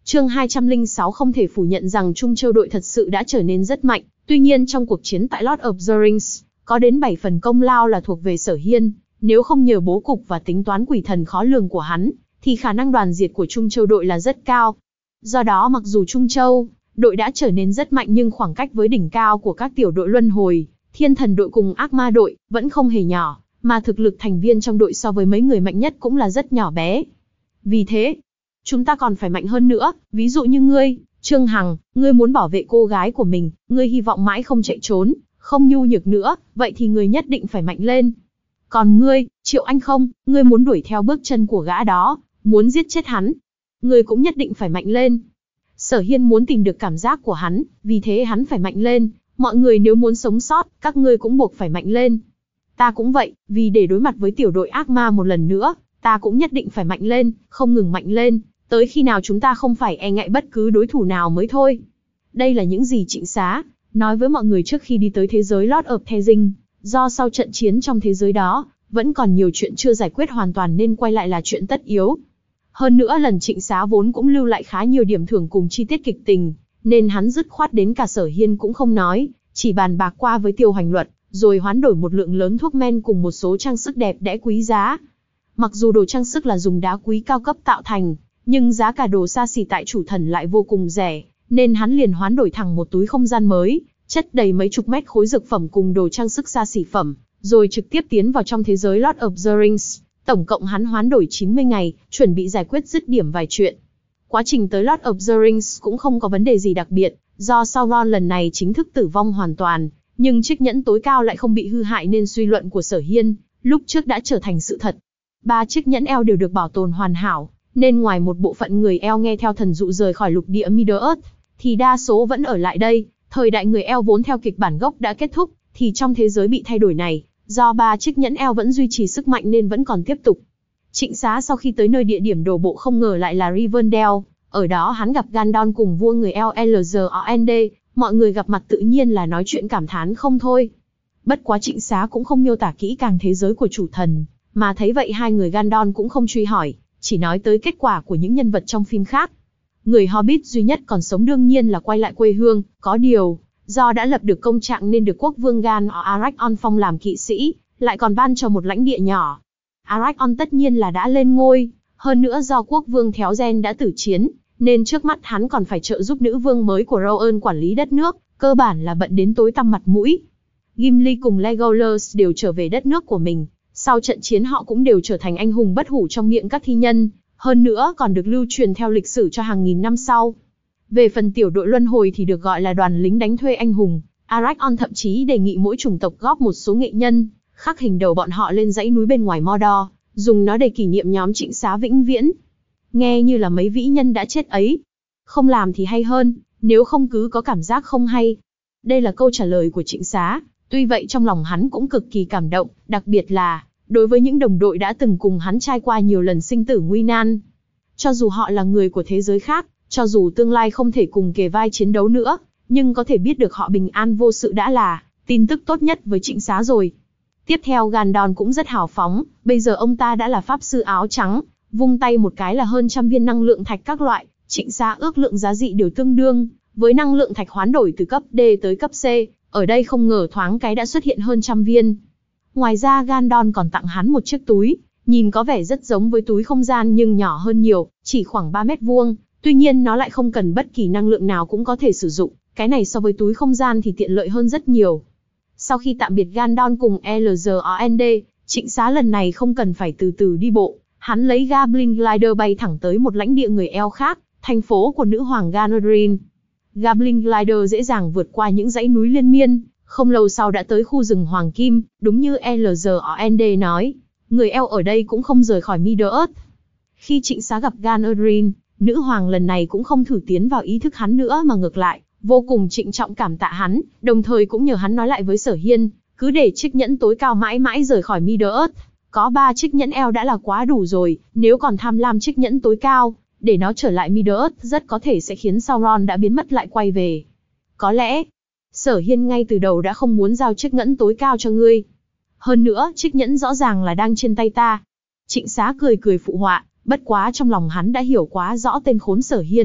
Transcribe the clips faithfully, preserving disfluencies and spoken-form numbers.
Chương hai trăm lẻ sáu không thể phủ nhận rằng Trung Châu đội thật sự đã trở nên rất mạnh, tuy nhiên trong cuộc chiến tại Lord of the Rings, có đến bảy phần công lao là thuộc về Sở Hiên, nếu không nhờ bố cục và tính toán quỷ thần khó lường của hắn, thì khả năng đoàn diệt của Trung Châu đội là rất cao. Do đó mặc dù Trung Châu đội đã trở nên rất mạnh nhưng khoảng cách với đỉnh cao của các tiểu đội luân hồi, thiên thần đội cùng ác ma đội vẫn không hề nhỏ, mà thực lực thành viên trong đội so với mấy người mạnh nhất cũng là rất nhỏ bé. Vì thế, chúng ta còn phải mạnh hơn nữa, ví dụ như ngươi, Trương Hằng, ngươi muốn bảo vệ cô gái của mình, ngươi hy vọng mãi không chạy trốn, không nhu nhược nữa, vậy thì ngươi nhất định phải mạnh lên. Còn ngươi, Triệu Anh không, ngươi muốn đuổi theo bước chân của gã đó, muốn giết chết hắn, ngươi cũng nhất định phải mạnh lên. Sở Hiên muốn tìm được cảm giác của hắn, vì thế hắn phải mạnh lên, mọi người nếu muốn sống sót, các ngươi cũng buộc phải mạnh lên. Ta cũng vậy, vì để đối mặt với tiểu đội ác ma một lần nữa, ta cũng nhất định phải mạnh lên, không ngừng mạnh lên, tới khi nào chúng ta không phải e ngại bất cứ đối thủ nào mới thôi. Đây là những gì Trịnh Xá nói với mọi người trước khi đi tới thế giới Lord of the Rings, do sau trận chiến trong thế giới đó, vẫn còn nhiều chuyện chưa giải quyết hoàn toàn nên quay lại là chuyện tất yếu. Hơn nữa lần Trịnh Xá vốn cũng lưu lại khá nhiều điểm thưởng cùng chi tiết kịch tình, nên hắn dứt khoát đến cả Sở Hiên cũng không nói, chỉ bàn bạc qua với Tiêu Hoành Luật, rồi hoán đổi một lượng lớn thuốc men cùng một số trang sức đẹp đẽ quý giá. Mặc dù đồ trang sức là dùng đá quý cao cấp tạo thành, nhưng giá cả đồ xa xỉ tại Chủ Thần lại vô cùng rẻ, nên hắn liền hoán đổi thẳng một túi không gian mới, chất đầy mấy chục mét khối dược phẩm cùng đồ trang sức xa xỉ phẩm, rồi trực tiếp tiến vào trong thế giới Lord of the Rings. Tổng cộng hắn hoán đổi chín mươi ngày, chuẩn bị giải quyết dứt điểm vài chuyện. Quá trình tới Lord of the Rings cũng không có vấn đề gì đặc biệt, do Sauron lần này chính thức tử vong hoàn toàn, nhưng chiếc nhẫn tối cao lại không bị hư hại nên suy luận của Sở Hiên lúc trước đã trở thành sự thật. Ba chiếc nhẫn eo đều được bảo tồn hoàn hảo, nên ngoài một bộ phận người eo nghe theo thần dụ rời khỏi lục địa Middle-earth, thì đa số vẫn ở lại đây. Thời đại người eo vốn theo kịch bản gốc đã kết thúc, thì trong thế giới bị thay đổi này, do ba chiếc nhẫn eo vẫn duy trì sức mạnh nên vẫn còn tiếp tục. Trịnh Xá sau khi tới nơi địa điểm đổ bộ không ngờ lại là Rivendell, ở đó hắn gặp Gandalf cùng vua người eo Elrond, mọi người gặp mặt tự nhiên là nói chuyện cảm thán không thôi. Bất quá Trịnh Xá cũng không miêu tả kỹ càng thế giới của Chủ Thần, mà thấy vậy hai người Gandalf cũng không truy hỏi, chỉ nói tới kết quả của những nhân vật trong phim khác. Người Hobbit duy nhất còn sống đương nhiên là quay lại quê hương, có điều, do đã lập được công trạng nên được quốc vương Gan Aragorn phong làm kỵ sĩ, lại còn ban cho một lãnh địa nhỏ. Aragorn tất nhiên là đã lên ngôi, hơn nữa do quốc vương Theoden đã tử chiến, nên trước mắt hắn còn phải trợ giúp nữ vương mới của Rohan quản lý đất nước, cơ bản là bận đến tối tăm mặt mũi. Gimli cùng Legolas đều trở về đất nước của mình, sau trận chiến họ cũng đều trở thành anh hùng bất hủ trong miệng các thi nhân, hơn nữa còn được lưu truyền theo lịch sử cho hàng nghìn năm sau. Về phần tiểu đội luân hồi thì được gọi là đoàn lính đánh thuê anh hùng, Aragorn thậm chí đề nghị mỗi chủng tộc góp một số nghệ nhân, khắc hình đầu bọn họ lên dãy núi bên ngoài Mordor, dùng nó để kỷ niệm nhóm Trịnh Xá vĩnh viễn. Nghe như là mấy vĩ nhân đã chết ấy. Không làm thì hay hơn, nếu không cứ có cảm giác không hay. Đây là câu trả lời của Trịnh Xá, tuy vậy trong lòng hắn cũng cực kỳ cảm động, đặc biệt là đối với những đồng đội đã từng cùng hắn trải qua nhiều lần sinh tử nguy nan. Cho dù họ là người của thế giới khác, cho dù tương lai không thể cùng kề vai chiến đấu nữa, nhưng có thể biết được họ bình an vô sự đã là tin tức tốt nhất với Trịnh Xá rồi. Tiếp theo Gandalf cũng rất hào phóng, bây giờ ông ta đã là pháp sư áo trắng, vung tay một cái là hơn trăm viên năng lượng thạch các loại, Trịnh Xá ước lượng giá trị đều tương đương với năng lượng thạch hoán đổi từ cấp D tới cấp C, ở đây không ngờ thoáng cái đã xuất hiện hơn trăm viên. Ngoài ra Gandalf còn tặng hắn một chiếc túi, nhìn có vẻ rất giống với túi không gian nhưng nhỏ hơn nhiều, chỉ khoảng ba mét vuông, tuy nhiên nó lại không cần bất kỳ năng lượng nào cũng có thể sử dụng, cái này so với túi không gian thì tiện lợi hơn rất nhiều. Sau khi tạm biệt Gandalf cùng Elrond, Trịnh Xá lần này không cần phải từ từ đi bộ, hắn lấy Goblin Glider bay thẳng tới một lãnh địa người eo khác, thành phố của nữ hoàng Galadriel. Goblin Glider dễ dàng vượt qua những dãy núi liên miên, không lâu sau đã tới khu rừng Hoàng Kim, đúng như Elrond nói, người eo ở đây cũng không rời khỏi Middle-earth. Khi Trịnh Xá gặp Galadriel, nữ hoàng lần này cũng không thử tiến vào ý thức hắn nữa mà ngược lại, vô cùng trịnh trọng cảm tạ hắn, đồng thời cũng nhờ hắn nói lại với Sở Hiên, cứ để chiếc nhẫn tối cao mãi mãi rời khỏi Middle-earth. Có ba chiếc nhẫn eo đã là quá đủ rồi, nếu còn tham lam chiếc nhẫn tối cao, để nó trở lại Middle-earth rất có thể sẽ khiến Sauron đã biến mất lại quay về. Có lẽ, Sở Hiên ngay từ đầu đã không muốn giao chiếc nhẫn tối cao cho ngươi. Hơn nữa, chiếc nhẫn rõ ràng là đang trên tay ta. Trịnh Xá cười cười phụ họa, bất quá trong lòng hắn đã hiểu quá rõ tên khốn Sở Hiên,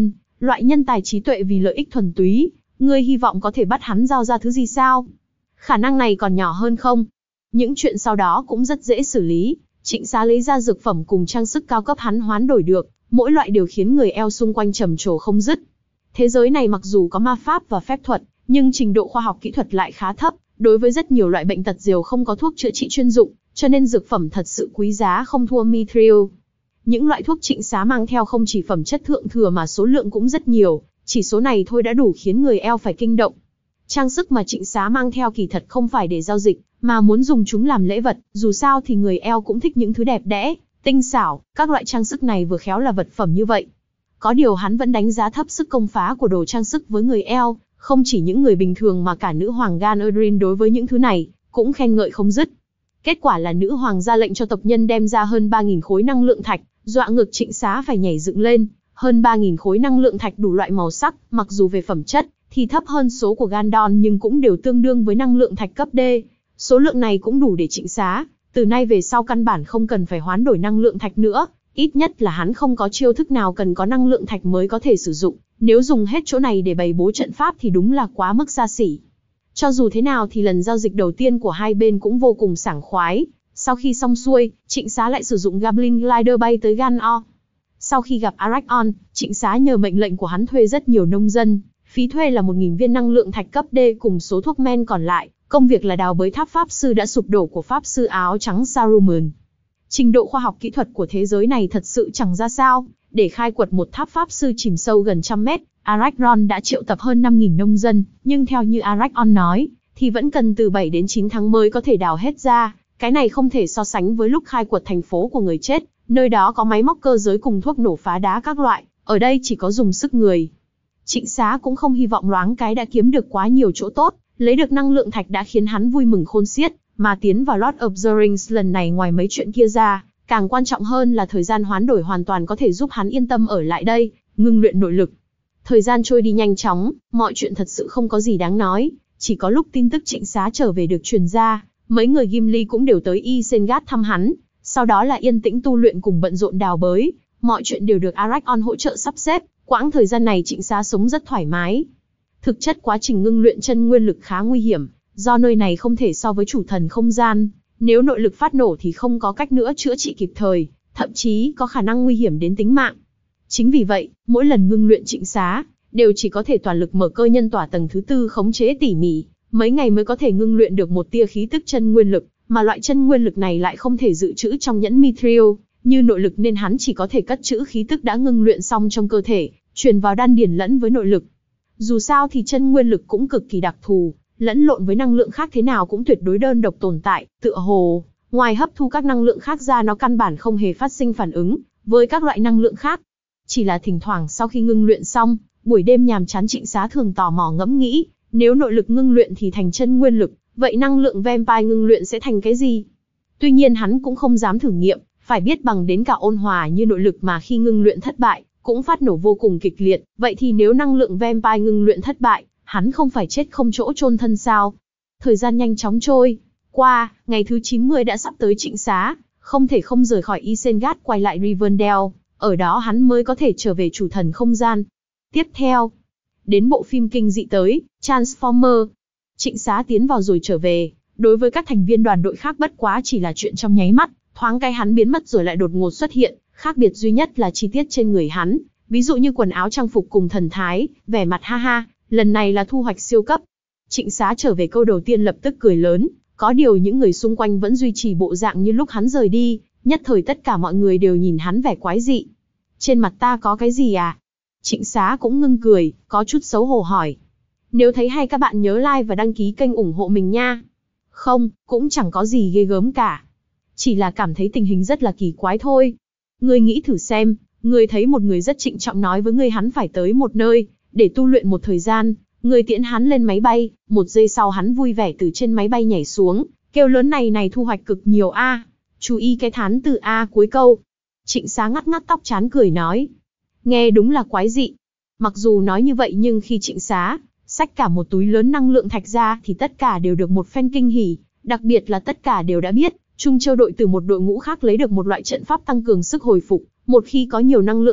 Loại nhân tài trí tuệ vì lợi ích thuần túy, ngươi hy vọng có thể bắt hắn giao ra thứ gì sao? Khả năng này còn nhỏ hơn không? Những chuyện sau đó cũng rất dễ xử lý. Trịnh Xá lấy ra dược phẩm cùng trang sức cao cấp hắn hoán đổi được, mỗi loại đều khiến người eo xung quanh trầm trồ không dứt. Thế giới này mặc dù có ma pháp và phép thuật, nhưng trình độ khoa học kỹ thuật lại khá thấp, đối với rất nhiều loại bệnh tật diều không có thuốc chữa trị chuyên dụng, cho nên dược phẩm thật sự quý giá không thua Mithril. Những loại thuốc Trịnh Xá mang theo không chỉ phẩm chất thượng thừa mà số lượng cũng rất nhiều, chỉ số này thôi đã đủ khiến người eo phải kinh động. Trang sức mà Trịnh Xá mang theo kỳ thật không phải để giao dịch, mà muốn dùng chúng làm lễ vật, dù sao thì người eo cũng thích những thứ đẹp đẽ, tinh xảo, các loại trang sức này vừa khéo là vật phẩm như vậy. Có điều hắn vẫn đánh giá thấp sức công phá của đồ trang sức với người eo, không chỉ những người bình thường mà cả nữ hoàng Gan-Erin đối với những thứ này, cũng khen ngợi không dứt. Kết quả là nữ hoàng ra lệnh cho tộc nhân đem ra hơn ba nghìn khối năng lượng thạch, dọa ngực Trịnh Xá phải nhảy dựng lên, hơn ba nghìn khối năng lượng thạch đủ loại màu sắc, mặc dù về phẩm chất thì thấp hơn số của Gandon nhưng cũng đều tương đương với năng lượng thạch cấp D. Số lượng này cũng đủ để Trịnh Xá, từ nay về sau căn bản không cần phải hoán đổi năng lượng thạch nữa, ít nhất là hắn không có chiêu thức nào cần có năng lượng thạch mới có thể sử dụng, nếu dùng hết chỗ này để bày bố trận pháp thì đúng là quá mức xa xỉ. Cho dù thế nào thì lần giao dịch đầu tiên của hai bên cũng vô cùng sảng khoái, sau khi xong xuôi, Trịnh Xá lại sử dụng Goblin Glider bay tới Gan-o. Sau khi gặp Arachon, Trịnh Xá nhờ mệnh lệnh của hắn thuê rất nhiều nông dân, phí thuê là một nghìn viên năng lượng thạch cấp D cùng số thuốc men còn lại, công việc là đào bới tháp pháp sư đã sụp đổ của pháp sư áo trắng Saruman. Trình độ khoa học kỹ thuật của thế giới này thật sự chẳng ra sao, để khai quật một tháp pháp sư chìm sâu gần trăm mét, Arachon đã triệu tập hơn năm nghìn nông dân, nhưng theo như Arachon nói, thì vẫn cần từ bảy đến chín tháng mới có thể đào hết ra, cái này không thể so sánh với lúc khai quật thành phố của người chết, nơi đó có máy móc cơ giới cùng thuốc nổ phá đá các loại, ở đây chỉ có dùng sức người. Trịnh Xá cũng không hy vọng loáng cái đã kiếm được quá nhiều chỗ tốt, lấy được năng lượng thạch đã khiến hắn vui mừng khôn xiết, mà tiến vào Lord of the Rings lần này ngoài mấy chuyện kia ra, càng quan trọng hơn là thời gian hoán đổi hoàn toàn có thể giúp hắn yên tâm ở lại đây, ngưng luyện nội lực. Thời gian trôi đi nhanh chóng, mọi chuyện thật sự không có gì đáng nói, chỉ có lúc tin tức Trịnh Xá trở về được truyền ra, mấy người Gimli cũng đều tới Isengard thăm hắn, sau đó là yên tĩnh tu luyện cùng bận rộn đào bới, mọi chuyện đều được Arachon hỗ trợ sắp xếp, quãng thời gian này Trịnh Xá sống rất thoải mái. Thực chất quá trình ngưng luyện chân nguyên lực khá nguy hiểm, do nơi này không thể so với chủ thần không gian, nếu nội lực phát nổ thì không có cách nữa chữa trị kịp thời, thậm chí có khả năng nguy hiểm đến tính mạng. Chính vì vậy, mỗi lần ngưng luyện Trịnh Xá, đều chỉ có thể toàn lực mở cơ nhân tỏa tầng thứ tư khống chế tỉ mỉ, mấy ngày mới có thể ngưng luyện được một tia khí tức chân nguyên lực, mà loại chân nguyên lực này lại không thể dự trữ trong nhẫn Mithril, như nội lực nên hắn chỉ có thể cất trữ khí tức đã ngưng luyện xong trong cơ thể, truyền vào đan điền lẫn với nội lực. Dù sao thì chân nguyên lực cũng cực kỳ đặc thù, lẫn lộn với năng lượng khác thế nào cũng tuyệt đối đơn độc tồn tại, tựa hồ, ngoài hấp thu các năng lượng khác ra nó căn bản không hề phát sinh phản ứng với các loại năng lượng khác. Chỉ là thỉnh thoảng sau khi ngưng luyện xong, buổi đêm nhàm chán Trịnh Xá thường tò mò ngẫm nghĩ, nếu nội lực ngưng luyện thì thành chân nguyên lực, vậy năng lượng vampire ngưng luyện sẽ thành cái gì? Tuy nhiên hắn cũng không dám thử nghiệm, phải biết bằng đến cả ôn hòa như nội lực mà khi ngưng luyện thất bại, cũng phát nổ vô cùng kịch liệt, vậy thì nếu năng lượng vampire ngưng luyện thất bại, hắn không phải chết không chỗ chôn thân sao? Thời gian nhanh chóng trôi qua, ngày thứ chín mươi đã sắp tới Trịnh Xá, không thể không rời khỏi Isengard quay lại Rivendell, ở đó hắn mới có thể trở về chủ thần không gian. Tiếp theo, đến bộ phim kinh dị tới, Transformer. Trịnh Xá tiến vào rồi trở về, đối với các thành viên đoàn đội khác bất quá chỉ là chuyện trong nháy mắt, thoáng cái hắn biến mất rồi lại đột ngột xuất hiện, khác biệt duy nhất là chi tiết trên người hắn, ví dụ như quần áo trang phục cùng thần thái, vẻ mặt ha ha, lần này là thu hoạch siêu cấp. Trịnh Xá trở về câu đầu tiên lập tức cười lớn, có điều những người xung quanh vẫn duy trì bộ dạng như lúc hắn rời đi, nhất thời tất cả mọi người đều nhìn hắn vẻ quái dị. Trên mặt ta có cái gì à? Trịnh Xá cũng ngưng cười, có chút xấu hổ hỏi. Nếu thấy hay các bạn nhớ like và đăng ký kênh ủng hộ mình nha. Không, cũng chẳng có gì ghê gớm cả. Chỉ là cảm thấy tình hình rất là kỳ quái thôi. Ngươi nghĩ thử xem, ngươi thấy một người rất trịnh trọng nói với ngươi hắn phải tới một nơi, để tu luyện một thời gian, ngươi tiễn hắn lên máy bay, một giây sau hắn vui vẻ từ trên máy bay nhảy xuống, kêu lớn này này thu hoạch cực nhiều a. Chú ý cái thán từ a cuối câu. Trịnh Xá ngắt ngắt tóc chán cười nói. Nghe đúng là quái dị. Mặc dù nói như vậy nhưng khi Trịnh Xá xách cả một túi lớn năng lượng thạch ra thì tất cả đều được một phen kinh hỉ, đặc biệt là tất cả đều đã biết, Trung Châu đội từ một đội ngũ khác lấy được một loại trận pháp tăng cường sức hồi phục, một khi có nhiều năng lượng thạch,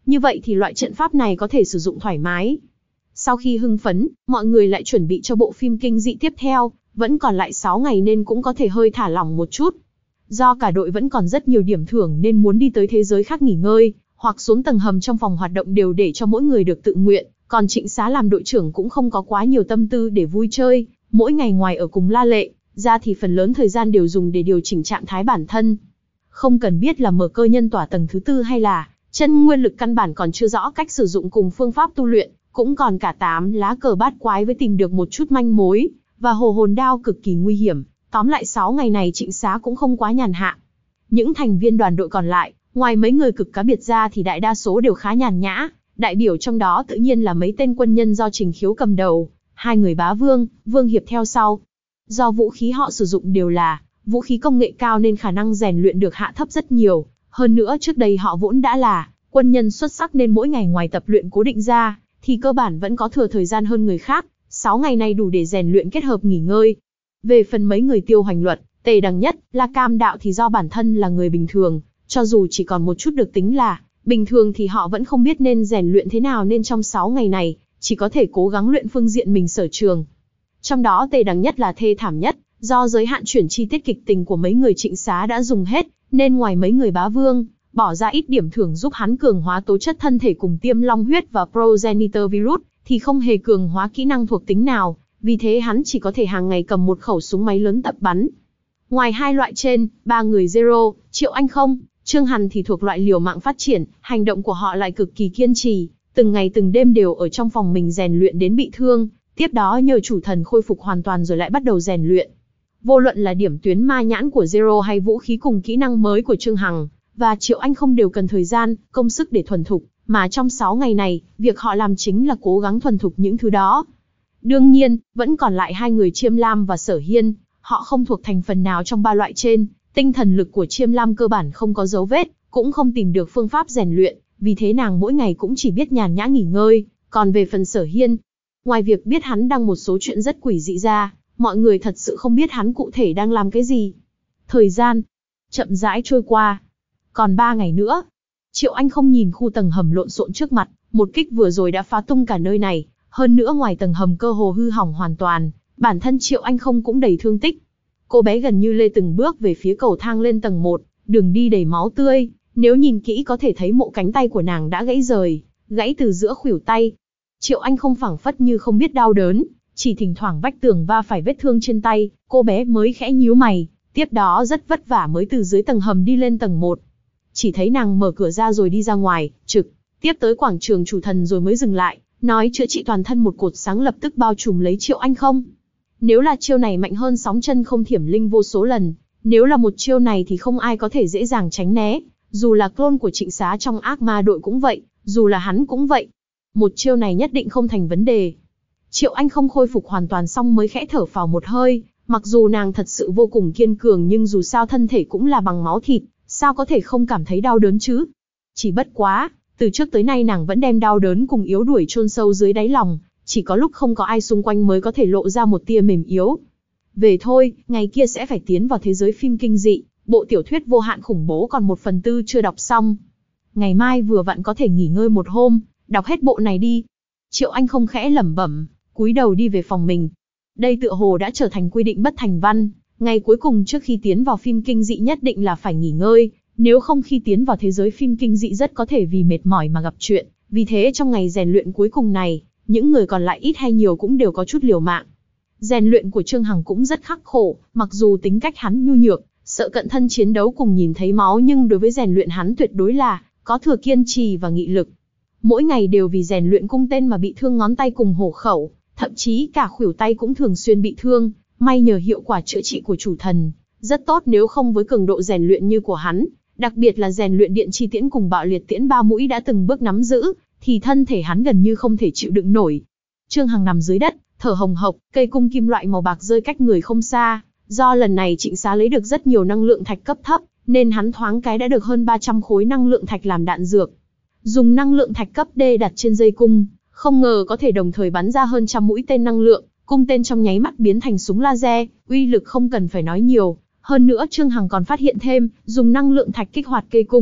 như vậy thì loại trận pháp này có thể sử dụng thoải mái. Sau khi hưng phấn, mọi người lại chuẩn bị cho bộ phim kinh dị tiếp theo, vẫn còn lại sáu ngày nên cũng có thể hơi thả lỏng một chút. Do cả đội vẫn còn rất nhiều điểm thưởng nên muốn đi tới thế giới khác nghỉ ngơi, hoặc xuống tầng hầm trong phòng hoạt động đều để cho mỗi người được tự nguyện, còn Trịnh Xá làm đội trưởng cũng không có quá nhiều tâm tư để vui chơi, mỗi ngày ngoài ở cùng La Lệ, ra thì phần lớn thời gian đều dùng để điều chỉnh trạng thái bản thân. Không cần biết là mở cơ nhân tỏa tầng thứ tư hay là chân nguyên lực căn bản còn chưa rõ cách sử dụng cùng phương pháp tu luyện, cũng còn cả tám lá cờ bát quái với tìm được một chút manh mối, và hồ hồn đao cực kỳ nguy hiểm. Tóm lại sáu ngày này Trịnh Xá cũng không quá nhàn hạ. Những thành viên đoàn đội còn lại, ngoài mấy người cực cá biệt ra thì đại đa số đều khá nhàn nhã, đại biểu trong đó tự nhiên là mấy tên quân nhân do Trình Khiếu cầm đầu, hai người bá vương, vương hiệp theo sau. Do vũ khí họ sử dụng đều là vũ khí công nghệ cao nên khả năng rèn luyện được hạ thấp rất nhiều, hơn nữa trước đây họ vốn đã là quân nhân xuất sắc nên mỗi ngày ngoài tập luyện cố định ra, thì cơ bản vẫn có thừa thời gian hơn người khác, sáu ngày này đủ để rèn luyện kết hợp nghỉ ngơi. Về phần mấy người Tiêu Hoành Luật, Tề Đằng Nhất, La Cam Đạo thì do bản thân là người bình thường, cho dù chỉ còn một chút được tính là bình thường thì họ vẫn không biết nên rèn luyện thế nào nên trong sáu ngày này, chỉ có thể cố gắng luyện phương diện mình sở trường. Trong đó Tề Đằng Nhất là thê thảm nhất, do giới hạn chuyển chi tiết kịch tình của mấy người Trịnh Xá đã dùng hết, nên ngoài mấy người bá vương, bỏ ra ít điểm thưởng giúp hắn cường hóa tố chất thân thể cùng tiêm long huyết và progenitor virus, thì không hề cường hóa kỹ năng thuộc tính nào, vì thế hắn chỉ có thể hàng ngày cầm một khẩu súng máy lớn tập bắn. Ngoài hai loại trên, ba người Zero, Triệu Anh Không, Trương Hàn thì thuộc loại liều mạng phát triển, hành động của họ lại cực kỳ kiên trì, từng ngày từng đêm đều ở trong phòng mình rèn luyện đến bị thương, tiếp đó nhờ chủ thần khôi phục hoàn toàn rồi lại bắt đầu rèn luyện. Vô luận là điểm tuyến ma nhãn của Zero hay vũ khí cùng kỹ năng mới của Trương Hằng và Triệu Anh Không đều cần thời gian, công sức để thuần thục, mà trong sáu ngày này, việc họ làm chính là cố gắng thuần thục những thứ đó. Đương nhiên, vẫn còn lại hai người Chiêm Lam và Sở Hiên, họ không thuộc thành phần nào trong ba loại trên, tinh thần lực của Chiêm Lam cơ bản không có dấu vết, cũng không tìm được phương pháp rèn luyện, vì thế nàng mỗi ngày cũng chỉ biết nhàn nhã nghỉ ngơi, còn về phần Sở Hiên, ngoài việc biết hắn đang một số chuyện rất quỷ dị ra, mọi người thật sự không biết hắn cụ thể đang làm cái gì. Thời gian chậm rãi trôi qua, còn ba ngày nữa. Triệu Anh Không nhìn khu tầng hầm lộn xộn trước mặt, một kích vừa rồi đã phá tung cả nơi này, hơn nữa ngoài tầng hầm cơ hồ hư hỏng hoàn toàn, bản thân Triệu Anh Không cũng đầy thương tích. Cô bé gần như lê từng bước về phía cầu thang lên tầng một, đường đi đầy máu tươi, nếu nhìn kỹ có thể thấy mộ cánh tay của nàng đã gãy rời, gãy từ giữa khuỷu tay. Triệu Anh Không phảng phất như không biết đau đớn, chỉ thỉnh thoảng vách tường va phải vết thương trên tay, cô bé mới khẽ nhíu mày, tiếp đó rất vất vả mới từ dưới tầng hầm đi lên tầng một. Chỉ thấy nàng mở cửa ra rồi đi ra ngoài, trực tiếp tới quảng trường chủ thần rồi mới dừng lại, nói chữa trị toàn thân một cột sáng lập tức bao trùm lấy Triệu Anh Không. Nếu là chiêu này mạnh hơn sóng chân không thiểm linh vô số lần, nếu là một chiêu này thì không ai có thể dễ dàng tránh né, dù là clone của Trịnh Xá trong ác ma đội cũng vậy, dù là hắn cũng vậy. Một chiêu này nhất định không thành vấn đề. Triệu Anh Không khôi phục hoàn toàn xong mới khẽ thở phào một hơi, mặc dù nàng thật sự vô cùng kiên cường nhưng dù sao thân thể cũng là bằng máu thịt, sao có thể không cảm thấy đau đớn chứ? Chỉ bất quá, từ trước tới nay nàng vẫn đem đau đớn cùng yếu đuổi chôn sâu dưới đáy lòng, chỉ có lúc không có ai xung quanh mới có thể lộ ra một tia mềm yếu. Về thôi, ngày kia sẽ phải tiến vào thế giới phim kinh dị, bộ tiểu thuyết vô hạn khủng bố còn một phần tư chưa đọc xong. Ngày mai vừa vặn có thể nghỉ ngơi một hôm, đọc hết bộ này đi. Triệu Anh Không khẽ lẩm bẩm, cúi đầu đi về phòng mình. Đây tựa hồ đã trở thành quy định bất thành văn, ngày cuối cùng trước khi tiến vào phim kinh dị nhất định là phải nghỉ ngơi, nếu không khi tiến vào thế giới phim kinh dị rất có thể vì mệt mỏi mà gặp chuyện, vì thế trong ngày rèn luyện cuối cùng này, những người còn lại ít hay nhiều cũng đều có chút liều mạng. Rèn luyện của Trương Hằng cũng rất khắc khổ, mặc dù tính cách hắn nhu nhược, sợ cận thân chiến đấu cùng nhìn thấy máu nhưng đối với rèn luyện hắn tuyệt đối là có thừa kiên trì và nghị lực. Mỗi ngày đều vì rèn luyện cung tên mà bị thương ngón tay cùng hổ khẩu, thậm chí cả khuỷu tay cũng thường xuyên bị thương, may nhờ hiệu quả chữa trị của chủ thần, rất tốt nếu không với cường độ rèn luyện như của hắn, đặc biệt là rèn luyện điện chi tiễn cùng bạo liệt tiễn ba mũi đã từng bước nắm giữ, thì thân thể hắn gần như không thể chịu đựng nổi. Trương Hằng nằm dưới đất, thở hồng hộc, cây cung kim loại màu bạc rơi cách người không xa, do lần này Trịnh Xá lấy được rất nhiều năng lượng thạch cấp thấp, nên hắn thoáng cái đã được hơn ba trăm khối năng lượng thạch làm đạn dược. Dùng năng lượng thạch cấp D đặt trên dây cung, không ngờ có thể đồng thời bắn ra hơn trăm mũi tên năng lượng, cung tên trong nháy mắt biến thành súng laser, uy lực không cần phải nói nhiều. Hơn nữa Trương Hằng còn phát hiện thêm, dùng năng lượng thạch kích hoạt cây cung,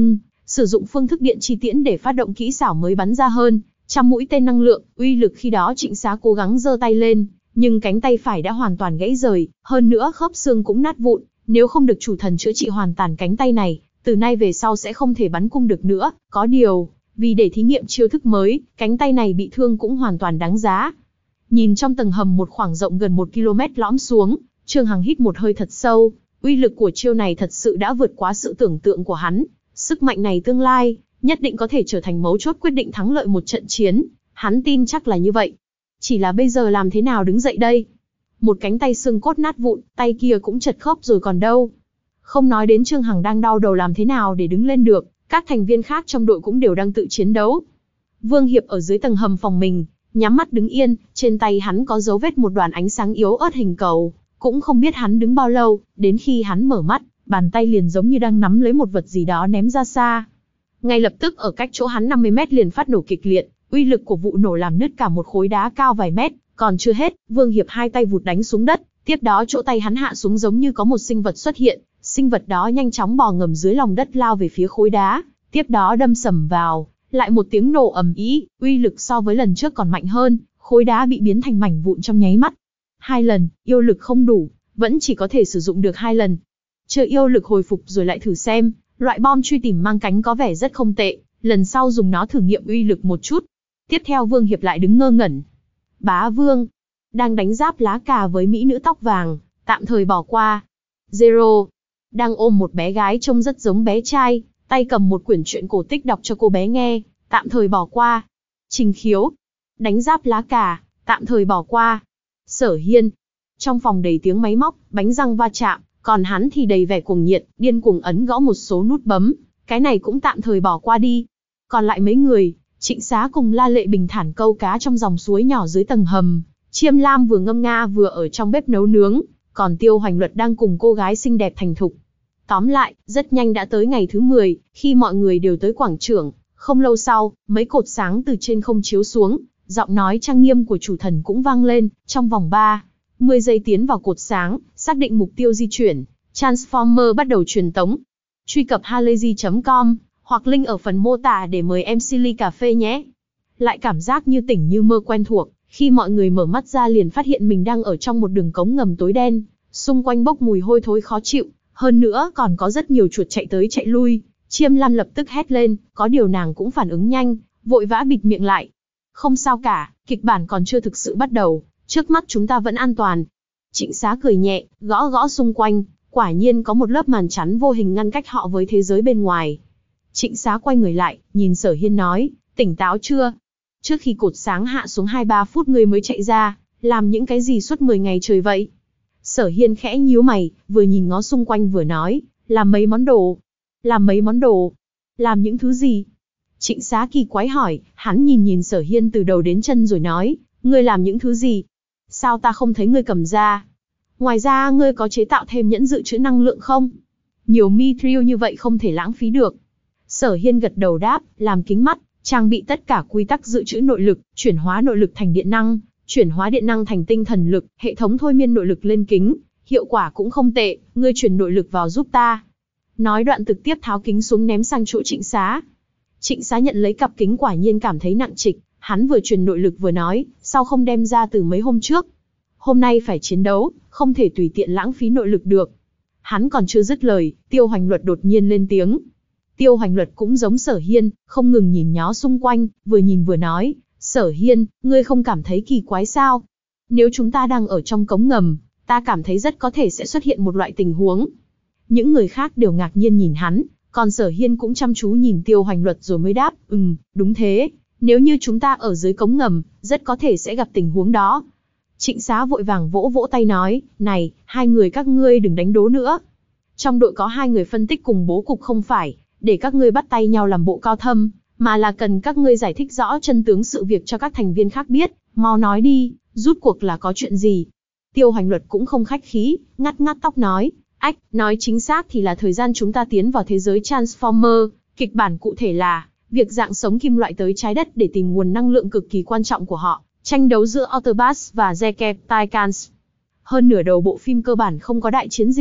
sử dụng phương thức điện chi tiễn để phát động kỹ xảo mới bắn ra hơn, trăm mũi tên năng lượng, uy lực khi đó Trịnh Xá cố gắng giơ tay lên, nhưng cánh tay phải đã hoàn toàn gãy rời, hơn nữa khớp xương cũng nát vụn, nếu không được chủ thần chữa trị hoàn toàn cánh tay này, từ nay về sau sẽ không thể bắn cung được nữa, có điều, vì để thí nghiệm chiêu thức mới, cánh tay này bị thương cũng hoàn toàn đáng giá. Nhìn trong tầng hầm một khoảng rộng gần một ki lô mét lõm xuống, Trương Hằng hít một hơi thật sâu, uy lực của chiêu này thật sự đã vượt quá sự tưởng tượng của hắn, sức mạnh này tương lai, nhất định có thể trở thành mấu chốt quyết định thắng lợi một trận chiến, hắn tin chắc là như vậy. Chỉ là bây giờ làm thế nào đứng dậy đây? Một cánh tay xương cốt nát vụn, tay kia cũng chật khớp rồi còn đâu. Không nói đến Trương Hằng đang đau đầu làm thế nào để đứng lên được, các thành viên khác trong đội cũng đều đang tự chiến đấu. Vương Hiệp ở dưới tầng hầm phòng mình, nhắm mắt đứng yên, trên tay hắn có dấu vết một đoàn ánh sáng yếu ớt hình cầu, cũng không biết hắn đứng bao lâu, đến khi hắn mở mắt, bàn tay liền giống như đang nắm lấy một vật gì đó ném ra xa. Ngay lập tức ở cách chỗ hắn năm mươi mét liền phát nổ kịch liệt, uy lực của vụ nổ làm nứt cả một khối đá cao vài mét, còn chưa hết, Vương Hiệp hai tay vụt đánh xuống đất, tiếp đó chỗ tay hắn hạ xuống giống như có một sinh vật xuất hiện, sinh vật đó nhanh chóng bò ngầm dưới lòng đất lao về phía khối đá, tiếp đó đâm sầm vào, lại một tiếng nổ ầm ĩ, uy lực so với lần trước còn mạnh hơn, khối đá bị biến thành mảnh vụn trong nháy mắt. Hai lần, yêu lực không đủ, vẫn chỉ có thể sử dụng được hai lần. Chờ yêu lực hồi phục rồi lại thử xem, loại bom truy tìm mang cánh có vẻ rất không tệ, lần sau dùng nó thử nghiệm uy lực một chút. Tiếp theo Vương Hiệp lại đứng ngơ ngẩn. Bá Vương đang đánh giáp lá cà với mỹ nữ tóc vàng, tạm thời bỏ qua. Zero đang ôm một bé gái trông rất giống bé trai, tay cầm một quyển truyện cổ tích đọc cho cô bé nghe, tạm thời bỏ qua. Trình Khiếu đánh giáp lá cà, tạm thời bỏ qua. Sở Hiên trong phòng đầy tiếng máy móc, bánh răng va chạm, còn hắn thì đầy vẻ cuồng nhiệt, điên cuồng ấn gõ một số nút bấm, cái này cũng tạm thời bỏ qua đi. Còn lại mấy người, Trịnh Xá cùng La Lệ bình thản câu cá trong dòng suối nhỏ dưới tầng hầm, Chiêm Lam vừa ngâm nga vừa ở trong bếp nấu nướng, còn Tiêu Hoành Luật đang cùng cô gái xinh đẹp thành thục. Tóm lại, rất nhanh đã tới ngày thứ mười, khi mọi người đều tới quảng trường, không lâu sau, mấy cột sáng từ trên không chiếu xuống, giọng nói trang nghiêm của chủ thần cũng vang lên, trong vòng ba mươi giây tiến vào cột sáng, xác định mục tiêu di chuyển, Transformer bắt đầu truyền tống. Truy cập halayzi chấm com hoặc link ở phần mô tả để mời em xê ly cà phê nhé. Lại cảm giác như tỉnh như mơ quen thuộc, khi mọi người mở mắt ra liền phát hiện mình đang ở trong một đường cống ngầm tối đen, xung quanh bốc mùi hôi thối khó chịu, hơn nữa còn có rất nhiều chuột chạy tới chạy lui. Chiêm Lam lập tức hét lên, có điều nàng cũng phản ứng nhanh, vội vã bịt miệng lại. Không sao cả, kịch bản còn chưa thực sự bắt đầu, trước mắt chúng ta vẫn an toàn. Trịnh Xá cười nhẹ, gõ gõ xung quanh, quả nhiên có một lớp màn chắn vô hình ngăn cách họ với thế giới bên ngoài. Trịnh Xá quay người lại, nhìn Sở Hiên nói, tỉnh táo chưa? Trước khi cột sáng hạ xuống hai ba phút ngươi mới chạy ra, làm những cái gì suốt mười ngày trời vậy? Sở Hiên khẽ nhíu mày, vừa nhìn ngó xung quanh vừa nói, làm mấy món đồ. Làm mấy món đồ? Làm những thứ gì? Trịnh Xá kỳ quái hỏi, hắn nhìn nhìn Sở Hiên từ đầu đến chân rồi nói, ngươi làm những thứ gì? Sao ta không thấy ngươi cầm ra? Ngoài ra ngươi có chế tạo thêm nhẫn dự trữ năng lượng không? Nhiều mithril như vậy không thể lãng phí được. Sở Hiên gật đầu đáp, làm kính mắt, trang bị tất cả quy tắc dự trữ nội lực, chuyển hóa nội lực thành điện năng, chuyển hóa điện năng thành tinh thần lực, hệ thống thôi miên nội lực lên kính, hiệu quả cũng không tệ, ngươi chuyển nội lực vào giúp ta. Nói đoạn trực tiếp tháo kính xuống ném sang chỗ Trịnh Xá. Trịnh Xá nhận lấy cặp kính quả nhiên cảm thấy nặng trịch, hắn vừa truyền nội lực vừa nói, sao không đem ra từ mấy hôm trước? Hôm nay phải chiến đấu, không thể tùy tiện lãng phí nội lực được. Hắn còn chưa dứt lời, Tiêu Hoành Luật đột nhiên lên tiếng. Tiêu Hoành Luật cũng giống Sở Hiên, không ngừng nhìn nhó xung quanh, vừa nhìn vừa nói, Sở Hiên, ngươi không cảm thấy kỳ quái sao? Nếu chúng ta đang ở trong cống ngầm, ta cảm thấy rất có thể sẽ xuất hiện một loại tình huống. Những người khác đều ngạc nhiên nhìn hắn, còn Sở Hiên cũng chăm chú nhìn Tiêu Hoành Luật rồi mới đáp, ừm, đúng thế, nếu như chúng ta ở dưới cống ngầm, rất có thể sẽ gặp tình huống đó. Trịnh Xá vội vàng vỗ vỗ tay nói, này, hai người các ngươi đừng đánh đố nữa. Trong đội có hai người phân tích cùng bố cục không phải, để các ngươi bắt tay nhau làm bộ cao thâm, mà là cần các ngươi giải thích rõ chân tướng sự việc cho các thành viên khác biết, mau nói đi, rút cuộc là có chuyện gì. Tiêu Hoành Luật cũng không khách khí, ngắt ngắt tóc nói, ách, nói chính xác thì là thời gian chúng ta tiến vào thế giới Transformer, kịch bản cụ thể là, việc dạng sống kim loại tới trái đất để tìm nguồn năng lượng cực kỳ quan trọng của họ, tranh đấu giữa Autobots và Zekepticans. Hơn nửa đầu bộ phim cơ bản không có đại chiến gì,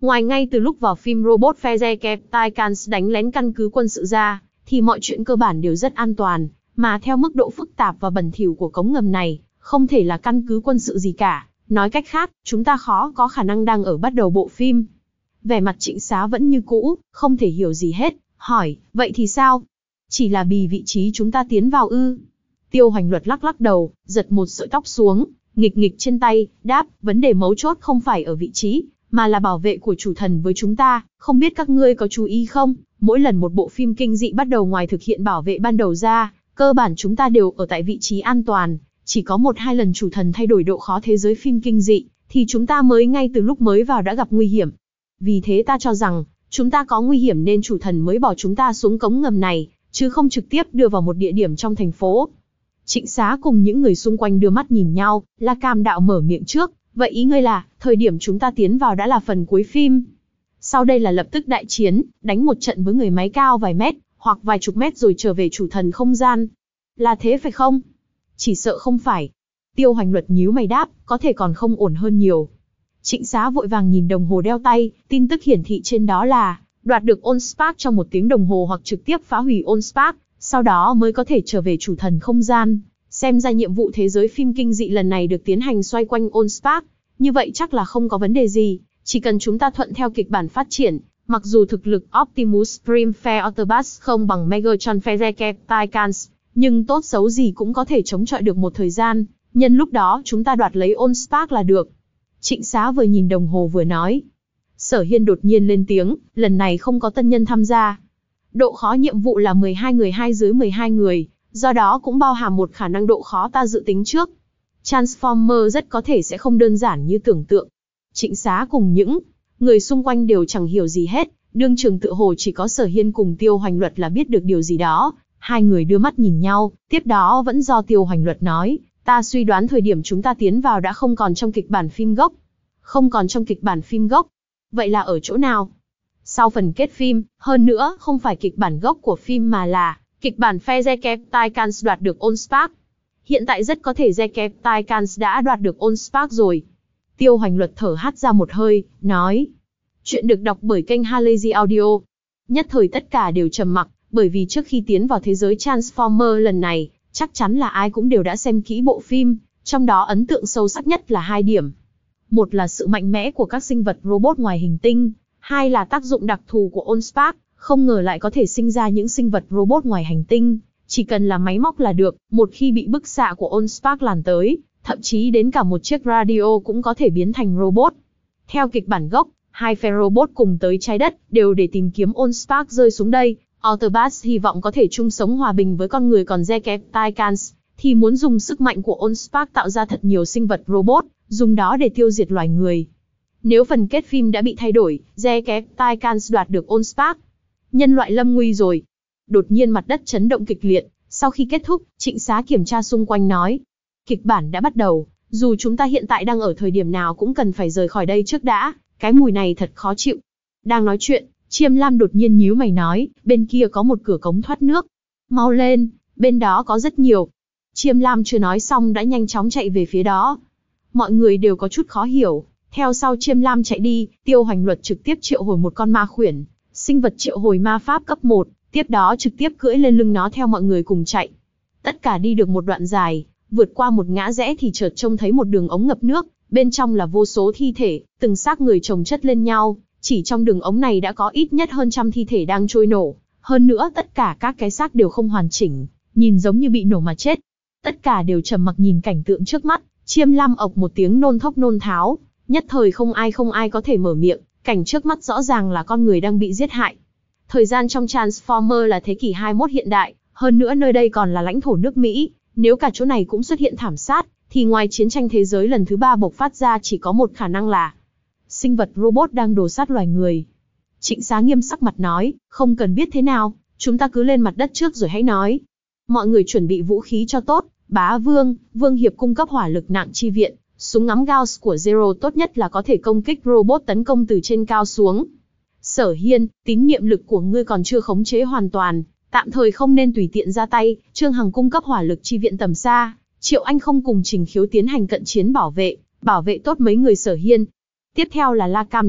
Ngoài ngay từ lúc vào phim Robot Fezekeptaikans đánh lén căn cứ quân sự ra, thì mọi chuyện cơ bản đều rất an toàn, mà theo mức độ phức tạp và bẩn thỉu của cống ngầm này, không thể là căn cứ quân sự gì cả. Nói cách khác, chúng ta khó có khả năng đang ở bắt đầu bộ phim. Vẻ mặt Trịnh Xá vẫn như cũ, không thể hiểu gì hết, hỏi, vậy thì sao? Chỉ là bì vị trí chúng ta tiến vào ư? Tiêu Hoành Luật lắc lắc đầu, giật một sợi tóc xuống, nghịch nghịch trên tay, đáp, vấn đề mấu chốt không phải ở vị trí, mà là bảo vệ của chủ thần với chúng ta. Không biết các ngươi có chú ý không, mỗi lần một bộ phim kinh dị bắt đầu, ngoài thực hiện bảo vệ ban đầu ra, cơ bản chúng ta đều ở tại vị trí an toàn. Chỉ có một hai lần chủ thần thay đổi độ khó thế giới phim kinh dị, thì chúng ta mới ngay từ lúc mới vào đã gặp nguy hiểm. Vì thế ta cho rằng, chúng ta có nguy hiểm nên chủ thần mới bỏ chúng ta xuống cống ngầm này, chứ không trực tiếp đưa vào một địa điểm trong thành phố. Trịnh Xá cùng những người xung quanh đưa mắt nhìn nhau, La Cam Đạo mở miệng trước, vậy ý ngươi là, thời điểm chúng ta tiến vào đã là phần cuối phim. Sau đây là lập tức đại chiến, đánh một trận với người máy cao vài mét, hoặc vài chục mét rồi trở về chủ thần không gian. Là thế phải không? Chỉ sợ không phải. Tiêu Hoành Luật nhíu mày đáp, có thể còn không ổn hơn nhiều. Trịnh Xá vội vàng nhìn đồng hồ đeo tay, tin tức hiển thị trên đó là, đoạt được Allspark trong một tiếng đồng hồ hoặc trực tiếp phá hủy Allspark, sau đó mới có thể trở về chủ thần không gian. Xem ra nhiệm vụ thế giới phim kinh dị lần này được tiến hành xoay quanh Allspark, như vậy chắc là không có vấn đề gì, chỉ cần chúng ta thuận theo kịch bản phát triển. Mặc dù thực lực Optimus Prime Fair Autobots không bằng Megatron Fezekeptaikans, nhưng tốt xấu gì cũng có thể chống chọi được một thời gian, nhân lúc đó chúng ta đoạt lấy Allspark là được. Trịnh Xá vừa nhìn đồng hồ vừa nói. Sở Hiên đột nhiên lên tiếng, lần này không có tân nhân tham gia. Độ khó nhiệm vụ là mười hai người hai dưới mười hai người, do đó cũng bao hàm một khả năng độ khó ta dự tính trước. Transformer rất có thể sẽ không đơn giản như tưởng tượng. Trịnh Xá cùng những người xung quanh đều chẳng hiểu gì hết, đương trường tự hồ chỉ có Sở Hiên cùng Tiêu Hoành Luật là biết được điều gì đó. Hai người đưa mắt nhìn nhau, tiếp đó vẫn do Tiêu Hoành Luật nói, ta suy đoán thời điểm chúng ta tiến vào đã không còn trong kịch bản phim gốc. Không còn trong kịch bản phim gốc. Vậy là ở chỗ nào? Sau phần kết phim, hơn nữa không phải kịch bản gốc của phim mà là kịch bản Fezekeptaikans đoạt được Allspark. Hiện tại rất có thể Fezekeptaikans đã đoạt được Allspark rồi. Tiêu Hoành Luật thở hắt ra một hơi, nói. Chuyện được đọc bởi kênh Halazy Audio. Nhất thời tất cả đều trầm mặc, bởi vì trước khi tiến vào thế giới Transformer lần này, chắc chắn là ai cũng đều đã xem kỹ bộ phim, trong đó ấn tượng sâu sắc nhất là hai điểm. Một là sự mạnh mẽ của các sinh vật robot ngoài hành tinh, hai là tác dụng đặc thù của Allspark, không ngờ lại có thể sinh ra những sinh vật robot ngoài hành tinh, chỉ cần là máy móc là được, một khi bị bức xạ của Allspark làn tới, thậm chí đến cả một chiếc radio cũng có thể biến thành robot. Theo kịch bản gốc, hai phe robot cùng tới trái đất, đều để tìm kiếm Allspark rơi xuống đây. Autobots hy vọng có thể chung sống hòa bình với con người, còn Fezekeptaikans thì muốn dùng sức mạnh của Allspark tạo ra thật nhiều sinh vật robot, dùng đó để tiêu diệt loài người. Nếu phần kết phim đã bị thay đổi, Fezekeptaikans đoạt được Allspark, nhân loại lâm nguy rồi. Đột nhiên mặt đất chấn động kịch liệt, sau khi kết thúc, Trịnh Xá kiểm tra xung quanh nói. Kịch bản đã bắt đầu, dù chúng ta hiện tại đang ở thời điểm nào cũng cần phải rời khỏi đây trước đã, cái mùi này thật khó chịu. Đang nói chuyện, Chiêm Lam đột nhiên nhíu mày nói, bên kia có một cửa cống thoát nước. Mau lên, bên đó có rất nhiều. Chiêm Lam chưa nói xong đã nhanh chóng chạy về phía đó. Mọi người đều có chút khó hiểu. Theo sau Chiêm Lam chạy đi, Tiêu Hoành Luật trực tiếp triệu hồi một con ma khuyển, sinh vật triệu hồi ma pháp cấp một, tiếp đó trực tiếp cưỡi lên lưng nó theo mọi người cùng chạy. Tất cả đi được một đoạn dài, vượt qua một ngã rẽ thì chợt trông thấy một đường ống ngập nước, bên trong là vô số thi thể, từng xác người chồng chất lên nhau. Chỉ trong đường ống này đã có ít nhất hơn trăm thi thể đang trôi nổ, hơn nữa tất cả các cái xác đều không hoàn chỉnh, nhìn giống như bị nổ mà chết. Tất cả đều trầm mặc nhìn cảnh tượng trước mắt, Chiêm Lam ộc một tiếng nôn thốc nôn tháo, nhất thời không ai không ai có thể mở miệng, cảnh trước mắt rõ ràng là con người đang bị giết hại. Thời gian trong Transformer là thế kỷ hai mươi mốt hiện đại, hơn nữa nơi đây còn là lãnh thổ nước Mỹ, nếu cả chỗ này cũng xuất hiện thảm sát, thì ngoài chiến tranh thế giới lần thứ ba bộc phát ra chỉ có một khả năng là sinh vật robot đang đổ sát loài người. Trịnh Xá nghiêm sắc mặt nói, không cần biết thế nào, chúng ta cứ lên mặt đất trước rồi hãy nói. Mọi người chuẩn bị vũ khí cho tốt, Bá Vương, Vương Hiệp cung cấp hỏa lực nặng chi viện, súng ngắm Gauss của Zero tốt nhất là có thể công kích robot tấn công từ trên cao xuống. Sở Hiên, tín niệm lực của ngươi còn chưa khống chế hoàn toàn, tạm thời không nên tùy tiện ra tay. Trương Hằng cung cấp hỏa lực chi viện tầm xa, Triệu Anh không cùng Trình Khiếu tiến hành cận chiến bảo vệ, bảo vệ tốt mấy người Sở Hiên. Tiếp theo là La Cam Đạo,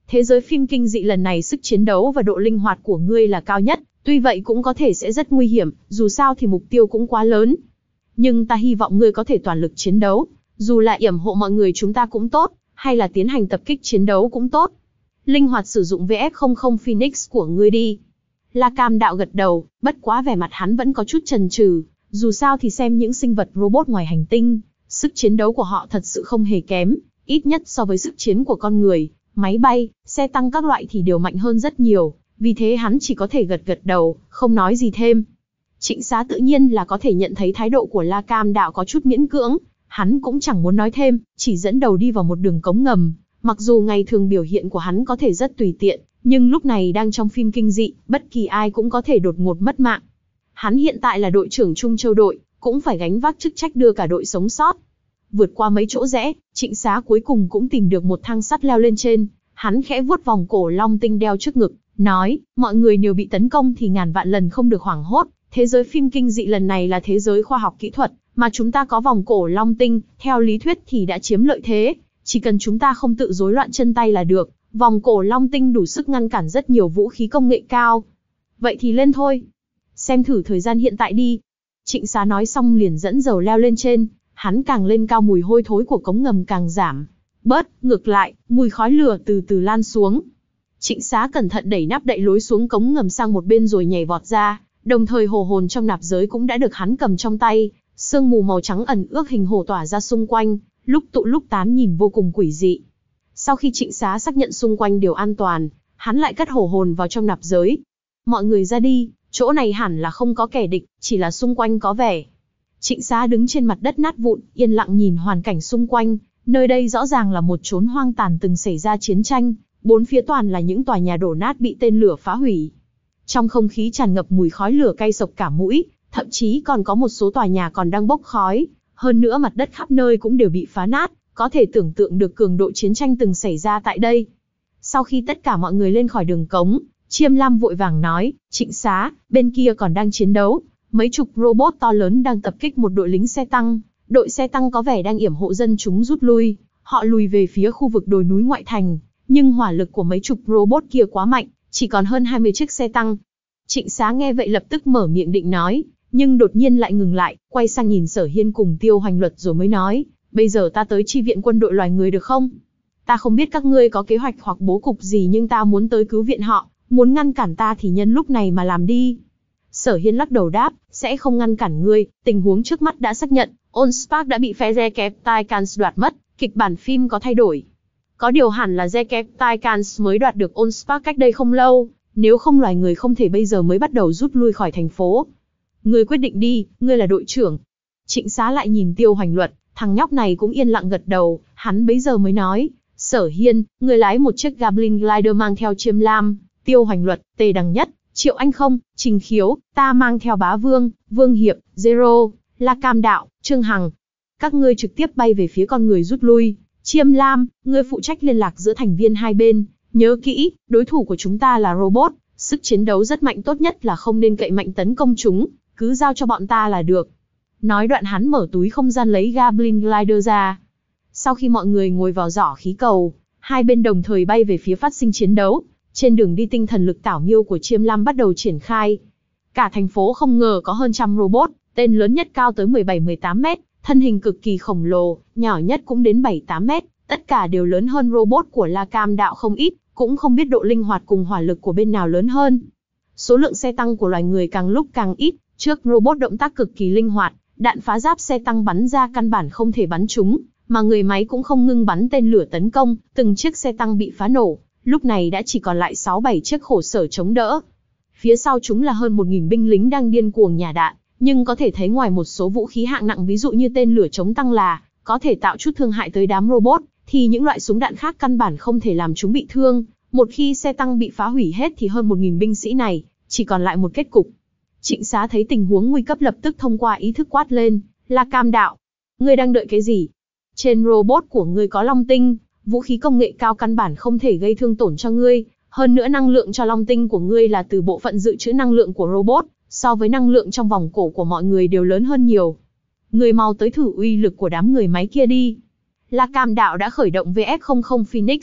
thế giới phim kinh dị lần này sức chiến đấu và độ linh hoạt của ngươi là cao nhất, tuy vậy cũng có thể sẽ rất nguy hiểm, dù sao thì mục tiêu cũng quá lớn. Nhưng ta hy vọng ngươi có thể toàn lực chiến đấu, dù là yểm hộ mọi người chúng ta cũng tốt, hay là tiến hành tập kích chiến đấu cũng tốt. Linh hoạt sử dụng vê ép không không Phoenix của ngươi đi. La Cam Đạo gật đầu, bất quá vẻ mặt hắn vẫn có chút chần chừ, dù sao thì xem những sinh vật robot ngoài hành tinh, sức chiến đấu của họ thật sự không hề kém, ít nhất so với sức chiến của con người, máy bay, xe tăng các loại thì đều mạnh hơn rất nhiều, vì thế hắn chỉ có thể gật gật đầu, không nói gì thêm. Trịnh Xá tự nhiên là có thể nhận thấy thái độ của La Cam Đạo có chút miễn cưỡng, hắn cũng chẳng muốn nói thêm, chỉ dẫn đầu đi vào một đường cống ngầm. Mặc dù ngày thường biểu hiện của hắn có thể rất tùy tiện, nhưng lúc này đang trong phim kinh dị, bất kỳ ai cũng có thể đột ngột mất mạng. Hắn hiện tại là đội trưởng Trung Châu đội, cũng phải gánh vác chức trách đưa cả đội sống sót. Vượt qua mấy chỗ rẽ, Trịnh Xá cuối cùng cũng tìm được một thang sắt leo lên trên, hắn khẽ vuốt vòng cổ long tinh đeo trước ngực, nói, mọi người nếu bị tấn công thì ngàn vạn lần không được hoảng hốt, thế giới phim kinh dị lần này là thế giới khoa học kỹ thuật, mà chúng ta có vòng cổ long tinh, theo lý thuyết thì đã chiếm lợi thế. Chỉ cần chúng ta không tự rối loạn chân tay là được, vòng cổ long tinh đủ sức ngăn cản rất nhiều vũ khí công nghệ cao. Vậy thì lên thôi. Xem thử thời gian hiện tại đi. Trịnh Xá nói xong liền dẫn dầu leo lên trên, hắn càng lên cao mùi hôi thối của cống ngầm càng giảm. Bớt, ngược lại, mùi khói lửa từ từ lan xuống. Trịnh Xá cẩn thận đẩy nắp đậy lối xuống cống ngầm sang một bên rồi nhảy vọt ra, đồng thời hồ hồn trong nạp giới cũng đã được hắn cầm trong tay, sương mù màu trắng ẩn ước hình hồ tỏa ra xung quanh, lúc tụ lúc tán nhìn vô cùng quỷ dị. Sau khi Trịnh Xá xác nhận xung quanh đều an toàn, hắn lại cất hổ hồn vào trong nạp giới. Mọi người ra đi, chỗ này hẳn là không có kẻ địch, chỉ là xung quanh có vẻ. Trịnh Xá đứng trên mặt đất nát vụn, yên lặng nhìn hoàn cảnh xung quanh, nơi đây rõ ràng là một chốn hoang tàn từng xảy ra chiến tranh, bốn phía toàn là những tòa nhà đổ nát bị tên lửa phá hủy. Trong không khí tràn ngập mùi khói lửa cay xộc cả mũi, thậm chí còn có một số tòa nhà còn đang bốc khói. Hơn nữa mặt đất khắp nơi cũng đều bị phá nát, có thể tưởng tượng được cường độ chiến tranh từng xảy ra tại đây. Sau khi tất cả mọi người lên khỏi đường cống, Chiêm Lam vội vàng nói, Trịnh Xá, bên kia còn đang chiến đấu, mấy chục robot to lớn đang tập kích một đội lính xe tăng, đội xe tăng có vẻ đang yểm hộ dân chúng rút lui, họ lùi về phía khu vực đồi núi ngoại thành, nhưng hỏa lực của mấy chục robot kia quá mạnh, chỉ còn hơn hai mươi chiếc xe tăng. Trịnh Xá nghe vậy lập tức mở miệng định nói, nhưng đột nhiên lại ngừng lại, quay sang nhìn Sở Hiên cùng Tiêu Hoành Luật rồi mới nói, bây giờ ta tới chi viện quân đội loài người được không? Ta không biết các ngươi có kế hoạch hoặc bố cục gì nhưng ta muốn tới cứu viện họ, muốn ngăn cản ta thì nhân lúc này mà làm đi. Sở Hiên lắc đầu đáp, sẽ không ngăn cản ngươi, tình huống trước mắt đã xác nhận, Allspark đã bị phe Zekepticans đoạt mất, kịch bản phim có thay đổi. Có điều hẳn là Zekepticans mới đoạt được Allspark cách đây không lâu, nếu không loài người không thể bây giờ mới bắt đầu rút lui khỏi thành phố. Ngươi quyết định đi, ngươi là đội trưởng. Trịnh Xá lại nhìn Tiêu Hoành Luật, thằng nhóc này cũng yên lặng gật đầu, hắn bấy giờ mới nói, Sở Hiên, ngươi lái một chiếc Goblin Glider mang theo Chiêm Lam, Tiêu Hoành Luật, Tề Đằng Nhất, Triệu Anh Không, Trình Khiếu, ta mang theo Bá Vương, Vương Hiệp, Zero, La Cam Đạo, Trương Hằng. Các ngươi trực tiếp bay về phía con người rút lui. Chiêm Lam, ngươi phụ trách liên lạc giữa thành viên hai bên, nhớ kỹ, đối thủ của chúng ta là robot, sức chiến đấu rất mạnh, tốt nhất là không nên cậy mạnh tấn công chúng, cứ giao cho bọn ta là được. Nói đoạn hắn mở túi không gian lấy Goblin Glider ra. Sau khi mọi người ngồi vào giỏ khí cầu, hai bên đồng thời bay về phía phát sinh chiến đấu. Trên đường đi tinh thần lực tảo miêu của Chiêm Lam bắt đầu triển khai. Cả thành phố không ngờ có hơn trăm robot, tên lớn nhất cao tới mười bảy mười tám mét, thân hình cực kỳ khổng lồ, nhỏ nhất cũng đến bảy tám mét, tất cả đều lớn hơn robot của La Cam Đạo không ít, cũng không biết độ linh hoạt cùng hỏa lực của bên nào lớn hơn. Số lượng xe tăng của loài người càng lúc càng ít, trước robot động tác cực kỳ linh hoạt, đạn phá giáp xe tăng bắn ra căn bản không thể bắn chúng, mà người máy cũng không ngưng bắn tên lửa tấn công, từng chiếc xe tăng bị phá nổ, lúc này đã chỉ còn lại sáu bảy chiếc khổ sở chống đỡ. Phía sau chúng là hơn một nghìn binh lính đang điên cuồng nhả đạn, nhưng có thể thấy ngoài một số vũ khí hạng nặng ví dụ như tên lửa chống tăng là có thể tạo chút thương hại tới đám robot, thì những loại súng đạn khác căn bản không thể làm chúng bị thương. Một khi xe tăng bị phá hủy hết thì hơn một nghìn binh sĩ này chỉ còn lại một kết cục. Trịnh Xá thấy tình huống nguy cấp lập tức thông qua ý thức quát lên, La Cam Đạo, ngươi đang đợi cái gì? Trên robot của ngươi có long tinh, vũ khí công nghệ cao căn bản không thể gây thương tổn cho ngươi, hơn nữa năng lượng cho long tinh của ngươi là từ bộ phận dự trữ năng lượng của robot, so với năng lượng trong vòng cổ của mọi người đều lớn hơn nhiều. Ngươi mau tới thử uy lực của đám người máy kia đi. La Cam Đạo đã khởi động vê ép không không Phoenix,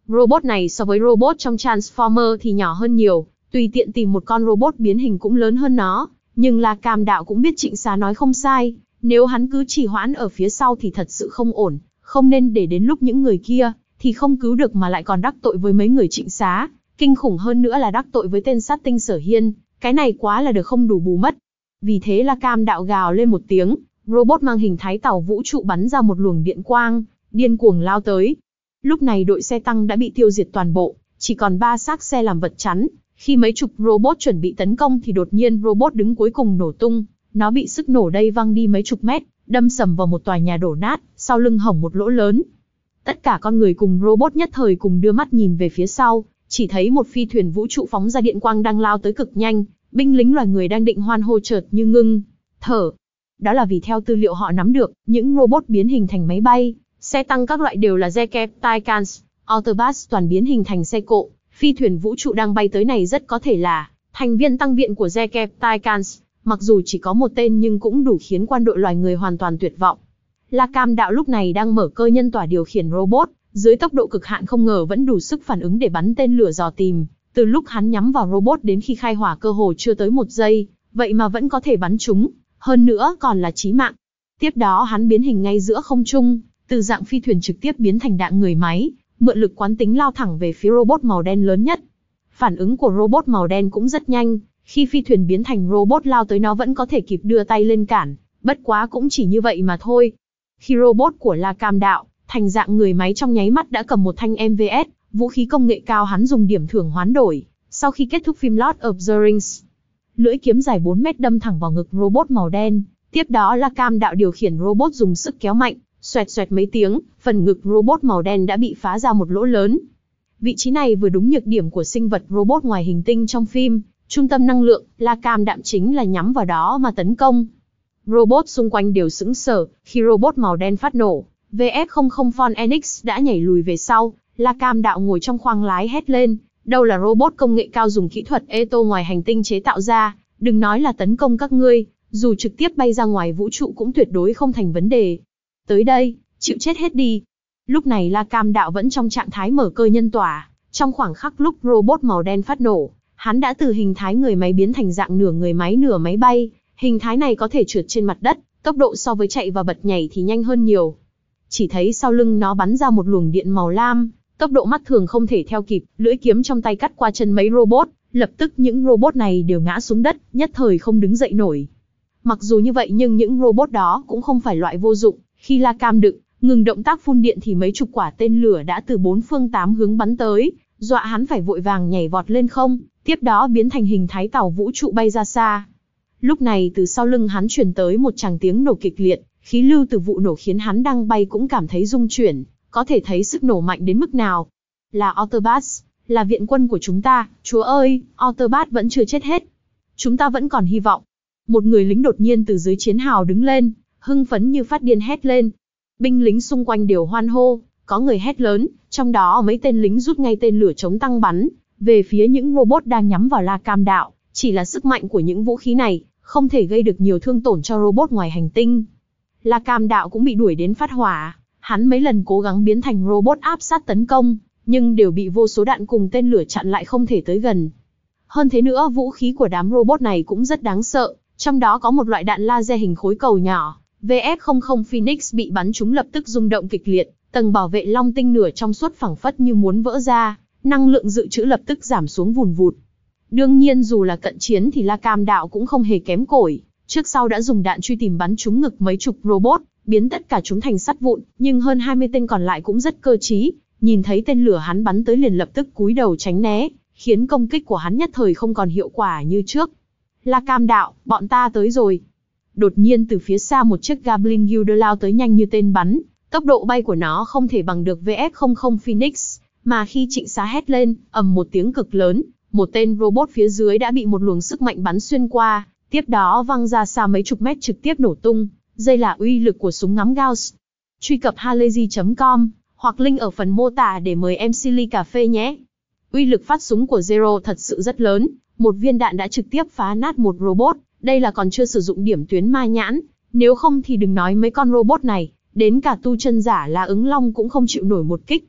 Robot này so với robot trong Transformer thì nhỏ hơn nhiều, tùy tiện tìm một con robot biến hình cũng lớn hơn nó. Nhưng La Cam Đạo cũng biết Trịnh Xá nói không sai, nếu hắn cứ trì hoãn ở phía sau thì thật sự không ổn, không nên để đến lúc những người kia thì không cứu được mà lại còn đắc tội với mấy người Trịnh Xá, kinh khủng hơn nữa là đắc tội với tên sát tinh Sở Hiên, cái này quá là được không đủ bù mất. Vì thế La Cam Đạo gào lên một tiếng, robot mang hình thái tàu vũ trụ bắn ra một luồng điện quang, điên cuồng lao tới. Lúc này đội xe tăng đã bị tiêu diệt toàn bộ, chỉ còn ba xác xe làm vật chắn. Khi mấy chục robot chuẩn bị tấn công thì đột nhiên robot đứng cuối cùng nổ tung, nó bị sức nổ đây văng đi mấy chục mét, đâm sầm vào một tòa nhà đổ nát, sau lưng hổng một lỗ lớn. Tất cả con người cùng robot nhất thời cùng đưa mắt nhìn về phía sau, chỉ thấy một phi thuyền vũ trụ phóng ra điện quang đang lao tới cực nhanh, binh lính loài người đang định hoan hô chợt như ngưng thở. Đó là vì theo tư liệu họ nắm được, những robot biến hình thành máy bay, xe tăng các loại đều là Zekepticans, Autobots toàn biến hình thành xe cộ. Phi thuyền vũ trụ đang bay tới này rất có thể là thành viên tăng viện của Zekepticans, mặc dù chỉ có một tên nhưng cũng đủ khiến quân đội loài người hoàn toàn tuyệt vọng. La Cam Đạo lúc này đang mở cơ nhân tỏa điều khiển robot, dưới tốc độ cực hạn không ngờ vẫn đủ sức phản ứng để bắn tên lửa dò tìm. Từ lúc hắn nhắm vào robot đến khi khai hỏa cơ hồ chưa tới một giây, vậy mà vẫn có thể bắn chúng, hơn nữa còn là chí mạng. Tiếp đó hắn biến hình ngay giữa không trung, từ dạng phi thuyền trực tiếp biến thành đạn người máy, mượn lực quán tính lao thẳng về phía robot màu đen lớn nhất. Phản ứng của robot màu đen cũng rất nhanh, khi phi thuyền biến thành robot lao tới nó vẫn có thể kịp đưa tay lên cản, bất quá cũng chỉ như vậy mà thôi. Khi robot của La Cam Đạo thành dạng người máy trong nháy mắt đã cầm một thanh em vê ét, vũ khí công nghệ cao hắn dùng điểm thưởng hoán đổi. Sau khi kết thúc phim Lord of the Rings, lưỡi kiếm dài bốn mét đâm thẳng vào ngực robot màu đen. Tiếp đó La Cam Đạo điều khiển robot dùng sức kéo mạnh, xoẹt xoẹt mấy tiếng, phần ngực robot màu đen đã bị phá ra một lỗ lớn. Vị trí này vừa đúng nhược điểm của sinh vật robot ngoài hành tinh trong phim, trung tâm năng lượng. La Cam Đạo chính là nhắm vào đó mà tấn công. Robot xung quanh đều sững sờ, khi robot màu đen phát nổ, vê ép không không Von Enix đã nhảy lùi về sau. La Cam Đạo ngồi trong khoang lái hét lên, đâu là robot công nghệ cao dùng kỹ thuật e tê ô ngoài hành tinh chế tạo ra, đừng nói là tấn công các ngươi, dù trực tiếp bay ra ngoài vũ trụ cũng tuyệt đối không thành vấn đề. Tới đây, chịu chết hết đi. Lúc này La Cam Đạo vẫn trong trạng thái mở cơ nhân tỏa, trong khoảng khắc lúc robot màu đen phát nổ, hắn đã từ hình thái người máy biến thành dạng nửa người máy nửa máy bay, hình thái này có thể trượt trên mặt đất, tốc độ so với chạy và bật nhảy thì nhanh hơn nhiều. Chỉ thấy sau lưng nó bắn ra một luồng điện màu lam, tốc độ mắt thường không thể theo kịp, lưỡi kiếm trong tay cắt qua chân mấy robot, lập tức những robot này đều ngã xuống đất, nhất thời không đứng dậy nổi. Mặc dù như vậy nhưng những robot đó cũng không phải loại vô dụng, khi La Cam đựng, ngừng động tác phun điện thì mấy chục quả tên lửa đã từ bốn phương tám hướng bắn tới, dọa hắn phải vội vàng nhảy vọt lên không, tiếp đó biến thành hình thái tàu vũ trụ bay ra xa. Lúc này từ sau lưng hắn truyền tới một tràng tiếng nổ kịch liệt, khí lưu từ vụ nổ khiến hắn đang bay cũng cảm thấy rung chuyển, có thể thấy sức nổ mạnh đến mức nào. Là Autobots, là viện quân của chúng ta, chúa ơi, Autobots vẫn chưa chết hết. Chúng ta vẫn còn hy vọng. Một người lính đột nhiên từ dưới chiến hào đứng lên, hưng phấn như phát điên hét lên. Binh lính xung quanh đều hoan hô, có người hét lớn, trong đó mấy tên lính rút ngay tên lửa chống tăng bắn về phía những robot đang nhắm vào La Cam Đạo. Chỉ là sức mạnh của những vũ khí này không thể gây được nhiều thương tổn cho robot ngoài hành tinh. La Cam Đạo cũng bị đuổi đến phát hỏa, hắn mấy lần cố gắng biến thành robot áp sát tấn công, nhưng đều bị vô số đạn cùng tên lửa chặn lại không thể tới gần. Hơn thế nữa vũ khí của đám robot này cũng rất đáng sợ, trong đó có một loại đạn laser hình khối cầu nhỏ. vê ép không không Phoenix bị bắn trúng lập tức rung động kịch liệt, tầng bảo vệ long tinh nửa trong suốt phẳng phất như muốn vỡ ra, năng lượng dự trữ lập tức giảm xuống vùn vụt. Đương nhiên dù là cận chiến thì La Cam Đạo cũng không hề kém cỏi, trước sau đã dùng đạn truy tìm bắn trúng ngực mấy chục robot, biến tất cả chúng thành sắt vụn, nhưng hơn hai mươi tên còn lại cũng rất cơ trí, nhìn thấy tên lửa hắn bắn tới liền lập tức cúi đầu tránh né, khiến công kích của hắn nhất thời không còn hiệu quả như trước. La Cam Đạo, bọn ta tới rồi. Đột nhiên từ phía xa một chiếc Goblin Guider lao tới nhanh như tên bắn, tốc độ bay của nó không thể bằng được vê ép không không Phoenix, mà khi Trịnh Xá hét lên, ầm một tiếng cực lớn, một tên robot phía dưới đã bị một luồng sức mạnh bắn xuyên qua, tiếp đó văng ra xa mấy chục mét trực tiếp nổ tung. Đây là uy lực của súng ngắm Gauss. Truy cập halayzi chấm com hoặc link ở phần mô tả để mời em xê ly cà phê nhé. Uy lực phát súng của Zero thật sự rất lớn, một viên đạn đã trực tiếp phá nát một robot, đây là còn chưa sử dụng điểm tuyến ma nhãn, nếu không thì đừng nói mấy con robot này, đến cả tu chân giả La Ứng Long cũng không chịu nổi một kích.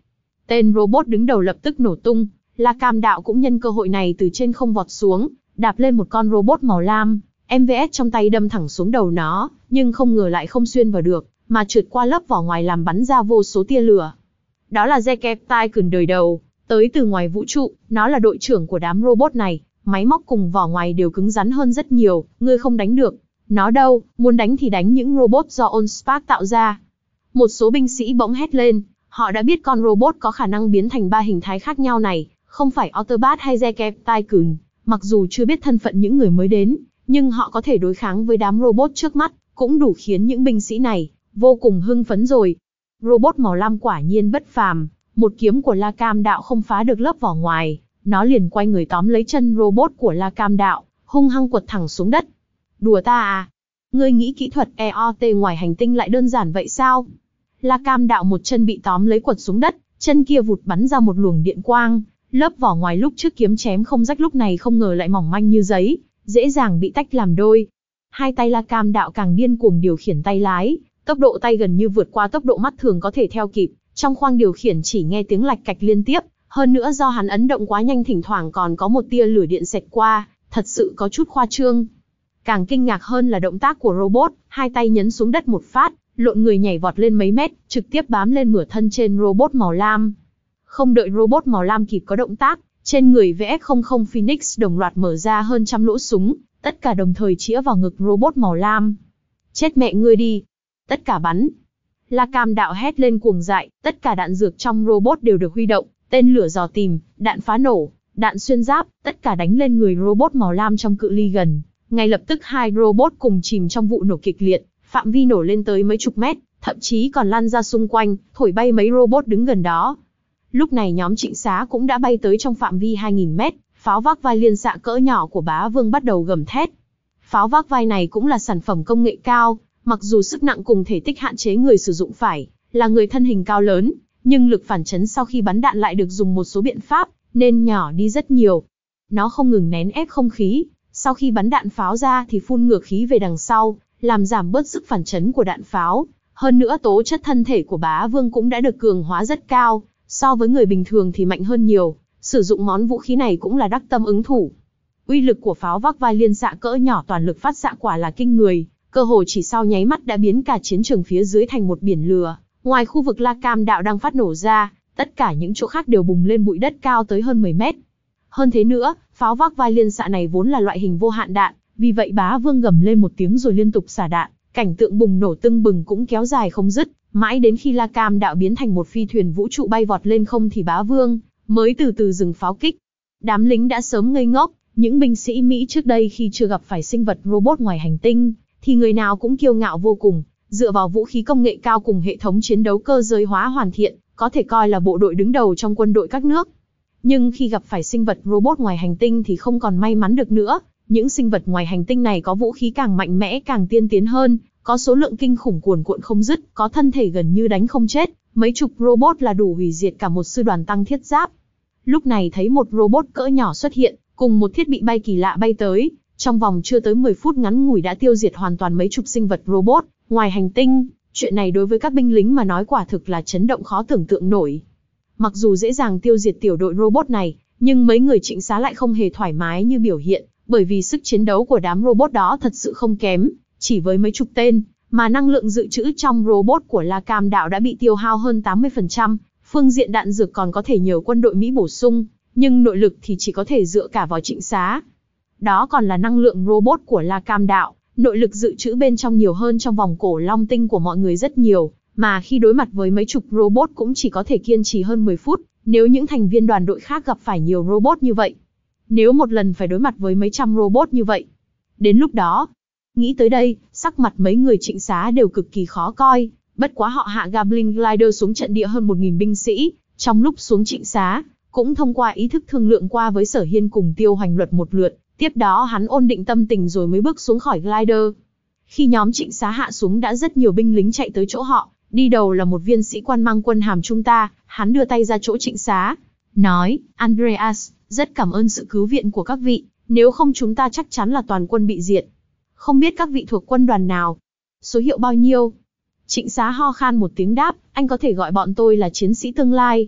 Tên robot đứng đầu lập tức nổ tung, La Cam Đạo cũng nhân cơ hội này từ trên không vọt xuống, đạp lên một con robot màu lam, em vê ét trong tay đâm thẳng xuống đầu nó, nhưng không ngờ lại không xuyên vào được, mà trượt qua lớp vỏ ngoài làm bắn ra vô số tia lửa. Đó là Zekepticon đời đầu, tới từ ngoài vũ trụ, nó là đội trưởng của đám robot này, máy móc cùng vỏ ngoài đều cứng rắn hơn rất nhiều, ngươi không đánh được. Nó đâu, muốn đánh thì đánh những robot do Allspark tạo ra. Một số binh sĩ bỗng hét lên, họ đã biết con robot có khả năng biến thành ba hình thái khác nhau này, không phải Autobot hay Zekepticon, mặc dù chưa biết thân phận những người mới đến, nhưng họ có thể đối kháng với đám robot trước mắt, cũng đủ khiến những binh sĩ này vô cùng hưng phấn rồi. Robot màu lam quả nhiên bất phàm, một kiếm của La Cam Đạo không phá được lớp vỏ ngoài, nó liền quay người tóm lấy chân robot của La Cam Đạo, hung hăng quật thẳng xuống đất. Đùa ta à? Ngươi nghĩ kỹ thuật e o tê ngoài hành tinh lại đơn giản vậy sao? La Cam Đạo một chân bị tóm lấy quật xuống đất, chân kia vụt bắn ra một luồng điện quang, lớp vỏ ngoài lúc trước kiếm chém không rách lúc này không ngờ lại mỏng manh như giấy, dễ dàng bị tách làm đôi. Hai tay La Cam Đạo càng điên cuồng điều khiển tay lái, tốc độ tay gần như vượt qua tốc độ mắt thường có thể theo kịp, trong khoang điều khiển chỉ nghe tiếng lạch cạch liên tiếp, hơn nữa do hắn ấn động quá nhanh thỉnh thoảng còn có một tia lửa điện xẹt qua, thật sự có chút khoa trương. Càng kinh ngạc hơn là động tác của robot, hai tay nhấn xuống đất một phát, lộn người nhảy vọt lên mấy mét, trực tiếp bám lên mửa thân trên robot màu lam. Không đợi robot màu lam kịp có động tác, trên người vê ép không không Phoenix đồng loạt mở ra hơn trăm lỗ súng, tất cả đồng thời chĩa vào ngực robot màu lam. Chết mẹ ngươi đi! Tất cả bắn! La Cam Đạo hét lên cuồng dại, tất cả đạn dược trong robot đều được huy động, tên lửa dò tìm, đạn phá nổ, đạn xuyên giáp, tất cả đánh lên người robot màu lam trong cự ly gần. Ngay lập tức hai robot cùng chìm trong vụ nổ kịch liệt, phạm vi nổ lên tới mấy chục mét, thậm chí còn lan ra xung quanh, thổi bay mấy robot đứng gần đó. Lúc này nhóm Trịnh Xá cũng đã bay tới trong phạm vi hai nghìn mét, pháo vác vai liên xạ cỡ nhỏ của Bá Vương bắt đầu gầm thét. Pháo vác vai này cũng là sản phẩm công nghệ cao, mặc dù sức nặng cùng thể tích hạn chế người sử dụng phải là người thân hình cao lớn, nhưng lực phản chấn sau khi bắn đạn lại được dùng một số biện pháp, nên nhỏ đi rất nhiều. Nó không ngừng nén ép không khí, sau khi bắn đạn pháo ra thì phun ngược khí về đằng sau, làm giảm bớt sức phản chấn của đạn pháo. Hơn nữa tố chất thân thể của Bá Vương cũng đã được cường hóa rất cao, so với người bình thường thì mạnh hơn nhiều, sử dụng món vũ khí này cũng là đắc tâm ứng thủ. Uy lực của pháo vác vai liên xạ cỡ nhỏ toàn lực phát xạ quả là kinh người, cơ hồ chỉ sau nháy mắt đã biến cả chiến trường phía dưới thành một biển lửa. Ngoài khu vực La Cam Đạo đang phát nổ ra, tất cả những chỗ khác đều bùng lên bụi đất cao tới hơn mười mét. Hơn thế nữa, pháo vác vai liên xạ này vốn là loại hình vô hạn đạn, vì vậy Bá Vương gầm lên một tiếng rồi liên tục xả đạn, cảnh tượng bùng nổ tưng bừng cũng kéo dài không dứt, mãi đến khi La Cam Đạo biến thành một phi thuyền vũ trụ bay vọt lên không thì Bá Vương mới từ từ dừng pháo kích. Đám lính đã sớm ngây ngốc, những binh sĩ Mỹ trước đây khi chưa gặp phải sinh vật robot ngoài hành tinh, thì người nào cũng kiêu ngạo vô cùng, dựa vào vũ khí công nghệ cao cùng hệ thống chiến đấu cơ giới hóa hoàn thiện, có thể coi là bộ đội đứng đầu trong quân đội các nước. Nhưng khi gặp phải sinh vật robot ngoài hành tinh thì không còn may mắn được nữa, những sinh vật ngoài hành tinh này có vũ khí càng mạnh mẽ càng tiên tiến hơn, có số lượng kinh khủng cuồn cuộn không dứt, có thân thể gần như đánh không chết, mấy chục robot là đủ hủy diệt cả một sư đoàn tăng thiết giáp. Lúc này thấy một robot cỡ nhỏ xuất hiện, cùng một thiết bị bay kỳ lạ bay tới, trong vòng chưa tới mười phút ngắn ngủi đã tiêu diệt hoàn toàn mấy chục sinh vật robot ngoài hành tinh. Chuyện này đối với các binh lính mà nói quả thực là chấn động khó tưởng tượng nổi. Mặc dù dễ dàng tiêu diệt tiểu đội robot này, nhưng mấy người Trịnh Xá lại không hề thoải mái như biểu hiện, bởi vì sức chiến đấu của đám robot đó thật sự không kém, chỉ với mấy chục tên, mà năng lượng dự trữ trong robot của La Cam Đạo đã bị tiêu hao hơn tám mươi phần trăm, phương diện đạn dược còn có thể nhờ quân đội Mỹ bổ sung, nhưng nội lực thì chỉ có thể dựa cả vào Trịnh Xá. Đó còn là năng lượng robot của La Cam Đạo, nội lực dự trữ bên trong nhiều hơn trong vòng cổ long tinh của mọi người rất nhiều, mà khi đối mặt với mấy chục robot cũng chỉ có thể kiên trì hơn mười phút, nếu những thành viên đoàn đội khác gặp phải nhiều robot như vậy. Nếu một lần phải đối mặt với mấy trăm robot như vậy. Đến lúc đó, nghĩ tới đây, sắc mặt mấy người Trịnh Xá đều cực kỳ khó coi, bất quá họ hạ Goblin Glider xuống trận địa hơn một nghìn binh sĩ, trong lúc xuống Trịnh Xá, cũng thông qua ý thức thương lượng qua với Sở Hiên cùng Tiêu Hoành Luật một lượt, tiếp đó hắn ổn định tâm tình rồi mới bước xuống khỏi glider. Khi nhóm Trịnh Xá hạ xuống đã rất nhiều binh lính chạy tới chỗ họ, đi đầu là một viên sĩ quan mang quân hàm trung ta, hắn đưa tay ra chỗ Trịnh Xá, nói, Andreas, rất cảm ơn sự cứu viện của các vị, nếu không chúng ta chắc chắn là toàn quân bị diệt. Không biết các vị thuộc quân đoàn nào? Số hiệu bao nhiêu? Trịnh Xá ho khan một tiếng đáp, anh có thể gọi bọn tôi là chiến sĩ tương lai.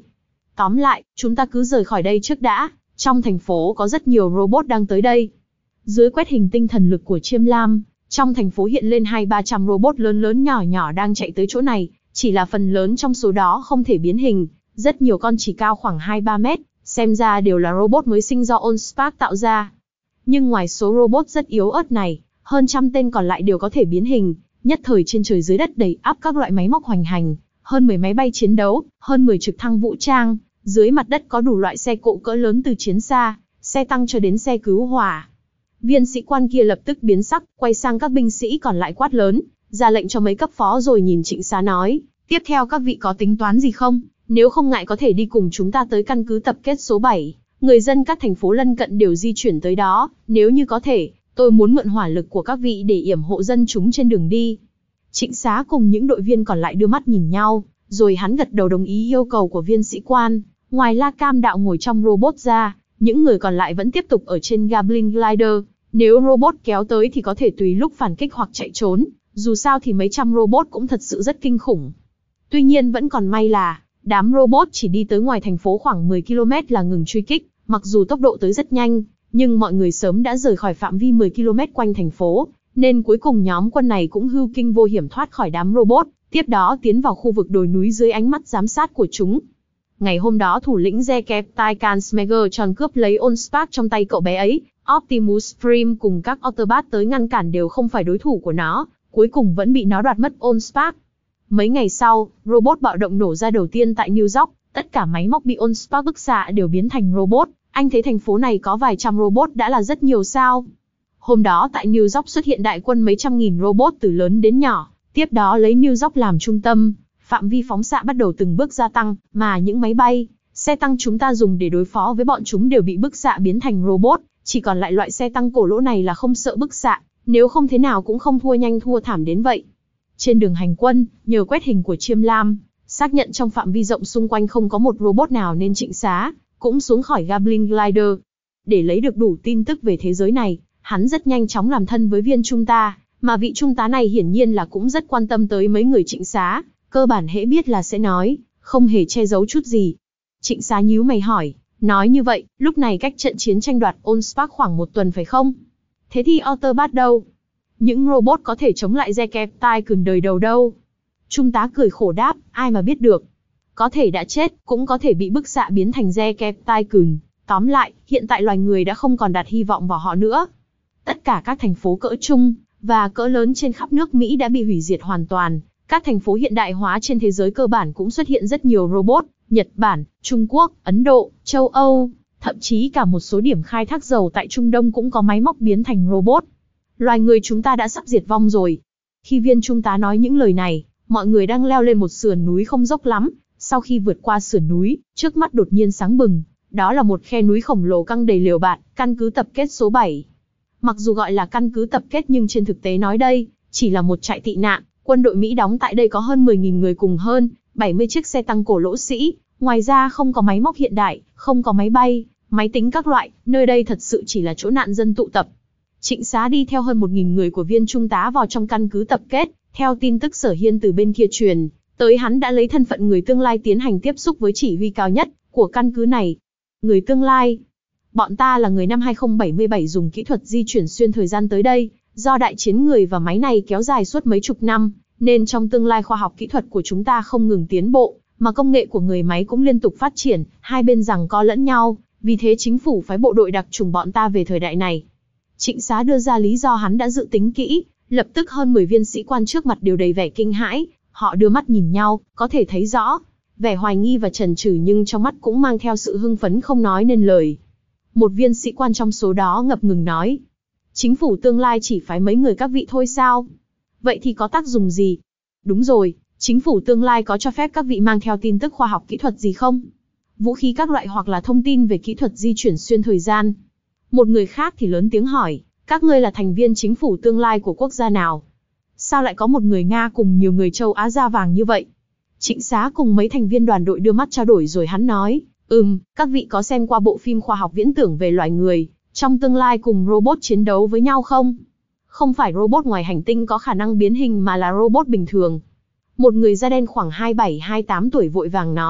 Tóm lại, chúng ta cứ rời khỏi đây trước đã, trong thành phố có rất nhiều robot đang tới đây. Dưới quét hình tinh thần lực của Chiêm Lam, trong thành phố hiện lên hai ba trăm robot lớn lớn nhỏ nhỏ đang chạy tới chỗ này, chỉ là phần lớn trong số đó không thể biến hình, rất nhiều con chỉ cao khoảng hai ba mét, xem ra đều là robot mới sinh do Allspark tạo ra. Nhưng ngoài số robot rất yếu ớt này, hơn trăm tên còn lại đều có thể biến hình, nhất thời trên trời dưới đất đầy ắp các loại máy móc hoành hành, hơn mười máy bay chiến đấu, hơn mười trực thăng vũ trang, dưới mặt đất có đủ loại xe cộ cỡ lớn từ chiến xa, xe tăng cho đến xe cứu hỏa. Viên sĩ quan kia lập tức biến sắc, quay sang các binh sĩ còn lại quát lớn, ra lệnh cho mấy cấp phó rồi nhìn Trịnh Xá nói, tiếp theo các vị có tính toán gì không? Nếu không ngại có thể đi cùng chúng ta tới căn cứ tập kết số bảy, người dân các thành phố lân cận đều di chuyển tới đó, nếu như có thể, tôi muốn mượn hỏa lực của các vị để yểm hộ dân chúng trên đường đi. Trịnh Xá cùng những đội viên còn lại đưa mắt nhìn nhau, rồi hắn gật đầu đồng ý yêu cầu của viên sĩ quan. Ngoài La Cam Đạo ngồi trong robot ra, những người còn lại vẫn tiếp tục ở trên Goblin Glider. Nếu robot kéo tới thì có thể tùy lúc phản kích hoặc chạy trốn, dù sao thì mấy trăm robot cũng thật sự rất kinh khủng. Tuy nhiên vẫn còn may là, đám robot chỉ đi tới ngoài thành phố khoảng mười ki lô mét là ngừng truy kích, mặc dù tốc độ tới rất nhanh, nhưng mọi người sớm đã rời khỏi phạm vi mười ki lô mét quanh thành phố, nên cuối cùng nhóm quân này cũng hưu kinh vô hiểm thoát khỏi đám robot, tiếp đó tiến vào khu vực đồi núi dưới ánh mắt giám sát của chúng. Ngày hôm đó thủ lĩnh Zekeptai Megatron cướp lấy Allspark trong tay cậu bé ấy, Optimus Prime cùng các Autobot tới ngăn cản đều không phải đối thủ của nó, cuối cùng vẫn bị nó đoạt mất Allspark. Mấy ngày sau, robot bạo động nổ ra đầu tiên tại New York, tất cả máy móc bị Allspark bức xạ đều biến thành robot. Anh thấy thành phố này có vài trăm robot đã là rất nhiều sao? Hôm đó tại New York xuất hiện đại quân mấy trăm nghìn robot từ lớn đến nhỏ, tiếp đó lấy New York làm trung tâm, phạm vi phóng xạ bắt đầu từng bước gia tăng, mà những máy bay, xe tăng chúng ta dùng để đối phó với bọn chúng đều bị bức xạ biến thành robot, chỉ còn lại loại xe tăng cổ lỗ này là không sợ bức xạ, nếu không thế nào cũng không thua nhanh thua thảm đến vậy. Trên đường hành quân, nhờ quét hình của Chiêm Lam, xác nhận trong phạm vi rộng xung quanh không có một robot nào nên Trịnh Xá cũng xuống khỏi Goblin Glider. Để lấy được đủ tin tức về thế giới này, hắn rất nhanh chóng làm thân với viên trung tá, mà vị trung tá này hiển nhiên là cũng rất quan tâm tới mấy người Trịnh Xá, cơ bản hễ biết là sẽ nói, không hề che giấu chút gì. Trịnh Xá nhíu mày hỏi, nói như vậy, lúc này cách trận chiến tranh đoạt Allspark khoảng một tuần phải không? Thế thì Autobot đâu? Những robot có thể chống lại Zekeptai cường đời đầu đâu? Trung tá cười khổ đáp, ai mà biết được. Có thể đã chết, cũng có thể bị bức xạ biến thành Zekeptai cường. Tóm lại, hiện tại loài người đã không còn đặt hy vọng vào họ nữa. Tất cả các thành phố cỡ trung và cỡ lớn trên khắp nước Mỹ đã bị hủy diệt hoàn toàn. Các thành phố hiện đại hóa trên thế giới cơ bản cũng xuất hiện rất nhiều robot, Nhật Bản, Trung Quốc, Ấn Độ, châu Âu, thậm chí cả một số điểm khai thác dầu tại Trung Đông cũng có máy móc biến thành robot. Loài người chúng ta đã sắp diệt vong rồi. Khi viên trung tá nói những lời này, mọi người đang leo lên một sườn núi không dốc lắm. Sau khi vượt qua sườn núi, trước mắt đột nhiên sáng bừng. Đó là một khe núi khổng lồ căng đầy liều bạt, căn cứ tập kết số bảy. Mặc dù gọi là căn cứ tập kết nhưng trên thực tế nói đây chỉ là một trại tị nạn. Quân đội Mỹ đóng tại đây có hơn mười nghìn người cùng hơn bảy mươi chiếc xe tăng cổ lỗ sĩ. Ngoài ra không có máy móc hiện đại, không có máy bay, máy tính các loại. Nơi đây thật sự chỉ là chỗ nạn dân tụ tập. Trịnh Xá đi theo hơn một nghìn người của viên trung tá vào trong căn cứ tập kết. Theo tin tức Sở Hiên từ bên kia truyền tới, hắn đã lấy thân phận người tương lai tiến hành tiếp xúc với chỉ huy cao nhất của căn cứ này. Người tương lai. Bọn ta là người năm hai không bảy bảy dùng kỹ thuật di chuyển xuyên thời gian tới đây. Do đại chiến người và máy này kéo dài suốt mấy chục năm, nên trong tương lai khoa học kỹ thuật của chúng ta không ngừng tiến bộ, mà công nghệ của người máy cũng liên tục phát triển, hai bên giằng co lẫn nhau, vì thế chính phủ phái bộ đội đặc chủng bọn ta về thời đại này. Trịnh Xá đưa ra lý do hắn đã dự tính kỹ, lập tức hơn mười viên sĩ quan trước mặt đều đầy vẻ kinh hãi, họ đưa mắt nhìn nhau, có thể thấy rõ vẻ hoài nghi và chần chừ nhưng trong mắt cũng mang theo sự hưng phấn không nói nên lời. Một viên sĩ quan trong số đó ngập ngừng nói, chính phủ tương lai chỉ phái mấy người các vị thôi sao? Vậy thì có tác dụng gì? Đúng rồi, chính phủ tương lai có cho phép các vị mang theo tin tức khoa học kỹ thuật gì không? Vũ khí các loại hoặc là thông tin về kỹ thuật di chuyển xuyên thời gian. Một người khác thì lớn tiếng hỏi, các ngươi là thành viên chính phủ tương lai của quốc gia nào? Sao lại có một người Nga cùng nhiều người châu Á da vàng như vậy? Trịnh Xá cùng mấy thành viên đoàn đội đưa mắt trao đổi rồi hắn nói, ừm, các vị có xem qua bộ phim khoa học viễn tưởng về loài người trong tương lai cùng robot chiến đấu với nhau không? Không phải robot ngoài hành tinh có khả năng biến hình mà là robot bình thường. Một người da đen khoảng hai mươi bảy hai mươi tám tuổi vội vàng nói, tôi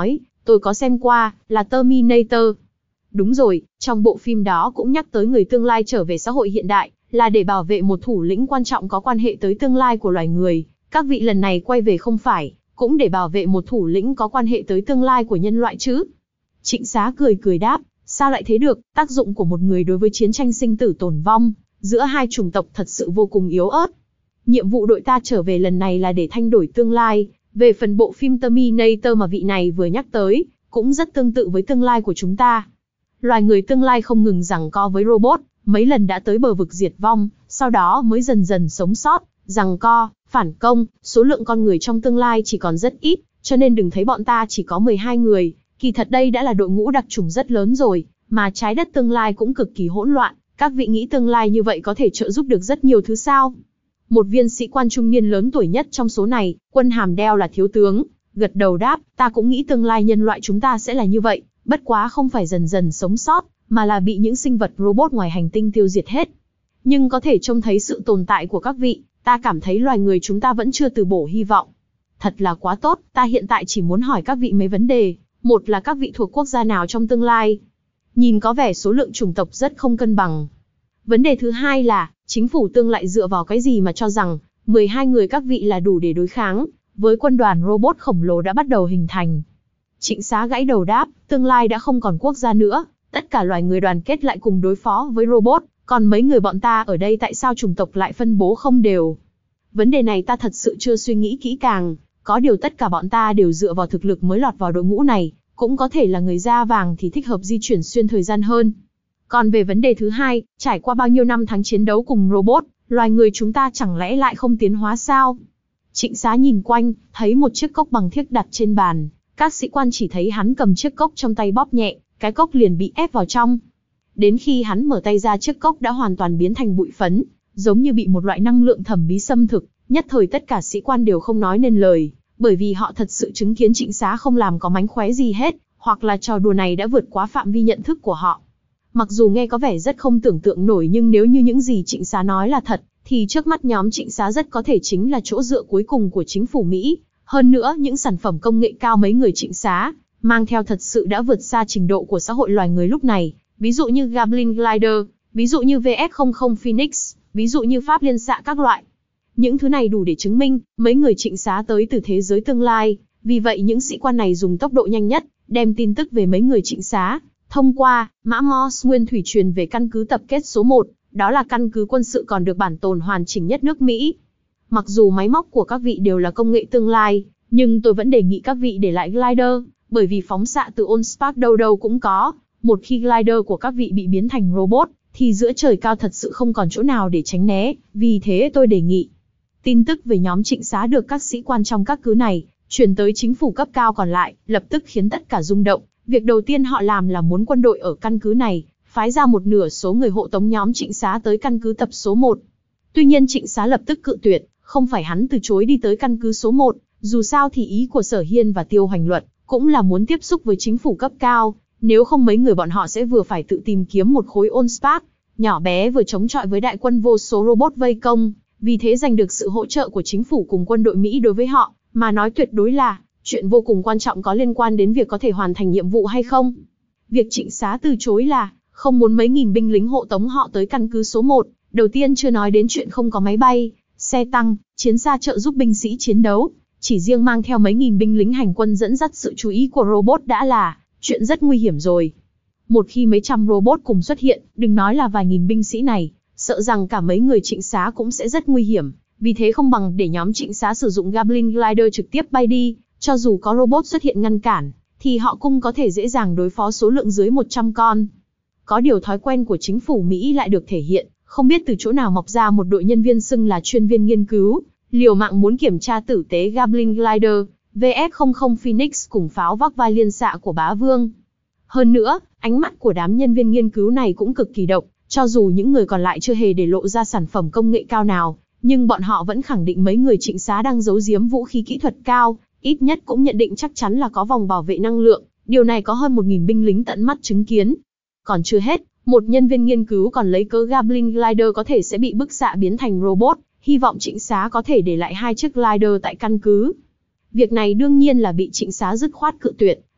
tôi có xem qua, là Terminator. Đúng rồi, trong bộ phim đó cũng nhắc tới người tương lai trở về xã hội hiện đại, là để bảo vệ một thủ lĩnh quan trọng có quan hệ tới tương lai của loài người. Các vị lần này quay về không phải, cũng để bảo vệ một thủ lĩnh có quan hệ tới tương lai của nhân loại chứ? Trịnh Xá cười cười đáp, sao lại thế được, tác dụng của một người đối với chiến tranh sinh tử tồn vong, giữa hai chủng tộc thật sự vô cùng yếu ớt. Nhiệm vụ đội ta trở về lần này là để thay đổi tương lai, về phần bộ phim Terminator mà vị này vừa nhắc tới, cũng rất tương tự với tương lai của chúng ta. Loài người tương lai không ngừng giằng co với robot, mấy lần đã tới bờ vực diệt vong, sau đó mới dần dần sống sót, giằng co, phản công, số lượng con người trong tương lai chỉ còn rất ít, cho nên đừng thấy bọn ta chỉ có mười hai người, kỳ thật đây đã là đội ngũ đặc chủng rất lớn rồi, mà trái đất tương lai cũng cực kỳ hỗn loạn, các vị nghĩ tương lai như vậy có thể trợ giúp được rất nhiều thứ sao? Một viên sĩ quan trung niên lớn tuổi nhất trong số này, quân hàm đeo là thiếu tướng, gật đầu đáp, ta cũng nghĩ tương lai nhân loại chúng ta sẽ là như vậy, bất quá không phải dần dần sống sót, mà là bị những sinh vật robot ngoài hành tinh tiêu diệt hết. Nhưng có thể trông thấy sự tồn tại của các vị, ta cảm thấy loài người chúng ta vẫn chưa từ bỏ hy vọng. Thật là quá tốt, ta hiện tại chỉ muốn hỏi các vị mấy vấn đề. Một là các vị thuộc quốc gia nào trong tương lai? Nhìn có vẻ số lượng chủng tộc rất không cân bằng. Vấn đề thứ hai là, chính phủ tương lại dựa vào cái gì mà cho rằng, mười hai người các vị là đủ để đối kháng, với quân đoàn robot khổng lồ đã bắt đầu hình thành. Trịnh Xá gãy đầu đáp, tương lai đã không còn quốc gia nữa, tất cả loài người đoàn kết lại cùng đối phó với robot, còn mấy người bọn ta ở đây tại sao chủng tộc lại phân bố không đều? Vấn đề này ta thật sự chưa suy nghĩ kỹ càng, có điều tất cả bọn ta đều dựa vào thực lực mới lọt vào đội ngũ này, cũng có thể là người da vàng thì thích hợp di chuyển xuyên thời gian hơn. Còn về vấn đề thứ hai, trải qua bao nhiêu năm tháng chiến đấu cùng robot, loài người chúng ta chẳng lẽ lại không tiến hóa sao? Trịnh Xá nhìn quanh, thấy một chiếc cốc bằng thiếc đặt trên bàn, các sĩ quan chỉ thấy hắn cầm chiếc cốc trong tay bóp nhẹ, cái cốc liền bị ép vào trong. Đến khi hắn mở tay ra chiếc cốc đã hoàn toàn biến thành bụi phấn, giống như bị một loại năng lượng thẩm bí xâm thực, nhất thời tất cả sĩ quan đều không nói nên lời, bởi vì họ thật sự chứng kiến Trịnh Xá không làm có mánh khóe gì hết, hoặc là trò đùa này đã vượt quá phạm vi nhận thức của họ. Mặc dù nghe có vẻ rất không tưởng tượng nổi nhưng nếu như những gì Trịnh Xá nói là thật, thì trước mắt nhóm Trịnh Xá rất có thể chính là chỗ dựa cuối cùng của chính phủ Mỹ. Hơn nữa, những sản phẩm công nghệ cao mấy người Trịnh Xá mang theo thật sự đã vượt xa trình độ của xã hội loài người lúc này, ví dụ như Goblin Glider, ví dụ như vê ép không không Phoenix, ví dụ như pháp liên xạ các loại. Những thứ này đủ để chứng minh, mấy người Trịnh Xá tới từ thế giới tương lai, vì vậy những sĩ quan này dùng tốc độ nhanh nhất, đem tin tức về mấy người Trịnh Xá, thông qua mã Morse nguyên thủy truyền về căn cứ tập kết số một, đó là căn cứ quân sự còn được bảo tồn hoàn chỉnh nhất nước Mỹ. Mặc dù máy móc của các vị đều là công nghệ tương lai, nhưng tôi vẫn đề nghị các vị để lại glider, bởi vì phóng xạ từ Allspark đâu đâu cũng có. Một khi glider của các vị bị biến thành robot, thì giữa trời cao thật sự không còn chỗ nào để tránh né, vì thế tôi đề nghị. Tin tức về nhóm Trịnh Xá được các sĩ quan trong các cứ này truyền tới chính phủ cấp cao còn lại, lập tức khiến tất cả rung động. Việc đầu tiên họ làm là muốn quân đội ở căn cứ này phái ra một nửa số người hộ tống nhóm Trịnh Xá tới căn cứ tập số một. Tuy nhiên Trịnh Xá lập tức cự tuyệt, không phải hắn từ chối đi tới căn cứ số một, dù sao thì ý của Sở Hiên và Tiêu Hoành Luật cũng là muốn tiếp xúc với chính phủ cấp cao, nếu không mấy người bọn họ sẽ vừa phải tự tìm kiếm một khối Allspark nhỏ bé vừa chống chọi với đại quân vô số robot vây công, vì thế giành được sự hỗ trợ của chính phủ cùng quân đội Mỹ đối với họ, mà nói tuyệt đối là chuyện vô cùng quan trọng có liên quan đến việc có thể hoàn thành nhiệm vụ hay không. Việc Trịnh Xá từ chối là không muốn mấy nghìn binh lính hộ tống họ tới căn cứ số một, đầu tiên chưa nói đến chuyện không có máy bay, xe tăng, chiến xa trợ giúp binh sĩ chiến đấu, chỉ riêng mang theo mấy nghìn binh lính hành quân dẫn dắt sự chú ý của robot đã là chuyện rất nguy hiểm rồi. Một khi mấy trăm robot cùng xuất hiện, đừng nói là vài nghìn binh sĩ này, sợ rằng cả mấy người Trịnh Xá cũng sẽ rất nguy hiểm, vì thế không bằng để nhóm Trịnh Xá sử dụng Goblin Glider trực tiếp bay đi, cho dù có robot xuất hiện ngăn cản, thì họ cũng có thể dễ dàng đối phó số lượng dưới một trăm con. Có điều thói quen của chính phủ Mỹ lại được thể hiện, không biết từ chỗ nào mọc ra một đội nhân viên xưng là chuyên viên nghiên cứu, liều mạng muốn kiểm tra tử tế Goblin Glider, vê ép không không Phoenix cùng pháo vác vai liên xạ của bá vương. Hơn nữa, ánh mắt của đám nhân viên nghiên cứu này cũng cực kỳ độc, cho dù những người còn lại chưa hề để lộ ra sản phẩm công nghệ cao nào, nhưng bọn họ vẫn khẳng định mấy người Trịnh Xá đang giấu giếm vũ khí kỹ thuật cao, ít nhất cũng nhận định chắc chắn là có vòng bảo vệ năng lượng, điều này có hơn một nghìn binh lính tận mắt chứng kiến. Còn chưa hết, một nhân viên nghiên cứu còn lấy cớ Goblin Glider có thể sẽ bị bức xạ biến thành robot, hy vọng Trịnh Xá có thể để lại hai chiếc glider tại căn cứ. Việc này đương nhiên là bị Trịnh Xá dứt khoát cự tuyệt,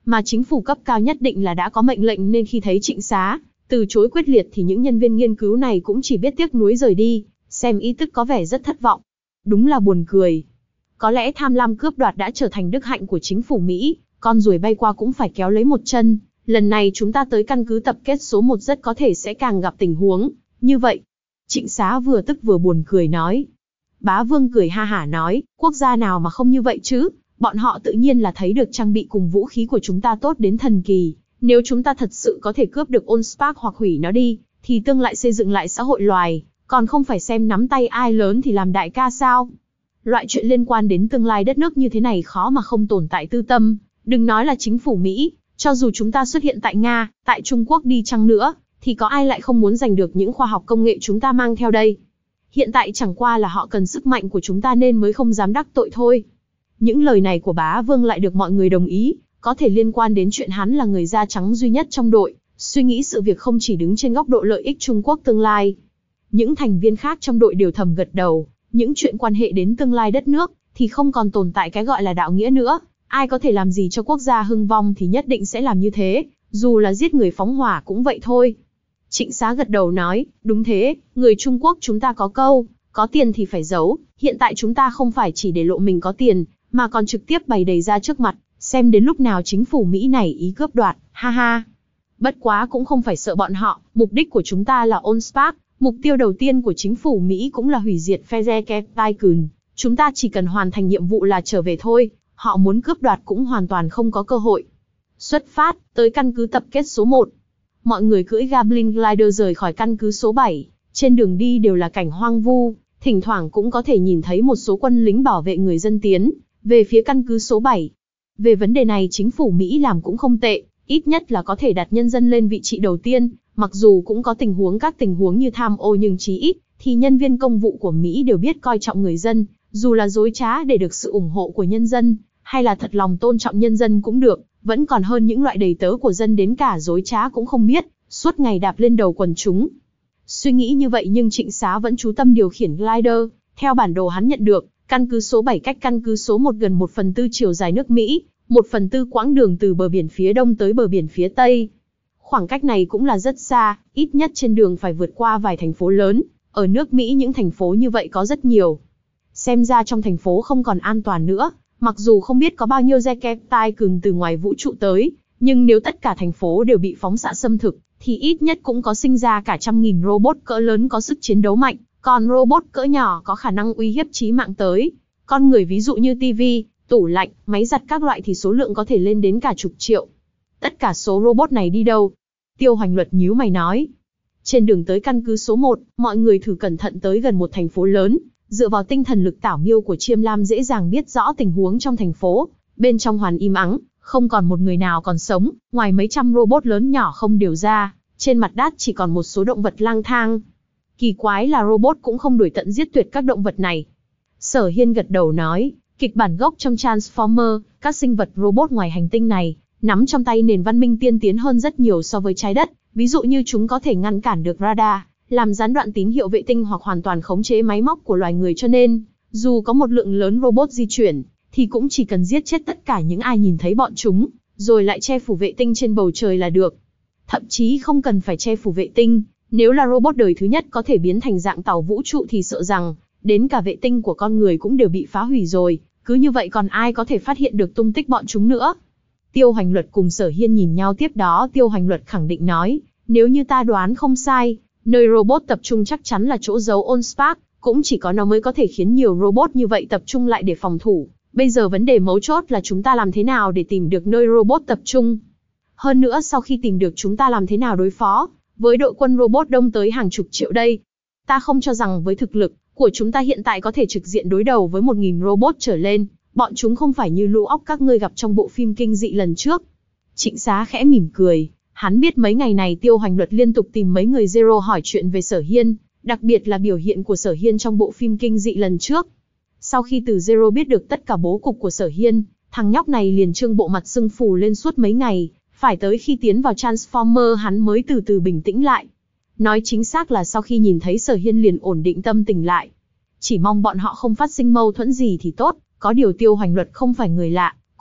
mà chính phủ cấp cao nhất định là đã có mệnh lệnh, nên khi thấy Trịnh Xá từ chối quyết liệt thì những nhân viên nghiên cứu này cũng chỉ biết tiếc nuối rời đi, xem ý tức có vẻ rất thất vọng. Đúng là buồn cười. Có lẽ tham lam cướp đoạt đã trở thành đức hạnh của chính phủ Mỹ, con ruồi bay qua cũng phải kéo lấy một chân. Lần này chúng ta tới căn cứ tập kết số một rất có thể sẽ càng gặp tình huống như vậy. Trịnh Xá vừa tức vừa buồn cười nói. Bá Vương cười ha hả nói, quốc gia nào mà không như vậy chứ, bọn họ tự nhiên là thấy được trang bị cùng vũ khí của chúng ta tốt đến thần kỳ. Nếu chúng ta thật sự có thể cướp được Allspark hoặc hủy nó đi, thì tương lại xây dựng lại xã hội loài, còn không phải xem nắm tay ai lớn thì làm đại ca sao. Loại chuyện liên quan đến tương lai đất nước như thế này khó mà không tồn tại tư tâm, đừng nói là chính phủ Mỹ, cho dù chúng ta xuất hiện tại Nga, tại Trung Quốc đi chăng nữa, thì có ai lại không muốn giành được những khoa học công nghệ chúng ta mang theo đây. Hiện tại chẳng qua là họ cần sức mạnh của chúng ta nên mới không dám đắc tội thôi. Những lời này của Bá Vương lại được mọi người đồng ý, có thể liên quan đến chuyện hắn là người da trắng duy nhất trong đội, suy nghĩ sự việc không chỉ đứng trên góc độ lợi ích Trung Quốc tương lai. Những thành viên khác trong đội đều thầm gật đầu, những chuyện quan hệ đến tương lai đất nước, thì không còn tồn tại cái gọi là đạo nghĩa nữa, ai có thể làm gì cho quốc gia hưng vong thì nhất định sẽ làm như thế, dù là giết người phóng hỏa cũng vậy thôi. Trịnh Xá gật đầu nói, đúng thế, người Trung Quốc chúng ta có câu, có tiền thì phải giấu, hiện tại chúng ta không phải chỉ để lộ mình có tiền, mà còn trực tiếp bày đầy ra trước mặt, xem đến lúc nào chính phủ Mỹ này ý cướp đoạt, ha ha. Bất quá cũng không phải sợ bọn họ, mục đích của chúng ta là Allspark, mục tiêu đầu tiên của chính phủ Mỹ cũng là hủy diệt Fezeke Tycoon, chúng ta chỉ cần hoàn thành nhiệm vụ là trở về thôi, họ muốn cướp đoạt cũng hoàn toàn không có cơ hội. Xuất phát, tới căn cứ tập kết số một. Mọi người cưỡi Goblin Glider rời khỏi căn cứ số bảy, trên đường đi đều là cảnh hoang vu, thỉnh thoảng cũng có thể nhìn thấy một số quân lính bảo vệ người dân tiến về phía căn cứ số bảy. Về vấn đề này chính phủ Mỹ làm cũng không tệ, ít nhất là có thể đặt nhân dân lên vị trí đầu tiên, mặc dù cũng có tình huống các tình huống như tham ô nhưng chí ít, thì nhân viên công vụ của Mỹ đều biết coi trọng người dân, dù là dối trá để được sự ủng hộ của nhân dân, hay là thật lòng tôn trọng nhân dân cũng được, vẫn còn hơn những loại đầy tớ của dân đến cả dối trá cũng không biết, suốt ngày đạp lên đầu quần chúng. Suy nghĩ như vậy nhưng Trịnh Xá vẫn chú tâm điều khiển glider, theo bản đồ hắn nhận được, căn cứ số bảy cách căn cứ số một gần một phần tư chiều dài nước Mỹ, một phần tư quãng đường từ bờ biển phía đông tới bờ biển phía tây. Khoảng cách này cũng là rất xa, ít nhất trên đường phải vượt qua vài thành phố lớn, ở nước Mỹ những thành phố như vậy có rất nhiều. Xem ra trong thành phố không còn an toàn nữa, mặc dù không biết có bao nhiêu Zeke Tycoon từ ngoài vũ trụ tới, nhưng nếu tất cả thành phố đều bị phóng xạ xâm thực, thì ít nhất cũng có sinh ra cả trăm nghìn robot cỡ lớn có sức chiến đấu mạnh, còn robot cỡ nhỏ có khả năng uy hiếp chí mạng tới. Con người ví dụ như tivi, tủ lạnh, máy giặt các loại thì số lượng có thể lên đến cả chục triệu. Tất cả số robot này đi đâu? Tiêu Hoành Luật nhíu mày nói. Trên đường tới căn cứ số một, mọi người thử cẩn thận tới gần một thành phố lớn, dựa vào tinh thần lực tảo miêu của Chiêm Lam dễ dàng biết rõ tình huống trong thành phố. Bên trong hoàn im ắng, không còn một người nào còn sống, ngoài mấy trăm robot lớn nhỏ không điều ra, trên mặt đất chỉ còn một số động vật lang thang. Kỳ quái là robot cũng không đuổi tận giết tuyệt các động vật này. Sở Hiên gật đầu nói, kịch bản gốc trong Transformer, các sinh vật robot ngoài hành tinh này, nắm trong tay nền văn minh tiên tiến hơn rất nhiều so với trái đất, ví dụ như chúng có thể ngăn cản được radar, làm gián đoạn tín hiệu vệ tinh hoặc hoàn toàn khống chế máy móc của loài người, cho nên, dù có một lượng lớn robot di chuyển, thì cũng chỉ cần giết chết tất cả những ai nhìn thấy bọn chúng, rồi lại che phủ vệ tinh trên bầu trời là được. Thậm chí không cần phải che phủ vệ tinh, nếu là robot đời thứ nhất có thể biến thành dạng tàu vũ trụ thì sợ rằng, đến cả vệ tinh của con người cũng đều bị phá hủy rồi, cứ như vậy còn ai có thể phát hiện được tung tích bọn chúng nữa. Tiêu Hoành Luật cùng Sở Hiên nhìn nhau, tiếp đó Tiêu Hoành Luật khẳng định nói, nếu như ta đoán không sai, nơi robot tập trung chắc chắn là chỗ giấu Allspark, cũng chỉ có nó mới có thể khiến nhiều robot như vậy tập trung lại để phòng thủ. Bây giờ vấn đề mấu chốt là chúng ta làm thế nào để tìm được nơi robot tập trung. Hơn nữa sau khi tìm được chúng ta làm thế nào đối phó với đội quân robot đông tới hàng chục triệu đây. Ta không cho rằng với thực lực của chúng ta hiện tại có thể trực diện đối đầu với một nghìn robot trở lên, bọn chúng không phải như lũ óc các ngươi gặp trong bộ phim kinh dị lần trước. Trịnh Xá khẽ mỉm cười, hắn biết mấy ngày này Tiêu Hoành Luật liên tục tìm mấy người Zero hỏi chuyện về Sở Hiên, đặc biệt là biểu hiện của Sở Hiên trong bộ phim kinh dị lần trước. Sau khi từ Zero biết được tất cả bố cục của Sở Hiên, thằng nhóc này liền trương bộ mặt sưng phù lên suốt mấy ngày, phải tới khi tiến vào Transformer hắn mới từ từ bình tĩnh lại. Nói chính xác là sau khi nhìn thấy Sở Hiên liền ổn định tâm tình lại. Chỉ mong bọn họ không phát sinh mâu thuẫn gì thì tốt, có điều Tiêu Hoành Luật không phải người lạ,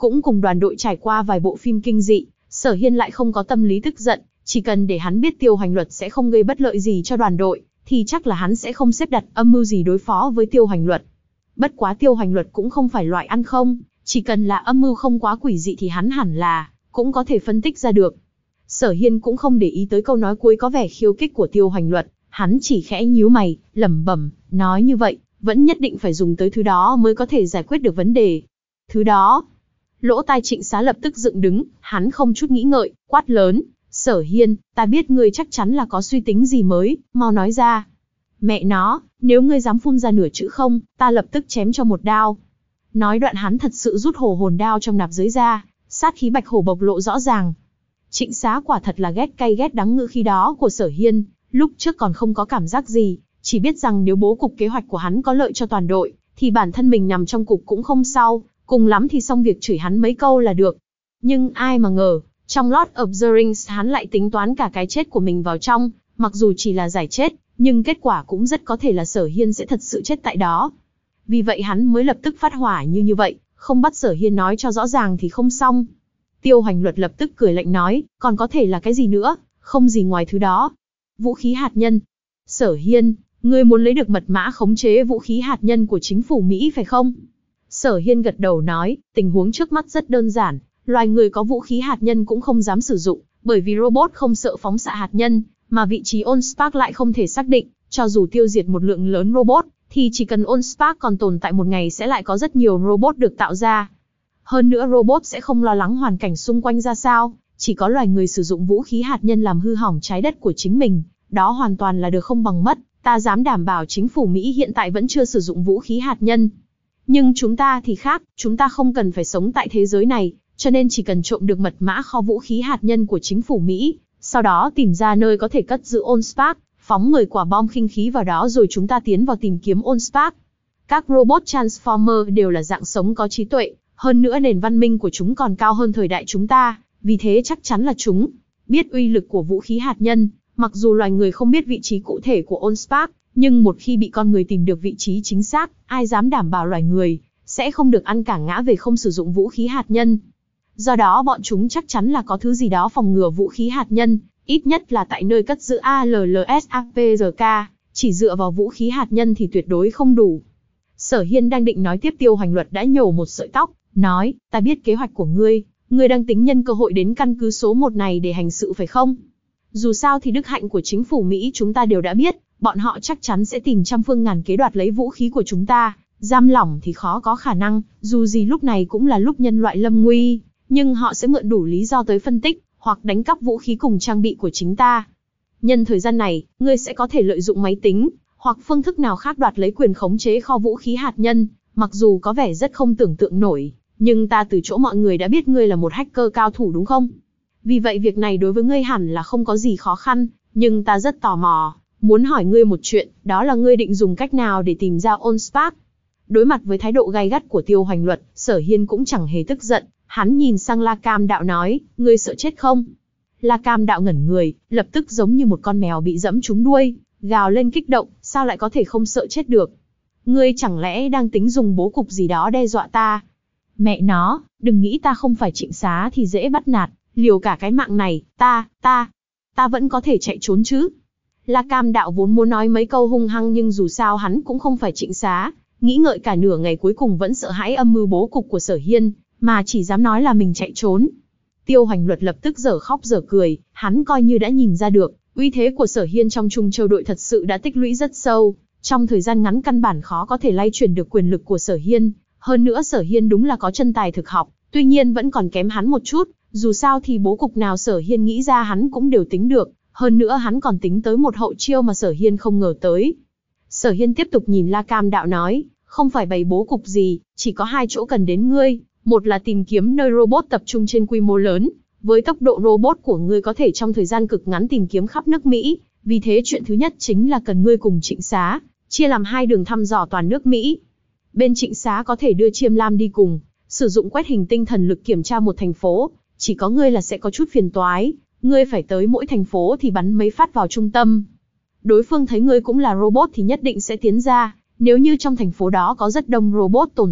cũng cùng đoàn đội trải qua vài bộ phim kinh dị, Sở Hiên lại không có tâm lý tức giận, chỉ cần để hắn biết Tiêu Hành Luật sẽ không gây bất lợi gì cho đoàn đội, thì chắc là hắn sẽ không xếp đặt âm mưu gì đối phó với Tiêu Hành Luật. Bất quá Tiêu Hành Luật cũng không phải loại ăn không, chỉ cần là âm mưu không quá quỷ dị thì hắn hẳn là cũng có thể phân tích ra được. Sở Hiên cũng không để ý tới câu nói cuối có vẻ khiêu khích của Tiêu Hành Luật, hắn chỉ khẽ nhíu mày, lẩm bẩm, nói như vậy, vẫn nhất định phải dùng tới thứ đó mới có thể giải quyết được vấn đề. Thứ đó? Lỗ tai Trịnh Xá lập tức dựng đứng, hắn không chút nghĩ ngợi, quát lớn, Sở Hiên, ta biết ngươi chắc chắn là có suy tính gì mới, mau nói ra. Mẹ nó, nếu ngươi dám phun ra nửa chữ không, ta lập tức chém cho một đao. Nói đoạn hắn thật sự rút hổ hồn đao trong nạp giới ra, sát khí bạch hổ bộc lộ rõ ràng. Trịnh Xá quả thật là ghét cay ghét đắng ngữ khí đó của Sở Hiên, lúc trước còn không có cảm giác gì, chỉ biết rằng nếu bố cục kế hoạch của hắn có lợi cho toàn đội, thì bản thân mình nằm trong cục cũng không sao, cùng lắm thì xong việc chửi hắn mấy câu là được. Nhưng ai mà ngờ, trong Lord of the Rings hắn lại tính toán cả cái chết của mình vào trong, mặc dù chỉ là giải chết, nhưng kết quả cũng rất có thể là Sở Hiên sẽ thật sự chết tại đó. Vì vậy hắn mới lập tức phát hỏa như như vậy, không bắt Sở Hiên nói cho rõ ràng thì không xong. Tiêu Hành Luật lập tức cười lạnh nói, còn có thể là cái gì nữa, không gì ngoài thứ đó. Vũ khí hạt nhân. Sở Hiên, ngươi muốn lấy được mật mã khống chế vũ khí hạt nhân của chính phủ Mỹ phải không? Sở Hiên gật đầu nói, tình huống trước mắt rất đơn giản, loài người có vũ khí hạt nhân cũng không dám sử dụng, bởi vì robot không sợ phóng xạ hạt nhân, mà vị trí Allspark lại không thể xác định, cho dù tiêu diệt một lượng lớn robot, thì chỉ cần Allspark còn tồn tại một ngày sẽ lại có rất nhiều robot được tạo ra. Hơn nữa robot sẽ không lo lắng hoàn cảnh xung quanh ra sao, chỉ có loài người sử dụng vũ khí hạt nhân làm hư hỏng trái đất của chính mình, đó hoàn toàn là được không bằng mất. Ta dám đảm bảo chính phủ Mỹ hiện tại vẫn chưa sử dụng vũ khí hạt nhân. Nhưng chúng ta thì khác, chúng ta không cần phải sống tại thế giới này, cho nên chỉ cần trộm được mật mã kho vũ khí hạt nhân của chính phủ Mỹ, sau đó tìm ra nơi có thể cất giữ Allspark, phóng mười quả bom khinh khí vào đó rồi chúng ta tiến vào tìm kiếm Allspark. Các robot Transformer đều là dạng sống có trí tuệ, hơn nữa nền văn minh của chúng còn cao hơn thời đại chúng ta, vì thế chắc chắn là chúng biết uy lực của vũ khí hạt nhân. Mặc dù loài người không biết vị trí cụ thể của Allspark, nhưng một khi bị con người tìm được vị trí chính xác, ai dám đảm bảo loài người sẽ không được ăn cả ngã về không sử dụng vũ khí hạt nhân. Do đó bọn chúng chắc chắn là có thứ gì đó phòng ngừa vũ khí hạt nhân, ít nhất là tại nơi cất giữ a lờ lờ ét a pê rờ ca, chỉ dựa vào vũ khí hạt nhân thì tuyệt đối không đủ. Sở Hiên đang định nói tiếp, Tiêu Hành Luật đã nhổ một sợi tóc, nói, ta biết kế hoạch của ngươi, ngươi đang tính nhân cơ hội đến căn cứ số một này để hành sự phải không? Dù sao thì đức hạnh của chính phủ Mỹ chúng ta đều đã biết, bọn họ chắc chắn sẽ tìm trăm phương ngàn kế đoạt lấy vũ khí của chúng ta, giam lỏng thì khó có khả năng, dù gì lúc này cũng là lúc nhân loại lâm nguy, nhưng họ sẽ mượn đủ lý do tới phân tích, hoặc đánh cắp vũ khí cùng trang bị của chính ta. Nhân thời gian này, ngươi sẽ có thể lợi dụng máy tính, hoặc phương thức nào khác đoạt lấy quyền khống chế kho vũ khí hạt nhân, mặc dù có vẻ rất không tưởng tượng nổi, nhưng ta từ chỗ mọi người đã biết ngươi là một hacker cao thủ đúng không? Vì vậy việc này đối với ngươi hẳn là không có gì khó khăn, nhưng ta rất tò mò, muốn hỏi ngươi một chuyện, đó là ngươi định dùng cách nào để tìm ra Allspark? Đối mặt với thái độ gay gắt của Tiêu Hành Luật, Sở Hiên cũng chẳng hề tức giận, hắn nhìn sang La Cam Đạo nói, ngươi sợ chết không? La Cam Đạo ngẩn người, lập tức giống như một con mèo bị dẫm trúng đuôi, gào lên kích động, sao lại có thể không sợ chết được? Ngươi chẳng lẽ đang tính dùng bố cục gì đó đe dọa ta? Mẹ nó, đừng nghĩ ta không phải Trịnh Xá thì dễ bắt nạt, liều cả cái mạng này, ta, ta, ta vẫn có thể chạy trốn chứ. La Cam Đạo vốn muốn nói mấy câu hung hăng nhưng dù sao hắn cũng không phải Trịnh Xá, nghĩ ngợi cả nửa ngày cuối cùng vẫn sợ hãi âm mưu bố cục của Sở Hiên, mà chỉ dám nói là mình chạy trốn. Tiêu Hành Luật lập tức dở khóc dở cười, hắn coi như đã nhìn ra được, uy thế của Sở Hiên trong Trung Châu đội thật sự đã tích lũy rất sâu, trong thời gian ngắn căn bản khó có thể lay chuyển được quyền lực của Sở Hiên, hơn nữa Sở Hiên đúng là có chân tài thực học, tuy nhiên vẫn còn kém hắn một chút, dù sao thì bố cục nào Sở Hiên nghĩ ra hắn cũng đều tính được, hơn nữa hắn còn tính tới một hậu chiêu mà Sở Hiên không ngờ tới. Sở Hiên tiếp tục nhìn La Cam Đạo nói, không phải bày bố cục gì, chỉ có hai chỗ cần đến ngươi, một là tìm kiếm nơi robot tập trung trên quy mô lớn, với tốc độ robot của ngươi có thể trong thời gian cực ngắn tìm kiếm khắp nước Mỹ, vì thế chuyện thứ nhất chính là cần ngươi cùng Trịnh Xá, chia làm hai đường thăm dò toàn nước Mỹ. Bên Trịnh Xá có thể đưa Chiêm Lam đi cùng, sử dụng quét hình tinh thần lực kiểm tra một thành phố, chỉ có ngươi là sẽ có chút phiền toái, ngươi phải tới mỗi thành phố thì bắn mấy phát vào trung tâm. Đối phương thấy ngươi cũng là robot thì nhất định sẽ tiến ra, nếu như trong thành phố đó có rất đông robot tồn tại,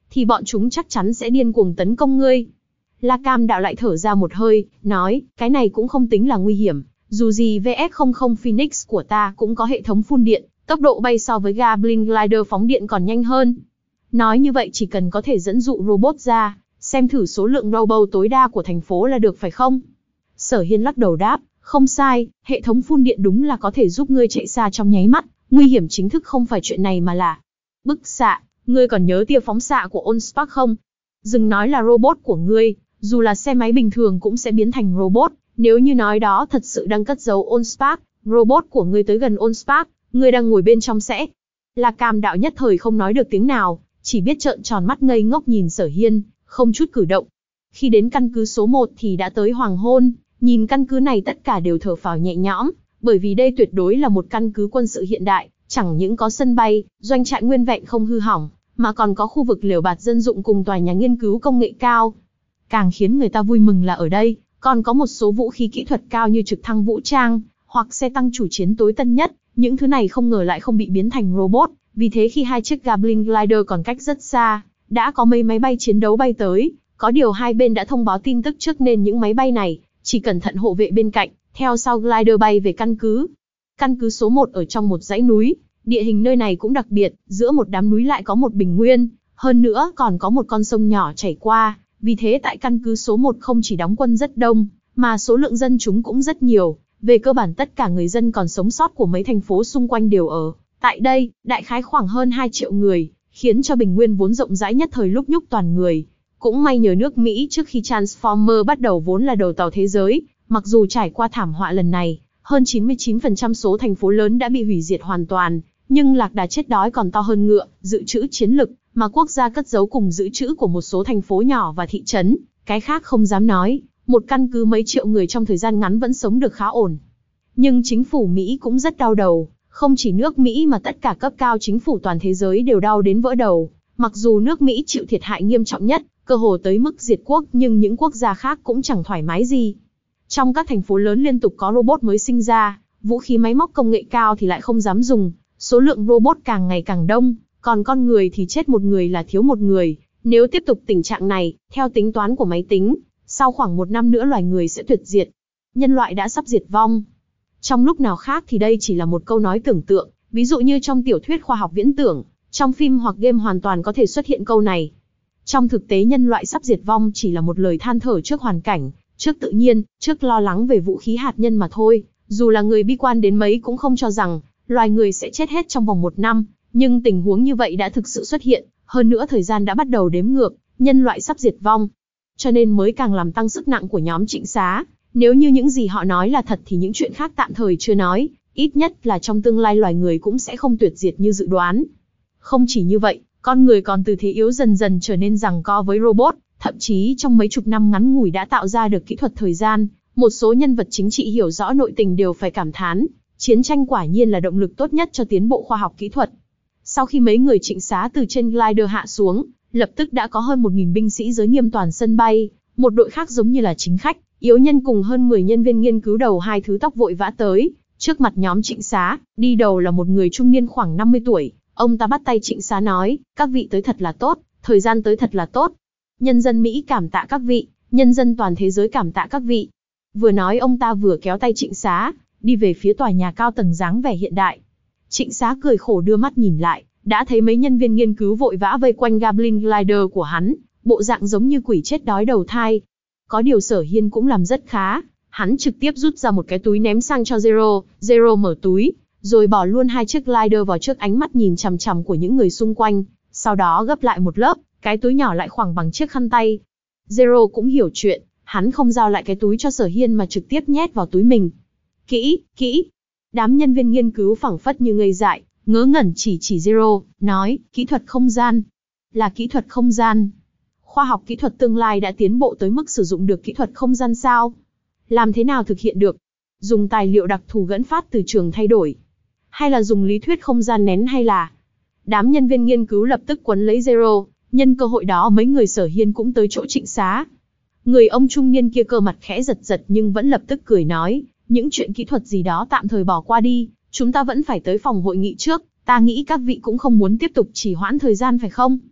thì bọn chúng chắc chắn sẽ điên cuồng tấn công ngươi. La Cam Đạo lại thở ra một hơi, nói, cái này cũng không tính là nguy hiểm, dù gì vê ét không không Phoenix của ta cũng có hệ thống phun điện, tốc độ bay so với Goblin Glider phóng điện còn nhanh hơn. Nói như vậy chỉ cần có thể dẫn dụ robot ra, xem thử số lượng robot tối đa của thành phố là được phải không? Sở Hiên lắc đầu đáp, không sai, hệ thống phun điện đúng là có thể giúp ngươi chạy xa trong nháy mắt, nguy hiểm chính thức không phải chuyện này mà là bức xạ. Ngươi còn nhớ tia phóng xạ của Allspark không? Đừng nói là robot của ngươi, dù là xe máy bình thường cũng sẽ biến thành robot, nếu như nói đó thật sự đang cất giấu Allspark, robot của ngươi tới gần Allspark, ngươi đang ngồi bên trong sẽ... La Cam Đạo nhất thời không nói được tiếng nào, chỉ biết trợn tròn mắt ngây ngốc nhìn Sở Hiên, không chút cử động. Khi đến căn cứ số một thì đã tới hoàng hôn, nhìn căn cứ này tất cả đều thở phào nhẹ nhõm, bởi vì đây tuyệt đối là một căn cứ quân sự hiện đại, chẳng những có sân bay, doanh trại nguyên vẹn không hư hỏng, mà còn có khu vực lều bạt dân dụng cùng tòa nhà nghiên cứu công nghệ cao. Càng khiến người ta vui mừng là ở đây, còn có một số vũ khí kỹ thuật cao như trực thăng vũ trang, hoặc xe tăng chủ chiến tối tân nhất, những thứ này không ngờ lại không bị biến thành robot, vì thế khi hai chiếc Goblin Glider còn cách rất xa, đã có mấy máy bay chiến đấu bay tới, có điều hai bên đã thông báo tin tức trước nên những máy bay này, chỉ cẩn thận hộ vệ bên cạnh, theo sau Glider bay về căn cứ. Căn cứ số một ở trong một dãy núi, địa hình nơi này cũng đặc biệt, giữa một đám núi lại có một bình nguyên, hơn nữa còn có một con sông nhỏ chảy qua, vì thế tại căn cứ số một không chỉ đóng quân rất đông, mà số lượng dân chúng cũng rất nhiều, về cơ bản tất cả người dân còn sống sót của mấy thành phố xung quanh đều ở tại đây, đại khái khoảng hơn hai triệu người, khiến cho bình nguyên vốn rộng rãi nhất thời lúc nhúc toàn người. Cũng may nhờ nước Mỹ trước khi Transformer bắt đầu vốn là đầu tàu thế giới, mặc dù trải qua thảm họa lần này, hơn chín mươi chín phần trăm số thành phố lớn đã bị hủy diệt hoàn toàn, nhưng lạc đà chết đói còn to hơn ngựa, dự trữ chiến lực mà quốc gia cất giấu cùng dự trữ của một số thành phố nhỏ và thị trấn, cái khác không dám nói, một căn cứ mấy triệu người trong thời gian ngắn vẫn sống được khá ổn. Nhưng chính phủ Mỹ cũng rất đau đầu, không chỉ nước Mỹ mà tất cả cấp cao chính phủ toàn thế giới đều đau đến vỡ đầu, mặc dù nước Mỹ chịu thiệt hại nghiêm trọng nhất, cơ hồ tới mức diệt quốc, nhưng những quốc gia khác cũng chẳng thoải mái gì. Trong các thành phố lớn liên tục có robot mới sinh ra, vũ khí máy móc công nghệ cao thì lại không dám dùng, số lượng robot càng ngày càng đông, còn con người thì chết một người là thiếu một người. Nếu tiếp tục tình trạng này, theo tính toán của máy tính, sau khoảng một năm nữa loài người sẽ tuyệt diệt. Nhân loại đã sắp diệt vong. Trong lúc nào khác thì đây chỉ là một câu nói tưởng tượng, ví dụ như trong tiểu thuyết khoa học viễn tưởng, trong phim hoặc game hoàn toàn có thể xuất hiện câu này. Trong thực tế nhân loại sắp diệt vong chỉ là một lời than thở trước hoàn cảnh, trước tự nhiên, trước lo lắng về vũ khí hạt nhân mà thôi. Dù là người bi quan đến mấy cũng không cho rằng loài người sẽ chết hết trong vòng một năm, nhưng tình huống như vậy đã thực sự xuất hiện, hơn nữa thời gian đã bắt đầu đếm ngược, nhân loại sắp diệt vong. Cho nên mới càng làm tăng sức nặng của nhóm Trịnh Xá. Nếu như những gì họ nói là thật thì những chuyện khác tạm thời chưa nói, ít nhất là trong tương lai loài người cũng sẽ không tuyệt diệt như dự đoán. Không chỉ như vậy, con người còn từ thế yếu dần dần trở nên giằng co với robot, thậm chí trong mấy chục năm ngắn ngủi đã tạo ra được kỹ thuật thời gian. Một số nhân vật chính trị hiểu rõ nội tình đều phải cảm thán, chiến tranh quả nhiên là động lực tốt nhất cho tiến bộ khoa học kỹ thuật. Sau khi mấy người Trịnh Xá từ trên glider hạ xuống, lập tức đã có hơn một nghìn binh sĩ giới nghiêm toàn sân bay, một đội khác giống như là chính khách, yếu nhân cùng hơn mười nhân viên nghiên cứu đầu hai thứ tóc vội vã tới, trước mặt nhóm Trịnh Xá, đi đầu là một người trung niên khoảng năm mươi tuổi, ông ta bắt tay Trịnh Xá nói, các vị tới thật là tốt, thời gian tới thật là tốt. Nhân dân Mỹ cảm tạ các vị, nhân dân toàn thế giới cảm tạ các vị. Vừa nói ông ta vừa kéo tay Trịnh Xá, đi về phía tòa nhà cao tầng dáng vẻ hiện đại. Trịnh Xá cười khổ đưa mắt nhìn lại, đã thấy mấy nhân viên nghiên cứu vội vã vây quanh Goblin Glider của hắn, bộ dạng giống như quỷ chết đói đầu thai. Có điều Sở Hiên cũng làm rất khá, hắn trực tiếp rút ra một cái túi ném sang cho Zero, Zero mở túi, rồi bỏ luôn hai chiếc glider vào trước ánh mắt nhìn chằm chằm của những người xung quanh, sau đó gấp lại một lớp, cái túi nhỏ lại khoảng bằng chiếc khăn tay. Zero cũng hiểu chuyện, hắn không giao lại cái túi cho Sở Hiên mà trực tiếp nhét vào túi mình. Kỹ, kỹ. Đám nhân viên nghiên cứu phảng phất như ngây dại, ngớ ngẩn chỉ chỉ Zero, nói, kỹ thuật không gian. Là kỹ thuật không gian. Khoa học kỹ thuật tương lai đã tiến bộ tới mức sử dụng được kỹ thuật không gian sao? Làm thế nào thực hiện được? Dùng tài liệu đặc thù dẫn phát từ trường thay đổi? Hay là dùng lý thuyết không gian nén hay là... Đám nhân viên nghiên cứu lập tức quấn lấy Zero, nhân cơ hội đó mấy người Sở Hiên cũng tới chỗ Trịnh Xá. Người ông trung niên kia cơ mặt khẽ giật giật nhưng vẫn lập tức cười nói, những chuyện kỹ thuật gì đó tạm thời bỏ qua đi, chúng ta vẫn phải tới phòng hội nghị trước, ta nghĩ các vị cũng không muốn tiếp tục trì hoãn thời gian phải không?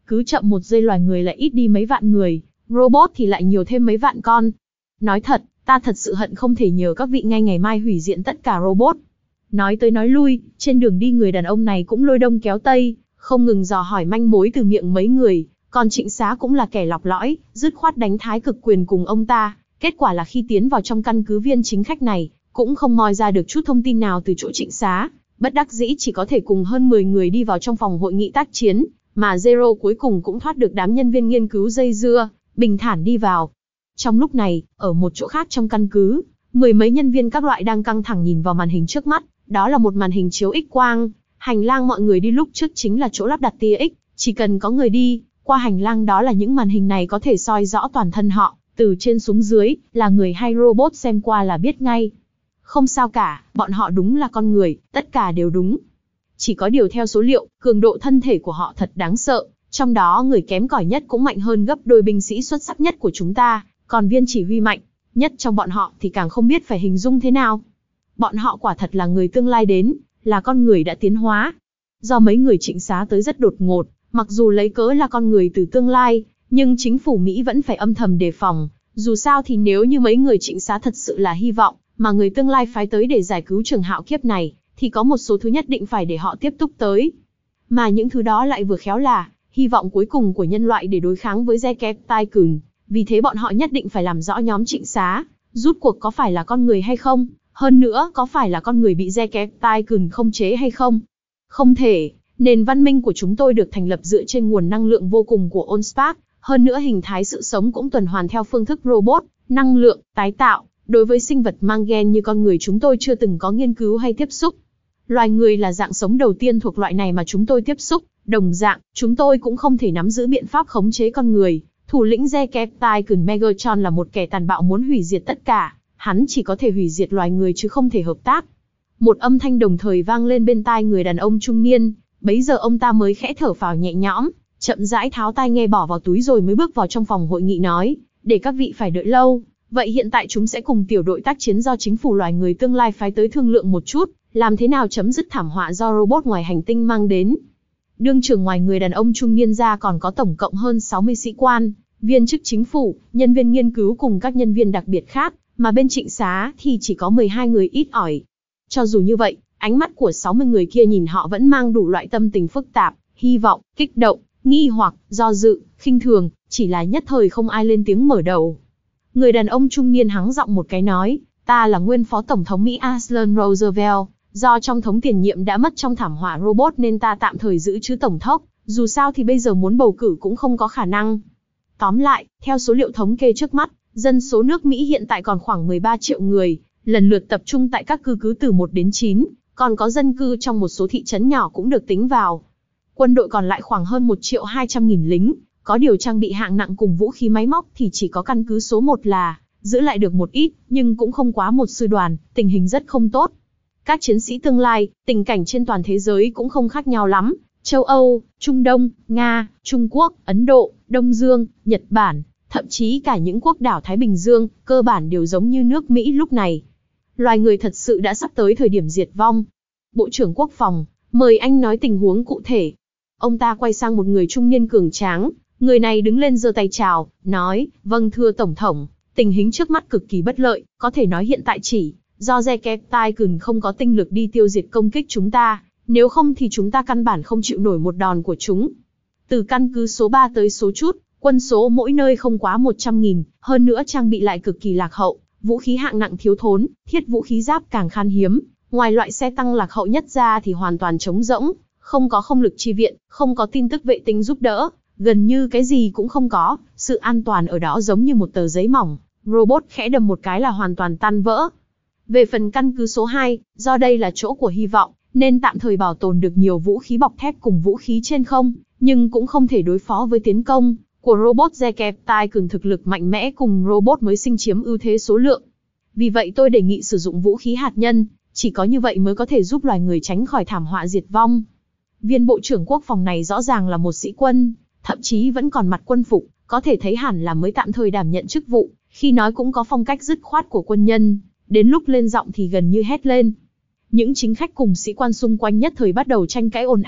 Cứ chậm một giây loài người lại ít đi mấy vạn người, robot thì lại nhiều thêm mấy vạn con. Nói thật, ta thật sự hận không thể nhờ các vị ngay ngày mai hủy diệt tất cả robot. Nói tới nói lui, trên đường đi người đàn ông này cũng lôi đông kéo tây, không ngừng dò hỏi manh mối từ miệng mấy người, còn Trịnh Xá cũng là kẻ lọc lõi, dứt khoát đánh thái cực quyền cùng ông ta. Kết quả là khi tiến vào trong căn cứ viên chính khách này, cũng không moi ra được chút thông tin nào từ chỗ Trịnh Xá, bất đắc dĩ chỉ có thể cùng hơn mười người đi vào trong phòng hội nghị tác chiến, mà Zero cuối cùng cũng thoát được đám nhân viên nghiên cứu dây dưa, bình thản đi vào. Trong lúc này, ở một chỗ khác trong căn cứ, mười mấy nhân viên các loại đang căng thẳng nhìn vào màn hình trước mắt, đó là một màn hình chiếu X-quang, hành lang mọi người đi lúc trước chính là chỗ lắp đặt tia X, chỉ cần có người đi qua hành lang đó là những màn hình này có thể soi rõ toàn thân họ, từ trên xuống dưới, là người hay robot xem qua là biết ngay. Không sao cả, bọn họ đúng là con người, tất cả đều đúng. Chỉ có điều theo số liệu, cường độ thân thể của họ thật đáng sợ, trong đó người kém cỏi nhất cũng mạnh hơn gấp đôi binh sĩ xuất sắc nhất của chúng ta, còn viên chỉ huy mạnh nhất trong bọn họ thì càng không biết phải hình dung thế nào. Bọn họ quả thật là người tương lai đến, là con người đã tiến hóa. Do mấy người Trịnh Xá tới rất đột ngột, mặc dù lấy cớ là con người từ tương lai, nhưng chính phủ Mỹ vẫn phải âm thầm đề phòng. Dù sao thì nếu như mấy người Trịnh Xá thật sự là hy vọng, mà người tương lai phái tới để giải cứu trường hạo kiếp này, thì có một số thứ nhất định phải để họ tiếp tục tới. Mà những thứ đó lại vừa khéo là hy vọng cuối cùng của nhân loại để đối kháng với Zekeptaikun. Vì thế bọn họ nhất định phải làm rõ nhóm Trịnh Xá, rút cuộc có phải là con người hay không, hơn nữa có phải là con người bị Zekeptaikun khống chế hay không. Không thể, nền văn minh của chúng tôi được thành lập dựa trên nguồn năng lượng vô cùng của Allspark, hơn nữa hình thái sự sống cũng tuần hoàn theo phương thức robot, năng lượng, tái tạo. Đối với sinh vật mang gen như con người chúng tôi chưa từng có nghiên cứu hay tiếp xúc. Loài người là dạng sống đầu tiên thuộc loại này mà chúng tôi tiếp xúc, đồng dạng, chúng tôi cũng không thể nắm giữ biện pháp khống chế con người. Thủ lĩnh Zekeptaikun Megatron là một kẻ tàn bạo muốn hủy diệt tất cả, hắn chỉ có thể hủy diệt loài người chứ không thể hợp tác. Một âm thanh đồng thời vang lên bên tai người đàn ông trung niên, bấy giờ ông ta mới khẽ thở phào nhẹ nhõm, chậm rãi tháo tai nghe bỏ vào túi rồi mới bước vào trong phòng hội nghị nói, để các vị phải đợi lâu. Vậy hiện tại chúng sẽ cùng tiểu đội tác chiến do chính phủ loài người tương lai phái tới thương lượng một chút, làm thế nào chấm dứt thảm họa do robot ngoài hành tinh mang đến. Đương trưởng ngoài người đàn ông trung niên ra còn có tổng cộng hơn sáu mươi sĩ quan, viên chức chính phủ, nhân viên nghiên cứu cùng các nhân viên đặc biệt khác, mà bên Trịnh Xá thì chỉ có mười hai người ít ỏi. Cho dù như vậy, ánh mắt của sáu mươi người kia nhìn họ vẫn mang đủ loại tâm tình phức tạp, hy vọng, kích động, nghi hoặc, do dự, khinh thường, chỉ là nhất thời không ai lên tiếng mở đầu. Người đàn ông trung niên hắng giọng một cái nói, ta là nguyên phó tổng thống Mỹ Aslan Roosevelt, do trong thống tiền nhiệm đã mất trong thảm họa robot nên ta tạm thời giữ chữ tổng thống, dù sao thì bây giờ muốn bầu cử cũng không có khả năng. Tóm lại, theo số liệu thống kê trước mắt, dân số nước Mỹ hiện tại còn khoảng mười ba triệu người, lần lượt tập trung tại các cư cứ từ một đến chín, còn có dân cư trong một số thị trấn nhỏ cũng được tính vào. Quân đội còn lại khoảng hơn một triệu hai trăm nghìn lính. Có điều trang bị hạng nặng cùng vũ khí máy móc thì chỉ có căn cứ số một là giữ lại được một ít, nhưng cũng không quá một sư đoàn, tình hình rất không tốt. Các chiến sĩ tương lai, tình cảnh trên toàn thế giới cũng không khác nhau lắm. Châu Âu, Trung Đông, Nga, Trung Quốc, Ấn Độ, Đông Dương, Nhật Bản, thậm chí cả những quốc đảo Thái Bình Dương, cơ bản đều giống như nước Mỹ lúc này. Loài người thật sự đã sắp tới thời điểm diệt vong. Bộ trưởng Quốc phòng, mời anh nói tình huống cụ thể. Ông ta quay sang một người trung niên cường tráng. Người này đứng lên giơ tay chào, nói, vâng thưa Tổng thống, tình hình trước mắt cực kỳ bất lợi, có thể nói hiện tại chỉ do Zekeptaikun không có tinh lực đi tiêu diệt công kích chúng ta, nếu không thì chúng ta căn bản không chịu nổi một đòn của chúng. Từ căn cứ số ba tới số chút, quân số mỗi nơi không quá một trăm nghìn, hơn nữa trang bị lại cực kỳ lạc hậu, vũ khí hạng nặng thiếu thốn, thiết vũ khí giáp càng khan hiếm, ngoài loại xe tăng lạc hậu nhất ra thì hoàn toàn trống rỗng, không có không lực chi viện, không có tin tức vệ tinh giúp đỡ. Gần như cái gì cũng không có, sự an toàn ở đó giống như một tờ giấy mỏng, robot khẽ đầm một cái là hoàn toàn tan vỡ. Về phần căn cứ số hai, do đây là chỗ của hy vọng, nên tạm thời bảo tồn được nhiều vũ khí bọc thép cùng vũ khí trên không, nhưng cũng không thể đối phó với tiến công của robot Zekeptaikun thực lực mạnh mẽ cùng robot mới sinh chiếm ưu thế số lượng. Vì vậy tôi đề nghị sử dụng vũ khí hạt nhân, chỉ có như vậy mới có thể giúp loài người tránh khỏi thảm họa diệt vong. Viên bộ trưởng quốc phòng này rõ ràng là một sĩ quân, thậm chí vẫn còn mặc quân phục, có thể thấy hẳn là mới tạm thời đảm nhận chức vụ, khi nói cũng có phong cách dứt khoát của quân nhân, đến lúc lên giọng thì gần như hét lên. Những chính khách cùng sĩ quan xung quanh nhất thời bắt đầu tranh cãi ồn ào,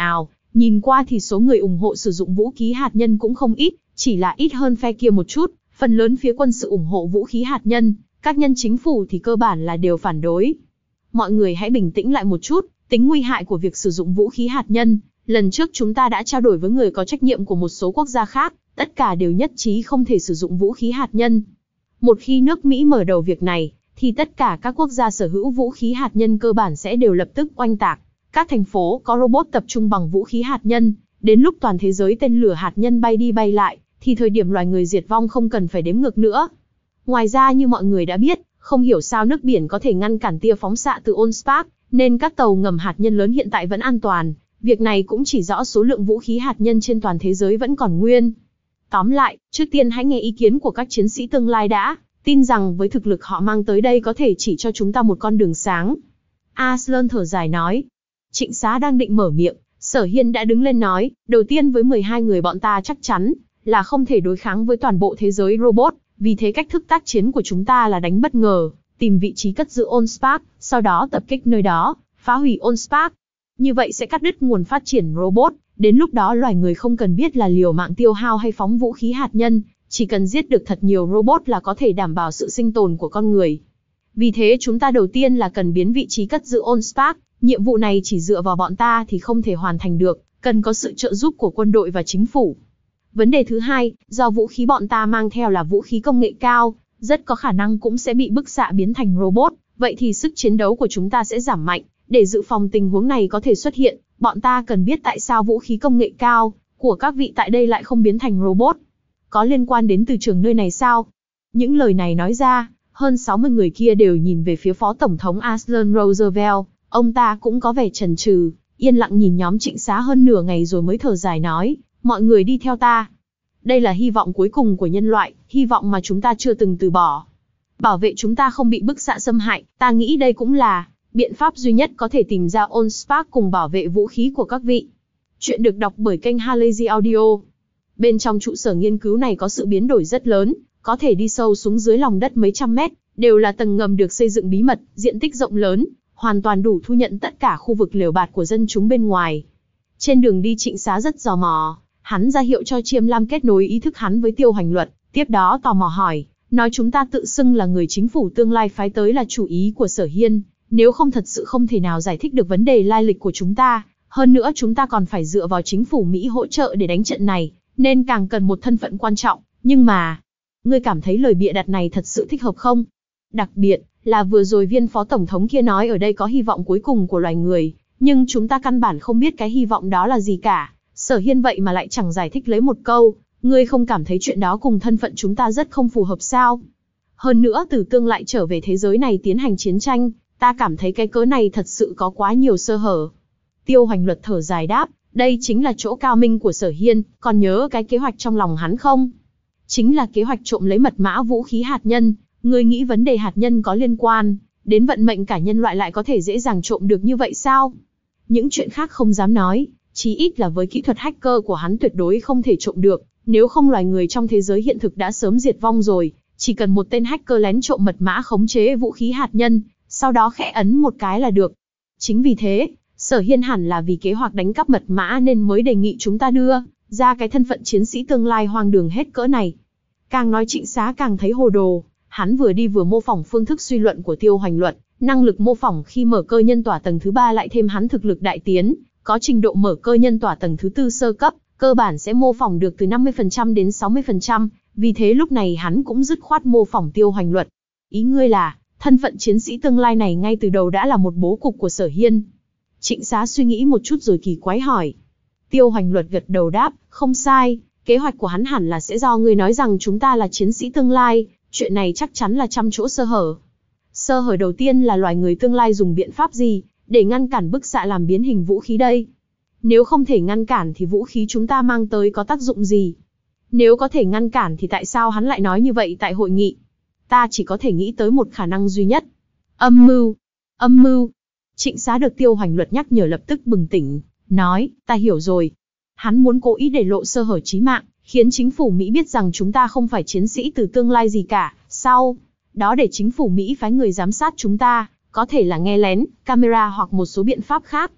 Nhìn qua thì số người ủng hộ sử dụng vũ khí hạt nhân cũng không ít, chỉ là ít hơn phe kia một chút, phần lớn phía quân sự ủng hộ vũ khí hạt nhân, các nhân chính phủ thì cơ bản là đều phản đối. Mọi người hãy bình tĩnh lại một chút, tính nguy hại của việc sử dụng vũ khí hạt nhân, lần trước chúng ta đã trao đổi với người có trách nhiệm của một số quốc gia khác, tất cả đều nhất trí không thể sử dụng vũ khí hạt nhân. Một khi nước Mỹ mở đầu việc này, thì tất cả các quốc gia sở hữu vũ khí hạt nhân cơ bản sẽ đều lập tức oanh tạc. Các thành phố có robot tập trung bằng vũ khí hạt nhân, đến lúc toàn thế giới tên lửa hạt nhân bay đi bay lại, thì thời điểm loài người diệt vong không cần phải đếm ngược nữa. Ngoài ra như mọi người đã biết, không hiểu sao nước biển có thể ngăn cản tia phóng xạ từ Allspark, nên các tàu ngầm hạt nhân lớn hiện tại vẫn an toàn. Việc này cũng chỉ rõ số lượng vũ khí hạt nhân trên toàn thế giới vẫn còn nguyên. Tóm lại, trước tiên hãy nghe ý kiến của các chiến sĩ tương lai đã, tin rằng với thực lực họ mang tới đây có thể chỉ cho chúng ta một con đường sáng. Arslan thở dài nói. Trịnh Xá đang định mở miệng, Sở Hiên đã đứng lên nói, đầu tiên với mười hai người bọn ta chắc chắn là không thể đối kháng với toàn bộ thế giới robot, vì thế cách thức tác chiến của chúng ta là đánh bất ngờ, tìm vị trí cất giữ Allspark, sau đó tập kích nơi đó, phá hủy Allspark. Như vậy sẽ cắt đứt nguồn phát triển robot, đến lúc đó loài người không cần biết là liều mạng tiêu hao hay phóng vũ khí hạt nhân, chỉ cần giết được thật nhiều robot là có thể đảm bảo sự sinh tồn của con người. Vì thế chúng ta đầu tiên là cần biến vị trí cất giữ Allspark, nhiệm vụ này chỉ dựa vào bọn ta thì không thể hoàn thành được, cần có sự trợ giúp của quân đội và chính phủ. Vấn đề thứ hai, do vũ khí bọn ta mang theo là vũ khí công nghệ cao, rất có khả năng cũng sẽ bị bức xạ biến thành robot, vậy thì sức chiến đấu của chúng ta sẽ giảm mạnh. Để dự phòng tình huống này có thể xuất hiện, bọn ta cần biết tại sao vũ khí công nghệ cao của các vị tại đây lại không biến thành robot. Có liên quan đến từ trường nơi này sao? Những lời này nói ra, hơn sáu mươi người kia đều nhìn về phía Phó Tổng thống Arslan Roosevelt, ông ta cũng có vẻ chần chừ, yên lặng nhìn nhóm Trịnh Xá hơn nửa ngày rồi mới thở dài nói, mọi người đi theo ta. Đây là hy vọng cuối cùng của nhân loại, hy vọng mà chúng ta chưa từng từ bỏ. Bảo vệ chúng ta không bị bức xạ xâm hại, ta nghĩ đây cũng là biện pháp duy nhất có thể tìm ra Allspark cùng bảo vệ vũ khí của các vị. Chuyện được đọc bởi kênh Halazy Audio. Bên trong trụ sở nghiên cứu này có sự biến đổi rất lớn, có thể đi sâu xuống dưới lòng đất mấy trăm mét, đều là tầng ngầm được xây dựng bí mật, diện tích rộng lớn, hoàn toàn đủ thu nhận tất cả khu vực lều bạt của dân chúng bên ngoài. Trên đường đi Trịnh Xá rất tò mò, hắn ra hiệu cho Chiêm Lam kết nối ý thức hắn với Tiêu Hoành Luật, tiếp đó tò mò hỏi, nói chúng ta tự xưng là người chính phủ tương lai phái tới là chủ ý của Sở Hiên, nếu không thật sự không thể nào giải thích được vấn đề lai lịch của chúng ta, hơn nữa chúng ta còn phải dựa vào chính phủ Mỹ hỗ trợ để đánh trận này, nên càng cần một thân phận quan trọng, nhưng mà, ngươi cảm thấy lời bịa đặt này thật sự thích hợp không? Đặc biệt là vừa rồi viên phó tổng thống kia nói ở đây có hy vọng cuối cùng của loài người, nhưng chúng ta căn bản không biết cái hy vọng đó là gì cả. Sở Hiên vậy mà lại chẳng giải thích lấy một câu, ngươi không cảm thấy chuyện đó cùng thân phận chúng ta rất không phù hợp sao? Hơn nữa từ tương lại trở về thế giới này tiến hành chiến tranh, ta cảm thấy cái cớ này thật sự có quá nhiều sơ hở. Tiêu Hoành Luật thở dài đáp, đây chính là chỗ cao minh của Sở Hiên, còn nhớ cái kế hoạch trong lòng hắn không? Chính là kế hoạch trộm lấy mật mã vũ khí hạt nhân. Ngươi nghĩ vấn đề hạt nhân có liên quan đến vận mệnh cả nhân loại lại có thể dễ dàng trộm được như vậy sao? Những chuyện khác không dám nói, chí ít là với kỹ thuật hacker của hắn tuyệt đối không thể trộm được, nếu không loài người trong thế giới hiện thực đã sớm diệt vong rồi, chỉ cần một tên hacker lén trộm mật mã khống chế vũ khí hạt nhân, sau đó khẽ ấn một cái là được. Chính vì thế, Sở Hiên hẳn là vì kế hoạch đánh cắp mật mã nên mới đề nghị chúng ta đưa ra cái thân phận chiến sĩ tương lai hoang đường hết cỡ này. Càng nói Trịnh Xá càng thấy hồ đồ. Hắn vừa đi vừa mô phỏng phương thức suy luận của Tiêu Hoành Luật, năng lực mô phỏng khi mở cơ nhân tỏa tầng thứ ba lại thêm hắn thực lực đại tiến, có trình độ mở cơ nhân tỏa tầng thứ tư sơ cấp, cơ bản sẽ mô phỏng được từ năm mươi phần trăm đến sáu mươi phần trăm, vì thế lúc này hắn cũng dứt khoát mô phỏng Tiêu Hoành Luật. Ý ngươi là, thân phận chiến sĩ tương lai này ngay từ đầu đã là một bố cục của Sở Hiên? Trịnh Xá suy nghĩ một chút rồi kỳ quái hỏi. Tiêu Hoành Luật gật đầu đáp, không sai, kế hoạch của hắn hẳn là sẽ do ngươi nói rằng chúng ta là chiến sĩ tương lai. Chuyện này chắc chắn là trăm chỗ sơ hở. Sơ hở đầu tiên là loài người tương lai dùng biện pháp gì để ngăn cản bức xạ làm biến hình vũ khí đây? Nếu không thể ngăn cản thì vũ khí chúng ta mang tới có tác dụng gì? Nếu có thể ngăn cản thì tại sao hắn lại nói như vậy tại hội nghị? Ta chỉ có thể nghĩ tới một khả năng duy nhất. Âm mưu. Âm mưu. Trịnh Xá được Tiêu Hoành Luật nhắc nhở lập tức bừng tỉnh, nói, ta hiểu rồi. Hắn muốn cố ý để lộ sơ hở chí mạng, khiến chính phủ Mỹ biết rằng chúng ta không phải chiến sĩ từ tương lai gì cả, sau đó để chính phủ Mỹ phái người giám sát chúng ta, có thể là nghe lén, camera hoặc một số biện pháp khác.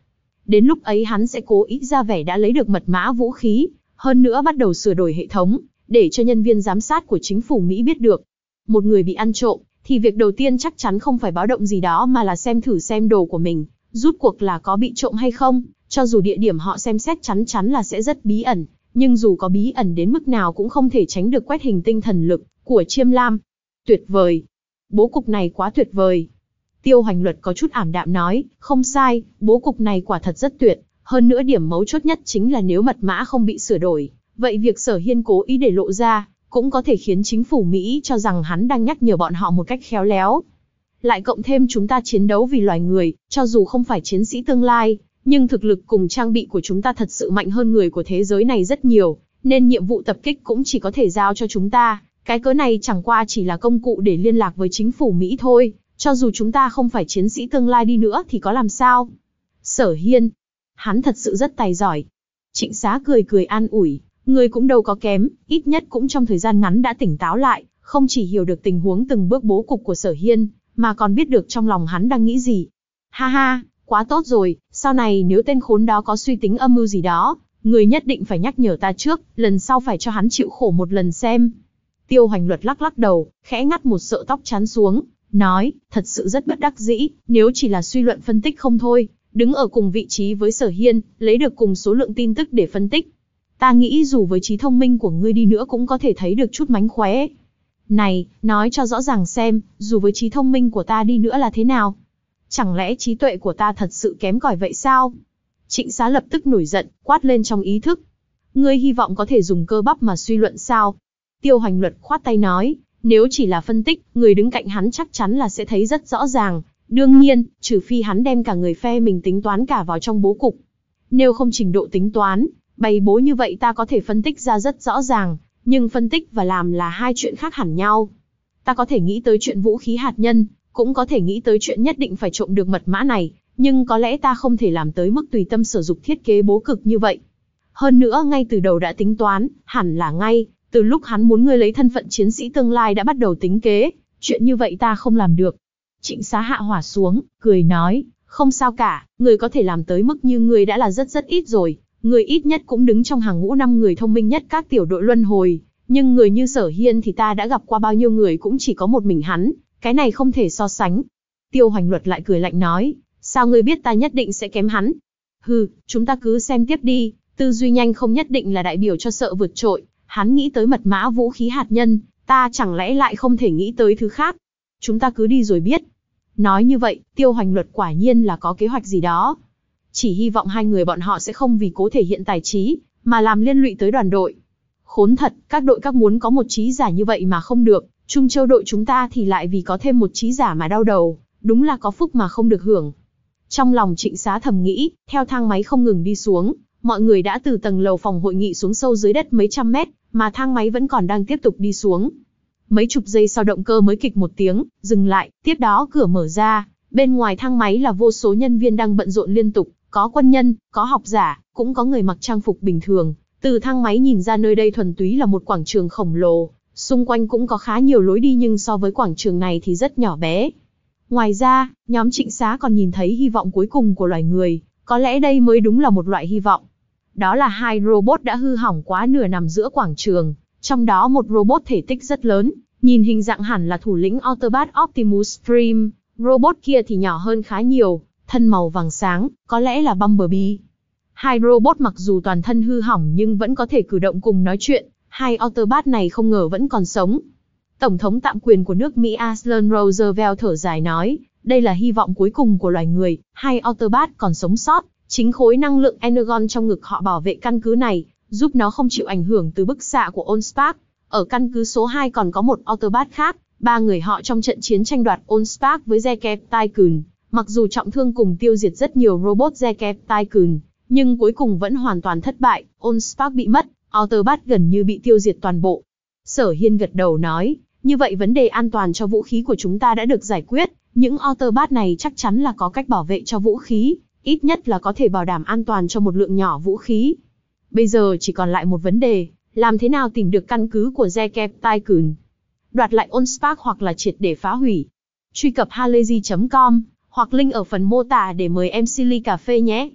Đến lúc ấy hắn sẽ cố ý ra vẻ đã lấy được mật mã vũ khí, hơn nữa bắt đầu sửa đổi hệ thống, để cho nhân viên giám sát của chính phủ Mỹ biết được. Một người bị ăn trộm, thì việc đầu tiên chắc chắn không phải báo động gì đó mà là xem thử xem đồ của mình, rút cuộc là có bị trộm hay không. Cho dù địa điểm họ xem xét chắn chắn là sẽ rất bí ẩn, nhưng dù có bí ẩn đến mức nào cũng không thể tránh được quét hình tinh thần lực của Chiêm Lam. Tuyệt vời. Bố cục này quá tuyệt vời. Tiêu Hoành Luật có chút ảm đạm nói, không sai, bố cục này quả thật rất tuyệt. Hơn nữa điểm mấu chốt nhất chính là nếu mật mã không bị sửa đổi, vậy việc Sở Hiên cố ý để lộ ra, cũng có thể khiến chính phủ Mỹ cho rằng hắn đang nhắc nhở bọn họ một cách khéo léo. Lại cộng thêm chúng ta chiến đấu vì loài người, cho dù không phải chiến sĩ tương lai, nhưng thực lực cùng trang bị của chúng ta thật sự mạnh hơn người của thế giới này rất nhiều, nên nhiệm vụ tập kích cũng chỉ có thể giao cho chúng ta. Cái cớ này chẳng qua chỉ là công cụ để liên lạc với chính phủ Mỹ thôi, cho dù chúng ta không phải chiến sĩ tương lai đi nữa thì có làm sao. Sở Hiên, hắn thật sự rất tài giỏi. Trịnh Xá cười cười an ủi, người cũng đâu có kém, ít nhất cũng trong thời gian ngắn đã tỉnh táo lại, không chỉ hiểu được tình huống từng bước bố cục của Sở Hiên, mà còn biết được trong lòng hắn đang nghĩ gì. Ha ha, quá tốt rồi, sau này nếu tên khốn đó có suy tính âm mưu gì đó, người nhất định phải nhắc nhở ta trước, lần sau phải cho hắn chịu khổ một lần xem. Tiêu Hoành Luật lắc lắc đầu, khẽ ngắt một sợi tóc chán xuống, nói, thật sự rất bất đắc dĩ, nếu chỉ là suy luận phân tích không thôi, đứng ở cùng vị trí với Sở Hiên, lấy được cùng số lượng tin tức để phân tích. Ta nghĩ dù với trí thông minh của ngươi đi nữa cũng có thể thấy được chút mánh khóe. Này, nói cho rõ ràng xem, dù với trí thông minh của ta đi nữa là thế nào? Chẳng lẽ trí tuệ của ta thật sự kém cỏi vậy sao? Trịnh Xá lập tức nổi giận, quát lên trong ý thức. Ngươi hy vọng có thể dùng cơ bắp mà suy luận sao? Tiêu Hoành Luật khoát tay nói, nếu chỉ là phân tích, người đứng cạnh hắn chắc chắn là sẽ thấy rất rõ ràng. Đương nhiên, trừ phi hắn đem cả người phe mình tính toán cả vào trong bố cục. Nếu không trình độ tính toán, bày bố như vậy ta có thể phân tích ra rất rõ ràng, nhưng phân tích và làm là hai chuyện khác hẳn nhau. Ta có thể nghĩ tới chuyện vũ khí hạt nhân, cũng có thể nghĩ tới chuyện nhất định phải trộm được mật mã này, nhưng có lẽ ta không thể làm tới mức tùy tâm sở dục thiết kế bố cục như vậy. Hơn nữa ngay từ đầu đã tính toán, hẳn là ngay, từ lúc hắn muốn ngươi lấy thân phận chiến sĩ tương lai đã bắt đầu tính kế, chuyện như vậy ta không làm được. Trịnh Xá hạ hỏa xuống, cười nói, không sao cả, người có thể làm tới mức như người đã là rất rất ít rồi, người ít nhất cũng đứng trong hàng ngũ năm người thông minh nhất các tiểu đội luân hồi, nhưng người như Sở Hiên thì ta đã gặp qua bao nhiêu người cũng chỉ có một mình hắn, cái này không thể so sánh. Tiêu Hoành Luật lại cười lạnh nói, sao ngươi biết ta nhất định sẽ kém hắn? Hừ, chúng ta cứ xem tiếp đi, tư duy nhanh không nhất định là đại biểu cho sợ vượt trội, hắn nghĩ tới mật mã vũ khí hạt nhân, ta chẳng lẽ lại không thể nghĩ tới thứ khác? Chúng ta cứ đi rồi biết. Nói như vậy, Tiêu Hoành Luật quả nhiên là có kế hoạch gì đó. Chỉ hy vọng hai người bọn họ sẽ không vì cố thể hiện tài trí, mà làm liên lụy tới đoàn đội. Khốn thật, các đội các muốn có một trí giả như vậy mà không được, Trung Châu đội chúng ta thì lại vì có thêm một trí giả mà đau đầu, đúng là có phúc mà không được hưởng. Trong lòng Trịnh Xá thầm nghĩ, theo thang máy không ngừng đi xuống, mọi người đã từ tầng lầu phòng hội nghị xuống sâu dưới đất mấy trăm mét, mà thang máy vẫn còn đang tiếp tục đi xuống. Mấy chục giây sau động cơ mới kịch một tiếng, dừng lại, tiếp đó cửa mở ra, bên ngoài thang máy là vô số nhân viên đang bận rộn liên tục, có quân nhân, có học giả, cũng có người mặc trang phục bình thường. Từ thang máy nhìn ra nơi đây thuần túy là một quảng trường khổng lồ, xung quanh cũng có khá nhiều lối đi nhưng so với quảng trường này thì rất nhỏ bé. Ngoài ra, nhóm Trịnh Xá còn nhìn thấy hy vọng cuối cùng của loài người, có lẽ đây mới đúng là một loại hy vọng. Đó là hai robot đã hư hỏng quá nửa nằm giữa quảng trường, trong đó một robot thể tích rất lớn, nhìn hình dạng hẳn là thủ lĩnh Autobot Optimus Prime, robot kia thì nhỏ hơn khá nhiều, thân màu vàng sáng, có lẽ là Bumblebee. Hai robot mặc dù toàn thân hư hỏng nhưng vẫn có thể cử động cùng nói chuyện, hai Autobot này không ngờ vẫn còn sống. Tổng thống tạm quyền của nước Mỹ Aslan Roosevelt thở dài nói, đây là hy vọng cuối cùng của loài người, hai Autobot còn sống sót, chính khối năng lượng Energon trong ngực họ bảo vệ căn cứ này, giúp nó không chịu ảnh hưởng từ bức xạ của Allspark. Ở căn cứ số hai còn có một Autobot khác, ba người họ trong trận chiến tranh đoạt Allspark với Zeke Tycoon, mặc dù trọng thương cùng tiêu diệt rất nhiều robot Zeke Tycoon, nhưng cuối cùng vẫn hoàn toàn thất bại, Allspark bị mất, Autobot gần như bị tiêu diệt toàn bộ. Sở Hiên gật đầu nói, như vậy vấn đề an toàn cho vũ khí của chúng ta đã được giải quyết, những Autobot này chắc chắn là có cách bảo vệ cho vũ khí, ít nhất là có thể bảo đảm an toàn cho một lượng nhỏ vũ khí. Bây giờ chỉ còn lại một vấn đề, làm thế nào tìm được căn cứ của Zeke Tycoon, đoạt lại Allspark hoặc là triệt để phá hủy. Truy cập halayzi chấm com hoặc link ở phần mô tả để mời em xê ly cà phê nhé.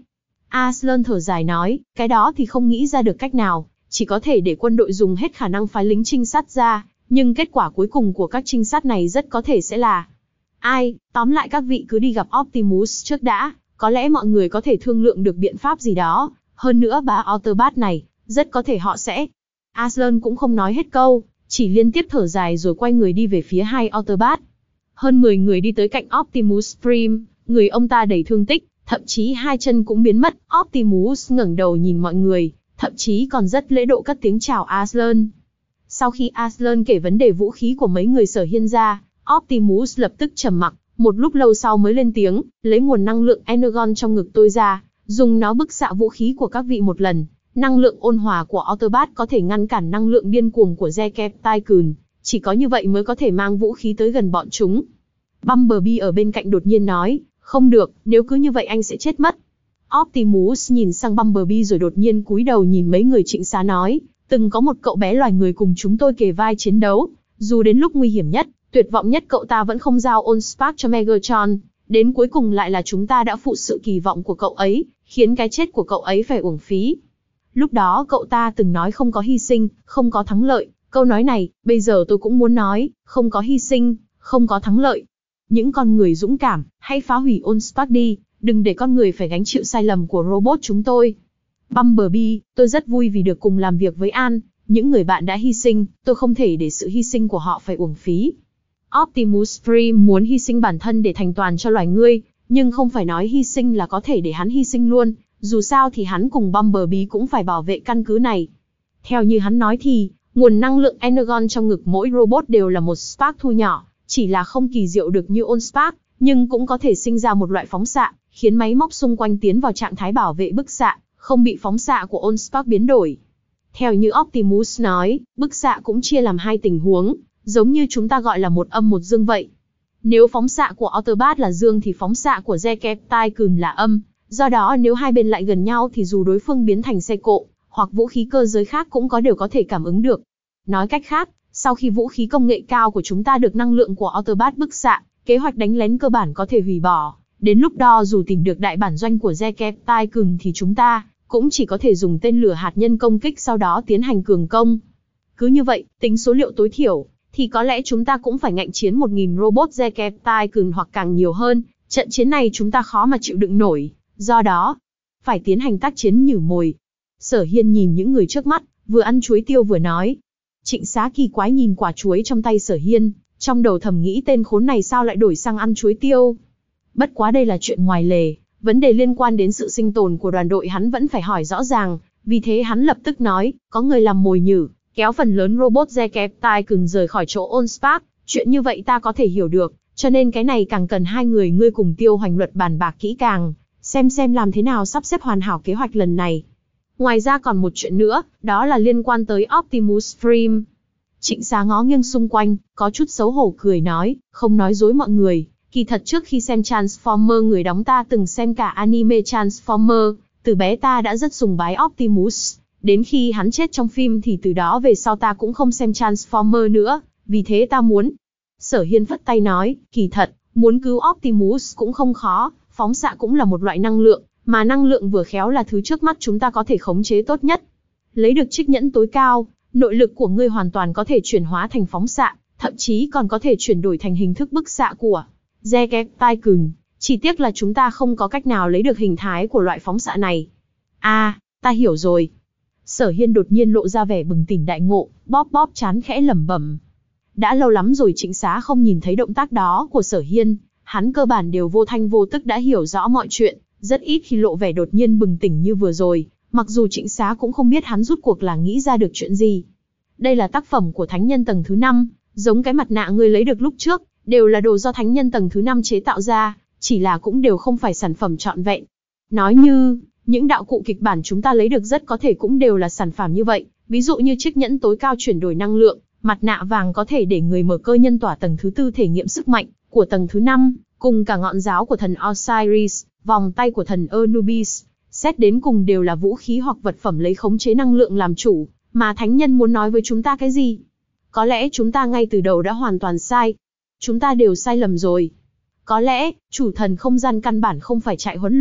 Aslan thở dài nói, cái đó thì không nghĩ ra được cách nào, chỉ có thể để quân đội dùng hết khả năng phái lính trinh sát ra, nhưng kết quả cuối cùng của các trinh sát này rất có thể sẽ là... Ai, tóm lại các vị cứ đi gặp Optimus trước đã, có lẽ mọi người có thể thương lượng được biện pháp gì đó, hơn nữa bá Autobot này, rất có thể họ sẽ... Aslan cũng không nói hết câu, chỉ liên tiếp thở dài rồi quay người đi về phía hai Autobot. Hơn mười người đi tới cạnh Optimus Prime, người ông ta đầy thương tích, thậm chí hai chân cũng biến mất. Optimus ngẩng đầu nhìn mọi người, thậm chí còn rất lễ độ cất tiếng chào Aslan. Sau khi Aslan kể vấn đề vũ khí của mấy người Sở Hiên ra, Optimus lập tức trầm mặc, một lúc lâu sau mới lên tiếng, lấy nguồn năng lượng Energon trong ngực tôi ra, dùng nó bức xạ vũ khí của các vị một lần. Năng lượng ôn hòa của Autobot có thể ngăn cản năng lượng điên cuồng của Jacksepticeye, chỉ có như vậy mới có thể mang vũ khí tới gần bọn chúng. Bumblebee ở bên cạnh đột nhiên nói, không được, nếu cứ như vậy anh sẽ chết mất. Optimus nhìn sang Bumblebee rồi đột nhiên cúi đầu nhìn mấy người trịnh xá nói, từng có một cậu bé loài người cùng chúng tôi kề vai chiến đấu, dù đến lúc nguy hiểm nhất, tuyệt vọng nhất cậu ta vẫn không giao Allspark cho Megatron, đến cuối cùng lại là chúng ta đã phụ sự kỳ vọng của cậu ấy, khiến cái chết của cậu ấy phải uổng phí. Lúc đó cậu ta từng nói không có hy sinh, không có thắng lợi, câu nói này, bây giờ tôi cũng muốn nói, không có hy sinh, không có thắng lợi. Những con người dũng cảm, hãy phá hủy Allspark đi, đừng để con người phải gánh chịu sai lầm của robot chúng tôi. Bumblebee, tôi rất vui vì được cùng làm việc với An, những người bạn đã hy sinh, tôi không thể để sự hy sinh của họ phải uổng phí. Optimus Prime muốn hy sinh bản thân để thành toàn cho loài ngươi, nhưng không phải nói hy sinh là có thể để hắn hy sinh luôn, dù sao thì hắn cùng Bumblebee cũng phải bảo vệ căn cứ này. Theo như hắn nói thì, nguồn năng lượng Energon trong ngực mỗi robot đều là một spark thu nhỏ, chỉ là không kỳ diệu được như Allspark, nhưng cũng có thể sinh ra một loại phóng xạ, khiến máy móc xung quanh tiến vào trạng thái bảo vệ bức xạ, không bị phóng xạ của Allspark biến đổi. Theo như Optimus nói, bức xạ cũng chia làm hai tình huống, giống như chúng ta gọi là một âm một dương vậy. Nếu phóng xạ của Autobot là dương thì phóng xạ của Jacksepticeye là âm, do đó nếu hai bên lại gần nhau thì dù đối phương biến thành xe cộ, hoặc vũ khí cơ giới khác cũng có đều có thể cảm ứng được. Nói cách khác, sau khi vũ khí công nghệ cao của chúng ta được năng lượng của Autobot bức xạ, kế hoạch đánh lén cơ bản có thể hủy bỏ. Đến lúc đó dù tìm được đại bản doanh của Jacksepticeye thì chúng ta cũng chỉ có thể dùng tên lửa hạt nhân công kích sau đó tiến hành cường công. Cứ như vậy, tính số liệu tối thiểu, thì có lẽ chúng ta cũng phải ngạnh chiến một nghìn robot Jacksepticeye hoặc càng nhiều hơn. Trận chiến này chúng ta khó mà chịu đựng nổi, do đó, phải tiến hành tác chiến nhử mồi. Sở Hiên nhìn những người trước mắt, vừa ăn chuối tiêu vừa nói. Trịnh Xá kỳ quái nhìn quả chuối trong tay Sở Hiên, trong đầu thầm nghĩ tên khốn này sao lại đổi sang ăn chuối tiêu. Bất quá đây là chuyện ngoài lề, vấn đề liên quan đến sự sinh tồn của đoàn đội hắn vẫn phải hỏi rõ ràng, vì thế hắn lập tức nói, có người làm mồi nhử, kéo phần lớn robot Jacksepticeye rời khỏi chỗ Allspark, chuyện như vậy ta có thể hiểu được, cho nên cái này càng cần hai người ngươi cùng Tiêu Hoành Luật bàn bạc kỹ càng, xem xem làm thế nào sắp xếp hoàn hảo kế hoạch lần này. Ngoài ra còn một chuyện nữa, đó là liên quan tới Optimus Prime. Trịnh Xá ngó nghiêng xung quanh, có chút xấu hổ cười nói, không nói dối mọi người, kỳ thật trước khi xem Transformer người đóng ta từng xem cả anime Transformer, từ bé ta đã rất sùng bái Optimus, đến khi hắn chết trong phim thì từ đó về sau ta cũng không xem Transformer nữa, vì thế ta muốn. Sở Hiên phất tay nói, kỳ thật, muốn cứu Optimus cũng không khó, phóng xạ cũng là một loại năng lượng, mà năng lượng vừa khéo là thứ trước mắt chúng ta có thể khống chế tốt nhất. Lấy được chiếc nhẫn tối cao, nội lực của ngươi hoàn toàn có thể chuyển hóa thành phóng xạ, thậm chí còn có thể chuyển đổi thành hình thức bức xạ của Jacksepticeye. Chỉ tiếc là chúng ta không có cách nào lấy được hình thái của loại phóng xạ này. À, ta hiểu rồi. Sở Hiên đột nhiên lộ ra vẻ bừng tỉnh đại ngộ, bóp bóp trán khẽ lẩm bẩm. Đã lâu lắm rồi Trịnh Xá không nhìn thấy động tác đó của Sở Hiên, hắn cơ bản đều vô thanh vô tức đã hiểu rõ mọi chuyện, rất ít khi lộ vẻ đột nhiên bừng tỉnh như vừa rồi, mặc dù Trịnh Xá cũng không biết hắn rút cuộc là nghĩ ra được chuyện gì. Đây là tác phẩm của Thánh Nhân tầng thứ năm, giống cái mặt nạ ngươi lấy được lúc trước, đều là đồ do Thánh Nhân tầng thứ năm chế tạo ra, chỉ là cũng đều không phải sản phẩm trọn vẹn. Nói như, những đạo cụ kịch bản chúng ta lấy được rất có thể cũng đều là sản phẩm như vậy, ví dụ như chiếc nhẫn tối cao chuyển đổi năng lượng, mặt nạ vàng có thể để người mở cơ nhân tỏa tầng thứ tư thể nghiệm sức mạnh của tầng thứ năm, cùng cả ngọn giáo của thần Osiris, vòng tay của thần Anubis, xét đến cùng đều là vũ khí hoặc vật phẩm lấy khống chế năng lượng làm chủ, mà Thánh Nhân muốn nói với chúng ta cái gì? Có lẽ chúng ta ngay từ đầu đã hoàn toàn sai. Chúng ta đều sai lầm rồi. Có lẽ, chủ thần không gian căn bản không phải trại huấn luyện,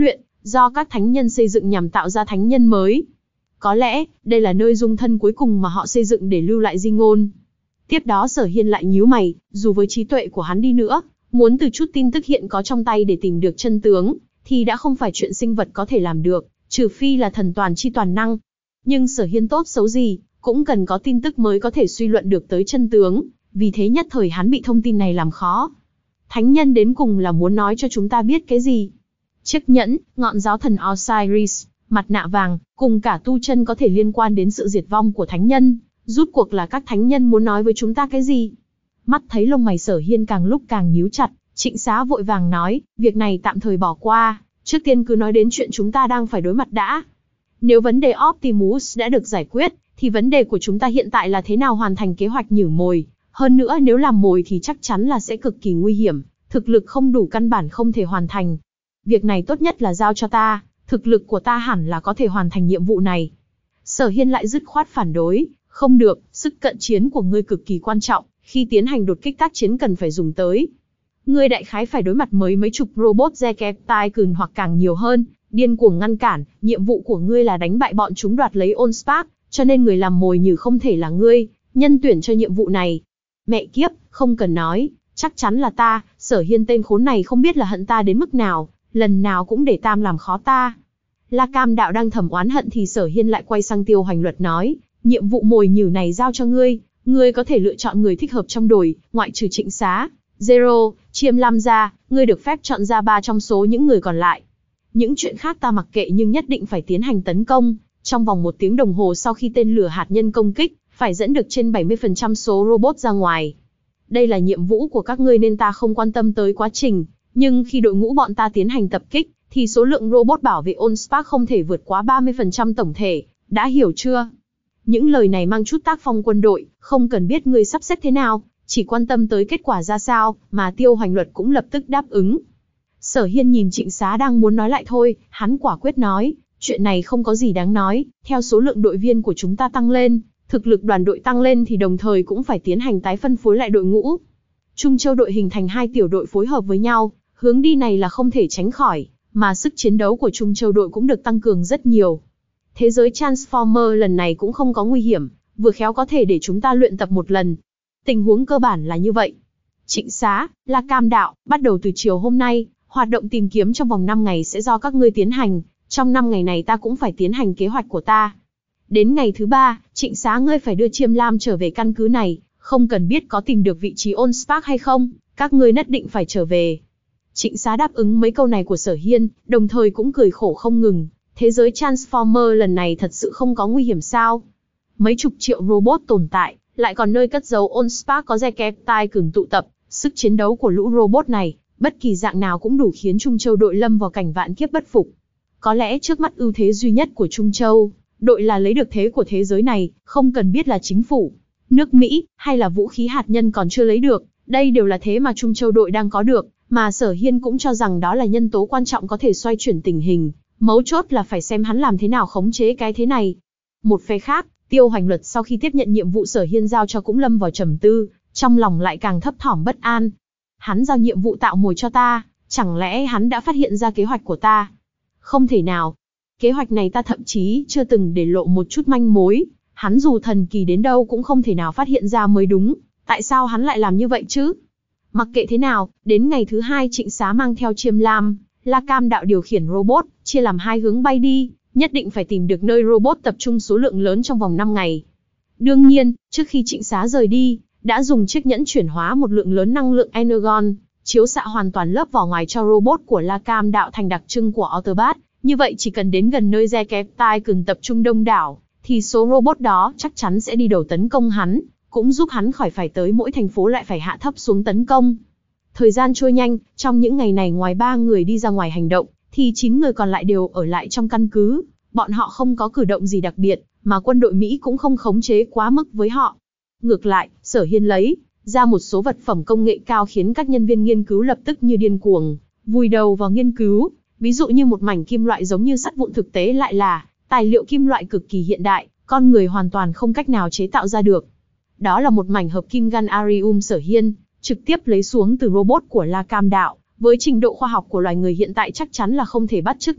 do các thánh nhân xây dựng nhằm tạo ra thánh nhân mới. Có lẽ, đây là nơi dung thân cuối cùng mà họ xây dựng để lưu lại di ngôn. Tiếp đó Sở Hiên lại nhíu mày, dù với trí tuệ của hắn đi nữa, muốn từ chút tin tức hiện có trong tay để tìm được chân tướng, thì đã không phải chuyện sinh vật có thể làm được, trừ phi là thần toàn chi toàn năng. Nhưng Sở Hiên tốt xấu gì, cũng cần có tin tức mới có thể suy luận được tới chân tướng, vì thế nhất thời hắn bị thông tin này làm khó. Thánh nhân đến cùng là muốn nói cho chúng ta biết cái gì? Chiếc nhẫn, ngọn giáo thần Osiris, mặt nạ vàng, cùng cả tu chân có thể liên quan đến sự diệt vong của thánh nhân, rút cuộc là các thánh nhân muốn nói với chúng ta cái gì? Mắt thấy lông mày Sở Hiên càng lúc càng nhíu chặt, Trịnh Xá vội vàng nói, việc này tạm thời bỏ qua, trước tiên cứ nói đến chuyện chúng ta đang phải đối mặt đã. Nếu vấn đề Optimus đã được giải quyết, thì vấn đề của chúng ta hiện tại là thế nào hoàn thành kế hoạch nhử mồi. Hơn nữa nếu làm mồi thì chắc chắn là sẽ cực kỳ nguy hiểm, thực lực không đủ căn bản không thể hoàn thành. Việc này tốt nhất là giao cho ta, thực lực của ta hẳn là có thể hoàn thành nhiệm vụ này. Sở Hiên lại dứt khoát phản đối, không được, sức cận chiến của ngươi cực kỳ quan trọng, khi tiến hành đột kích tác chiến cần phải dùng tới. Ngươi đại khái phải đối mặt với mấy chục robot Zekepticon hoặc càng nhiều hơn, điên cuồng ngăn cản, nhiệm vụ của ngươi là đánh bại bọn chúng đoạt lấy Allspark, cho nên người làm mồi nhử không thể là ngươi, nhân tuyển cho nhiệm vụ này. Mẹ kiếp, không cần nói, chắc chắn là ta, Sở Hiên tên khốn này không biết là hận ta đến mức nào, lần nào cũng để Tam làm khó ta. La Cam Đạo đang thầm oán hận thì Sở Hiên lại quay sang Tiêu Hoành Luật nói, nhiệm vụ mồi nhử này giao cho ngươi, ngươi có thể lựa chọn người thích hợp trong đội, ngoại trừ Trịnh Xá, Zero, Chiêm Lam ra, ngươi được phép chọn ra ba trong số những người còn lại. Những chuyện khác ta mặc kệ nhưng nhất định phải tiến hành tấn công, trong vòng một tiếng đồng hồ sau khi tên lửa hạt nhân công kích, phải dẫn được trên bảy mươi phần trăm số robot ra ngoài. Đây là nhiệm vụ của các ngươi nên ta không quan tâm tới quá trình, nhưng khi đội ngũ bọn ta tiến hành tập kích, thì số lượng robot bảo vệ Allspark không thể vượt quá ba mươi phần trăm tổng thể, đã hiểu chưa? Những lời này mang chút tác phong quân đội, không cần biết ngươi sắp xếp thế nào, chỉ quan tâm tới kết quả ra sao, mà Tiêu Hoành Luật cũng lập tức đáp ứng. Sở Hiên nhìn Trịnh Xá đang muốn nói lại thôi, hắn quả quyết nói, chuyện này không có gì đáng nói, theo số lượng đội viên của chúng ta tăng lên, thực lực đoàn đội tăng lên thì đồng thời cũng phải tiến hành tái phân phối lại đội ngũ. Trung Châu đội hình thành hai tiểu đội phối hợp với nhau, hướng đi này là không thể tránh khỏi, mà sức chiến đấu của Trung Châu đội cũng được tăng cường rất nhiều. Thế giới Transformer lần này cũng không có nguy hiểm, vừa khéo có thể để chúng ta luyện tập một lần. Tình huống cơ bản là như vậy. Trịnh Xá, La Cam Đạo, bắt đầu từ chiều hôm nay, hoạt động tìm kiếm trong vòng năm ngày sẽ do các ngươi tiến hành, trong năm ngày này ta cũng phải tiến hành kế hoạch của ta. Đến ngày thứ ba, Trịnh Xá ngươi phải đưa Chiêm Lam trở về căn cứ này, không cần biết có tìm được vị trí Allspark hay không, các ngươi nhất định phải trở về. Trịnh Xá đáp ứng mấy câu này của Sở Hiên, đồng thời cũng cười khổ không ngừng. Thế giới Transformer lần này thật sự không có nguy hiểm sao? Mấy chục triệu robot tồn tại, lại còn nơi cất giấu Allspark có Zekepticon tụ tập, sức chiến đấu của lũ robot này, bất kỳ dạng nào cũng đủ khiến Trung Châu đội lâm vào cảnh vạn kiếp bất phục. Có lẽ trước mắt ưu thế duy nhất của Trung Châu đội là lấy được thế của thế giới này, không cần biết là chính phủ, nước Mỹ, hay là vũ khí hạt nhân còn chưa lấy được, đây đều là thế mà Trung Châu đội đang có được, mà Sở Hiên cũng cho rằng đó là nhân tố quan trọng có thể xoay chuyển tình hình, mấu chốt là phải xem hắn làm thế nào khống chế cái thế này. Một phe khác, Tiêu Hoành Luật sau khi tiếp nhận nhiệm vụ Sở Hiên giao cho cũng lâm vào trầm tư, trong lòng lại càng thấp thỏm bất an. Hắn giao nhiệm vụ tạo mồi cho ta, chẳng lẽ hắn đã phát hiện ra kế hoạch của ta? Không thể nào. Kế hoạch này ta thậm chí chưa từng để lộ một chút manh mối, hắn dù thần kỳ đến đâu cũng không thể nào phát hiện ra mới đúng, tại sao hắn lại làm như vậy chứ? Mặc kệ thế nào, đến ngày thứ hai Trịnh Xá mang theo Chiêm Lam, La Cam Đạo điều khiển robot, chia làm hai hướng bay đi, nhất định phải tìm được nơi robot tập trung số lượng lớn trong vòng năm ngày. Đương nhiên, trước khi Trịnh Xá rời đi, đã dùng chiếc nhẫn chuyển hóa một lượng lớn năng lượng Energon, chiếu xạ hoàn toàn lớp vỏ ngoài cho robot của La Cam Đạo thành đặc trưng của Autobot. Như vậy chỉ cần đến gần nơi Zekepticon tập trung đông đảo, thì số robot đó chắc chắn sẽ đi đầu tấn công hắn, cũng giúp hắn khỏi phải tới mỗi thành phố lại phải hạ thấp xuống tấn công. Thời gian trôi nhanh, trong những ngày này ngoài ba người đi ra ngoài hành động, thì chín người còn lại đều ở lại trong căn cứ. Bọn họ không có cử động gì đặc biệt, mà quân đội Mỹ cũng không khống chế quá mức với họ. Ngược lại, Sở Hiên lấy ra một số vật phẩm công nghệ cao khiến các nhân viên nghiên cứu lập tức như điên cuồng, vùi đầu vào nghiên cứu. Ví dụ như một mảnh kim loại giống như sắt vụn thực tế lại là tài liệu kim loại cực kỳ hiện đại, con người hoàn toàn không cách nào chế tạo ra được. Đó là một mảnh hợp kim Ganarium. Sở Hiên trực tiếp lấy xuống từ robot của La Cam Đạo, với trình độ khoa học của loài người hiện tại chắc chắn là không thể bắt chước được,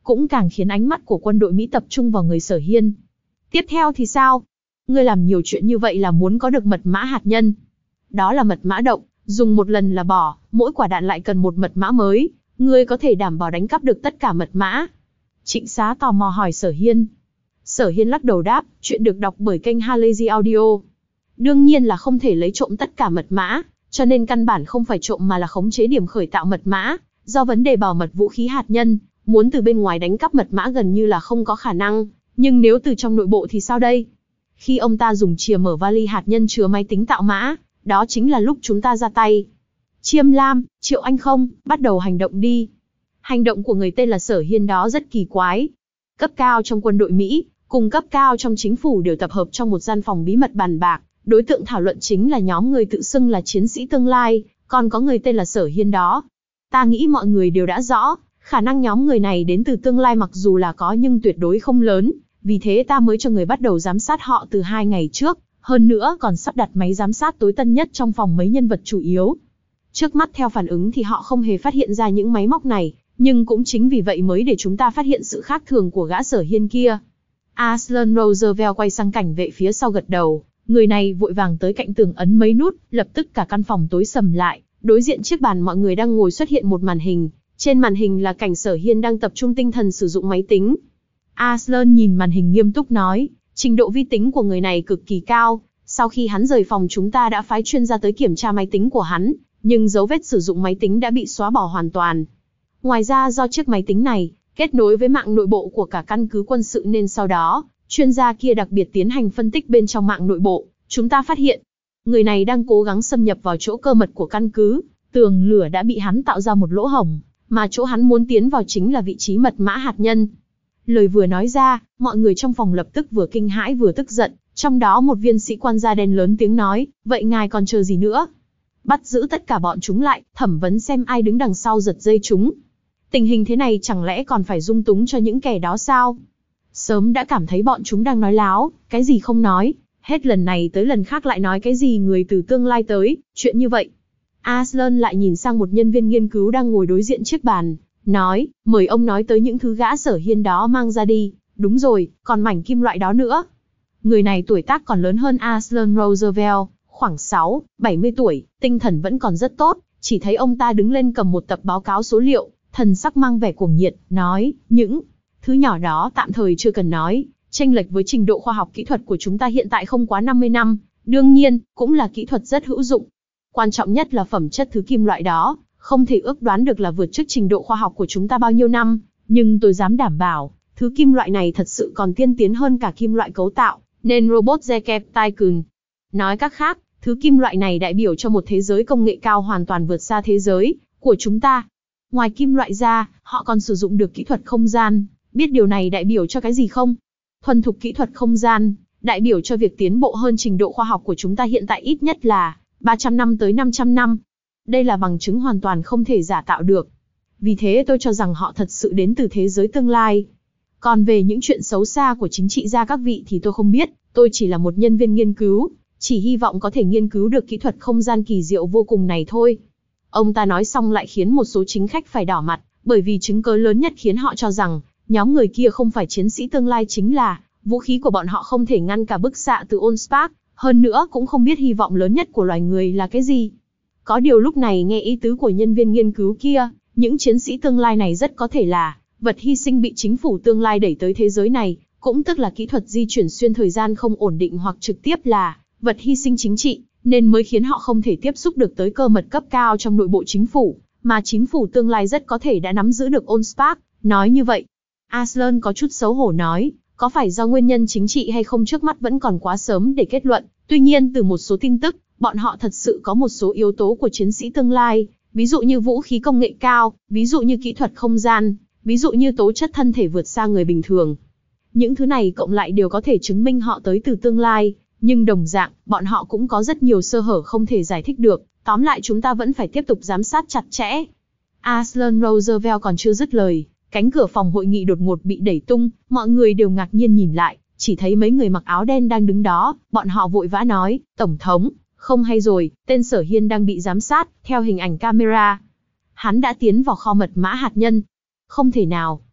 cũng càng khiến ánh mắt của quân đội Mỹ tập trung vào người Sở Hiên. Tiếp theo thì sao? Ngươi làm nhiều chuyện như vậy là muốn có được mật mã hạt nhân. Đó là mật mã động, dùng một lần là bỏ, mỗi quả đạn lại cần một mật mã mới. Ngươi có thể đảm bảo đánh cắp được tất cả mật mã? Trịnh Xá tò mò hỏi Sở Hiên. Sở Hiên lắc đầu đáp, chuyện được đọc bởi kênh Halazy Audio. Đương nhiên là không thể lấy trộm tất cả mật mã, cho nên căn bản không phải trộm mà là khống chế điểm khởi tạo mật mã. Do vấn đề bảo mật vũ khí hạt nhân, muốn từ bên ngoài đánh cắp mật mã gần như là không có khả năng. Nhưng nếu từ trong nội bộ thì sao đây? Khi ông ta dùng chìa mở vali hạt nhân chứa máy tính tạo mã, đó chính là lúc chúng ta ra tay. Chiêm Lam, Triệu Anh không, bắt đầu hành động đi. Hành động của người tên là Sở Hiên đó rất kỳ quái. Cấp cao trong quân đội Mỹ, cùng cấp cao trong chính phủ đều tập hợp trong một gian phòng bí mật bàn bạc. Đối tượng thảo luận chính là nhóm người tự xưng là chiến sĩ tương lai, còn có người tên là Sở Hiên đó. Ta nghĩ mọi người đều đã rõ, khả năng nhóm người này đến từ tương lai mặc dù là có nhưng tuyệt đối không lớn. Vì thế ta mới cho người bắt đầu giám sát họ từ hai ngày trước, hơn nữa còn sắp đặt máy giám sát tối tân nhất trong phòng mấy nhân vật chủ yếu. Trước mắt theo phản ứng thì họ không hề phát hiện ra những máy móc này, nhưng cũng chính vì vậy mới để chúng ta phát hiện sự khác thường của gã Sở Hiên kia. Aslan Roosevelt quay sang cảnh vệ phía sau gật đầu, người này vội vàng tới cạnh tường ấn mấy nút, lập tức cả căn phòng tối sầm lại, đối diện chiếc bàn mọi người đang ngồi xuất hiện một màn hình, trên màn hình là cảnh Sở Hiên đang tập trung tinh thần sử dụng máy tính. Aslan nhìn màn hình nghiêm túc nói, trình độ vi tính của người này cực kỳ cao, sau khi hắn rời phòng chúng ta đã phái chuyên gia tới kiểm tra máy tính của hắn, nhưng dấu vết sử dụng máy tính đã bị xóa bỏ hoàn toàn. Ngoài ra do chiếc máy tính này kết nối với mạng nội bộ của cả căn cứ quân sự nên sau đó, chuyên gia kia đặc biệt tiến hành phân tích bên trong mạng nội bộ, chúng ta phát hiện, người này đang cố gắng xâm nhập vào chỗ cơ mật của căn cứ, tường lửa đã bị hắn tạo ra một lỗ hổng, mà chỗ hắn muốn tiến vào chính là vị trí mật mã hạt nhân. Lời vừa nói ra, mọi người trong phòng lập tức vừa kinh hãi vừa tức giận, trong đó một viên sĩ quan da đen lớn tiếng nói, vậy ngài còn chờ gì nữa? Bắt giữ tất cả bọn chúng lại, thẩm vấn xem ai đứng đằng sau giật dây chúng. Tình hình thế này chẳng lẽ còn phải dung túng cho những kẻ đó sao? Sớm đã cảm thấy bọn chúng đang nói láo, cái gì không nói, hết lần này tới lần khác lại nói cái gì người từ tương lai tới, chuyện như vậy. Aslan lại nhìn sang một nhân viên nghiên cứu đang ngồi đối diện chiếc bàn, nói, mời ông nói tới những thứ gã Sở Hiên đó mang ra đi, đúng rồi, còn mảnh kim loại đó nữa. Người này tuổi tác còn lớn hơn Aslan Roosevelt, khoảng sáu, bảy mươi tuổi, tinh thần vẫn còn rất tốt, chỉ thấy ông ta đứng lên cầm một tập báo cáo số liệu, thần sắc mang vẻ cuồng nhiệt, nói, những thứ nhỏ đó tạm thời chưa cần nói, chênh lệch với trình độ khoa học kỹ thuật của chúng ta hiện tại không quá năm mươi năm, đương nhiên, cũng là kỹ thuật rất hữu dụng. Quan trọng nhất là phẩm chất thứ kim loại đó, không thể ước đoán được là vượt trước trình độ khoa học của chúng ta bao nhiêu năm, nhưng tôi dám đảm bảo, thứ kim loại này thật sự còn tiên tiến hơn cả kim loại cấu tạo, nên robot Zekep Tycoon. Nói cách khác, thứ kim loại này đại biểu cho một thế giới công nghệ cao hoàn toàn vượt xa thế giới của chúng ta. Ngoài kim loại ra, họ còn sử dụng được kỹ thuật không gian, biết điều này đại biểu cho cái gì không? Thuần thục kỹ thuật không gian, đại biểu cho việc tiến bộ hơn trình độ khoa học của chúng ta hiện tại ít nhất là ba trăm năm tới năm trăm năm. Đây là bằng chứng hoàn toàn không thể giả tạo được. Vì thế tôi cho rằng họ thật sự đến từ thế giới tương lai. Còn về những chuyện xấu xa của chính trị gia các vị thì tôi không biết, tôi chỉ là một nhân viên nghiên cứu, chỉ hy vọng có thể nghiên cứu được kỹ thuật không gian kỳ diệu vô cùng này thôi. Ông ta nói xong lại khiến một số chính khách phải đỏ mặt, bởi vì chứng cớ lớn nhất khiến họ cho rằng, nhóm người kia không phải chiến sĩ tương lai chính là, vũ khí của bọn họ không thể ngăn cả bức xạ từ Allspark, hơn nữa cũng không biết hy vọng lớn nhất của loài người là cái gì. Có điều lúc này nghe ý tứ của nhân viên nghiên cứu kia, những chiến sĩ tương lai này rất có thể là vật hy sinh bị chính phủ tương lai đẩy tới thế giới này, cũng tức là kỹ thuật di chuyển xuyên thời gian không ổn định hoặc trực tiếp là vật hy sinh chính trị, nên mới khiến họ không thể tiếp xúc được tới cơ mật cấp cao trong nội bộ chính phủ, mà chính phủ tương lai rất có thể đã nắm giữ được Allspark. Nói như vậy, Aslan có chút xấu hổ nói, có phải do nguyên nhân chính trị hay không trước mắt vẫn còn quá sớm để kết luận, tuy nhiên từ một số tin tức, bọn họ thật sự có một số yếu tố của chiến sĩ tương lai, ví dụ như vũ khí công nghệ cao, ví dụ như kỹ thuật không gian, ví dụ như tố chất thân thể vượt xa người bình thường. Những thứ này cộng lại đều có thể chứng minh họ tới từ tương lai, nhưng đồng dạng, bọn họ cũng có rất nhiều sơ hở không thể giải thích được, tóm lại chúng ta vẫn phải tiếp tục giám sát chặt chẽ. Aslan Roosevelt còn chưa dứt lời, cánh cửa phòng hội nghị đột ngột bị đẩy tung, mọi người đều ngạc nhiên nhìn lại, chỉ thấy mấy người mặc áo đen đang đứng đó, bọn họ vội vã nói, Tổng thống, không hay rồi, tên Sở Hiên đang bị giám sát, theo hình ảnh camera. Hắn đã tiến vào kho mật mã hạt nhân. Không thể nào.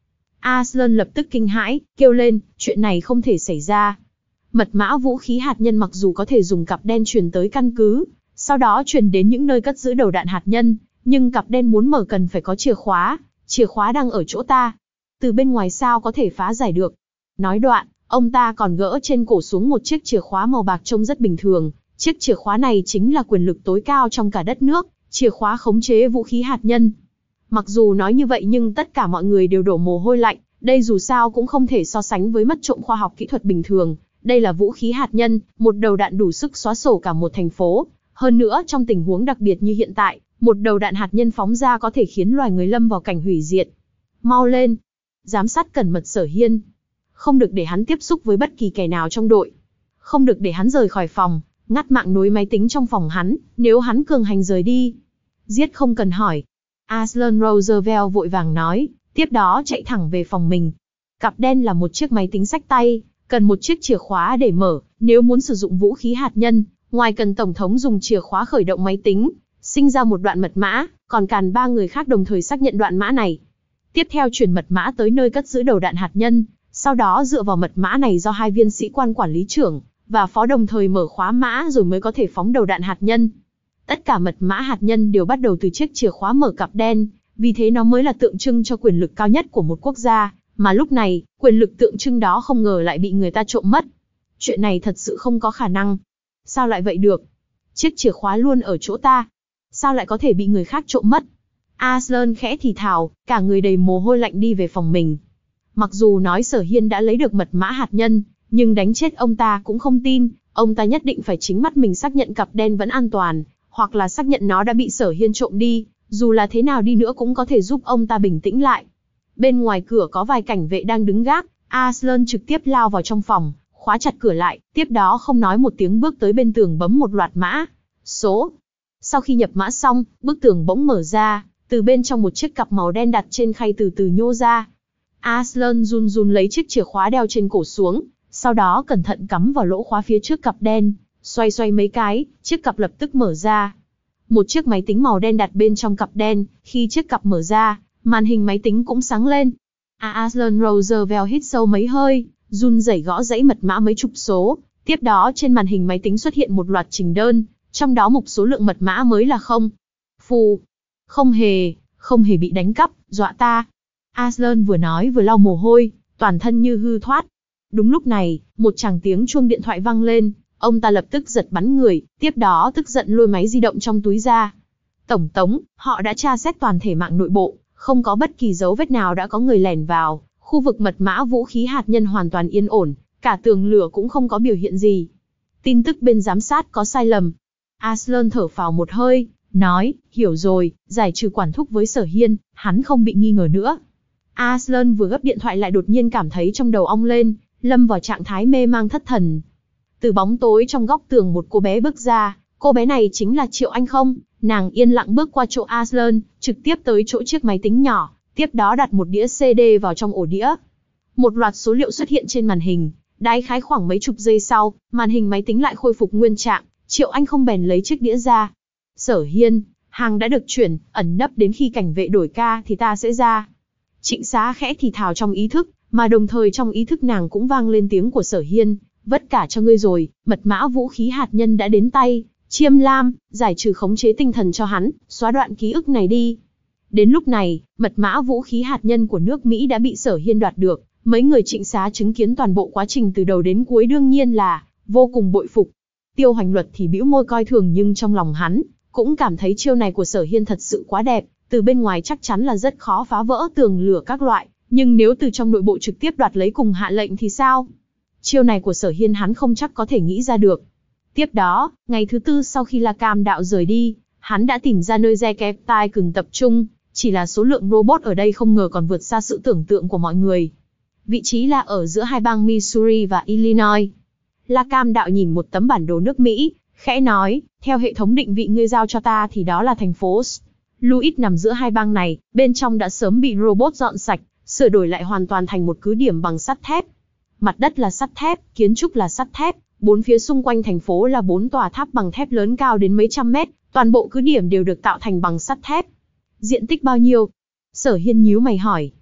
Arslan lập tức kinh hãi, kêu lên, chuyện này không thể xảy ra. Mật mã vũ khí hạt nhân mặc dù có thể dùng cặp đen truyền tới căn cứ, sau đó truyền đến những nơi cất giữ đầu đạn hạt nhân, nhưng cặp đen muốn mở cần phải có chìa khóa, chìa khóa đang ở chỗ ta. Từ bên ngoài sao có thể phá giải được. Nói đoạn, ông ta còn gỡ trên cổ xuống một chiếc chìa khóa màu bạc trông rất bình thường. Chiếc chìa khóa này chính là quyền lực tối cao trong cả đất nước, chìa khóa khống chế vũ khí hạt nhân. Mặc dù nói như vậy nhưng tất cả mọi người đều đổ mồ hôi lạnh, đây dù sao cũng không thể so sánh với mất trộm khoa học kỹ thuật bình thường. Đây là vũ khí hạt nhân, một đầu đạn đủ sức xóa sổ cả một thành phố. Hơn nữa trong tình huống đặc biệt như hiện tại, một đầu đạn hạt nhân phóng ra có thể khiến loài người lâm vào cảnh hủy diệt. Mau lên! Giám sát cẩn mật Sở Hiên. Không được để hắn tiếp xúc với bất kỳ kẻ nào trong đội. Không được để hắn rời khỏi phòng, ngắt mạng nối máy tính trong phòng hắn, nếu hắn cường hành rời đi. Giết không cần hỏi. Arslan Roosevelt vội vàng nói, tiếp đó chạy thẳng về phòng mình. Cặp đen là một chiếc máy tính xách tay, cần một chiếc chìa khóa để mở, nếu muốn sử dụng vũ khí hạt nhân, ngoài cần Tổng thống dùng chìa khóa khởi động máy tính, sinh ra một đoạn mật mã, còn cần ba người khác đồng thời xác nhận đoạn mã này. Tiếp theo truyền mật mã tới nơi cất giữ đầu đạn hạt nhân, sau đó dựa vào mật mã này do hai viên sĩ quan quản lý trưởng và phó đồng thời mở khóa mã rồi mới có thể phóng đầu đạn hạt nhân. Tất cả mật mã hạt nhân đều bắt đầu từ chiếc chìa khóa mở cặp đen, vì thế nó mới là tượng trưng cho quyền lực cao nhất của một quốc gia, mà lúc này, quyền lực tượng trưng đó không ngờ lại bị người ta trộm mất. Chuyện này thật sự không có khả năng. Sao lại vậy được? Chiếc chìa khóa luôn ở chỗ ta. Sao lại có thể bị người khác trộm mất? Arslan khẽ thì thào, cả người đầy mồ hôi lạnh đi về phòng mình. Mặc dù nói Sở Hiên đã lấy được mật mã hạt nhân, nhưng đánh chết ông ta cũng không tin, ông ta nhất định phải chính mắt mình xác nhận cặp đen vẫn an toàn, hoặc là xác nhận nó đã bị Sở Hiên trộm đi, dù là thế nào đi nữa cũng có thể giúp ông ta bình tĩnh lại. Bên ngoài cửa có vài cảnh vệ đang đứng gác, Arslan trực tiếp lao vào trong phòng, khóa chặt cửa lại, tiếp đó không nói một tiếng bước tới bên tường bấm một loạt mã số. Sau khi nhập mã xong, bức tường bỗng mở ra, từ bên trong một chiếc cặp màu đen đặt trên khay từ từ nhô ra. Arslan run run lấy chiếc chìa khóa đeo trên cổ xuống, sau đó cẩn thận cắm vào lỗ khóa phía trước cặp đen, xoay xoay mấy cái, chiếc cặp lập tức mở ra. Một chiếc máy tính màu đen đặt bên trong cặp đen, khi chiếc cặp mở ra, màn hình máy tính cũng sáng lên. Arslan Roosevelt hít sâu mấy hơi, run rẩy gõ dãy mật mã mấy chục số, tiếp đó trên màn hình máy tính xuất hiện một loạt trình đơn, trong đó mục số lượng mật mã mới là không. Phù, không hề, không hề bị đánh cắp, dọa ta. Arslan vừa nói vừa lau mồ hôi, toàn thân như hư thoát. Đúng lúc này, một tràng tiếng chuông điện thoại vang lên, ông ta lập tức giật bắn người, tiếp đó tức giận lôi máy di động trong túi ra. Tổng tống, họ đã tra xét toàn thể mạng nội bộ, không có bất kỳ dấu vết nào đã có người lẻn vào, khu vực mật mã vũ khí hạt nhân hoàn toàn yên ổn, cả tường lửa cũng không có biểu hiện gì. Tin tức bên giám sát có sai lầm. Arslan thở phào một hơi, nói, hiểu rồi, giải trừ quản thúc với Sở Hiên, hắn không bị nghi ngờ nữa. Arslan vừa gấp điện thoại lại đột nhiên cảm thấy trong đầu ong lên, lâm vào trạng thái mê mang thất thần. Từ bóng tối trong góc tường một cô bé bước ra, cô bé này chính là Triệu Anh không, nàng yên lặng bước qua chỗ Arslan, trực tiếp tới chỗ chiếc máy tính nhỏ, tiếp đó đặt một đĩa xê đê vào trong ổ đĩa. Một loạt số liệu xuất hiện trên màn hình, đại khái khoảng mấy chục giây sau, màn hình máy tính lại khôi phục nguyên trạng, Triệu Anh không bèn lấy chiếc đĩa ra. Sở Hiên, hàng đã được chuyển, ẩn nấp đến khi cảnh vệ đổi ca thì ta sẽ ra. Trịnh Xá khẽ thì thào trong ý thức, mà đồng thời trong ý thức nàng cũng vang lên tiếng của Sở Hiên, vất cả cho ngươi rồi, mật mã vũ khí hạt nhân đã đến tay, Chiêm Lam, giải trừ khống chế tinh thần cho hắn, xóa đoạn ký ức này đi. Đến lúc này, mật mã vũ khí hạt nhân của nước Mỹ đã bị Sở Hiên đoạt được, mấy người Trịnh Xá chứng kiến toàn bộ quá trình từ đầu đến cuối đương nhiên là vô cùng bội phục. Tiêu Hoành Luật thì bĩu môi coi thường nhưng trong lòng hắn cũng cảm thấy chiêu này của Sở Hiên thật sự quá đẹp, từ bên ngoài chắc chắn là rất khó phá vỡ tường lửa các loại, nhưng nếu từ trong nội bộ trực tiếp đoạt lấy cùng hạ lệnh thì sao? Chiêu này của Sở Hiên hắn không chắc có thể nghĩ ra được. Tiếp đó, ngày thứ tư sau khi La Cam đạo rời đi, hắn đã tìm ra nơi Zekeptai cường tập trung, chỉ là số lượng robot ở đây không ngờ còn vượt xa sự tưởng tượng của mọi người. Vị trí là ở giữa hai bang Missouri và Illinois. La Cam đạo nhìn một tấm bản đồ nước Mỹ, khẽ nói, theo hệ thống định vị ngươi giao cho ta thì đó là thành phố Saint Louis nằm giữa hai bang này, bên trong đã sớm bị robot dọn sạch, sửa đổi lại hoàn toàn thành một cứ điểm bằng sắt thép. Mặt đất là sắt thép, kiến trúc là sắt thép, bốn phía xung quanh thành phố là bốn tòa tháp bằng thép lớn cao đến mấy trăm mét, toàn bộ cứ điểm đều được tạo thành bằng sắt thép. Diện tích bao nhiêu? Sở Hiên nhíu mày hỏi.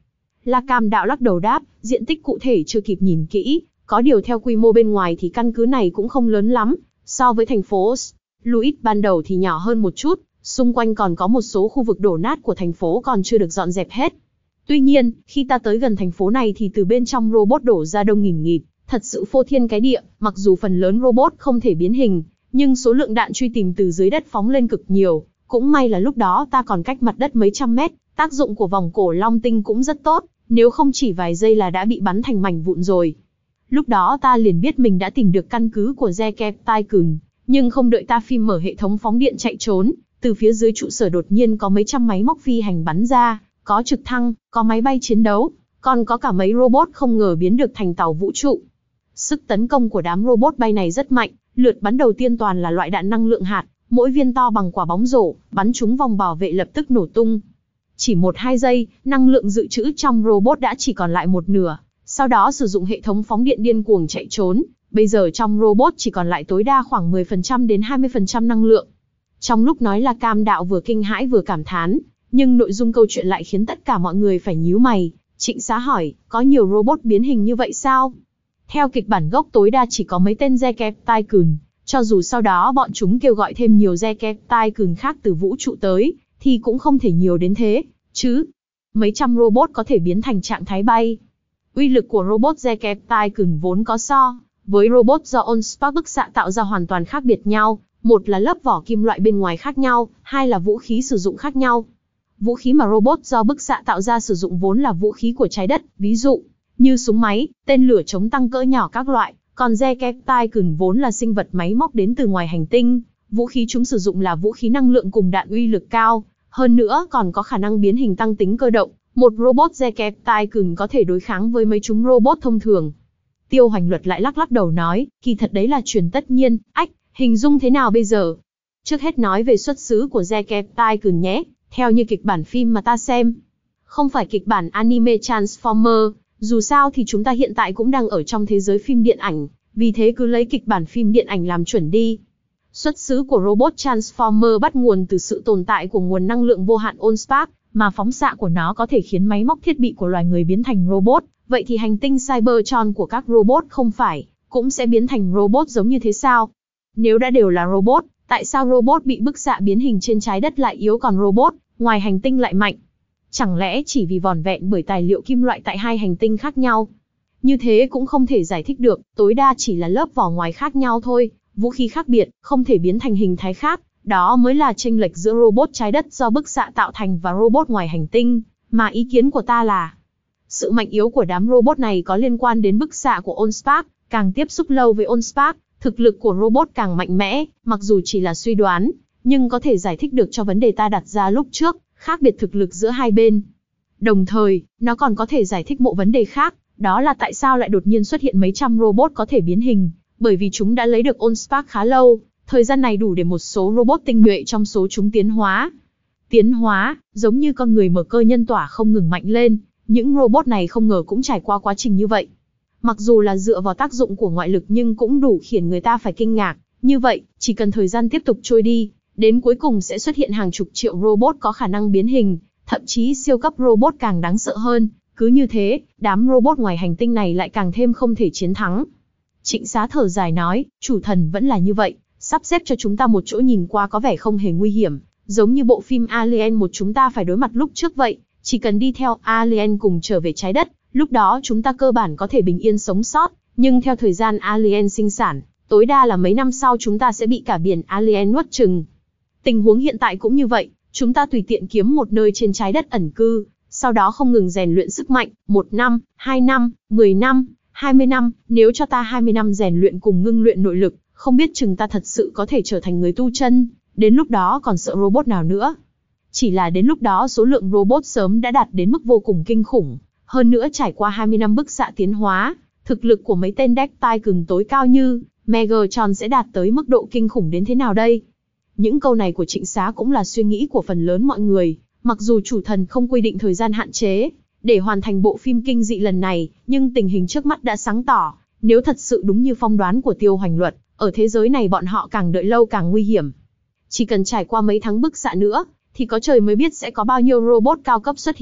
La Cam Đạo lắc đầu đáp, diện tích cụ thể chưa kịp nhìn kỹ, có điều theo quy mô bên ngoài thì căn cứ này cũng không lớn lắm, so với thành phố Louis ban đầu thì nhỏ hơn một chút, xung quanh còn có một số khu vực đổ nát của thành phố còn chưa được dọn dẹp hết. Tuy nhiên, khi ta tới gần thành phố này thì từ bên trong robot đổ ra đông nghìn nghịt, thật sự phô thiên cái địa, mặc dù phần lớn robot không thể biến hình, nhưng số lượng đạn truy tìm từ dưới đất phóng lên cực nhiều, cũng may là lúc đó ta còn cách mặt đất mấy trăm mét, tác dụng của vòng cổ long tinh cũng rất tốt, nếu không chỉ vài giây là đã bị bắn thành mảnh vụn rồi. Lúc đó ta liền biết mình đã tìm được căn cứ của Zekeptaikun, nhưng không đợi ta phim mở hệ thống phóng điện chạy trốn, từ phía dưới trụ sở đột nhiên có mấy trăm máy móc phi hành bắn ra, có trực thăng, có máy bay chiến đấu, còn có cả mấy robot không ngờ biến được thành tàu vũ trụ. Sức tấn công của đám robot bay này rất mạnh, lượt bắn đầu tiên toàn là loại đạn năng lượng hạt, mỗi viên to bằng quả bóng rổ, bắn trúng vòng bảo vệ lập tức nổ tung. Chỉ một hai giây, năng lượng dự trữ trong robot đã chỉ còn lại một nửa, sau đó sử dụng hệ thống phóng điện điên cuồng chạy trốn, bây giờ trong robot chỉ còn lại tối đa khoảng mười phần trăm đến hai mươi phần trăm năng lượng. Trong lúc nói La Cam Đạo vừa kinh hãi vừa cảm thán, nhưng nội dung câu chuyện lại khiến tất cả mọi người phải nhíu mày. Trịnh Xá hỏi, có nhiều robot biến hình như vậy sao? Theo kịch bản gốc tối đa chỉ có mấy tên Zekeptaikun, cho dù sau đó bọn chúng kêu gọi thêm nhiều Zekeptaikun khác từ vũ trụ tới, thì cũng không thể nhiều đến thế, chứ. Mấy trăm robot có thể biến thành trạng thái bay. Uy lực của robot Zekeptaikun vốn có so với robot do Onspark bức xạ tạo ra hoàn toàn khác biệt nhau, một là lớp vỏ kim loại bên ngoài khác nhau, hai là vũ khí sử dụng khác nhau. Vũ khí mà robot do bức xạ tạo ra sử dụng vốn là vũ khí của trái đất, ví dụ như súng máy, tên lửa chống tăng cỡ nhỏ các loại, còn Zekeptaikun vốn là sinh vật máy móc đến từ ngoài hành tinh, vũ khí chúng sử dụng là vũ khí năng lượng cùng đạn uy lực cao, hơn nữa còn có khả năng biến hình tăng tính cơ động, một robot Zekeptaikun có thể đối kháng với mấy chúng robot thông thường. Tiêu Hoành Luật lại lắc lắc đầu nói, kỳ thật đấy là chuyện tất nhiên, ách, hình dung thế nào bây giờ? Trước hết nói về xuất xứ của Zekeptaikun nhé, theo như kịch bản phim mà ta xem. Không phải kịch bản anime Transformer, dù sao thì chúng ta hiện tại cũng đang ở trong thế giới phim điện ảnh, vì thế cứ lấy kịch bản phim điện ảnh làm chuẩn đi. Xuất xứ của robot Transformer bắt nguồn từ sự tồn tại của nguồn năng lượng vô hạn Onspark, mà phóng xạ của nó có thể khiến máy móc thiết bị của loài người biến thành robot. Vậy thì hành tinh Cybertron của các robot không phải cũng sẽ biến thành robot giống như thế sao? Nếu đã đều là robot, tại sao robot bị bức xạ biến hình trên trái đất lại yếu còn robot ngoài hành tinh lại mạnh? Chẳng lẽ chỉ vì vỏn vẹn bởi tài liệu kim loại tại hai hành tinh khác nhau? Như thế cũng không thể giải thích được, tối đa chỉ là lớp vỏ ngoài khác nhau thôi, vũ khí khác biệt, không thể biến thành hình thái khác, đó mới là chênh lệch giữa robot trái đất do bức xạ tạo thành và robot ngoài hành tinh, mà ý kiến của ta là sự mạnh yếu của đám robot này có liên quan đến bức xạ của Onspark, càng tiếp xúc lâu với Onspark, thực lực của robot càng mạnh mẽ, mặc dù chỉ là suy đoán, nhưng có thể giải thích được cho vấn đề ta đặt ra lúc trước, khác biệt thực lực giữa hai bên. Đồng thời, nó còn có thể giải thích một vấn đề khác, đó là tại sao lại đột nhiên xuất hiện mấy trăm robot có thể biến hình, bởi vì chúng đã lấy được Onspark khá lâu, thời gian này đủ để một số robot tinh nhuệ trong số chúng tiến hóa. Tiến hóa, giống như con người mở cơ nhân tỏa không ngừng mạnh lên, những robot này không ngờ cũng trải qua quá trình như vậy. Mặc dù là dựa vào tác dụng của ngoại lực nhưng cũng đủ khiến người ta phải kinh ngạc, như vậy, chỉ cần thời gian tiếp tục trôi đi, đến cuối cùng sẽ xuất hiện hàng chục triệu robot có khả năng biến hình, thậm chí siêu cấp robot càng đáng sợ hơn, cứ như thế, đám robot ngoài hành tinh này lại càng thêm không thể chiến thắng. Trịnh Xá thở dài nói, chủ thần vẫn là như vậy, sắp xếp cho chúng ta một chỗ nhìn qua có vẻ không hề nguy hiểm, giống như bộ phim Alien một chúng ta phải đối mặt lúc trước vậy, chỉ cần đi theo Alien cùng trở về trái đất, lúc đó chúng ta cơ bản có thể bình yên sống sót, nhưng theo thời gian Alien sinh sản, tối đa là mấy năm sau chúng ta sẽ bị cả biển Alien nuốt chừng. Tình huống hiện tại cũng như vậy, chúng ta tùy tiện kiếm một nơi trên trái đất ẩn cư, sau đó không ngừng rèn luyện sức mạnh, một năm, hai năm, mười năm, hai mươi năm, nếu cho ta hai mươi năm rèn luyện cùng ngưng luyện nội lực, không biết chừng ta thật sự có thể trở thành người tu chân, đến lúc đó còn sợ robot nào nữa. Chỉ là đến lúc đó số lượng robot sớm đã đạt đến mức vô cùng kinh khủng, hơn nữa trải qua hai mươi năm bức xạ tiến hóa, thực lực của mấy tên Dektaikun tối cao như Megatron sẽ đạt tới mức độ kinh khủng đến thế nào đây? Những câu này của Trịnh Xá cũng là suy nghĩ của phần lớn mọi người, mặc dù chủ thần không quy định thời gian hạn chế để hoàn thành bộ phim kinh dị lần này, nhưng tình hình trước mắt đã sáng tỏ, nếu thật sự đúng như phong đoán của Tiêu Hoành Luật, ở thế giới này bọn họ càng đợi lâu càng nguy hiểm. Chỉ cần trải qua mấy tháng bức xạ nữa, thì có trời mới biết sẽ có bao nhiêu robot cao cấp xuất hiện,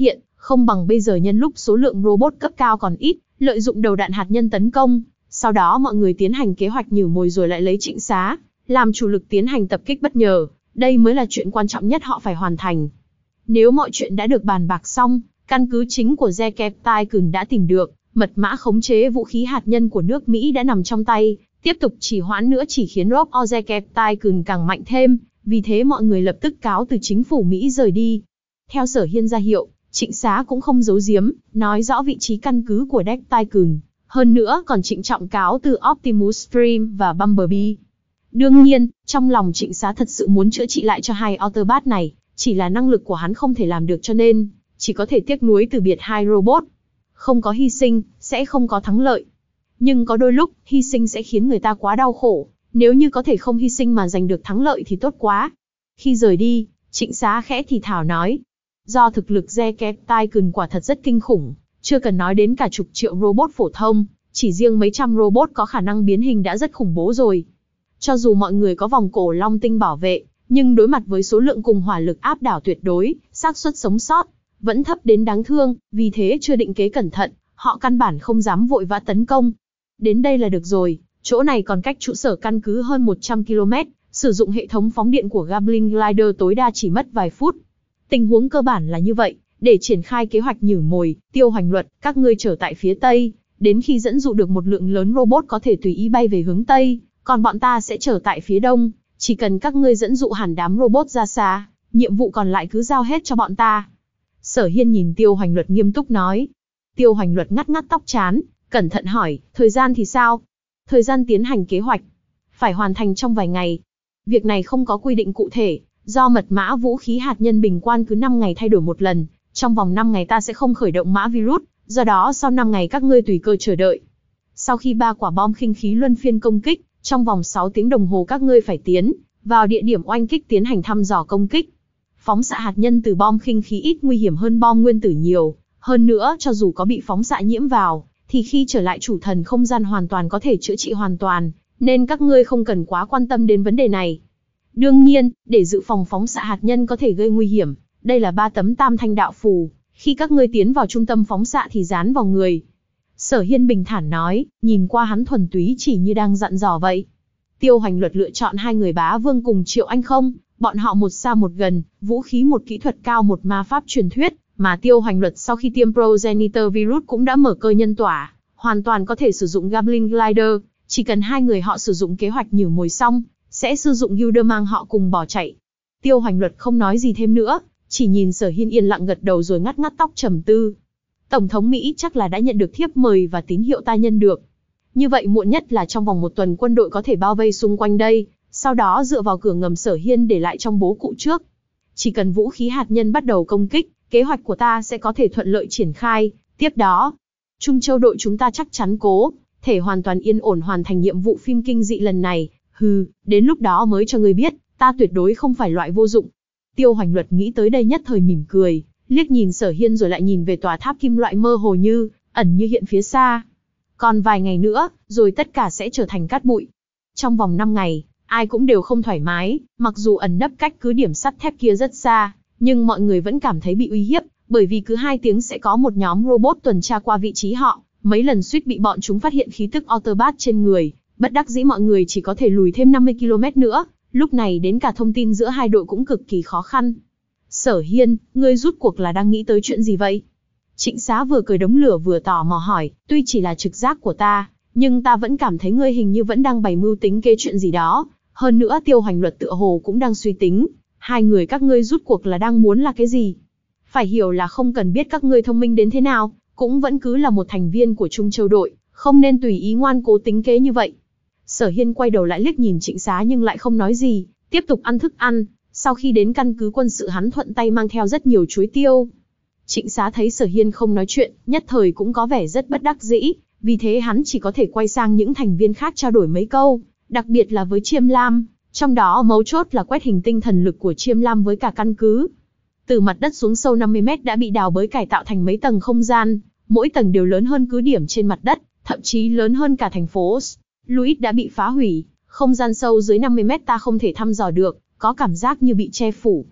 Không bằng bây giờ nhân lúc số lượng robot cấp cao còn ít, lợi dụng đầu đạn hạt nhân tấn công, sau đó mọi người tiến hành kế hoạch nhử mồi rồi lại lấy Trịnh Xá, làm chủ lực tiến hành tập kích bất ngờ, đây mới là chuyện quan trọng nhất họ phải hoàn thành. Nếu mọi chuyện đã được bàn bạc xong, căn cứ chính của Zekeptaikun đã tìm được, mật mã khống chế vũ khí hạt nhân của nước Mỹ đã nằm trong tay, tiếp tục trì hoãn nữa chỉ khiến Rob Zekeptaikun càng mạnh thêm, vì thế mọi người lập tức cáo từ chính phủ Mỹ rời đi. Theo Sở Hiên ra hiệu, Trịnh Xá cũng không giấu giếm, nói rõ vị trí căn cứ của Dektaikun, hơn nữa còn trịnh trọng cáo từ Optimus Prime và Bumblebee. Đương nhiên, trong lòng Trịnh Xá thật sự muốn chữa trị lại cho hai Autobot này, chỉ là năng lực của hắn không thể làm được cho nên, chỉ có thể tiếc nuối từ biệt hai robot. Không có hy sinh, sẽ không có thắng lợi. Nhưng có đôi lúc, hy sinh sẽ khiến người ta quá đau khổ, nếu như có thể không hy sinh mà giành được thắng lợi thì tốt quá. Khi rời đi, Trịnh Xá khẽ thì thào nói, do thực lực Zekeptaikun quả thật rất kinh khủng, chưa cần nói đến cả chục triệu robot phổ thông, chỉ riêng mấy trăm robot có khả năng biến hình đã rất khủng bố rồi. Cho dù mọi người có vòng cổ long tinh bảo vệ, nhưng đối mặt với số lượng cùng hỏa lực áp đảo tuyệt đối, xác suất sống sót vẫn thấp đến đáng thương, vì thế chưa định kế cẩn thận, họ căn bản không dám vội vã tấn công. Đến đây là được rồi, chỗ này còn cách trụ sở căn cứ hơn một trăm ki lô mét, sử dụng hệ thống phóng điện của Goblin Glider tối đa chỉ mất vài phút. Tình huống cơ bản là như vậy, để triển khai kế hoạch nhử mồi, Tiêu Hoành Luật, các ngươi trở tại phía Tây, đến khi dẫn dụ được một lượng lớn robot có thể tùy ý bay về hướng Tây, còn bọn ta sẽ trở tại phía Đông, chỉ cần các ngươi dẫn dụ hẳn đám robot ra xa, nhiệm vụ còn lại cứ giao hết cho bọn ta. Sở Hiên nhìn Tiêu Hoành Luật nghiêm túc nói. Tiêu Hoành Luật ngắt ngắt tóc chán, cẩn thận hỏi, thời gian thì sao? Thời gian tiến hành kế hoạch, phải hoàn thành trong vài ngày. Việc này không có quy định cụ thể, do mật mã vũ khí hạt nhân bình quan cứ năm ngày thay đổi một lần, trong vòng năm ngày ta sẽ không khởi động mã virus, do đó sau năm ngày các ngươi tùy cơ chờ đợi. Sau khi ba quả bom khinh khí luân phiên công kích, trong vòng sáu tiếng đồng hồ các ngươi phải tiến vào địa điểm oanh kích tiến hành thăm dò công kích. Phóng xạ hạt nhân từ bom khinh khí ít nguy hiểm hơn bom nguyên tử nhiều, hơn nữa cho dù có bị phóng xạ nhiễm vào, thì khi trở lại chủ thần không gian hoàn toàn có thể chữa trị hoàn toàn, nên các ngươi không cần quá quan tâm đến vấn đề này. Đương nhiên, để dự phòng phóng xạ hạt nhân có thể gây nguy hiểm, đây là ba tấm tam thanh đạo phù, khi các ngươi tiến vào trung tâm phóng xạ thì dán vào người. Sở Hiên bình thản nói, nhìn qua hắn thuần túy chỉ như đang dặn dò vậy. Tiêu Hoành Luật lựa chọn hai người bá vương cùng Triệu Anh không, bọn họ một xa một gần, vũ khí một kỹ thuật cao một ma pháp truyền thuyết, mà Tiêu Hoành Luật sau khi tiêm Progenitor virus cũng đã mở cơ nhân tỏa, hoàn toàn có thể sử dụng Goblin Glider, chỉ cần hai người họ sử dụng kế hoạch nhử mồi xong, sẽ sử dụng Gilder mang họ cùng bỏ chạy. Tiêu Hoành Luật không nói gì thêm nữa, chỉ nhìn Sở Hiên yên lặng gật đầu rồi ngắt ngắt tóc trầm tư. Tổng thống Mỹ chắc là đã nhận được thiếp mời và tín hiệu ta nhân được. Như vậy muộn nhất là trong vòng một tuần quân đội có thể bao vây xung quanh đây, sau đó dựa vào cửa ngầm Sở Hiên để lại trong bố cụ trước. Chỉ cần vũ khí hạt nhân bắt đầu công kích, kế hoạch của ta sẽ có thể thuận lợi triển khai. Tiếp đó, Trung Châu đội chúng ta chắc chắn cố thể hoàn toàn yên ổn hoàn thành nhiệm vụ phim kinh dị lần này. Hừ, đến lúc đó mới cho ngươi biết, ta tuyệt đối không phải loại vô dụng. Tiêu Hoành Luật nghĩ tới đây nhất thời mỉm cười, liếc nhìn Sở Hiên rồi lại nhìn về tòa tháp kim loại mơ hồ như ẩn như hiện phía xa. Còn vài ngày nữa, rồi tất cả sẽ trở thành cát bụi. Trong vòng năm ngày, ai cũng đều không thoải mái, mặc dù ẩn nấp cách cứ điểm sắt thép kia rất xa, nhưng mọi người vẫn cảm thấy bị uy hiếp, bởi vì cứ hai tiếng sẽ có một nhóm robot tuần tra qua vị trí họ, mấy lần suýt bị bọn chúng phát hiện khí tức Autobot trên người, bất đắc dĩ mọi người chỉ có thể lùi thêm năm mươi ki lô mét nữa, lúc này đến cả thông tin giữa hai đội cũng cực kỳ khó khăn. Sở Hiên, ngươi rút cuộc là đang nghĩ tới chuyện gì vậy? Trịnh Xá vừa cười đống lửa vừa tò mò hỏi, tuy chỉ là trực giác của ta, nhưng ta vẫn cảm thấy ngươi hình như vẫn đang bày mưu tính kế chuyện gì đó. Hơn nữa Tiêu Hoành Luật tựa hồ cũng đang suy tính, hai người các ngươi rút cuộc là đang muốn là cái gì? Phải hiểu là không cần biết các ngươi thông minh đến thế nào, cũng vẫn cứ là một thành viên của Trung Châu đội, không nên tùy ý ngoan cố tính kế như vậy. Sở Hiên quay đầu lại liếc nhìn Trịnh Xá nhưng lại không nói gì, tiếp tục ăn thức ăn. Sau khi đến căn cứ quân sự hắn thuận tay mang theo rất nhiều chuối tiêu. Trịnh Xá thấy Sở Hiên không nói chuyện, nhất thời cũng có vẻ rất bất đắc dĩ, vì thế hắn chỉ có thể quay sang những thành viên khác trao đổi mấy câu, đặc biệt là với Chiêm Lam, trong đó mấu chốt là quét hình tinh thần lực của Chiêm Lam với cả căn cứ. Từ mặt đất xuống sâu năm mươi mét đã bị đào bới cải tạo thành mấy tầng không gian, mỗi tầng đều lớn hơn cứ điểm trên mặt đất, thậm chí lớn hơn cả thành phố Louis đã bị phá hủy, không gian sâu dưới năm mươi mét ta không thể thăm dò được, có cảm giác như bị che phủ.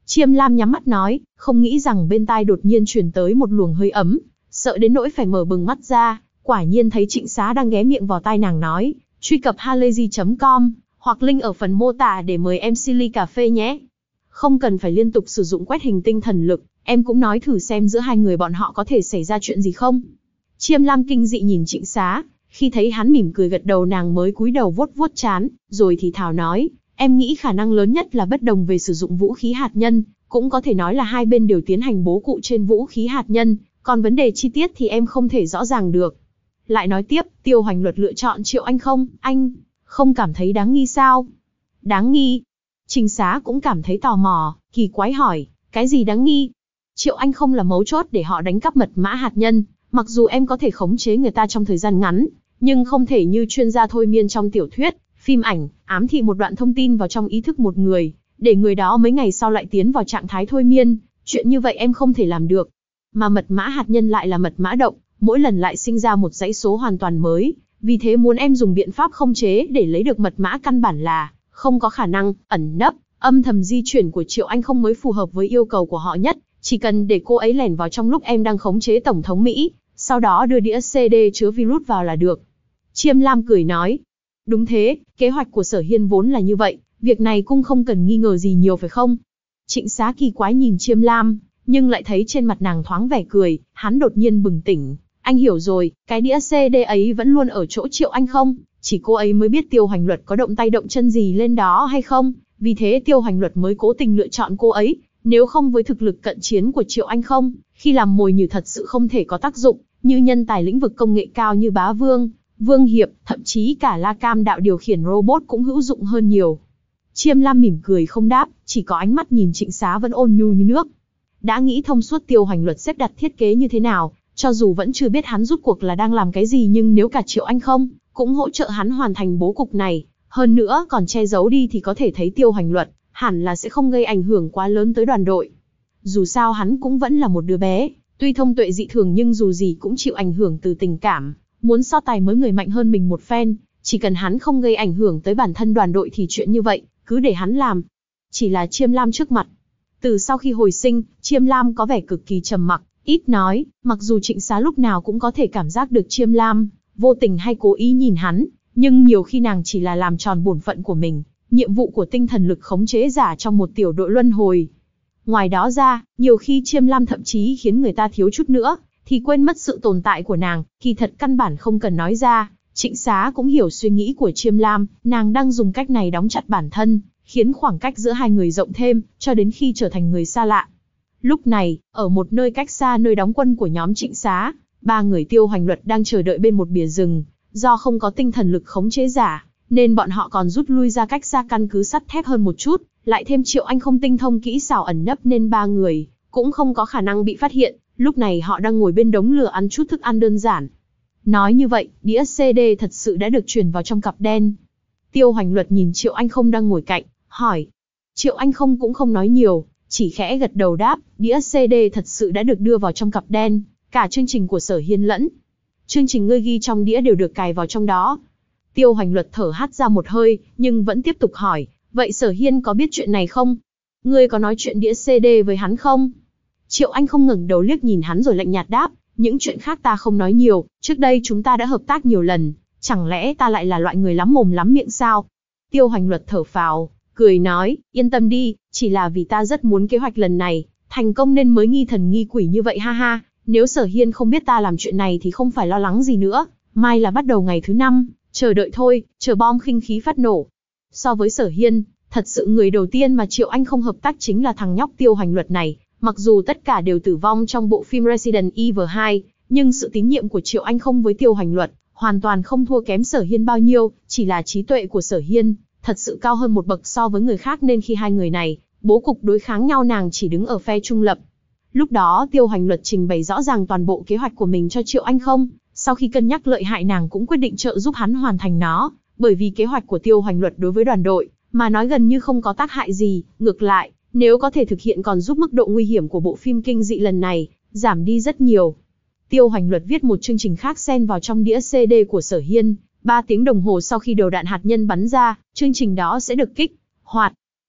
Chiêm Lam nhắm mắt nói, không nghĩ rằng bên tai đột nhiên truyền tới một luồng hơi ấm, sợ đến nỗi phải mở bừng mắt ra, quả nhiên thấy Trịnh Xá đang ghé miệng vào tai nàng nói, truy cập halayzi chấm com, hoặc link ở phần mô tả để mời em xin ly cà phê nhé. Không cần phải liên tục sử dụng quét hình tinh thần lực, em cũng nói thử xem giữa hai người bọn họ có thể xảy ra chuyện gì không. Chiêm Lam kinh dị nhìn Trịnh Xá, khi thấy hắn mỉm cười gật đầu nàng mới cúi đầu vuốt vuốt trán, rồi thì thào nói, em nghĩ khả năng lớn nhất là bất đồng về sử dụng vũ khí hạt nhân, cũng có thể nói là hai bên đều tiến hành bố cụ trên vũ khí hạt nhân, còn vấn đề chi tiết thì em không thể rõ ràng được. Lại nói tiếp, Tiêu Hoành Luật lựa chọn Triệu Anh không, anh không cảm thấy đáng nghi sao? Đáng nghi? Trịnh Xá cũng cảm thấy tò mò, kỳ quái hỏi, cái gì đáng nghi? Triệu Anh không là mấu chốt để họ đánh cắp mật mã hạt nhân, mặc dù em có thể khống chế người ta trong thời gian ngắn, nhưng không thể như chuyên gia thôi miên trong tiểu thuyết, phim ảnh, ám thị một đoạn thông tin vào trong ý thức một người, để người đó mấy ngày sau lại tiến vào trạng thái thôi miên, chuyện như vậy em không thể làm được. Mà mật mã hạt nhân lại là mật mã động, mỗi lần lại sinh ra một dãy số hoàn toàn mới, vì thế muốn em dùng biện pháp khống chế để lấy được mật mã căn bản là không có khả năng. Ẩn nấp, âm thầm di chuyển của Triệu Anh không mới phù hợp với yêu cầu của họ nhất, chỉ cần để cô ấy lẻn vào trong lúc em đang khống chế Tổng thống Mỹ, sau đó đưa đĩa xê đê chứa virus vào là được. Chiêm Lam cười nói, đúng thế, kế hoạch của Sở Hiên vốn là như vậy, việc này cũng không cần nghi ngờ gì nhiều phải không? Trịnh Xá kỳ quái nhìn Chiêm Lam, nhưng lại thấy trên mặt nàng thoáng vẻ cười, hắn đột nhiên bừng tỉnh, anh hiểu rồi, cái đĩa xê đê ấy vẫn luôn ở chỗ Triệu Anh không, chỉ cô ấy mới biết Tiêu Hoành Luật có động tay động chân gì lên đó hay không, vì thế Tiêu Hoành Luật mới cố tình lựa chọn cô ấy, nếu không với thực lực cận chiến của Triệu Anh không, khi làm mồi nhử thật sự không thể có tác dụng, như nhân tài lĩnh vực công nghệ cao như Bá Vương, Vương Hiệp, thậm chí cả La Cam đạo điều khiển robot cũng hữu dụng hơn nhiều. Chiêm Lam mỉm cười không đáp, chỉ có ánh mắt nhìn Trịnh Xá vẫn ôn nhu như nước. Đã nghĩ thông suốt Tiêu Hoành Luật xếp đặt thiết kế như thế nào, cho dù vẫn chưa biết hắn rút cuộc là đang làm cái gì, nhưng nếu cả Triệu Anh không cũng hỗ trợ hắn hoàn thành bố cục này, hơn nữa còn che giấu đi, thì có thể thấy Tiêu Hoành Luật hẳn là sẽ không gây ảnh hưởng quá lớn tới đoàn đội. Dù sao hắn cũng vẫn là một đứa bé, tuy thông tuệ dị thường nhưng dù gì cũng chịu ảnh hưởng từ tình cảm, muốn so tài với người mạnh hơn mình một phen, chỉ cần hắn không gây ảnh hưởng tới bản thân đoàn đội thì chuyện như vậy, cứ để hắn làm. Chỉ là Chiêm Lam trước mặt. Từ sau khi hồi sinh, Chiêm Lam có vẻ cực kỳ trầm mặc, ít nói, mặc dù Trịnh Xá lúc nào cũng có thể cảm giác được Chiêm Lam vô tình hay cố ý nhìn hắn, nhưng nhiều khi nàng chỉ là làm tròn bổn phận của mình, nhiệm vụ của tinh thần lực khống chế giả trong một tiểu đội luân hồi. Ngoài đó ra, nhiều khi Chiêm Lam thậm chí khiến người ta thiếu chút nữa thì quên mất sự tồn tại của nàng, kỳ thật căn bản không cần nói ra. Trịnh Xá cũng hiểu suy nghĩ của Chiêm Lam, nàng đang dùng cách này đóng chặt bản thân, khiến khoảng cách giữa hai người rộng thêm, cho đến khi trở thành người xa lạ. Lúc này, ở một nơi cách xa nơi đóng quân của nhóm Trịnh Xá, ba người Tiêu Hoành Luật đang chờ đợi bên một bìa rừng. Do không có tinh thần lực khống chế giả, nên bọn họ còn rút lui ra cách xa căn cứ sắt thép hơn một chút, lại thêm Triệu Anh không tinh thông kỹ xảo ẩn nấp nên ba người cũng không có khả năng bị phát hiện. Lúc này họ đang ngồi bên đống lửa ăn chút thức ăn đơn giản. Nói như vậy, đĩa xê đê thật sự đã được chuyển vào trong cặp đen. Tiêu Hoành Luật nhìn Triệu Anh không đang ngồi cạnh, hỏi. Triệu Anh không cũng không nói nhiều, chỉ khẽ gật đầu đáp, đĩa xê đê thật sự đã được đưa vào trong cặp đen, cả chương trình của Sở Hiên lẫn chương trình ngươi ghi trong đĩa đều được cài vào trong đó. Tiêu Hoành Luật thở hắt ra một hơi, nhưng vẫn tiếp tục hỏi, vậy Sở Hiên có biết chuyện này không? Ngươi có nói chuyện đĩa xê đê với hắn không? Triệu Anh không ngẩng đầu liếc nhìn hắn rồi lạnh nhạt đáp, những chuyện khác ta không nói nhiều, trước đây chúng ta đã hợp tác nhiều lần, chẳng lẽ ta lại là loại người lắm mồm lắm miệng sao? Tiêu Hoành Luật thở phào, cười nói, yên tâm đi, chỉ là vì ta rất muốn kế hoạch lần này thành công nên mới nghi thần nghi quỷ như vậy ha ha, nếu Sở Hiên không biết ta làm chuyện này thì không phải lo lắng gì nữa, mai là bắt đầu ngày thứ năm, chờ đợi thôi, chờ bom khinh khí phát nổ. So với Sở Hiên, thật sự người đầu tiên mà Triệu Anh không hợp tác chính là thằng nhóc Tiêu Hoành Luật này. Mặc dù tất cả đều tử vong trong bộ phim Resident Evil hai, nhưng sự tín nhiệm của Triệu Anh không với Tiêu Hoành Luật hoàn toàn không thua kém Sở Hiên bao nhiêu, chỉ là trí tuệ của Sở Hiên thật sự cao hơn một bậc so với người khác, nên khi hai người này bố cục đối kháng nhau nàng chỉ đứng ở phe trung lập. Lúc đó Tiêu Hoành Luật trình bày rõ ràng toàn bộ kế hoạch của mình cho Triệu Anh không, sau khi cân nhắc lợi hại nàng cũng quyết định trợ giúp hắn hoàn thành nó, bởi vì kế hoạch của Tiêu Hoành Luật đối với đoàn đội mà nói gần như không có tác hại gì, ngược lại, nếu có thể thực hiện còn giúp mức độ nguy hiểm của bộ phim kinh dị lần này giảm đi rất nhiều. Tiêu Hoành Luật viết một chương trình khác xen vào trong đĩa xê đê của Sở Hiên, ba tiếng đồng hồ sau khi đầu đạn hạt nhân bắn ra, chương trình đó sẽ được kích hoạt.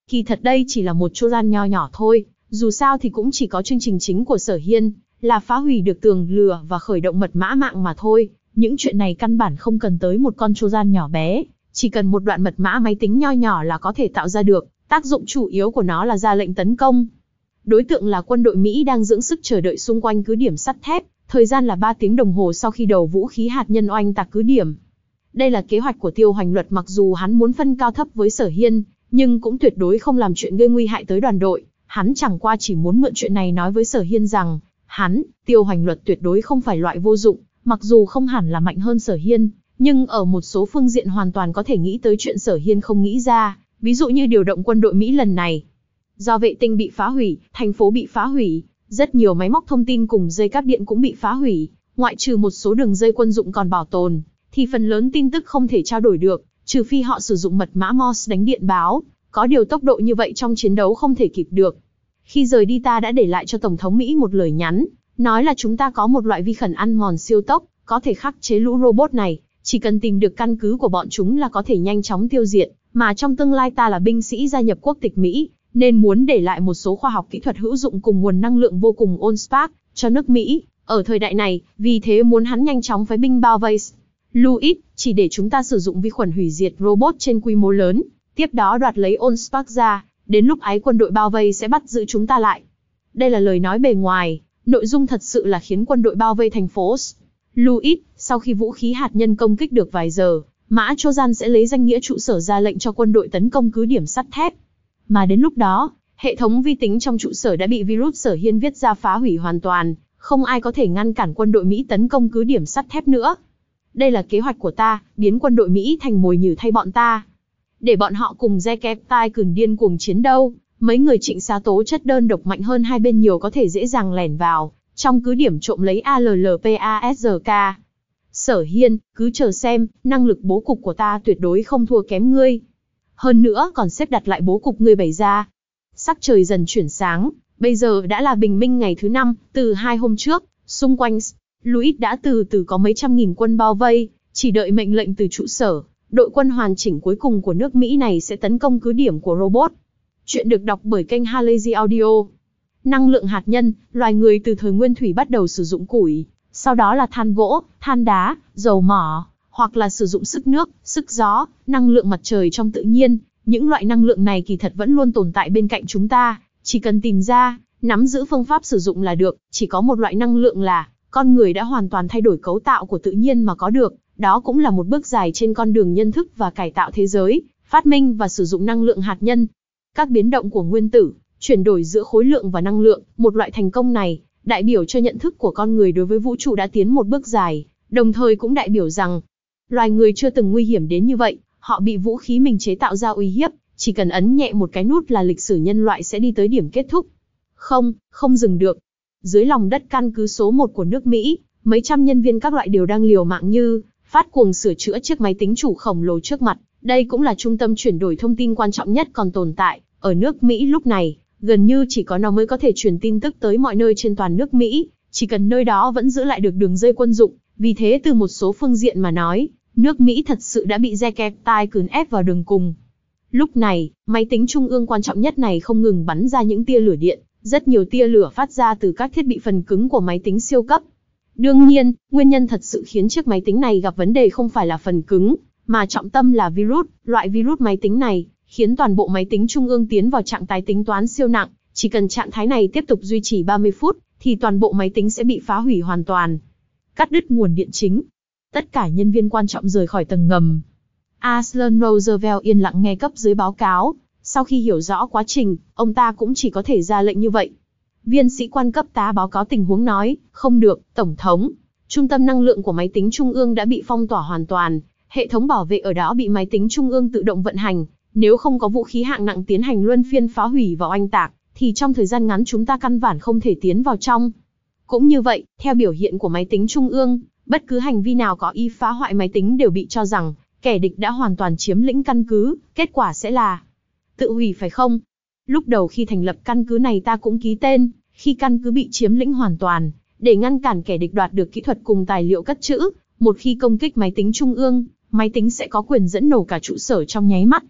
Kỳ thật đây chỉ là một trojan nho nhỏ thôi, dù sao thì cũng chỉ có chương trình chính của Sở Hiên, là phá hủy được tường lửa và khởi động mật mã mạng mà thôi. Những chuyện này căn bản không cần tới một con trojan nhỏ bé, chỉ cần một đoạn mật mã máy tính nho nhỏ là có thể tạo ra được, tác dụng chủ yếu của nó là ra lệnh tấn công. Đối tượng là quân đội Mỹ đang dưỡng sức chờ đợi xung quanh cứ điểm sắt thép, thời gian là ba tiếng đồng hồ sau khi đầu vũ khí hạt nhân oanh tạc cứ điểm. Đây là kế hoạch của Tiêu Hoành Luật, mặc dù hắn muốn phân cao thấp với Sở Hiên, nhưng cũng tuyệt đối không làm chuyện gây nguy hại tới đoàn đội. Hắn chẳng qua chỉ muốn mượn chuyện này nói với Sở Hiên rằng, hắn, Tiêu Hoành Luật tuyệt đối không phải loại vô dụng, mặc dù không hẳn là mạnh hơn Sở Hiên, nhưng ở một số phương diện hoàn toàn có thể nghĩ tới chuyện Sở Hiên không nghĩ ra, ví dụ như điều động quân đội Mỹ lần này. Do vệ tinh bị phá hủy, thành phố bị phá hủy, rất nhiều máy móc thông tin cùng dây cáp điện cũng bị phá hủy, ngoại trừ một số đường dây quân dụng còn bảo tồn, thì phần lớn tin tức không thể trao đổi được, trừ phi họ sử dụng mật mã Morse đánh điện báo, có điều tốc độ như vậy trong chiến đấu không thể kịp được. Khi rời đi ta đã để lại cho Tổng thống Mỹ một lời nhắn, nói là chúng ta có một loại vi khuẩn ăn mòn siêu tốc, có thể khắc chế lũ robot này, chỉ cần tìm được căn cứ của bọn chúng là có thể nhanh chóng tiêu diệt, mà trong tương lai ta là binh sĩ gia nhập quốc tịch Mỹ, nên muốn để lại một số khoa học kỹ thuật hữu dụng cùng nguồn năng lượng vô cùng Allspark cho nước Mỹ, ở thời đại này, vì thế muốn hắn nhanh chóng phái binh bao vây Louis, chỉ để chúng ta sử dụng vi khuẩn hủy diệt robot trên quy mô lớn, tiếp đó đoạt lấy Allspark ra, đến lúc ấy quân đội bao vây sẽ bắt giữ chúng ta lại. Đây là lời nói bề ngoài, nội dung thật sự là khiến quân đội bao vây thành phố Louis. Sau khi vũ khí hạt nhân công kích được vài giờ, Mã Trojan sẽ lấy danh nghĩa trụ sở ra lệnh cho quân đội tấn công cứ điểm sắt thép. Mà đến lúc đó, hệ thống vi tính trong trụ sở đã bị virus Sở Hiên viết ra phá hủy hoàn toàn, không ai có thể ngăn cản quân đội Mỹ tấn công cứ điểm sắt thép nữa. Đây là kế hoạch của ta, biến quân đội Mỹ thành mồi nhử thay bọn ta. Để bọn họ cùng Zekeptai cường điên cuồng chiến đâu, mấy người Trịnh Xá tố chất đơn độc mạnh hơn hai bên nhiều có thể dễ dàng lẻn vào, trong cứ điểm trộm lấy a lờ lờ pê a ét rờ ca. Sở Hiên, cứ chờ xem, năng lực bố cục của ta tuyệt đối không thua kém ngươi. Hơn nữa còn xếp đặt lại bố cục ngươi bày ra. Sắc trời dần chuyển sáng, bây giờ đã là bình minh ngày thứ năm, từ hai hôm trước, xung quanh Louis đã từ từ có mấy trăm nghìn quân bao vây, chỉ đợi mệnh lệnh từ trụ sở. Đội quân hoàn chỉnh cuối cùng của nước Mỹ này sẽ tấn công cứ điểm của robot. Chuyện được đọc bởi kênh Halazy Audio. Năng lượng hạt nhân, loài người từ thời nguyên thủy bắt đầu sử dụng củi, sau đó là than gỗ, than đá, dầu mỏ, hoặc là sử dụng sức nước, sức gió, năng lượng mặt trời trong tự nhiên. Những loại năng lượng này kỳ thật vẫn luôn tồn tại bên cạnh chúng ta, chỉ cần tìm ra, nắm giữ phương pháp sử dụng là được. Chỉ có một loại năng lượng là, con người đã hoàn toàn thay đổi cấu tạo của tự nhiên mà có được. Đó cũng là một bước dài trên con đường nhân thức và cải tạo thế giới, phát minh và sử dụng năng lượng hạt nhân. Các biến động của nguyên tử, chuyển đổi giữa khối lượng và năng lượng, một loại thành công này, đại biểu cho nhận thức của con người đối với vũ trụ đã tiến một bước dài, đồng thời cũng đại biểu rằng, loài người chưa từng nguy hiểm đến như vậy, họ bị vũ khí mình chế tạo ra uy hiếp, chỉ cần ấn nhẹ một cái nút là lịch sử nhân loại sẽ đi tới điểm kết thúc. Không, không dừng được. Dưới lòng đất căn cứ số một của nước Mỹ, mấy trăm nhân viên các loại đều đang liều mạng như phát cuồng sửa chữa chiếc máy tính chủ khổng lồ trước mặt. Đây cũng là trung tâm chuyển đổi thông tin quan trọng nhất còn tồn tại ở nước Mỹ lúc này. Gần như chỉ có nó mới có thể truyền tin tức tới mọi nơi trên toàn nước Mỹ, chỉ cần nơi đó vẫn giữ lại được đường dây quân dụng. Vì thế từ một số phương diện mà nói, nước Mỹ thật sự đã bị Zekeptai cưỡng ép vào đường cùng. Lúc này, máy tính trung ương quan trọng nhất này không ngừng bắn ra những tia lửa điện, rất nhiều tia lửa phát ra từ các thiết bị phần cứng của máy tính siêu cấp. Đương nhiên, nguyên nhân thật sự khiến chiếc máy tính này gặp vấn đề không phải là phần cứng, mà trọng tâm là virus. Loại virus máy tính này khiến toàn bộ máy tính trung ương tiến vào trạng thái tính toán siêu nặng, chỉ cần trạng thái này tiếp tục duy trì ba mươi phút, thì toàn bộ máy tính sẽ bị phá hủy hoàn toàn. Cắt đứt nguồn điện chính. Tất cả nhân viên quan trọng rời khỏi tầng ngầm. Aslan Roosevelt yên lặng nghe cấp dưới báo cáo, sau khi hiểu rõ quá trình, ông ta cũng chỉ có thể ra lệnh như vậy. Viên sĩ quan cấp tá báo cáo tình huống nói, không được, Tổng thống. Trung tâm năng lượng của máy tính trung ương đã bị phong tỏa hoàn toàn, hệ thống bảo vệ ở đó bị máy tính trung ương tự động vận hành. Nếu không có vũ khí hạng nặng tiến hành luân phiên phá hủy và oanh tạc, thì trong thời gian ngắn chúng ta căn bản không thể tiến vào trong. Cũng như vậy, theo biểu hiện của máy tính trung ương, bất cứ hành vi nào có ý phá hoại máy tính đều bị cho rằng kẻ địch đã hoàn toàn chiếm lĩnh căn cứ, kết quả sẽ là tự hủy phải không? Lúc đầu khi thành lập căn cứ này ta cũng ký tên, khi căn cứ bị chiếm lĩnh hoàn toàn, để ngăn cản kẻ địch đoạt được kỹ thuật cùng tài liệu cất trữ, một khi công kích máy tính trung ương, máy tính sẽ có quyền dẫn nổ cả trụ sở trong nháy mắt.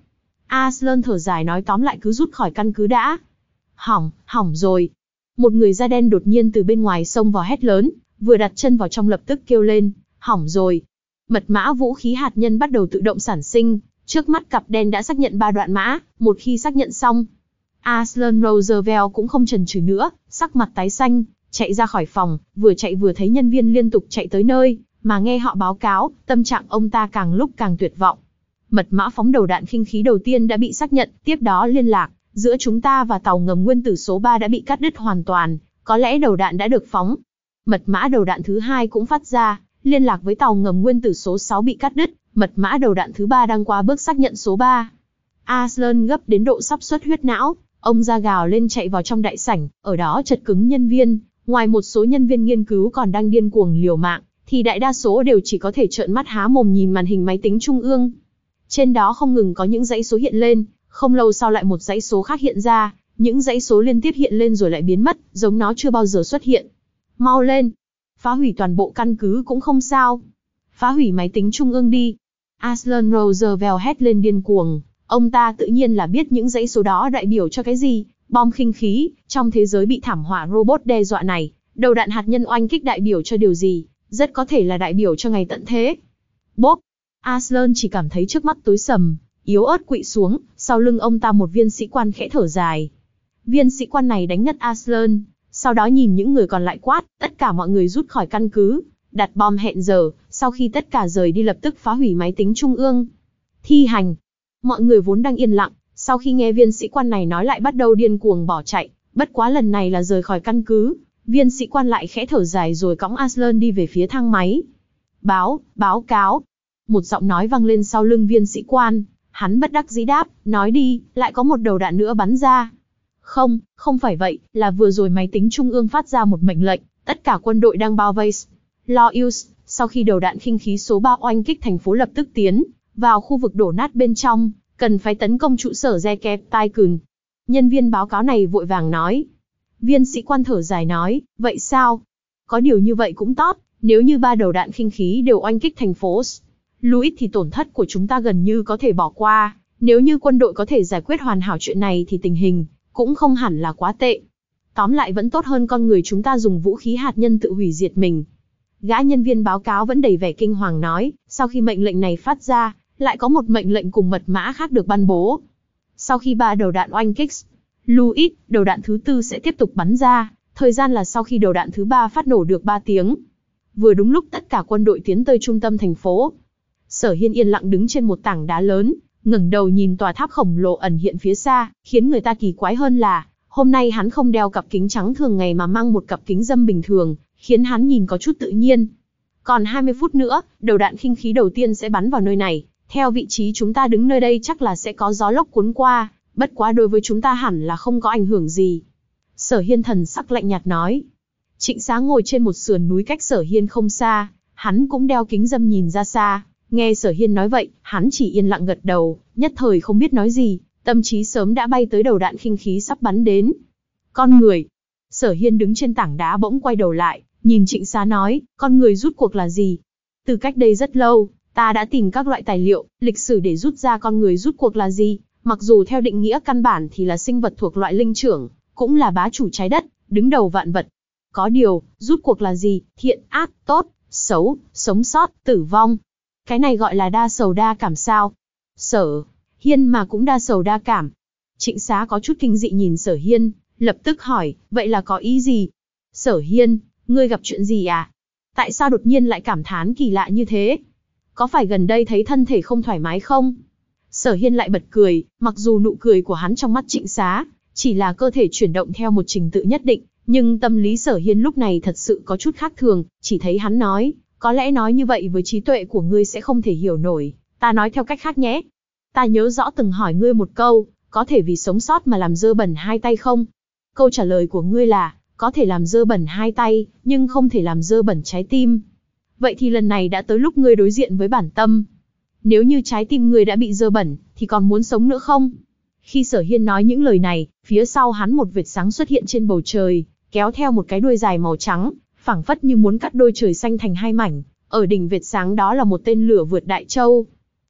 Arslan thở dài nói tóm lại cứ rút khỏi căn cứ đã. Hỏng, hỏng rồi. Một người da đen đột nhiên từ bên ngoài xông vào hét lớn, vừa đặt chân vào trong lập tức kêu lên, hỏng rồi. Mật mã vũ khí hạt nhân bắt đầu tự động sản sinh, trước mắt cặp đen đã xác nhận ba đoạn mã, một khi xác nhận xong. Arslan Roosevelt cũng không chần chừ nữa, sắc mặt tái xanh, chạy ra khỏi phòng, vừa chạy vừa thấy nhân viên liên tục chạy tới nơi, mà nghe họ báo cáo, tâm trạng ông ta càng lúc càng tuyệt vọng. Mật mã phóng đầu đạn khinh khí đầu tiên đã bị xác nhận, tiếp đó liên lạc giữa chúng ta và tàu ngầm nguyên tử số ba đã bị cắt đứt hoàn toàn, có lẽ đầu đạn đã được phóng. Mật mã đầu đạn thứ hai cũng phát ra, liên lạc với tàu ngầm nguyên tử số sáu bị cắt đứt, mật mã đầu đạn thứ ba đang qua bước xác nhận số ba. Arslan gấp đến độ sắp xuất huyết não, ông ra gào lên chạy vào trong đại sảnh, ở đó chật cứng nhân viên, ngoài một số nhân viên nghiên cứu còn đang điên cuồng liều mạng, thì đại đa số đều chỉ có thể trợn mắt há mồm nhìn màn hình máy tính trung ương. Trên đó không ngừng có những dãy số hiện lên, không lâu sau lại một dãy số khác hiện ra, những dãy số liên tiếp hiện lên rồi lại biến mất, giống nó chưa bao giờ xuất hiện. Mau lên! Phá hủy toàn bộ căn cứ cũng không sao. Phá hủy máy tính trung ương đi. Arslan Roosevelt hét lên điên cuồng, ông ta tự nhiên là biết những dãy số đó đại biểu cho cái gì, bom khinh khí, trong thế giới bị thảm họa robot đe dọa này, đầu đạn hạt nhân oanh kích đại biểu cho điều gì, rất có thể là đại biểu cho ngày tận thế. Bốp! Arslan chỉ cảm thấy trước mắt tối sầm, yếu ớt quỵ xuống, sau lưng ông ta một viên sĩ quan khẽ thở dài. Viên sĩ quan này đánh ngất Arslan, sau đó nhìn những người còn lại quát, tất cả mọi người rút khỏi căn cứ, đặt bom hẹn giờ, sau khi tất cả rời đi lập tức phá hủy máy tính trung ương. Thi hành. Mọi người vốn đang yên lặng, sau khi nghe viên sĩ quan này nói lại bắt đầu điên cuồng bỏ chạy, bất quá lần này là rời khỏi căn cứ, viên sĩ quan lại khẽ thở dài rồi cõng Arslan đi về phía thang máy. Báo, báo cáo. Một giọng nói vang lên sau lưng viên sĩ quan, hắn bất đắc dĩ đáp, nói đi, lại có một đầu đạn nữa bắn ra. Không, không phải vậy, là vừa rồi máy tính trung ương phát ra một mệnh lệnh, tất cả quân đội đang bao vây Loyus, sau khi đầu đạn khinh khí số ba oanh kích thành phố lập tức tiến vào khu vực đổ nát bên trong, cần phải tấn công trụ sở Zeke Tycoon. Nhân viên báo cáo này vội vàng nói. Viên sĩ quan thở dài nói, vậy sao? Có điều như vậy cũng tốt, nếu như ba đầu đạn khinh khí đều oanh kích thành phố Louis thì tổn thất của chúng ta gần như có thể bỏ qua, nếu như quân đội có thể giải quyết hoàn hảo chuyện này thì tình hình cũng không hẳn là quá tệ. Tóm lại vẫn tốt hơn con người chúng ta dùng vũ khí hạt nhân tự hủy diệt mình. Gã nhân viên báo cáo vẫn đầy vẻ kinh hoàng nói, sau khi mệnh lệnh này phát ra, lại có một mệnh lệnh cùng mật mã khác được ban bố. Sau khi ba đầu đạn oanh kích Louis, đầu đạn thứ tư sẽ tiếp tục bắn ra, thời gian là sau khi đầu đạn thứ ba phát nổ được ba tiếng. Vừa đúng lúc tất cả quân đội tiến tới trung tâm thành phố. Sở Hiên yên lặng đứng trên một tảng đá lớn, ngẩng đầu nhìn tòa tháp khổng lồ ẩn hiện phía xa, khiến người ta kỳ quái hơn là, hôm nay hắn không đeo cặp kính trắng thường ngày mà mang một cặp kính râm bình thường, khiến hắn nhìn có chút tự nhiên. Còn hai mươi phút nữa, đầu đạn khinh khí đầu tiên sẽ bắn vào nơi này, theo vị trí chúng ta đứng nơi đây chắc là sẽ có gió lốc cuốn qua, bất quá đối với chúng ta hẳn là không có ảnh hưởng gì. Sở Hiên thần sắc lạnh nhạt nói. Trịnh Xá ngồi trên một sườn núi cách Sở Hiên không xa, hắn cũng đeo kính râm nhìn ra xa. Nghe Sở Hiên nói vậy, hắn chỉ yên lặng gật đầu, nhất thời không biết nói gì, tâm trí sớm đã bay tới đầu đạn khinh khí sắp bắn đến. Con người. Sở Hiên đứng trên tảng đá bỗng quay đầu lại, nhìn Trịnh Xá nói, con người rút cuộc là gì? Từ cách đây rất lâu, ta đã tìm các loại tài liệu, lịch sử để rút ra con người rút cuộc là gì, mặc dù theo định nghĩa căn bản thì là sinh vật thuộc loại linh trưởng, cũng là bá chủ trái đất, đứng đầu vạn vật. Có điều, rút cuộc là gì, thiện, ác, tốt, xấu, sống sót, tử vong. Cái này gọi là đa sầu đa cảm sao? Sở Hiên mà cũng đa sầu đa cảm. Trịnh Xá có chút kinh dị nhìn Sở Hiên, lập tức hỏi, vậy là có ý gì? Sở Hiên, ngươi gặp chuyện gì à? Tại sao đột nhiên lại cảm thán kỳ lạ như thế? Có phải gần đây thấy thân thể không thoải mái không? Sở Hiên lại bật cười, mặc dù nụ cười của hắn trong mắt Trịnh Xá chỉ là cơ thể chuyển động theo một trình tự nhất định, nhưng tâm lý Sở Hiên lúc này thật sự có chút khác thường, chỉ thấy hắn nói, có lẽ nói như vậy với trí tuệ của ngươi sẽ không thể hiểu nổi, ta nói theo cách khác nhé. Ta nhớ rõ từng hỏi ngươi một câu, có thể vì sống sót mà làm dơ bẩn hai tay không? Câu trả lời của ngươi là, có thể làm dơ bẩn hai tay, nhưng không thể làm dơ bẩn trái tim. Vậy thì lần này đã tới lúc ngươi đối diện với bản tâm. Nếu như trái tim ngươi đã bị dơ bẩn, thì còn muốn sống nữa không? Khi Sở Hiên nói những lời này, phía sau hắn một vệt sáng xuất hiện trên bầu trời, kéo theo một cái đuôi dài màu trắng, phảng phất như muốn cắt đôi trời xanh thành hai mảnh. Ở đỉnh vệt sáng đó là một tên lửa vượt đại châu.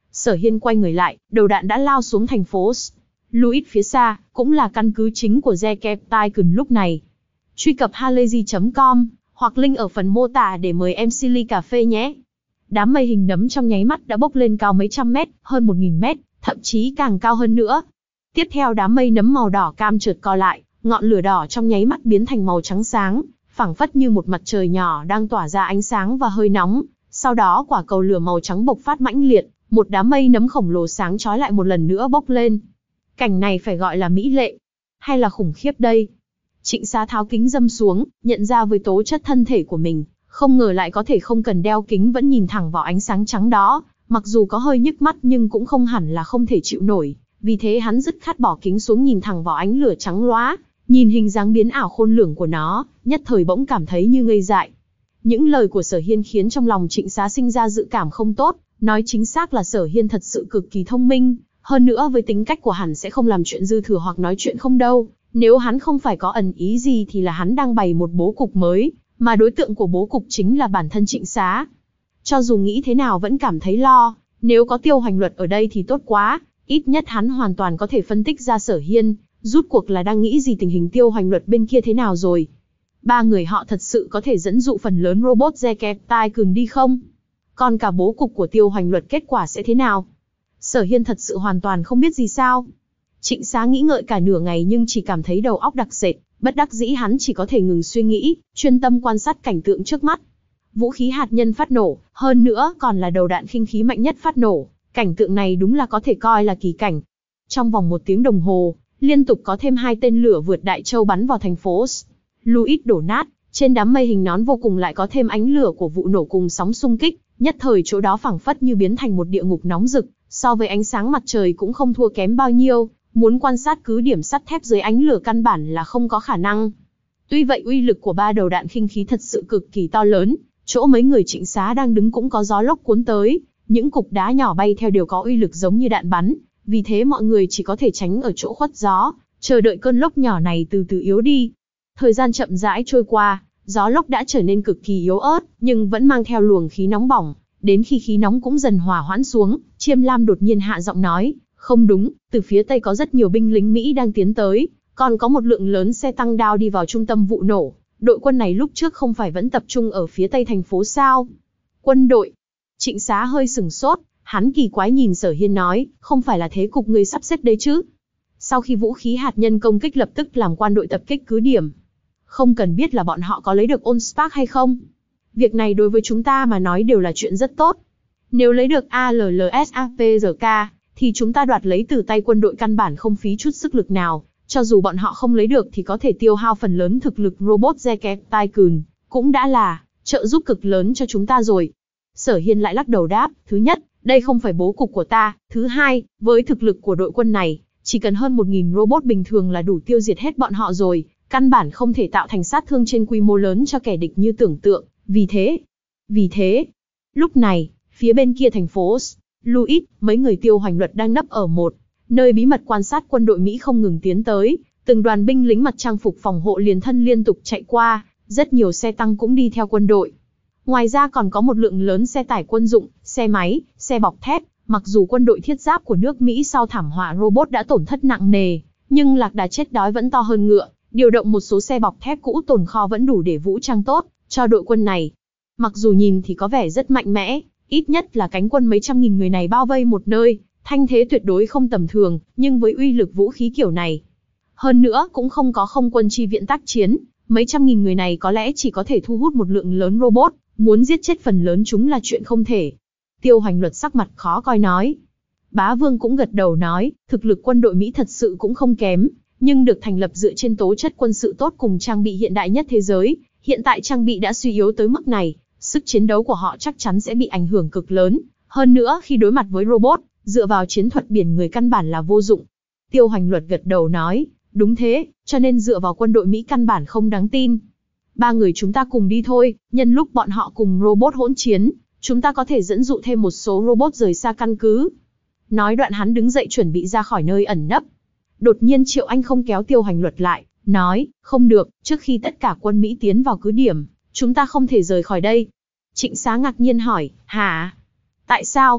Sở Hiên quay người lại, đầu đạn đã lao xuống thành phố Louis phía xa, cũng là căn cứ chính của Zekeptaikun lúc này. Truy cập halayzi chấm com, hoặc link ở phần mô tả để mời em xê ly cà phê nhé. Đám mây hình nấm trong nháy mắt đã bốc lên cao mấy trăm mét, hơn một nghìn mét, thậm chí càng cao hơn nữa. Tiếp theo đám mây nấm màu đỏ cam chợt co lại, ngọn lửa đỏ trong nháy mắt biến thành màu trắng sáng, phảng phất như một mặt trời nhỏ đang tỏa ra ánh sáng và hơi nóng. Sau đó quả cầu lửa màu trắng bộc phát mãnh liệt, một đám mây nấm khổng lồ sáng chói lại một lần nữa bốc lên. Cảnh này phải gọi là mỹ lệ, hay là khủng khiếp đây? Trịnh Xá tháo kính râm xuống, nhận ra với tố chất thân thể của mình, không ngờ lại có thể không cần đeo kính vẫn nhìn thẳng vào ánh sáng trắng đó, mặc dù có hơi nhức mắt nhưng cũng không hẳn là không thể chịu nổi, vì thế hắn dứt khoát bỏ kính xuống nhìn thẳng vào ánh lửa trắng lóa, nhìn hình dáng biến ảo khôn lường của nó, nhất thời bỗng cảm thấy như ngây dại. Những lời của Sở Hiên khiến trong lòng Trịnh Xá sinh ra dự cảm không tốt, nói chính xác là Sở Hiên thật sự cực kỳ thông minh, hơn nữa với tính cách của hắn sẽ không làm chuyện dư thừa hoặc nói chuyện không đâu, nếu hắn không phải có ẩn ý gì thì là hắn đang bày một bố cục mới, mà đối tượng của bố cục chính là bản thân Trịnh Xá. Cho dù nghĩ thế nào vẫn cảm thấy lo, nếu có Tiêu Hoành Luật ở đây thì tốt quá, ít nhất hắn hoàn toàn có thể phân tích ra Sở Hiên, rút cuộc là đang nghĩ gì tình hình Tiêu Hoành Luật bên kia thế nào rồi. Ba người họ thật sự có thể dẫn dụ phần lớn robot Zekeptaikun đi không? Còn cả bố cục của Tiêu Hoành Luật kết quả sẽ thế nào? Sở Hiên thật sự hoàn toàn không biết gì sao? Trịnh Xá nghĩ ngợi cả nửa ngày nhưng chỉ cảm thấy đầu óc đặc sệt, bất đắc dĩ hắn chỉ có thể ngừng suy nghĩ, chuyên tâm quan sát cảnh tượng trước mắt. Vũ khí hạt nhân phát nổ, hơn nữa còn là đầu đạn khinh khí mạnh nhất phát nổ, cảnh tượng này đúng là có thể coi là kỳ cảnh. Trong vòng một tiếng đồng hồ, liên tục có thêm hai tên lửa vượt đại châu bắn vào thành phố Louis đổ nát, trên đám mây hình nón vô cùng lại có thêm ánh lửa của vụ nổ cùng sóng xung kích, nhất thời chỗ đó phảng phất như biến thành một địa ngục nóng rực, so với ánh sáng mặt trời cũng không thua kém bao nhiêu, muốn quan sát cứ điểm sắt thép dưới ánh lửa căn bản là không có khả năng. Tuy vậy uy lực của ba đầu đạn khinh khí thật sự cực kỳ to lớn, chỗ mấy người Trịnh Xá đang đứng cũng có gió lốc cuốn tới, những cục đá nhỏ bay theo đều có uy lực giống như đạn bắn, vì thế mọi người chỉ có thể tránh ở chỗ khuất gió, chờ đợi cơn lốc nhỏ này từ từ yếu đi. Thời gian chậm rãi trôi qua, gió lốc đã trở nên cực kỳ yếu ớt, nhưng vẫn mang theo luồng khí nóng bỏng, đến khi khí nóng cũng dần hòa hoãn xuống, Chiêm Lam đột nhiên hạ giọng nói, không đúng, từ phía tây có rất nhiều binh lính Mỹ đang tiến tới, còn có một lượng lớn xe tăng đao đi vào trung tâm vụ nổ, đội quân này lúc trước không phải vẫn tập trung ở phía tây thành phố sao? Quân đội? Trịnh Xá hơi sửng sốt, hắn kỳ quái nhìn Sở Hiên nói, không phải là thế cục người sắp xếp đấy chứ? Sau khi vũ khí hạt nhân công kích lập tức làm quan đội tập kích cứ điểm. Không cần biết là bọn họ có lấy được Allspark hay không. Việc này đối với chúng ta mà nói đều là chuyện rất tốt. Nếu lấy được a lờ lờ ét a pê rờ ca, thì chúng ta đoạt lấy từ tay quân đội căn bản không phí chút sức lực nào. Cho dù bọn họ không lấy được thì có thể tiêu hao phần lớn thực lực robot Zekeptaikun, cũng đã là trợ giúp cực lớn cho chúng ta rồi. Sở Hiên lại lắc đầu đáp, thứ nhất, đây không phải bố cục của ta. Thứ hai, với thực lực của đội quân này, chỉ cần hơn một nghìn robot bình thường là đủ tiêu diệt hết bọn họ rồi. Căn bản không thể tạo thành sát thương trên quy mô lớn cho kẻ địch như tưởng tượng. Vì thế, vì thế, lúc này, phía bên kia thành phố Louis, mấy người Tiêu Hoành Luật đang nấp ở một nơi bí mật quan sát quân đội Mỹ không ngừng tiến tới. Từng đoàn binh lính mặc trang phục phòng hộ liền thân liên tục chạy qua, rất nhiều xe tăng cũng đi theo quân đội. Ngoài ra còn có một lượng lớn xe tải quân dụng, xe máy, xe bọc thép. Mặc dù quân đội thiết giáp của nước Mỹ sau thảm họa robot đã tổn thất nặng nề, nhưng lạc đà chết đói vẫn to hơn ngựa. Điều động một số xe bọc thép cũ tồn kho vẫn đủ để vũ trang tốt cho đội quân này. Mặc dù nhìn thì có vẻ rất mạnh mẽ, ít nhất là cánh quân mấy trăm nghìn người này bao vây một nơi, thanh thế tuyệt đối không tầm thường, nhưng với uy lực vũ khí kiểu này, hơn nữa cũng không có không quân chi viện tác chiến, mấy trăm nghìn người này có lẽ chỉ có thể thu hút một lượng lớn robot, muốn giết chết phần lớn chúng là chuyện không thể. Tiêu Hoành Luật sắc mặt khó coi nói. Bá Vương cũng gật đầu nói, thực lực quân đội Mỹ thật sự cũng không kém, nhưng được thành lập dựa trên tố chất quân sự tốt cùng trang bị hiện đại nhất thế giới. Hiện tại trang bị đã suy yếu tới mức này, sức chiến đấu của họ chắc chắn sẽ bị ảnh hưởng cực lớn. Hơn nữa khi đối mặt với robot, dựa vào chiến thuật biển người căn bản là vô dụng. Tiêu Hoành Luật gật đầu nói, đúng thế, cho nên dựa vào quân đội Mỹ căn bản không đáng tin. Ba người chúng ta cùng đi thôi, nhân lúc bọn họ cùng robot hỗn chiến, chúng ta có thể dẫn dụ thêm một số robot rời xa căn cứ. Nói đoạn hắn đứng dậy chuẩn bị ra khỏi nơi ẩn nấp. Đột nhiên Triệu Anh không kéo Tiêu Hoành Luật lại, nói, không được, trước khi tất cả quân Mỹ tiến vào cứ điểm, chúng ta không thể rời khỏi đây. Trịnh Xá ngạc nhiên hỏi, hả? Tại sao?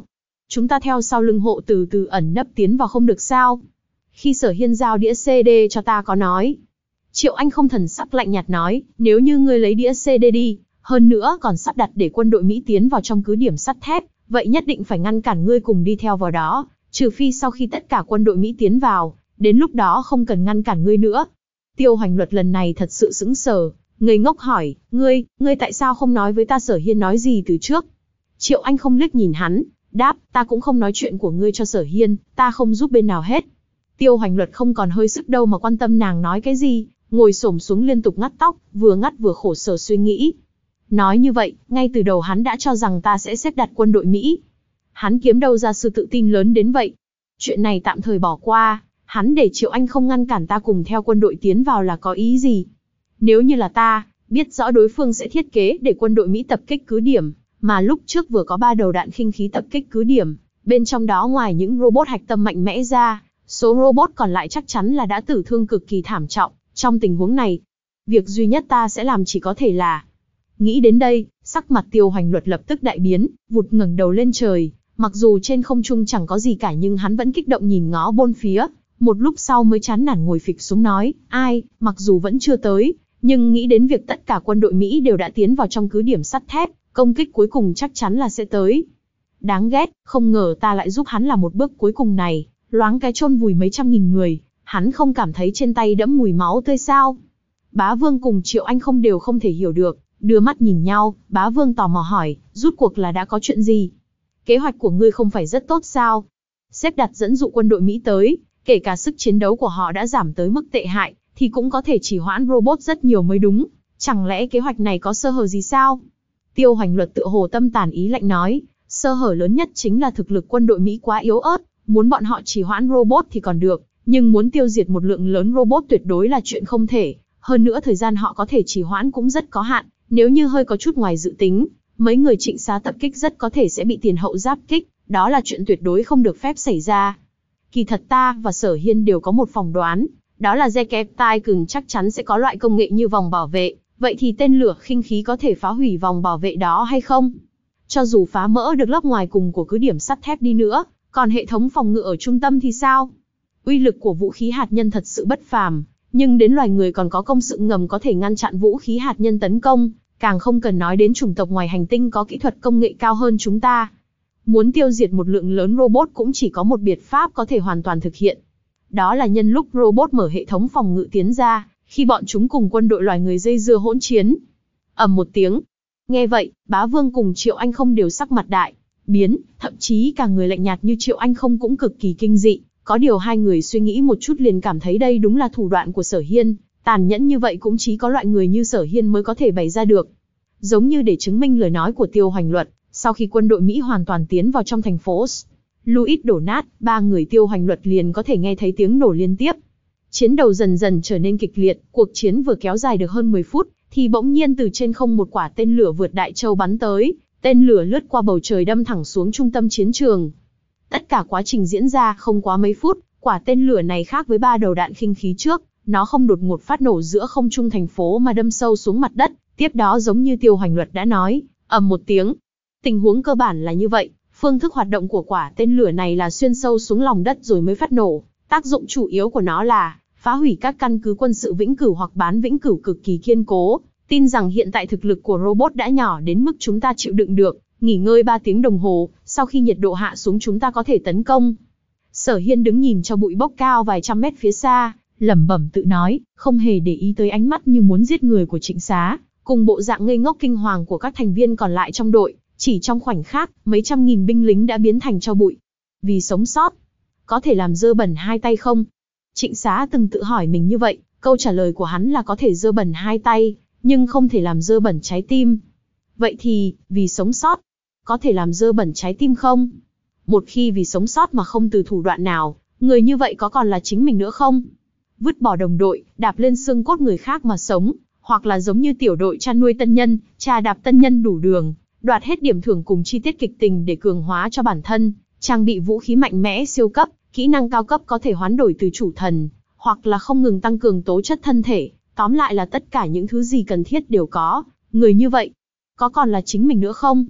Chúng ta theo sau lưng hộ từ từ ẩn nấp tiến vào không được sao? Khi Sở Hiên giao đĩa xê đê cho ta có nói. Triệu Anh không thần sắc lạnh nhạt nói, nếu như ngươi lấy đĩa xê đê đi, hơn nữa còn sắp đặt để quân đội Mỹ tiến vào trong cứ điểm sắt thép, vậy nhất định phải ngăn cản ngươi cùng đi theo vào đó, trừ phi sau khi tất cả quân đội Mỹ tiến vào, đến lúc đó không cần ngăn cản ngươi nữa. Tiêu Hoành Luật lần này thật sự sững sờ, ngây ngốc hỏi, ngươi, ngươi tại sao không nói với ta Sở Hiên nói gì từ trước? Triệu Anh không liếc nhìn hắn, đáp, ta cũng không nói chuyện của ngươi cho Sở Hiên, ta không giúp bên nào hết. Tiêu Hoành Luật không còn hơi sức đâu mà quan tâm nàng nói cái gì, ngồi xổm xuống liên tục ngắt tóc, vừa ngắt vừa khổ sở suy nghĩ. Nói như vậy, ngay từ đầu hắn đã cho rằng ta sẽ xếp đặt quân đội Mỹ. Hắn kiếm đâu ra sự tự tin lớn đến vậy? Chuyện này tạm thời bỏ qua, hắn để Triệu Anh không ngăn cản ta cùng theo quân đội tiến vào là có ý gì? Nếu như là ta, biết rõ đối phương sẽ thiết kế để quân đội Mỹ tập kích cứ điểm, mà lúc trước vừa có ba đầu đạn khinh khí tập kích cứ điểm, bên trong đó ngoài những robot hạch tâm mạnh mẽ ra, số robot còn lại chắc chắn là đã tử thương cực kỳ thảm trọng. Trong tình huống này, việc duy nhất ta sẽ làm chỉ có thể là... Nghĩ đến đây, sắc mặt Tiêu Hoành Luật lập tức đại biến, vụt ngẩng đầu lên trời. Mặc dù trên không trung chẳng có gì cả nhưng hắn vẫn kích động nhìn ngó bốn phía. Một lúc sau mới chán nản ngồi phịch xuống nói, ai, mặc dù vẫn chưa tới, nhưng nghĩ đến việc tất cả quân đội Mỹ đều đã tiến vào trong cứ điểm sắt thép, công kích cuối cùng chắc chắn là sẽ tới. Đáng ghét, không ngờ ta lại giúp hắn làm một bước cuối cùng này, loáng cái chôn vùi mấy trăm nghìn người. Hắn không cảm thấy trên tay đẫm mùi máu tươi sao? Bá Vương cùng Triệu Anh không đều không thể hiểu được, đưa mắt nhìn nhau, Bá Vương tò mò hỏi, rút cuộc là đã có chuyện gì? Kế hoạch của ngươi không phải rất tốt sao? Xếp đặt dẫn dụ quân đội Mỹ tới, kể cả sức chiến đấu của họ đã giảm tới mức tệ hại, thì cũng có thể chỉ hoãn robot rất nhiều mới đúng. Chẳng lẽ kế hoạch này có sơ hở gì sao? Tiêu Hoành Luật tựa hồ tâm tàn ý lạnh nói, sơ hở lớn nhất chính là thực lực quân đội Mỹ quá yếu ớt, muốn bọn họ chỉ hoãn robot thì còn được. Nhưng muốn tiêu diệt một lượng lớn robot tuyệt đối là chuyện không thể, hơn nữa thời gian họ có thể trì hoãn cũng rất có hạn, nếu như hơi có chút ngoài dự tính, mấy người Trịnh Xá tập kích rất có thể sẽ bị tiền hậu giáp kích, đó là chuyện tuyệt đối không được phép xảy ra. Kỳ thật ta và Sở Hiên đều có một phỏng đoán, đó là Zekeptai chắc chắn sẽ có loại công nghệ như vòng bảo vệ, vậy thì tên lửa khinh khí có thể phá hủy vòng bảo vệ đó hay không? Cho dù phá mỡ được lớp ngoài cùng của cứ điểm sắt thép đi nữa, còn hệ thống phòng ngự ở trung tâm thì sao? Uy lực của vũ khí hạt nhân thật sự bất phàm, nhưng đến loài người còn có công sự ngầm có thể ngăn chặn vũ khí hạt nhân tấn công, càng không cần nói đến chủng tộc ngoài hành tinh có kỹ thuật công nghệ cao hơn chúng ta. Muốn tiêu diệt một lượng lớn robot cũng chỉ có một biện pháp có thể hoàn toàn thực hiện. Đó là nhân lúc robot mở hệ thống phòng ngự tiến ra, khi bọn chúng cùng quân đội loài người dây dưa hỗn chiến. Ầm một tiếng. Nghe vậy, Bá Vương cùng Triệu Anh không đều sắc mặt đại biến, thậm chí cả người lạnh nhạt như Triệu Anh không cũng cực kỳ kinh dị. Có điều hai người suy nghĩ một chút liền cảm thấy đây đúng là thủ đoạn của Sở Hiên, tàn nhẫn như vậy cũng chỉ có loại người như Sở Hiên mới có thể bày ra được. Giống như để chứng minh lời nói của Tiêu Hoành Luật, sau khi quân đội Mỹ hoàn toàn tiến vào trong thành phố Louis đổ nát, ba người Tiêu Hoành Luật liền có thể nghe thấy tiếng nổ liên tiếp. Chiến đấu dần dần trở nên kịch liệt, cuộc chiến vừa kéo dài được hơn mười phút, thì bỗng nhiên từ trên không một quả tên lửa vượt đại châu bắn tới, tên lửa lướt qua bầu trời đâm thẳng xuống trung tâm chiến trường. Tất cả quá trình diễn ra không quá mấy phút, quả tên lửa này khác với ba đầu đạn khinh khí trước, nó không đột ngột phát nổ giữa không trung thành phố mà đâm sâu xuống mặt đất, tiếp đó giống như Tiêu Hoành Luật đã nói, ầm một tiếng. Tình huống cơ bản là như vậy, phương thức hoạt động của quả tên lửa này là xuyên sâu xuống lòng đất rồi mới phát nổ, tác dụng chủ yếu của nó là phá hủy các căn cứ quân sự vĩnh cửu hoặc bán vĩnh cửu cực kỳ kiên cố. Tin rằng hiện tại thực lực của robot đã nhỏ đến mức chúng ta chịu đựng được, nghỉ ngơi ba tiếng đồng hồ, sau khi nhiệt độ hạ xuống chúng ta có thể tấn công. Sở Hiên đứng nhìn cho bụi bốc cao vài trăm mét phía xa, lẩm bẩm tự nói, không hề để ý tới ánh mắt như muốn giết người của Trịnh Xá, cùng bộ dạng ngây ngốc kinh hoàng của các thành viên còn lại trong đội, chỉ trong khoảnh khắc, mấy trăm nghìn binh lính đã biến thành tro bụi. Vì sống sót, có thể làm dơ bẩn hai tay không? Trịnh Xá từng tự hỏi mình như vậy, câu trả lời của hắn là có thể dơ bẩn hai tay, nhưng không thể làm dơ bẩn trái tim. Vậy thì, vì sống sót, có thể làm dơ bẩn trái tim không? Một khi vì sống sót mà không từ thủ đoạn nào, người như vậy có còn là chính mình nữa không? Vứt bỏ đồng đội, đạp lên xương cốt người khác mà sống, hoặc là giống như tiểu đội chăn nuôi tân nhân, trà đạp tân nhân đủ đường, đoạt hết điểm thưởng cùng chi tiết kịch tình để cường hóa cho bản thân, trang bị vũ khí mạnh mẽ siêu cấp, kỹ năng cao cấp có thể hoán đổi từ chủ thần, hoặc là không ngừng tăng cường tố chất thân thể, tóm lại là tất cả những thứ gì cần thiết đều có. Người như vậy, có còn là chính mình nữa không?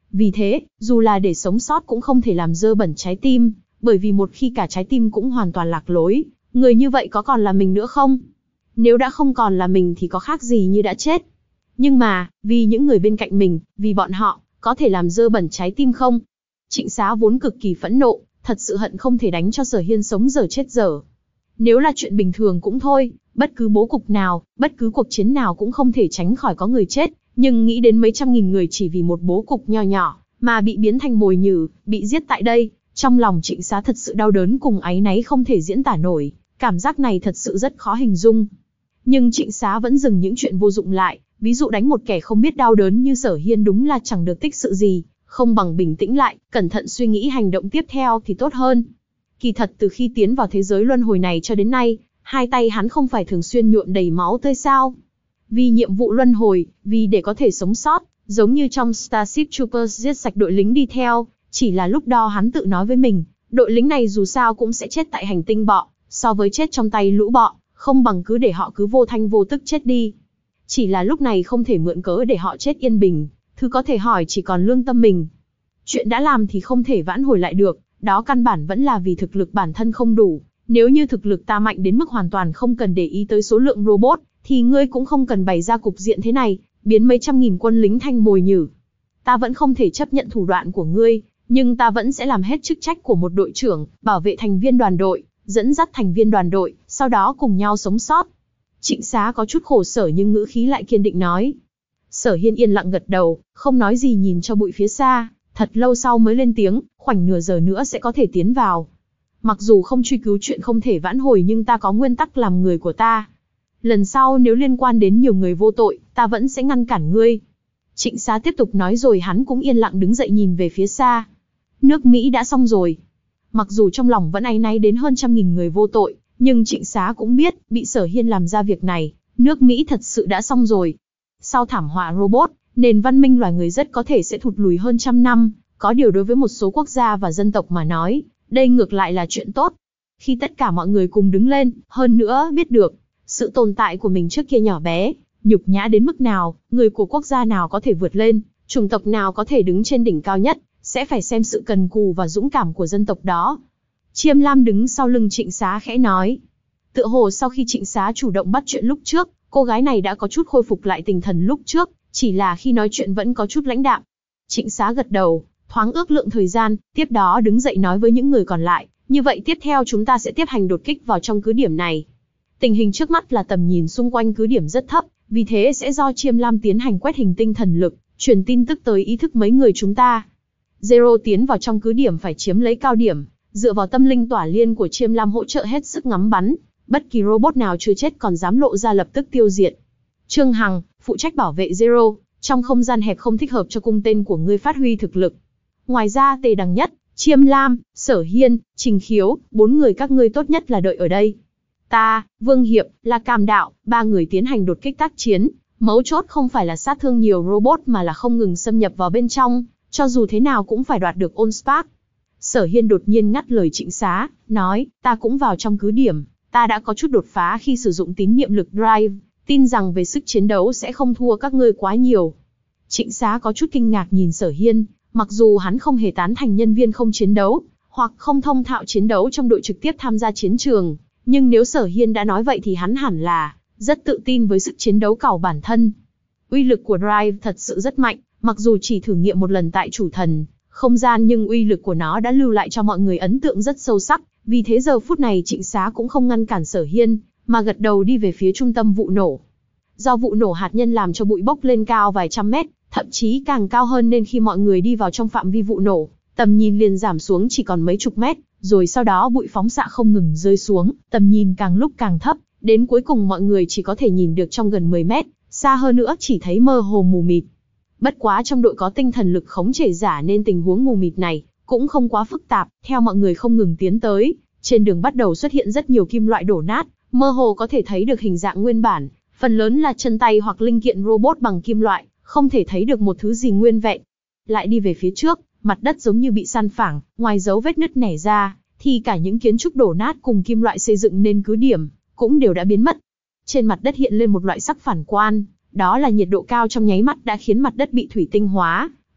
Vì thế, dù là để sống sót cũng không thể làm dơ bẩn trái tim, bởi vì một khi cả trái tim cũng hoàn toàn lạc lối, người như vậy có còn là mình nữa không? Nếu đã không còn là mình thì có khác gì như đã chết. Nhưng mà, vì những người bên cạnh mình, vì bọn họ, có thể làm dơ bẩn trái tim không? Trịnh Xá vốn cực kỳ phẫn nộ, thật sự hận không thể đánh cho Sở Hiên sống dở chết dở. Nếu là chuyện bình thường cũng thôi, bất cứ bố cục nào, bất cứ cuộc chiến nào cũng không thể tránh khỏi có người chết, nhưng nghĩ đến mấy trăm nghìn người chỉ vì một bố cục nho nhỏ, mà bị biến thành mồi nhử, bị giết tại đây, trong lòng Trịnh Xá thật sự đau đớn cùng áy náy không thể diễn tả nổi, cảm giác này thật sự rất khó hình dung. Nhưng Trịnh Xá vẫn dừng những chuyện vô dụng lại, ví dụ đánh một kẻ không biết đau đớn như Sở Hiên đúng là chẳng được tích sự gì, không bằng bình tĩnh lại, cẩn thận suy nghĩ hành động tiếp theo thì tốt hơn. Kỳ thật từ khi tiến vào thế giới luân hồi này cho đến nay, hai tay hắn không phải thường xuyên nhuộm đầy máu tươi sao? Vì nhiệm vụ luân hồi, vì để có thể sống sót, giống như trong Starship Troopers giết sạch đội lính đi theo, chỉ là lúc đó hắn tự nói với mình, đội lính này dù sao cũng sẽ chết tại hành tinh bọ, so với chết trong tay lũ bọ, không bằng cứ để họ cứ vô thanh vô tức chết đi. Chỉ là lúc này không thể mượn cớ để họ chết yên bình, thứ có thể hỏi chỉ còn lương tâm mình. Chuyện đã làm thì không thể vãn hồi lại được, đó căn bản vẫn là vì thực lực bản thân không đủ. Nếu như thực lực ta mạnh đến mức hoàn toàn không cần để ý tới số lượng robot, thì ngươi cũng không cần bày ra cục diện thế này, biến mấy trăm nghìn quân lính thành mồi nhử. Ta vẫn không thể chấp nhận thủ đoạn của ngươi, nhưng ta vẫn sẽ làm hết chức trách của một đội trưởng, bảo vệ thành viên đoàn đội, dẫn dắt thành viên đoàn đội, sau đó cùng nhau sống sót. Trịnh Xá có chút khổ sở nhưng ngữ khí lại kiên định nói. Sở Hiên yên lặng gật đầu, không nói gì nhìn cho bụi phía xa, thật lâu sau mới lên tiếng, khoảnh nửa giờ nữa sẽ có thể tiến vào. Mặc dù không truy cứu chuyện không thể vãn hồi nhưng ta có nguyên tắc làm người của ta. Lần sau nếu liên quan đến nhiều người vô tội, ta vẫn sẽ ngăn cản ngươi. Trịnh Xá tiếp tục nói rồi hắn cũng yên lặng đứng dậy nhìn về phía xa. Nước Mỹ đã xong rồi. Mặc dù trong lòng vẫn áy náy đến hơn trăm nghìn người vô tội, nhưng Trịnh Xá cũng biết, bị Sở Hiên làm ra việc này, nước Mỹ thật sự đã xong rồi. Sau thảm họa robot, nền văn minh loài người rất có thể sẽ thụt lùi hơn trăm năm, có điều đối với một số quốc gia và dân tộc mà nói, đây ngược lại là chuyện tốt. Khi tất cả mọi người cùng đứng lên, hơn nữa biết được, sự tồn tại của mình trước kia nhỏ bé, nhục nhã đến mức nào, người của quốc gia nào có thể vượt lên, chủng tộc nào có thể đứng trên đỉnh cao nhất, sẽ phải xem sự cần cù và dũng cảm của dân tộc đó. Chiêm Lam đứng sau lưng Trịnh Xá khẽ nói. Tựa hồ sau khi Trịnh Xá chủ động bắt chuyện lúc trước, cô gái này đã có chút khôi phục lại tinh thần lúc trước, chỉ là khi nói chuyện vẫn có chút lãnh đạm. Trịnh Xá gật đầu, thoáng ước lượng thời gian, tiếp đó đứng dậy nói với những người còn lại, như vậy tiếp theo chúng ta sẽ tiếp hành đột kích vào trong cứ điểm này. Tình hình trước mắt là tầm nhìn xung quanh cứ điểm rất thấp, vì thế sẽ do Chiêm Lam tiến hành quét hình tinh thần lực, truyền tin tức tới ý thức mấy người chúng ta. Zero tiến vào trong cứ điểm phải chiếm lấy cao điểm, dựa vào tâm linh tỏa liên của Chiêm Lam hỗ trợ hết sức ngắm bắn, bất kỳ robot nào chưa chết còn dám lộ ra lập tức tiêu diệt. Trương Hằng, phụ trách bảo vệ Zero, trong không gian hẹp không thích hợp cho cung tên của ngươi phát huy thực lực. Ngoài ra Tề Đằng Nhất, Chiêm Lam, Sở Hiên, Trình Khiếu, bốn người các ngươi tốt nhất là đợi ở đây. Ta, Vương Hiệp, La Cam Đạo, ba người tiến hành đột kích tác chiến, mấu chốt không phải là sát thương nhiều robot mà là không ngừng xâm nhập vào bên trong, cho dù thế nào cũng phải đoạt được Allspark. Sở Hiên đột nhiên ngắt lời Trịnh Xá, nói, ta cũng vào trong cứ điểm, ta đã có chút đột phá khi sử dụng tín niệm lực drive, tin rằng về sức chiến đấu sẽ không thua các ngươi quá nhiều. Trịnh Xá có chút kinh ngạc nhìn Sở Hiên, mặc dù hắn không hề tán thành nhân viên không chiến đấu, hoặc không thông thạo chiến đấu trong đội trực tiếp tham gia chiến trường, nhưng nếu Sở Hiên đã nói vậy thì hắn hẳn là rất tự tin với sức chiến đấu cảo bản thân. Uy lực của drive thật sự rất mạnh, mặc dù chỉ thử nghiệm một lần tại chủ thần không gian nhưng uy lực của nó đã lưu lại cho mọi người ấn tượng rất sâu sắc, vì thế giờ phút này Trịnh Xá cũng không ngăn cản Sở Hiên, mà gật đầu đi về phía trung tâm vụ nổ. Do vụ nổ hạt nhân làm cho bụi bốc lên cao vài trăm mét, thậm chí càng cao hơn nên khi mọi người đi vào trong phạm vi vụ nổ, tầm nhìn liền giảm xuống chỉ còn mấy chục mét, rồi sau đó bụi phóng xạ không ngừng rơi xuống, tầm nhìn càng lúc càng thấp, đến cuối cùng mọi người chỉ có thể nhìn được trong gần mười mét, xa hơn nữa chỉ thấy mơ hồ mù mịt. Bất quá trong đội có tinh thần lực khống chế giả nên tình huống mù mịt này cũng không quá phức tạp, theo mọi người không ngừng tiến tới, trên đường bắt đầu xuất hiện rất nhiều kim loại đổ nát, mơ hồ có thể thấy được hình dạng nguyên bản, phần lớn là chân tay hoặc linh kiện robot bằng kim loại, không thể thấy được một thứ gì nguyên vẹn. Lại đi về phía trước, mặt đất giống như bị san phẳng, ngoài dấu vết nứt nẻ ra, thì cả những kiến trúc đổ nát cùng kim loại xây dựng nên cứ điểm, cũng đều đã biến mất. Trên mặt đất hiện lên một loại sắc phản quan, đó là nhiệt độ cao trong nháy mắt đã khiến mặt đất bị thủy tinh hóa,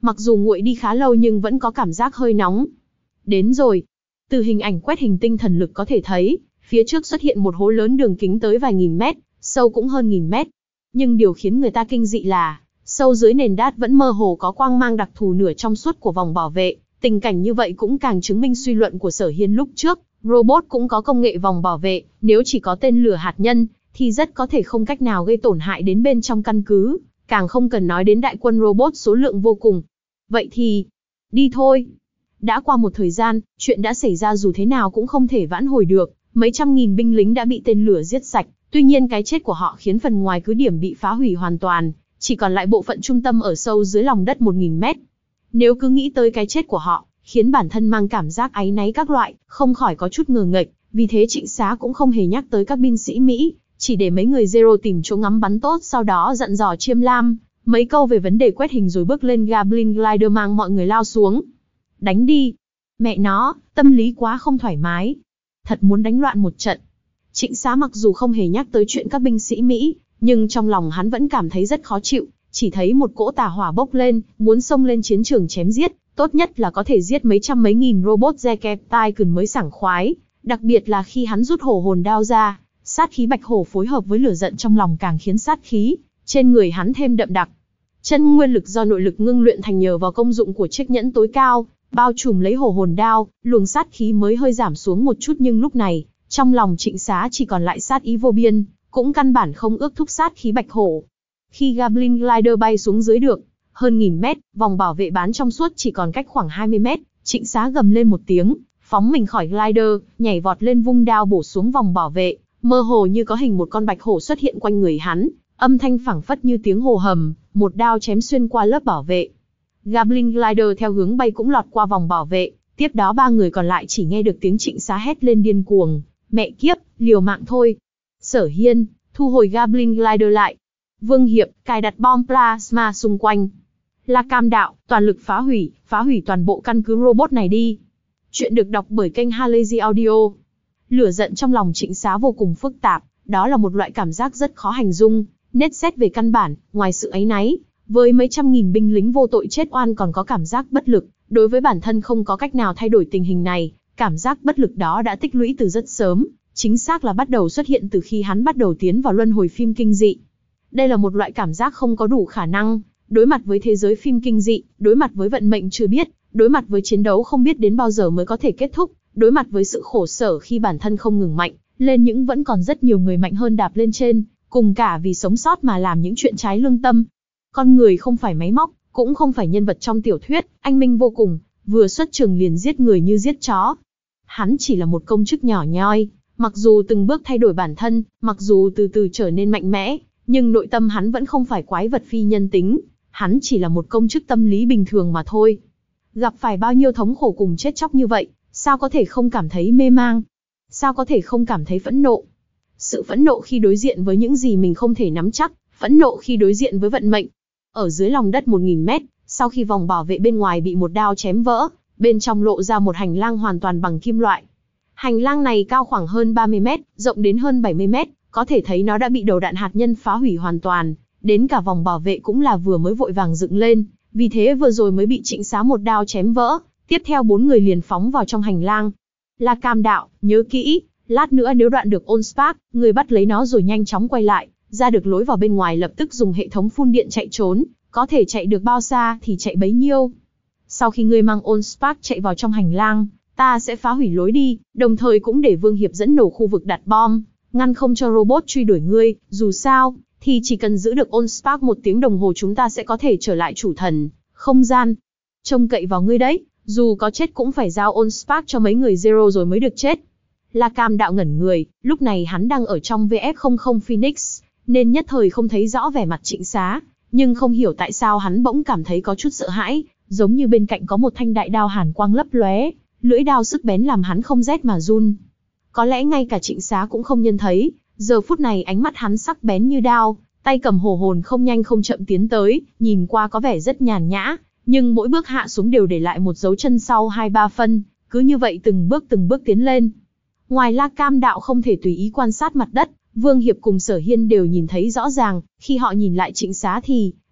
Mặc dù nguội đi khá lâu nhưng vẫn có cảm giác hơi nóng. Đến rồi. Từ hình ảnh quét hình tinh thần lực có thể thấy, phía trước xuất hiện một hố lớn đường kính tới vài nghìn mét, sâu cũng hơn nghìn mét. Nhưng điều khiến người ta kinh dị là, sâu dưới nền đát vẫn mơ hồ có quang mang đặc thù nửa trong suốt của vòng bảo vệ. Tình cảnh như vậy cũng càng chứng minh suy luận của Sở Hiên lúc trước, robot cũng có công nghệ vòng bảo vệ, nếu chỉ có tên lửa hạt nhân, thì rất có thể không cách nào gây tổn hại đến bên trong căn cứ, càng không cần nói đến đại quân robot số lượng vô cùng. Vậy thì, đi thôi. Đã qua một thời gian, chuyện đã xảy ra dù thế nào cũng không thể vãn hồi được, mấy trăm nghìn binh lính đã bị tên lửa giết sạch, tuy nhiên cái chết của họ khiến phần ngoài cứ điểm bị phá hủy hoàn toàn, chỉ còn lại bộ phận trung tâm ở sâu dưới lòng đất một nghìn mét. Nếu cứ nghĩ tới cái chết của họ, khiến bản thân mang cảm giác áy náy các loại, không khỏi có chút ngờ nghệch, vì thế Trịnh Xá cũng không hề nhắc tới các binh sĩ Mỹ, chỉ để mấy người Zero tìm chỗ ngắm bắn tốt, sau đó dặn dò Chiêm Lam mấy câu về vấn đề quét hình rồi bước lên Goblin Glider mang mọi người lao xuống. Đánh đi. Mẹ nó, tâm lý quá không thoải mái. Thật muốn đánh loạn một trận. Trịnh Xá mặc dù không hề nhắc tới chuyện các binh sĩ Mỹ, nhưng trong lòng hắn vẫn cảm thấy rất khó chịu, chỉ thấy một cỗ tà hỏa bốc lên, muốn xông lên chiến trường chém giết, tốt nhất là có thể giết mấy trăm mấy nghìn robot Zekeptaikun mới sảng khoái, đặc biệt là khi hắn rút hổ hồn đao ra, sát khí bạch hổ phối hợp với lửa giận trong lòng càng khiến sát khí trên người hắn thêm đậm đặc. Chân nguyên lực do nội lực ngưng luyện thành nhờ vào công dụng của chiếc nhẫn tối cao, bao trùm lấy hổ hồn đao, luồng sát khí mới hơi giảm xuống một chút, nhưng lúc này, trong lòng Trịnh Xá chỉ còn lại sát ý vô biên, cũng căn bản không ước thúc sát khí bạch hổ. Khi Goblin Glider bay xuống dưới được hơn nghìn mét, vòng bảo vệ bán trong suốt chỉ còn cách khoảng hai mươi mét, Trịnh Xá gầm lên một tiếng, phóng mình khỏi glider, nhảy vọt lên vung đao bổ xuống vòng bảo vệ, mơ hồ như có hình một con bạch hổ xuất hiện quanh người hắn, âm thanh phảng phất như tiếng hồ hầm, một đao chém xuyên qua lớp bảo vệ. Goblin Glider theo hướng bay cũng lọt qua vòng bảo vệ, tiếp đó ba người còn lại chỉ nghe được tiếng Trịnh Xá hét lên điên cuồng, mẹ kiếp, liều mạng thôi. Sở Hiên, thu hồi Goblin Glider lại. Vương Hiệp, cài đặt bom plasma xung quanh. La Cam Đạo, toàn lực phá hủy, phá hủy toàn bộ căn cứ robot này đi. Chuyện được đọc bởi kênh Halazy Audio. Lửa giận trong lòng Trịnh Xá vô cùng phức tạp, đó là một loại cảm giác rất khó hình dung, nết xét về căn bản, ngoài sự áy náy, với mấy trăm nghìn binh lính vô tội chết oan còn có cảm giác bất lực, đối với bản thân không có cách nào thay đổi tình hình này, cảm giác bất lực đó đã tích lũy từ rất sớm, chính xác là bắt đầu xuất hiện từ khi hắn bắt đầu tiến vào luân hồi phim kinh dị. Đây là một loại cảm giác không có đủ khả năng, đối mặt với thế giới phim kinh dị, đối mặt với vận mệnh chưa biết, đối mặt với chiến đấu không biết đến bao giờ mới có thể kết thúc, đối mặt với sự khổ sở khi bản thân không ngừng mạnh lên những vẫn còn rất nhiều người mạnh hơn đạp lên trên, cùng cả vì sống sót mà làm những chuyện trái lương tâm. Con người không phải máy móc, cũng không phải nhân vật trong tiểu thuyết, anh minh vô cùng, vừa xuất trường liền giết người như giết chó. Hắn chỉ là một công chức nhỏ nhoi, mặc dù từng bước thay đổi bản thân, mặc dù từ từ trở nên mạnh mẽ, nhưng nội tâm hắn vẫn không phải quái vật phi nhân tính, hắn chỉ là một công chức tâm lý bình thường mà thôi. Gặp phải bao nhiêu thống khổ cùng chết chóc như vậy, sao có thể không cảm thấy mê mang? Sao có thể không cảm thấy phẫn nộ? Sự phẫn nộ khi đối diện với những gì mình không thể nắm chắc, phẫn nộ khi đối diện với vận mệnh. Ở dưới lòng đất một nghìn mét, sau khi vòng bảo vệ bên ngoài bị một đao chém vỡ, bên trong lộ ra một hành lang hoàn toàn bằng kim loại. Hành lang này cao khoảng hơn ba mươi mét, rộng đến hơn bảy mươi mét, có thể thấy nó đã bị đầu đạn hạt nhân phá hủy hoàn toàn, đến cả vòng bảo vệ cũng là vừa mới vội vàng dựng lên, vì thế vừa rồi mới bị Trịnh Xá một đao chém vỡ, tiếp theo bốn người liền phóng vào trong hành lang. La Cam Đạo, nhớ kỹ, lát nữa nếu đoạn được Allspark, người bắt lấy nó rồi nhanh chóng quay lại, ra được lối vào bên ngoài lập tức dùng hệ thống phun điện chạy trốn, có thể chạy được bao xa thì chạy bấy nhiêu. Sau khi ngươi mang Allspark chạy vào trong hành lang, ta sẽ phá hủy lối đi, đồng thời cũng để Vương Hiệp dẫn nổ khu vực đặt bom, ngăn không cho robot truy đuổi ngươi, dù sao, thì chỉ cần giữ được Allspark một tiếng đồng hồ chúng ta sẽ có thể trở lại chủ thần, không gian. Trông cậy vào ngươi đấy, dù có chết cũng phải giao Allspark cho mấy người Zero rồi mới được chết. La Cam Đạo ngẩn người, lúc này hắn đang ở trong vê ép không không Phoenix, nên nhất thời không thấy rõ vẻ mặt Trịnh Xá, nhưng không hiểu tại sao hắn bỗng cảm thấy có chút sợ hãi, giống như bên cạnh có một thanh đại đao hàn quang lấp lóe, lưỡi đao sắc bén làm hắn không rét mà run. Có lẽ ngay cả Trịnh Xá cũng không nhận thấy, giờ phút này ánh mắt hắn sắc bén như đao, tay cầm hổ hồn không nhanh không chậm tiến tới, nhìn qua có vẻ rất nhàn nhã, nhưng mỗi bước hạ xuống đều để lại một dấu chân sau hai ba phân, cứ như vậy từng bước từng bước tiến lên. Ngoài La Cam Đạo không thể tùy ý quan sát mặt đất, Vương Hiệp cùng Sở Hiên đều nhìn thấy rõ ràng, khi họ nhìn lại Trịnh Xá thì,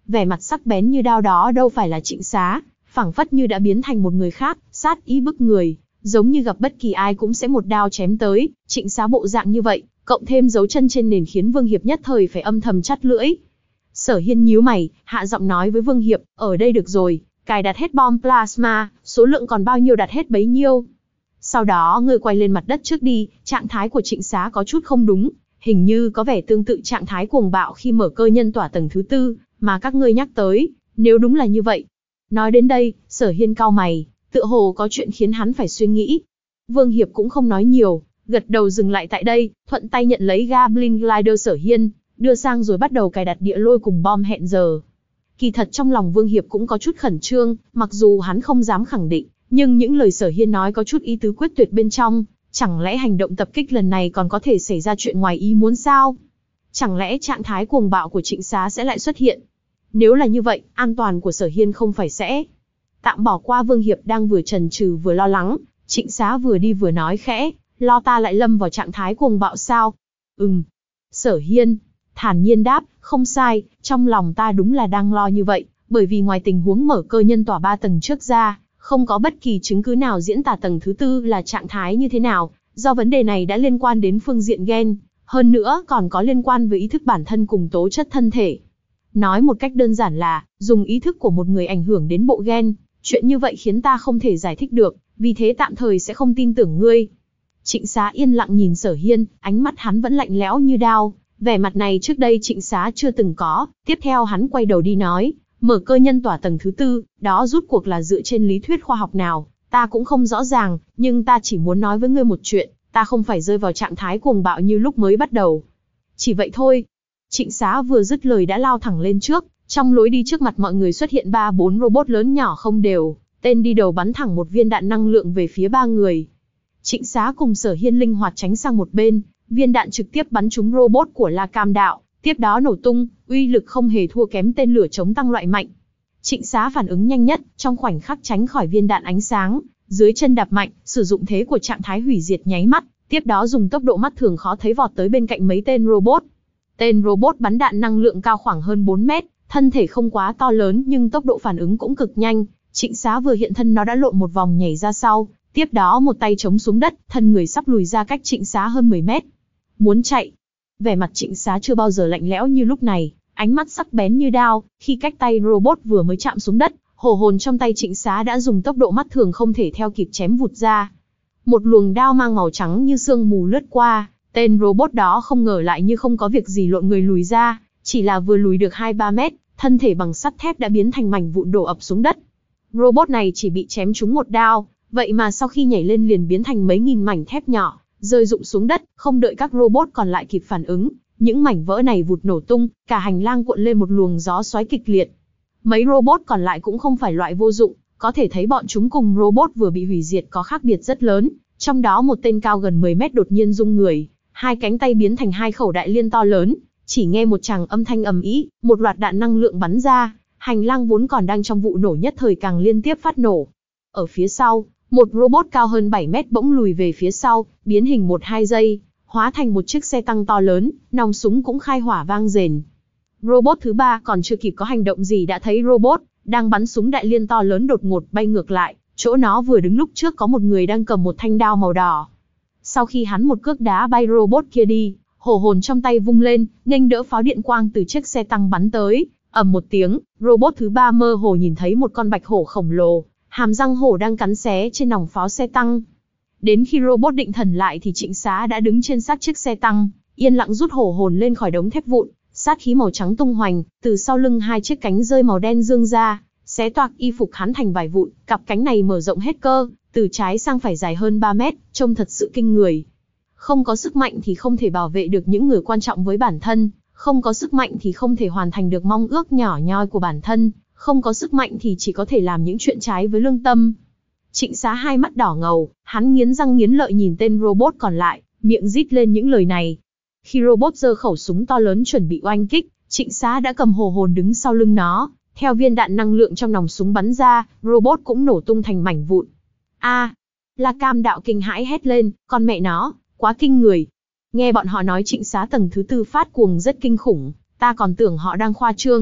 vẻ mặt sắc bén như đao đó đâu phải là Trịnh Xá, phảng phất như đã biến thành một người khác, sát ý bức người, giống như gặp bất kỳ ai cũng sẽ một đao chém tới. Trịnh Xá bộ dạng như vậy, cộng thêm dấu chân trên nền khiến Vương Hiệp nhất thời phải âm thầm chắt lưỡi. Sở Hiên nhíu mày, hạ giọng nói với Vương Hiệp, ở đây được rồi, cài đặt hết bom plasma, số lượng còn bao nhiêu đặt hết bấy nhiêu. Sau đó ngươi quay lên mặt đất trước đi. Trạng thái của Trịnh Xá có chút không đúng, hình như có vẻ tương tự trạng thái cuồng bạo khi mở cơ nhân tỏa tầng thứ tư, mà các ngươi nhắc tới, nếu đúng là như vậy. Nói đến đây, Sở Hiên cau mày, tựa hồ có chuyện khiến hắn phải suy nghĩ. Vương Hiệp cũng không nói nhiều, gật đầu dừng lại tại đây, thuận tay nhận lấy Goblin Glider Sở Hiên, đưa sang rồi bắt đầu cài đặt địa lôi cùng bom hẹn giờ. Kỳ thật trong lòng Vương Hiệp cũng có chút khẩn trương, mặc dù hắn không dám khẳng định, nhưng những lời Sở Hiên nói có chút ý tứ quyết tuyệt bên trong. Chẳng lẽ hành động tập kích lần này còn có thể xảy ra chuyện ngoài ý muốn sao? Chẳng lẽ trạng thái cuồng bạo của Trịnh Xá sẽ lại xuất hiện? Nếu là như vậy, an toàn của Sở Hiên không phải sẽ tạm bỏ qua. Vương Hiệp đang vừa chần chừ vừa lo lắng, Trịnh Xá vừa đi vừa nói khẽ, lo ta lại lâm vào trạng thái cuồng bạo sao? Ừm. Sở Hiên thản nhiên đáp, không sai, trong lòng ta đúng là đang lo như vậy, bởi vì ngoài tình huống mở cơ nhân tỏa ba tầng trước ra, không có bất kỳ chứng cứ nào diễn tả tầng thứ tư là trạng thái như thế nào, do vấn đề này đã liên quan đến phương diện gen, hơn nữa còn có liên quan với ý thức bản thân cùng tố chất thân thể. Nói một cách đơn giản là, dùng ý thức của một người ảnh hưởng đến bộ gen, chuyện như vậy khiến ta không thể giải thích được, vì thế tạm thời sẽ không tin tưởng ngươi. Trịnh Xá yên lặng nhìn Sở Hiên, ánh mắt hắn vẫn lạnh lẽo như đao, vẻ mặt này trước đây Trịnh Xá chưa từng có. Tiếp theo hắn quay đầu đi nói, mở cơ nhân tỏa tầng thứ tư, đó rút cuộc là dựa trên lý thuyết khoa học nào, ta cũng không rõ ràng, nhưng ta chỉ muốn nói với ngươi một chuyện, ta không phải rơi vào trạng thái cuồng bạo như lúc mới bắt đầu. Chỉ vậy thôi. Trịnh Xá vừa dứt lời đã lao thẳng lên trước, trong lối đi trước mặt mọi người xuất hiện ba bốn robot lớn nhỏ không đều, tên đi đầu bắn thẳng một viên đạn năng lượng về phía ba người. Trịnh Xá cùng Sở Hiên linh hoạt tránh sang một bên, viên đạn trực tiếp bắn trúng robot của La Cam Đạo, tiếp đó nổ tung, uy lực không hề thua kém tên lửa chống tăng loại mạnh. Trịnh Xá phản ứng nhanh nhất, trong khoảnh khắc tránh khỏi viên đạn ánh sáng, dưới chân đạp mạnh, sử dụng thế của trạng thái hủy diệt nháy mắt, tiếp đó dùng tốc độ mắt thường khó thấy vọt tới bên cạnh mấy tên robot. Tên robot bắn đạn năng lượng cao khoảng hơn bốn mét, thân thể không quá to lớn nhưng tốc độ phản ứng cũng cực nhanh. Trịnh Xá vừa hiện thân nó đã lộn một vòng nhảy ra sau, tiếp đó một tay chống xuống đất, thân người sắp lùi ra cách Trịnh Xá hơn mười mét. Muốn chạy. Vẻ mặt Trịnh Xá chưa bao giờ lạnh lẽo như lúc này, ánh mắt sắc bén như đao, khi cách tay robot vừa mới chạm xuống đất, hổ hồn trong tay Trịnh Xá đã dùng tốc độ mắt thường không thể theo kịp chém vụt ra. Một luồng đao mang màu trắng như sương mù lướt qua, tên robot đó không ngờ lại như không có việc gì lộn người lùi ra, chỉ là vừa lùi được hai ba mét, thân thể bằng sắt thép đã biến thành mảnh vụn đổ ập xuống đất. Robot này chỉ bị chém trúng một đao, vậy mà sau khi nhảy lên liền biến thành mấy nghìn mảnh thép nhỏ, rơi rụng xuống đất, không đợi các robot còn lại kịp phản ứng, những mảnh vỡ này vụt nổ tung, cả hành lang cuộn lên một luồng gió xoáy kịch liệt. Mấy robot còn lại cũng không phải loại vô dụng, có thể thấy bọn chúng cùng robot vừa bị hủy diệt có khác biệt rất lớn, trong đó một tên cao gần mười mét đột nhiên rung người, hai cánh tay biến thành hai khẩu đại liên to lớn, chỉ nghe một tràng âm thanh ầm ĩ, một loạt đạn năng lượng bắn ra, hành lang vốn còn đang trong vụ nổ nhất thời càng liên tiếp phát nổ. Ở phía sau, một robot cao hơn bảy mét bỗng lùi về phía sau, biến hình một hai giây, hóa thành một chiếc xe tăng to lớn, nòng súng cũng khai hỏa vang rền. Robot thứ ba còn chưa kịp có hành động gì đã thấy robot đang bắn súng đại liên to lớn đột ngột bay ngược lại, chỗ nó vừa đứng lúc trước có một người đang cầm một thanh đao màu đỏ. Sau khi hắn một cước đá bay robot kia đi, hổ hồn trong tay vung lên, nghênh đỡ pháo điện quang từ chiếc xe tăng bắn tới. Ầm một tiếng, robot thứ ba mơ hồ nhìn thấy một con bạch hổ khổng lồ, hàm răng hổ đang cắn xé trên nòng pháo xe tăng. Đến khi robot định thần lại thì Trịnh Xá đã đứng trên xác chiếc xe tăng, yên lặng rút hổ hồn lên khỏi đống thép vụn, sát khí màu trắng tung hoành, từ sau lưng hai chiếc cánh rơi màu đen dương ra, xé toạc y phục hắn thành vài vụn, cặp cánh này mở rộng hết cơ, từ trái sang phải dài hơn ba mét, trông thật sự kinh người. Không có sức mạnh thì không thể bảo vệ được những người quan trọng với bản thân, không có sức mạnh thì không thể hoàn thành được mong ước nhỏ nhoi của bản thân, không có sức mạnh thì chỉ có thể làm những chuyện trái với lương tâm. Trịnh Xá hai mắt đỏ ngầu, hắn nghiến răng nghiến lợi nhìn tên robot còn lại, miệng rít lên những lời này. Khi robot giơ khẩu súng to lớn chuẩn bị oanh kích, Trịnh Xá đã cầm hổ hồn đứng sau lưng nó, theo viên đạn năng lượng trong nòng súng bắn ra, robot cũng nổ tung thành mảnh vụn. A, à, La Cam Đạo kinh hãi hét lên, con mẹ nó, quá kinh người. Nghe bọn họ nói Trịnh Xá tầng thứ tư phát cuồng rất kinh khủng, ta còn tưởng họ đang khoa trương,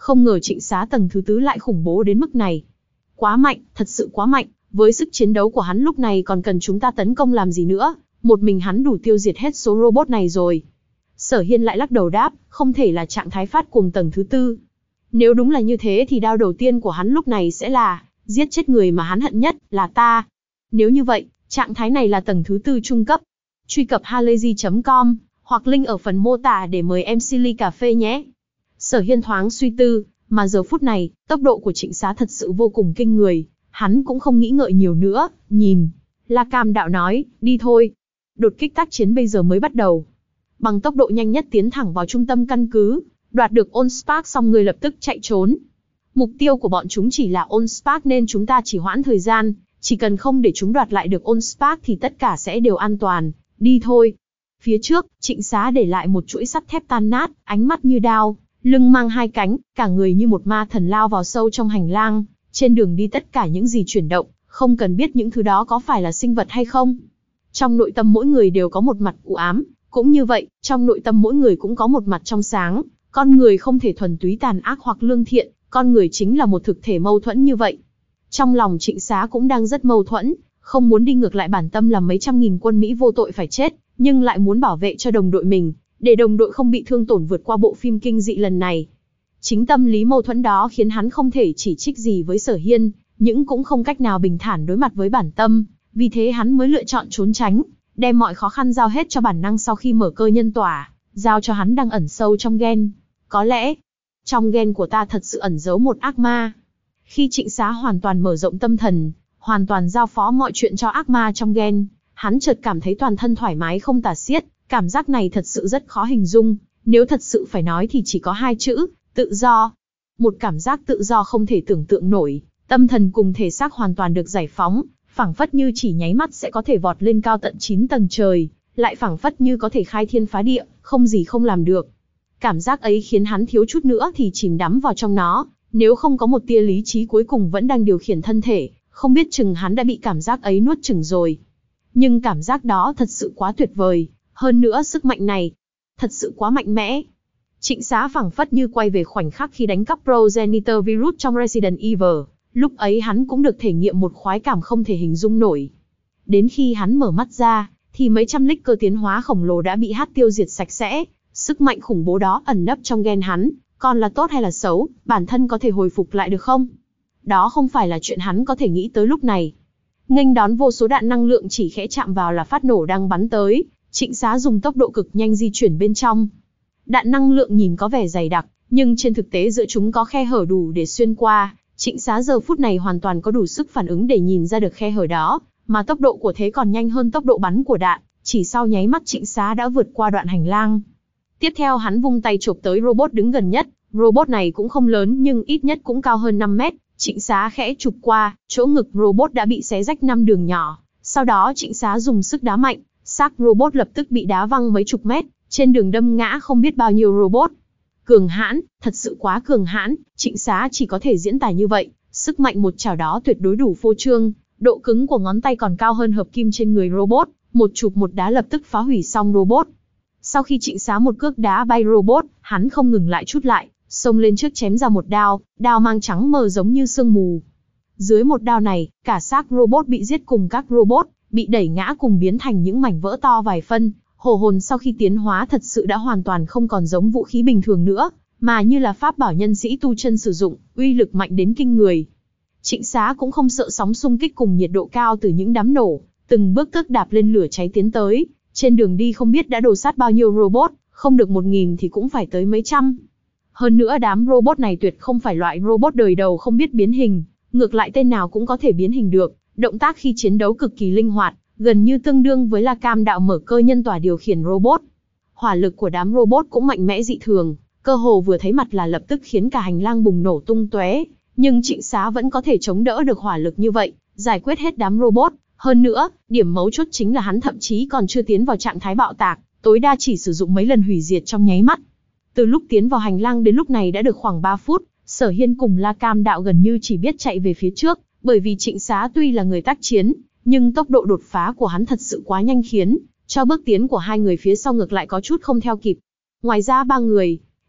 Không ngờ Trịnh Xá tầng thứ tứ lại khủng bố đến mức này. Quá mạnh, thật sự quá mạnh, với sức chiến đấu của hắn lúc này còn cần chúng ta tấn công làm gì nữa, một mình hắn đủ tiêu diệt hết số robot này rồi. Sở Hiên lại lắc đầu đáp, không thể là trạng thái phát cuồng tầng thứ tư. Nếu đúng là như thế thì đao đầu tiên của hắn lúc này sẽ là giết chết người mà hắn hận nhất, là ta. Nếu như vậy, trạng thái này là tầng thứ tư trung cấp. Truy cập halayzi chấm com hoặc link ở phần mô tả để mời em xê ly cà phê nhé. Sở Hiên thoáng suy tư, mà giờ phút này, tốc độ của Trịnh Xá thật sự vô cùng kinh người, hắn cũng không nghĩ ngợi nhiều nữa, nhìn. La Cam Đạo nói, đi thôi. Đột kích tác chiến bây giờ mới bắt đầu. Bằng tốc độ nhanh nhất tiến thẳng vào trung tâm căn cứ, đoạt được Allspark xong người lập tức chạy trốn. Mục tiêu của bọn chúng chỉ là Allspark nên chúng ta chỉ hoãn thời gian, chỉ cần không để chúng đoạt lại được Allspark thì tất cả sẽ đều an toàn, đi thôi. Phía trước, Trịnh Xá để lại một chuỗi sắt thép tan nát, ánh mắt như đao, lưng mang hai cánh, cả người như một ma thần lao vào sâu trong hành lang. Trên đường đi tất cả những gì chuyển động, không cần biết những thứ đó có phải là sinh vật hay không. Trong nội tâm mỗi người đều có một mặt u ám, cũng như vậy, trong nội tâm mỗi người cũng có một mặt trong sáng. Con người không thể thuần túy tàn ác hoặc lương thiện, con người chính là một thực thể mâu thuẫn như vậy. Trong lòng Trịnh Xá cũng đang rất mâu thuẫn, không muốn đi ngược lại bản tâm làm mấy trăm nghìn quân Mỹ vô tội phải chết, nhưng lại muốn bảo vệ cho đồng đội mình, để đồng đội không bị thương tổn vượt qua bộ phim kinh dị lần này. Chính tâm lý mâu thuẫn đó khiến hắn không thể chỉ trích gì với Sở Hiên, nhưng cũng không cách nào bình thản đối mặt với bản tâm, vì thế hắn mới lựa chọn trốn tránh, đem mọi khó khăn giao hết cho bản năng sau khi mở cơ nhân tỏa, giao cho hắn đang ẩn sâu trong gen. Có lẽ, trong gen của ta thật sự ẩn giấu một ác ma. Khi Trịnh Xá hoàn toàn mở rộng tâm thần, hoàn toàn giao phó mọi chuyện cho ác ma trong gen, hắn chợt cảm thấy toàn thân thoải mái không tả xiết, cảm giác này thật sự rất khó hình dung, nếu thật sự phải nói thì chỉ có hai chữ, tự do. Một cảm giác tự do không thể tưởng tượng nổi, tâm thần cùng thể xác hoàn toàn được giải phóng, phảng phất như chỉ nháy mắt sẽ có thể vọt lên cao tận chín tầng trời, lại phảng phất như có thể khai thiên phá địa, không gì không làm được. Cảm giác ấy khiến hắn thiếu chút nữa thì chìm đắm vào trong nó, nếu không có một tia lý trí cuối cùng vẫn đang điều khiển thân thể, không biết chừng hắn đã bị cảm giác ấy nuốt chửng rồi. Nhưng cảm giác đó thật sự quá tuyệt vời, hơn nữa sức mạnh này, thật sự quá mạnh mẽ. Trịnh Xá phảng phất như quay về khoảnh khắc khi đánh cắp Progenitor Virus trong Resident Evil, lúc ấy hắn cũng được thể nghiệm một khoái cảm không thể hình dung nổi. Đến khi hắn mở mắt ra, thì mấy trăm lít cơ tiến hóa khổng lồ đã bị hát tiêu diệt sạch sẽ, sức mạnh khủng bố đó ẩn nấp trong gen hắn, còn là tốt hay là xấu, bản thân có thể hồi phục lại được không? Đó không phải là chuyện hắn có thể nghĩ tới lúc này. Nghênh đón vô số đạn năng lượng chỉ khẽ chạm vào là phát nổ đang bắn tới, Trịnh Xá dùng tốc độ cực nhanh di chuyển bên trong. Đạn năng lượng nhìn có vẻ dày đặc, nhưng trên thực tế giữa chúng có khe hở đủ để xuyên qua. Trịnh Xá giờ phút này hoàn toàn có đủ sức phản ứng để nhìn ra được khe hở đó, mà tốc độ của thế còn nhanh hơn tốc độ bắn của đạn, chỉ sau nháy mắt Trịnh Xá đã vượt qua đoạn hành lang. Tiếp theo hắn vung tay chộp tới robot đứng gần nhất, robot này cũng không lớn nhưng ít nhất cũng cao hơn năm mét, Trịnh Xá khẽ chụp qua, chỗ ngực robot đã bị xé rách năm đường nhỏ, sau đó Trịnh Xá dùng sức đá mạnh, xác robot lập tức bị đá văng mấy chục mét, trên đường đâm ngã không biết bao nhiêu robot. Cường hãn, thật sự quá cường hãn, Trịnh Xá chỉ có thể diễn tả như vậy, sức mạnh một chảo đó tuyệt đối đủ phô trương, độ cứng của ngón tay còn cao hơn hợp kim trên người robot, một chụp một đá lập tức phá hủy xong robot. Sau khi Trịnh Xá một cước đá bay robot, hắn không ngừng lại chút lại, xông lên trước chém ra một đao, đao mang trắng mờ giống như sương mù. Dưới một đao này, cả xác robot bị giết cùng các robot, bị đẩy ngã cùng biến thành những mảnh vỡ to vài phân. Hổ hồn sau khi tiến hóa thật sự đã hoàn toàn không còn giống vũ khí bình thường nữa, mà như là pháp bảo nhân sĩ tu chân sử dụng, uy lực mạnh đến kinh người. Trịnh Xá cũng không sợ sóng xung kích cùng nhiệt độ cao từ những đám nổ, từng bước tức đạp lên lửa cháy tiến tới. Trên đường đi không biết đã đổ sát bao nhiêu robot, không được một nghìn thì cũng phải tới mấy trăm. Hơn nữa đám robot này tuyệt không phải loại robot đời đầu không biết biến hình, ngược lại tên nào cũng có thể biến hình được, động tác khi chiến đấu cực kỳ linh hoạt, gần như tương đương với La Cam Đạo mở cơ nhân tỏa điều khiển robot. Hỏa lực của đám robot cũng mạnh mẽ dị thường, cơ hồ vừa thấy mặt là lập tức khiến cả hành lang bùng nổ tung tóe, nhưng Trịnh Xá vẫn có thể chống đỡ được hỏa lực như vậy, giải quyết hết đám robot. Hơn nữa, điểm mấu chốt chính là hắn thậm chí còn chưa tiến vào trạng thái bạo tạc, tối đa chỉ sử dụng mấy lần hủy diệt trong nháy mắt. Từ lúc tiến vào hành lang đến lúc này đã được khoảng ba phút, Sở Hiên cùng La Cam Đạo gần như chỉ biết chạy về phía trước, bởi vì Trịnh Xá tuy là người tác chiến, nhưng tốc độ đột phá của hắn thật sự quá nhanh khiến cho bước tiến của hai người phía sau ngược lại có chút không theo kịp. Ngoài ra ba người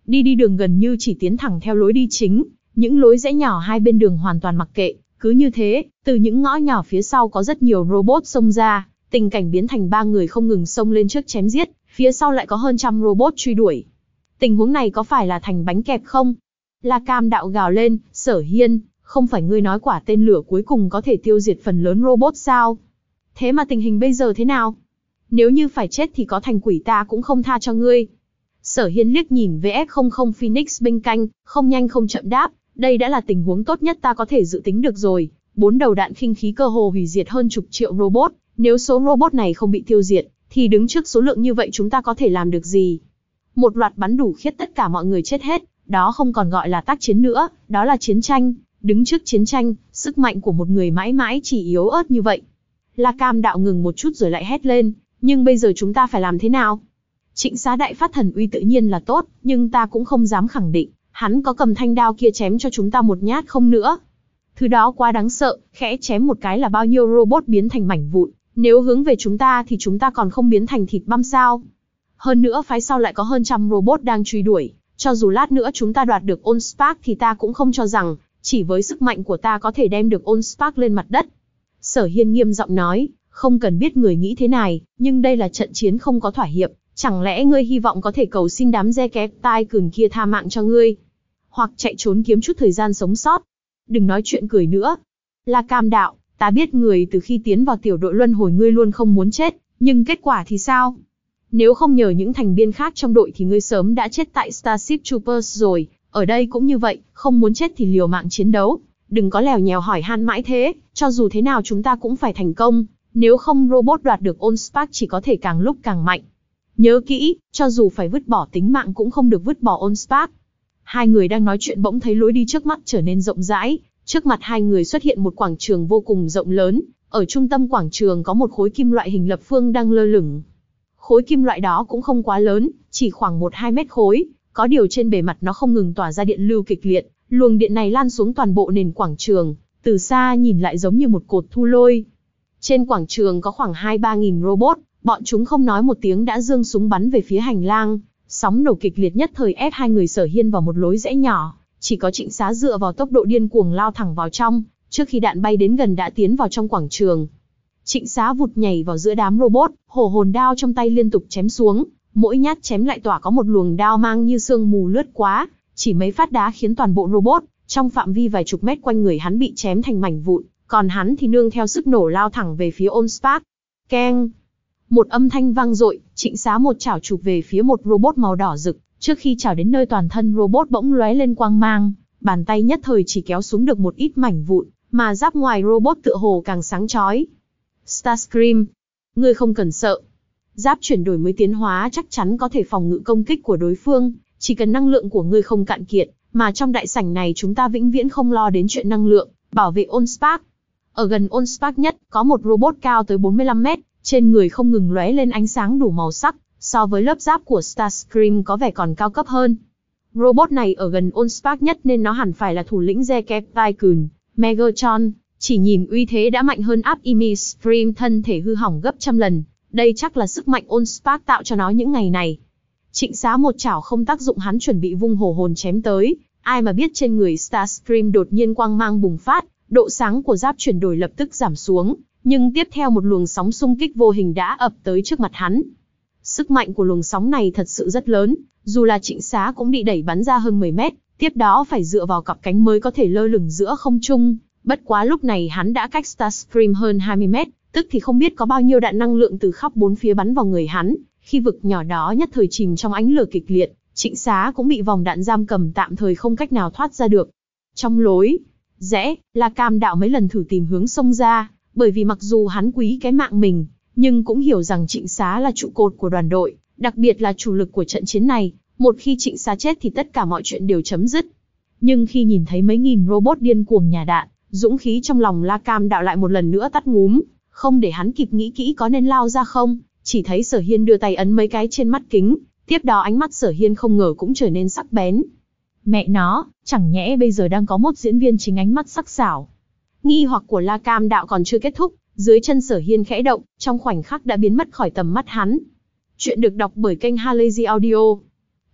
Đi đi đường gần như chỉ tiến thẳng theo lối đi chính, những lối rẽ nhỏ hai bên đường hoàn toàn mặc kệ. Cứ như thế, từ những ngõ nhỏ phía sau có rất nhiều robot xông ra, tình cảnh biến thành ba người không ngừng xông lên trước chém giết, phía sau lại có hơn trăm robot truy đuổi. Tình huống này có phải là thành bánh kẹp không? La Cam Đạo gào lên, Sở Hiên, không phải ngươi nói quả tên lửa cuối cùng có thể tiêu diệt phần lớn robot sao? Thế mà tình hình bây giờ thế nào? Nếu như phải chết thì có thành quỷ ta cũng không tha cho ngươi. Sở Hiên liếc nhìn vê ép không không Phoenix bên cạnh, không nhanh không chậm đáp, đây đã là tình huống tốt nhất ta có thể dự tính được rồi. Bốn đầu đạn khinh khí cơ hồ hủy diệt hơn chục triệu robot, nếu số robot này không bị tiêu diệt, thì đứng trước số lượng như vậy chúng ta có thể làm được gì? Một loạt bắn đủ khiết tất cả mọi người chết hết, đó không còn gọi là tác chiến nữa, đó là chiến tranh. Đứng trước chiến tranh, sức mạnh của một người mãi mãi chỉ yếu ớt như vậy. La Cam Đạo ngừng một chút rồi lại hét lên, nhưng bây giờ chúng ta phải làm thế nào? Trịnh Xá đại phát thần uy tự nhiên là tốt, nhưng ta cũng không dám khẳng định, hắn có cầm thanh đao kia chém cho chúng ta một nhát không nữa. Thứ đó quá đáng sợ, khẽ chém một cái là bao nhiêu robot biến thành mảnh vụn, nếu hướng về chúng ta thì chúng ta còn không biến thành thịt băm sao? Hơn nữa phái sau lại có hơn trăm robot đang truy đuổi, cho dù lát nữa chúng ta đoạt được Allspark thì ta cũng không cho rằng, chỉ với sức mạnh của ta có thể đem được Allspark lên mặt đất. Sở Hiên nghiêm giọng nói, không cần biết người nghĩ thế này, nhưng đây là trận chiến không có thỏa hiệp, chẳng lẽ ngươi hy vọng có thể cầu xin đám re kép tai cừn kia tha mạng cho ngươi? Hoặc chạy trốn kiếm chút thời gian sống sót? Đừng nói chuyện cười nữa. La Cam Đạo, ta biết người từ khi tiến vào tiểu đội luân hồi ngươi luôn không muốn chết, nhưng kết quả thì sao? Nếu không nhờ những thành viên khác trong đội thì ngươi sớm đã chết tại Starship Troopers rồi, ở đây cũng như vậy, không muốn chết thì liều mạng chiến đấu. Đừng có lèo nhèo hỏi han mãi thế, cho dù thế nào chúng ta cũng phải thành công, nếu không robot đoạt được Allspark chỉ có thể càng lúc càng mạnh. Nhớ kỹ, cho dù phải vứt bỏ tính mạng cũng không được vứt bỏ Allspark. Hai người đang nói chuyện bỗng thấy lối đi trước mắt trở nên rộng rãi, trước mặt hai người xuất hiện một quảng trường vô cùng rộng lớn, ở trung tâm quảng trường có một khối kim loại hình lập phương đang lơ lửng. Khối kim loại đó cũng không quá lớn, chỉ khoảng một đến hai mét khối, có điều trên bề mặt nó không ngừng tỏa ra điện lưu kịch liệt, luồng điện này lan xuống toàn bộ nền quảng trường, từ xa nhìn lại giống như một cột thu lôi. Trên quảng trường có khoảng hai ba nghìn robot, bọn chúng không nói một tiếng đã giương súng bắn về phía hành lang, sóng nổ kịch liệt nhất thời ép hai người Sở Hiên vào một lối rẽ nhỏ, chỉ có Trịnh Xá dựa vào tốc độ điên cuồng lao thẳng vào trong, trước khi đạn bay đến gần đã tiến vào trong quảng trường. Trịnh Xá vụt nhảy vào giữa đám robot, hổ hồn đao trong tay liên tục chém xuống, mỗi nhát chém lại tỏa có một luồng đao mang như sương mù lướt qua, chỉ mấy phát đá khiến toàn bộ robot trong phạm vi vài chục mét quanh người hắn bị chém thành mảnh vụn, còn hắn thì nương theo sức nổ lao thẳng về phía Allspark. Keng! Một âm thanh vang dội, Trịnh Xá một chảo chụp về phía một robot màu đỏ rực, trước khi chảo đến nơi toàn thân robot bỗng lóe lên quang mang, bàn tay nhất thời chỉ kéo xuống được một ít mảnh vụn, mà giáp ngoài robot tựa hồ càng sáng chói. Starscream, ngươi không cần sợ. Giáp chuyển đổi mới tiến hóa chắc chắn có thể phòng ngự công kích của đối phương, chỉ cần năng lượng của ngươi không cạn kiệt, mà trong đại sảnh này chúng ta vĩnh viễn không lo đến chuyện năng lượng, bảo vệ Allspark. Ở gần Allspark nhất, có một robot cao tới bốn mươi lăm mét, trên người không ngừng lóe lên ánh sáng đủ màu sắc, so với lớp giáp của Starscream có vẻ còn cao cấp hơn. Robot này ở gần Allspark nhất nên nó hẳn phải là thủ lĩnh Zekepticon, Megatron, chỉ nhìn uy thế đã mạnh hơn Optimus Prime thân thể hư hỏng gấp trăm lần, đây chắc là sức mạnh Allspark tạo cho nó những ngày này. Trịnh Xá một chảo không tác dụng, hắn chuẩn bị vung hổ hồn chém tới, ai mà biết trên người Starscream đột nhiên quang mang bùng phát, độ sáng của giáp chuyển đổi lập tức giảm xuống, nhưng tiếp theo một luồng sóng xung kích vô hình đã ập tới trước mặt hắn. Sức mạnh của luồng sóng này thật sự rất lớn, dù là Trịnh Xá cũng bị đẩy bắn ra hơn mười mét, tiếp đó phải dựa vào cặp cánh mới có thể lơ lửng giữa không trung. Bất quá lúc này hắn đã cách Starscream hơn hai mươi mét, tức thì không biết có bao nhiêu đạn năng lượng từ khắp bốn phía bắn vào người hắn. Khi vực nhỏ đó nhất thời chìm trong ánh lửa kịch liệt, Trịnh Xá cũng bị vòng đạn giam cầm tạm thời không cách nào thoát ra được. Trong lối rẽ, La Cam Đạo mấy lần thử tìm hướng xông ra, bởi vì mặc dù hắn quý cái mạng mình, nhưng cũng hiểu rằng Trịnh Xá là trụ cột của đoàn đội, đặc biệt là chủ lực của trận chiến này. Một khi Trịnh Xá chết thì tất cả mọi chuyện đều chấm dứt. Nhưng khi nhìn thấy mấy nghìn robot điên cuồng nhả đạn, dũng khí trong lòng La Cam Đạo lại một lần nữa tắt ngúm, không để hắn kịp nghĩ kỹ có nên lao ra không, chỉ thấy Sở Hiên đưa tay ấn mấy cái trên mắt kính, tiếp đó ánh mắt Sở Hiên không ngờ cũng trở nên sắc bén. Mẹ nó, chẳng nhẽ bây giờ đang có một diễn viên chính ánh mắt sắc sảo. Nghi hoặc của La Cam Đạo còn chưa kết thúc, dưới chân Sở Hiên khẽ động, trong khoảnh khắc đã biến mất khỏi tầm mắt hắn. Chuyện được đọc bởi kênh Halazy Audio.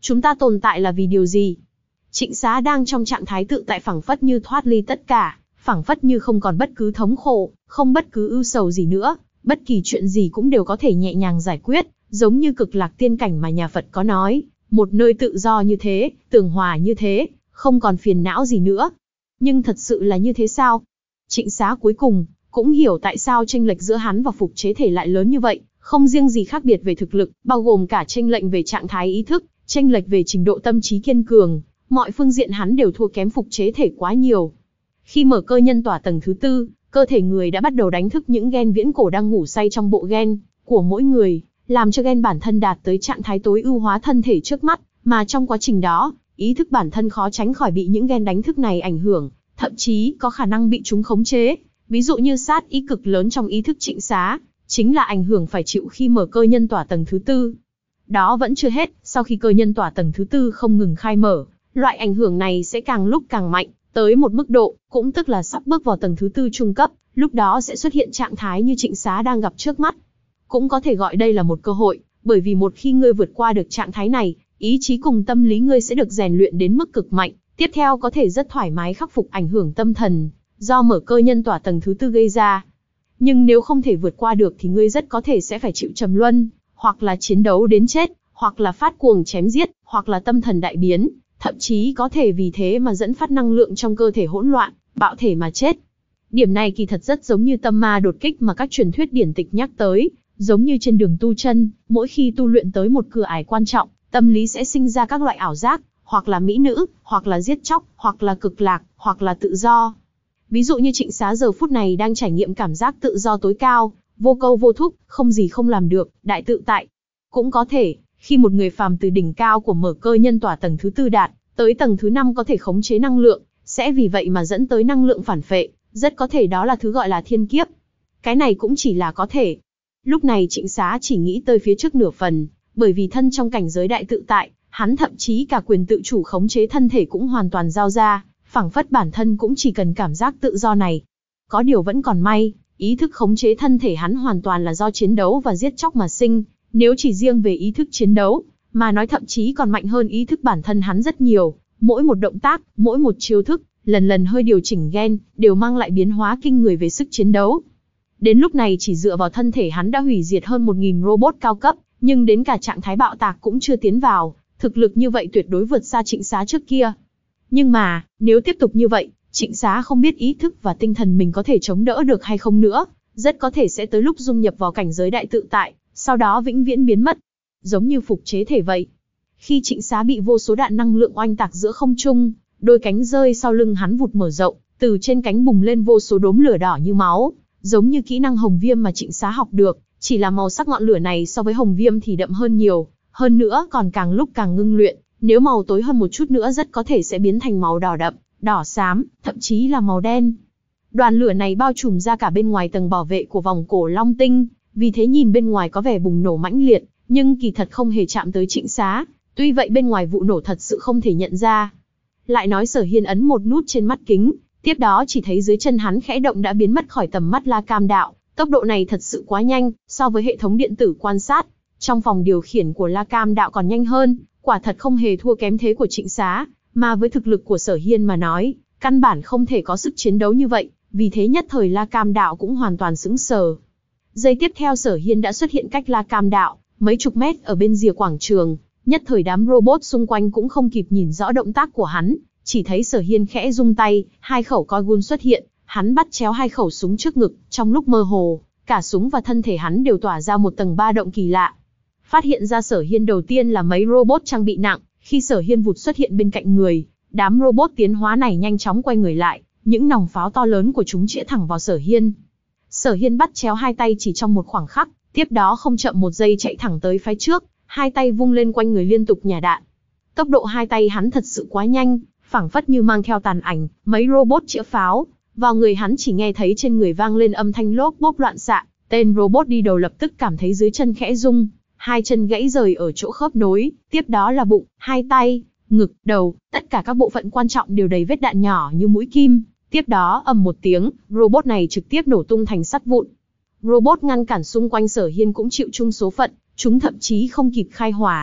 Chúng ta tồn tại là vì điều gì? Trịnh Xá đang trong trạng thái tự tại, phảng phất như thoát ly tất cả, phảng phất như không còn bất cứ thống khổ, không bất cứ ưu sầu gì nữa, bất kỳ chuyện gì cũng đều có thể nhẹ nhàng giải quyết, giống như cực lạc tiên cảnh mà nhà Phật có nói, một nơi tự do như thế, tường hòa như thế, không còn phiền não gì nữa. Nhưng thật sự là như thế sao? Trịnh Xá cuối cùng cũng hiểu tại sao chênh lệch giữa hắn và Phục Chế Thể lại lớn như vậy, không riêng gì khác biệt về thực lực, bao gồm cả chênh lệch về trạng thái ý thức, chênh lệch về trình độ tâm trí kiên cường, mọi phương diện hắn đều thua kém Phục Chế Thể quá nhiều. Khi mở cơ nhân tỏa tầng thứ tư, cơ thể người đã bắt đầu đánh thức những gen viễn cổ đang ngủ say trong bộ gen của mỗi người, làm cho gen bản thân đạt tới trạng thái tối ưu hóa thân thể trước mắt, mà trong quá trình đó, ý thức bản thân khó tránh khỏi bị những gen đánh thức này ảnh hưởng, thậm chí có khả năng bị chúng khống chế. Ví dụ như sát ý cực lớn trong ý thức Trịnh Xá, chính là ảnh hưởng phải chịu khi mở cơ nhân tỏa tầng thứ tư. Đó vẫn chưa hết, sau khi cơ nhân tỏa tầng thứ tư không ngừng khai mở, loại ảnh hưởng này sẽ càng lúc càng mạnh, tới một mức độ, cũng tức là sắp bước vào tầng thứ tư trung cấp, lúc đó sẽ xuất hiện trạng thái như Trịnh Xá đang gặp trước mắt. Cũng có thể gọi đây là một cơ hội, bởi vì một khi ngươi vượt qua được trạng thái này, ý chí cùng tâm lý ngươi sẽ được rèn luyện đến mức cực mạnh, tiếp theo có thể rất thoải mái khắc phục ảnh hưởng tâm thần do mở cơ nhân tỏa tầng thứ tư gây ra. Nhưng nếu không thể vượt qua được thì ngươi rất có thể sẽ phải chịu trầm luân, hoặc là chiến đấu đến chết, hoặc là phát cuồng chém giết, hoặc là tâm thần đại biến, thậm chí có thể vì thế mà dẫn phát năng lượng trong cơ thể hỗn loạn, bạo thể mà chết. Điểm này kỳ thật rất giống như tâm ma đột kích mà các truyền thuyết điển tịch nhắc tới, giống như trên đường tu chân, mỗi khi tu luyện tới một cửa ải quan trọng, tâm lý sẽ sinh ra các loại ảo giác, hoặc là mỹ nữ, hoặc là giết chóc, hoặc là cực lạc, hoặc là tự do. Ví dụ như Trịnh Xá giờ phút này đang trải nghiệm cảm giác tự do tối cao, vô câu vô thúc, không gì không làm được, đại tự tại. Cũng có thể, khi một người phàm từ đỉnh cao của mở cơ nhân tỏa tầng thứ tư đạt tới tầng thứ năm có thể khống chế năng lượng, sẽ vì vậy mà dẫn tới năng lượng phản phệ, rất có thể đó là thứ gọi là thiên kiếp. Cái này cũng chỉ là có thể. Lúc này Trịnh Xá chỉ nghĩ tới phía trước nửa phần, bởi vì thân trong cảnh giới đại tự tại, hắn thậm chí cả quyền tự chủ khống chế thân thể cũng hoàn toàn giao ra, phảng phất bản thân cũng chỉ cần cảm giác tự do này. Có điều vẫn còn may, ý thức khống chế thân thể hắn hoàn toàn là do chiến đấu và giết chóc mà sinh, nếu chỉ riêng về ý thức chiến đấu, mà nói thậm chí còn mạnh hơn ý thức bản thân hắn rất nhiều, mỗi một động tác, mỗi một chiêu thức, lần lần hơi điều chỉnh gen, đều mang lại biến hóa kinh người về sức chiến đấu. Đến lúc này chỉ dựa vào thân thể hắn đã hủy diệt hơn một nghìn robot cao cấp, nhưng đến cả trạng thái bạo tạc cũng chưa tiến vào, thực lực như vậy tuyệt đối vượt xa Trịnh Xá trước kia. Nhưng mà, nếu tiếp tục như vậy, Trịnh Xá không biết ý thức và tinh thần mình có thể chống đỡ được hay không nữa, rất có thể sẽ tới lúc dung nhập vào cảnh giới đại tự tại, sau đó vĩnh viễn biến mất. Giống như Phục Chế Thể vậy. Khi Trịnh Xá bị vô số đạn năng lượng oanh tạc giữa không trung, đôi cánh rơi sau lưng hắn vụt mở rộng, từ trên cánh bùng lên vô số đốm lửa đỏ như máu, giống như kỹ năng Hồng Viêm mà Trịnh Xá học được, chỉ là màu sắc ngọn lửa này so với Hồng Viêm thì đậm hơn nhiều, hơn nữa còn càng lúc càng ngưng luyện, nếu màu tối hơn một chút nữa rất có thể sẽ biến thành màu đỏ đậm, đỏ xám, thậm chí là màu đen. Đoàn lửa này bao trùm ra cả bên ngoài tầng bảo vệ của vòng cổ Long Tinh, vì thế nhìn bên ngoài có vẻ bùng nổ mãnh liệt, nhưng kỳ thật không hề chạm tới Trịnh Xá, tuy vậy bên ngoài vụ nổ thật sự không thể nhận ra. Lại nói Sở Hiên ấn một nút trên mắt kính, tiếp đó chỉ thấy dưới chân hắn khẽ động đã biến mất khỏi tầm mắt La Cam Đạo, tốc độ này thật sự quá nhanh, so với hệ thống điện tử quan sát, trong phòng điều khiển của La Cam Đạo còn nhanh hơn, quả thật không hề thua kém thế của Trịnh Xá, mà với thực lực của Sở Hiên mà nói, căn bản không thể có sức chiến đấu như vậy, vì thế nhất thời La Cam Đạo cũng hoàn toàn sững sờ. Giây tiếp theo Sở Hiên đã xuất hiện cách La Cam Đạo mấy chục mét ở bên rìa quảng trường, nhất thời đám robot xung quanh cũng không kịp nhìn rõ động tác của hắn, chỉ thấy Sở Hiên khẽ rung tay, hai khẩu coi gun xuất hiện, hắn bắt chéo hai khẩu súng trước ngực, trong lúc mơ hồ, cả súng và thân thể hắn đều tỏa ra một tầng ba động kỳ lạ. Phát hiện ra Sở Hiên đầu tiên là mấy robot trang bị nặng, khi Sở Hiên vụt xuất hiện bên cạnh người, đám robot tiến hóa này nhanh chóng quay người lại, những nòng pháo to lớn của chúng chĩa thẳng vào Sở Hiên. Sở Hiên bắt chéo hai tay chỉ trong một khoảng khắc, tiếp đó không chậm một giây chạy thẳng tới phái trước, hai tay vung lên quanh người liên tục nhả đạn. Tốc độ hai tay hắn thật sự quá nhanh, phảng phất như mang theo tàn ảnh, mấy robot chĩa pháo vào người hắn chỉ nghe thấy trên người vang lên âm thanh lốp bốp loạn xạ, tên robot đi đầu lập tức cảm thấy dưới chân khẽ rung, hai chân gãy rời ở chỗ khớp nối, tiếp đó là bụng, hai tay, ngực, đầu, tất cả các bộ phận quan trọng đều đầy vết đạn nhỏ như mũi kim. Tiếp đó ầm một tiếng, robot này trực tiếp nổ tung thành sắt vụn. Robot ngăn cản xung quanh Sở Hiên cũng chịu chung số phận, chúng thậm chí không kịp khai hỏa,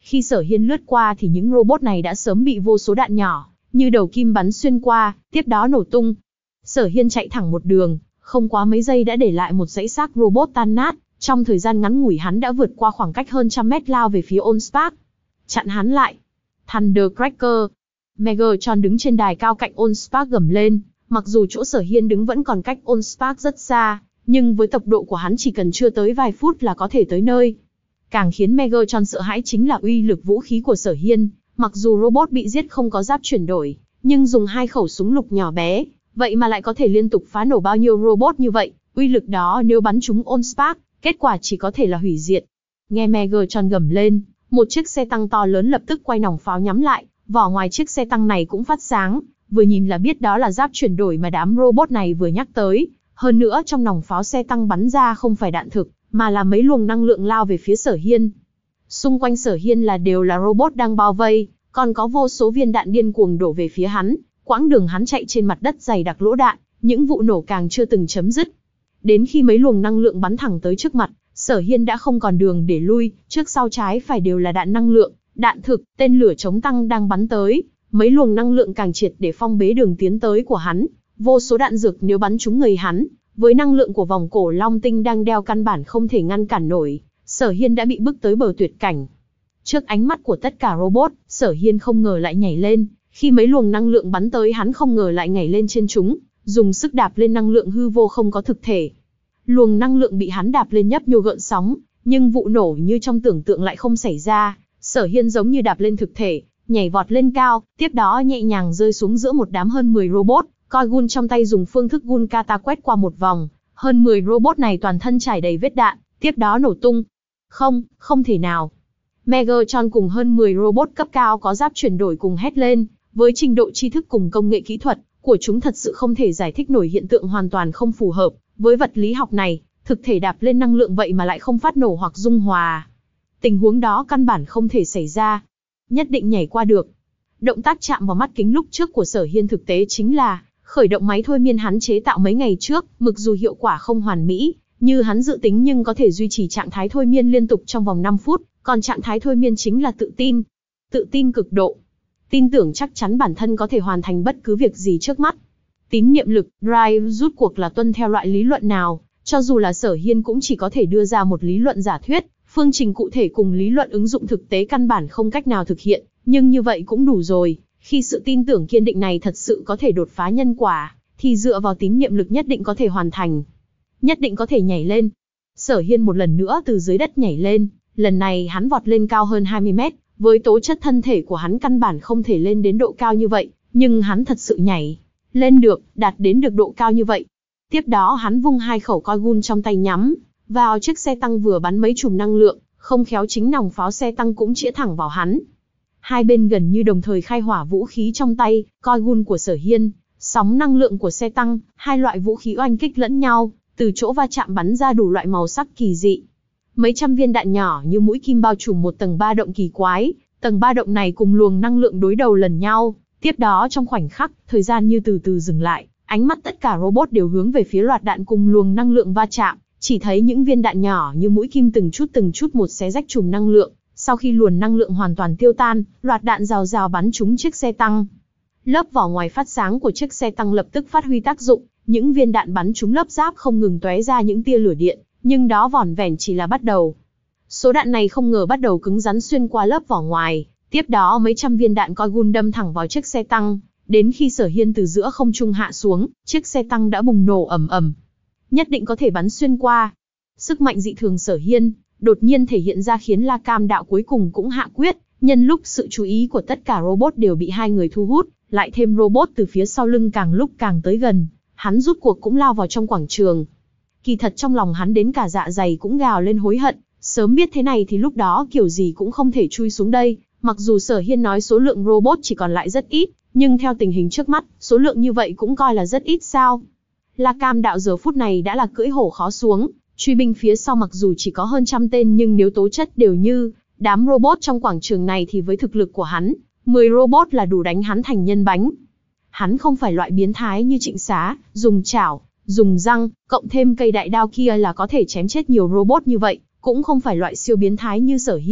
Khi Sở Hiên lướt qua thì những robot này đã sớm bị vô số đạn nhỏ, như đầu kim bắn xuyên qua, tiếp đó nổ tung. Sở Hiên chạy thẳng một đường, không quá mấy giây đã để lại một dãy xác robot tan nát, trong thời gian ngắn ngủi hắn đã vượt qua khoảng cách hơn trăm mét lao về phía Allspark. Chặn hắn lại. Thundercracker. Megatron đứng trên đài cao cạnh Allspark gầm lên, mặc dù chỗ Sở Hiên đứng vẫn còn cách Allspark rất xa, nhưng với tốc độ của hắn chỉ cần chưa tới vài phút là có thể tới nơi. Càng khiến Megatron sợ hãi chính là uy lực vũ khí của Sở Hiên, mặc dù robot bị giết không có giáp chuyển đổi, nhưng dùng hai khẩu súng lục nhỏ bé, vậy mà lại có thể liên tục phá nổ bao nhiêu robot như vậy, uy lực đó nếu bắn trúng Allspark, kết quả chỉ có thể là hủy diệt. Nghe Megatron gầm lên, một chiếc xe tăng to lớn lập tức quay nòng pháo nhắm lại, vỏ ngoài chiếc xe tăng này cũng phát sáng, vừa nhìn là biết đó là giáp chuyển đổi mà đám robot này vừa nhắc tới, hơn nữa trong nòng pháo xe tăng bắn ra không phải đạn thực, mà là mấy luồng năng lượng lao về phía Sở Hiên. Xung quanh Sở Hiên là đều là robot đang bao vây, còn có vô số viên đạn điên cuồng đổ về phía hắn, quãng đường hắn chạy trên mặt đất dày đặc lỗ đạn, những vụ nổ càng chưa từng chấm dứt. Đến khi mấy luồng năng lượng bắn thẳng tới trước mặt, Sở Hiên đã không còn đường để lui, trước sau trái phải đều là đạn năng lượng, đạn thực, tên lửa chống tăng đang bắn tới, mấy luồng năng lượng càng triệt để phong bế đường tiến tới của hắn, vô số đạn dược nếu bắn trúng người hắn, với năng lượng của vòng cổ long tinh đang đeo căn bản không thể ngăn cản nổi, Sở Hiên đã bị bức tới bờ tuyệt cảnh. Trước ánh mắt của tất cả robot, Sở Hiên không ngờ lại nhảy lên, khi mấy luồng năng lượng bắn tới hắn không ngờ lại nhảy lên trên chúng, dùng sức đạp lên năng lượng hư vô không có thực thể. Luồng năng lượng bị hắn đạp lên nhấp nhô gợn sóng, nhưng vụ nổ như trong tưởng tượng lại không xảy ra, Sở Hiên giống như đạp lên thực thể, nhảy vọt lên cao, tiếp đó nhẹ nhàng rơi xuống giữa một đám hơn mười robot, coi gun trong tay dùng phương thức gun kata quét qua một vòng, hơn mười robot này toàn thân trải đầy vết đạn, tiếp đó nổ tung. Không, không thể nào. Megatron cùng hơn mười robot cấp cao có giáp chuyển đổi cùng hét lên, với trình độ tri thức cùng công nghệ kỹ thuật của chúng thật sự không thể giải thích nổi hiện tượng hoàn toàn không phù hợp với vật lý học này, thực thể đạp lên năng lượng vậy mà lại không phát nổ hoặc dung hòa. Tình huống đó căn bản không thể xảy ra. Nhất định nhảy qua được. Động tác chạm vào mắt kính lúc trước của Sở Hiên thực tế chính là khởi động máy thôi miên hắn chế tạo mấy ngày trước, mặc dù hiệu quả không hoàn mỹ như hắn dự tính nhưng có thể duy trì trạng thái thôi miên liên tục trong vòng năm phút, còn trạng thái thôi miên chính là tự tin. Tự tin cực độ. Tin tưởng chắc chắn bản thân có thể hoàn thành bất cứ việc gì trước mắt. Tín niệm lực, drive rút cuộc là tuân theo loại lý luận nào, cho dù là Sở Hiên cũng chỉ có thể đưa ra một lý luận giả thuyết, phương trình cụ thể cùng lý luận ứng dụng thực tế căn bản không cách nào thực hiện, nhưng như vậy cũng đủ rồi. Khi sự tin tưởng kiên định này thật sự có thể đột phá nhân quả, thì dựa vào tín niệm lực nhất định có thể hoàn thành. Nhất định có thể nhảy lên. Sở Hiên một lần nữa từ dưới đất nhảy lên, lần này hắn vọt lên cao hơn hai mươi mét, với tố chất thân thể của hắn căn bản không thể lên đến độ cao như vậy, nhưng hắn thật sự nhảy lên được, đạt đến được độ cao như vậy. Tiếp đó hắn vung hai khẩu coi gun trong tay nhắm vào chiếc xe tăng vừa bắn mấy chùm năng lượng, không khéo chính nòng pháo xe tăng cũng chĩa thẳng vào hắn. Hai bên gần như đồng thời khai hỏa vũ khí trong tay, coi gun của Sở Hiên, sóng năng lượng của xe tăng, hai loại vũ khí oanh kích lẫn nhau, từ chỗ va chạm bắn ra đủ loại màu sắc kỳ dị. Mấy trăm viên đạn nhỏ như mũi kim bao trùm một tầng ba động kỳ quái, tầng ba động này cùng luồng năng lượng đối đầu lần nhau, tiếp đó trong khoảnh khắc, thời gian như từ từ dừng lại, ánh mắt tất cả robot đều hướng về phía loạt đạn cùng luồng năng lượng va chạm, chỉ thấy những viên đạn nhỏ như mũi kim từng chút từng chút một xé rách chùm năng lượng, sau khi luồng năng lượng hoàn toàn tiêu tan, loạt đạn rào rào bắn trúng chiếc xe tăng. Lớp vỏ ngoài phát sáng của chiếc xe tăng lập tức phát huy tác dụng, những viên đạn bắn trúng lớp giáp không ngừng tóe ra những tia lửa điện, nhưng đó vỏn vẹn chỉ là bắt đầu. Số đạn này không ngờ bắt đầu cứng rắn xuyên qua lớp vỏ ngoài, tiếp đó mấy trăm viên đạn coi gun đâm thẳng vào chiếc xe tăng, đến khi Sở Hiên từ giữa không trung hạ xuống, chiếc xe tăng đã bùng nổ ầm ầm. Nhất định có thể bắn xuyên qua. Sức mạnh dị thường Sở Hiên đột nhiên thể hiện ra khiến La Cam Đạo cuối cùng cũng hạ quyết, nhân lúc sự chú ý của tất cả robot đều bị hai người thu hút, lại thêm robot từ phía sau lưng càng lúc càng tới gần, hắn rút cuộc cũng lao vào trong quảng trường. Kỳ thật trong lòng hắn đến cả dạ dày cũng gào lên hối hận, sớm biết thế này thì lúc đó kiểu gì cũng không thể chui xuống đây, mặc dù Sở Hiên nói số lượng robot chỉ còn lại rất ít, nhưng theo tình hình trước mắt, số lượng như vậy cũng coi là rất ít sao. La Cam Đạo giờ phút này đã là cưỡi hổ khó xuống, truy binh phía sau mặc dù chỉ có hơn trăm tên nhưng nếu tố chất đều như đám robot trong quảng trường này thì với thực lực của hắn, mười robot là đủ đánh hắn thành nhân bánh. Hắn không phải loại biến thái như Trịnh Xá, dùng chảo, dùng răng, cộng thêm cây đại đao kia là có thể chém chết nhiều robot như vậy, cũng không phải loại siêu biến thái như Sở Hiên,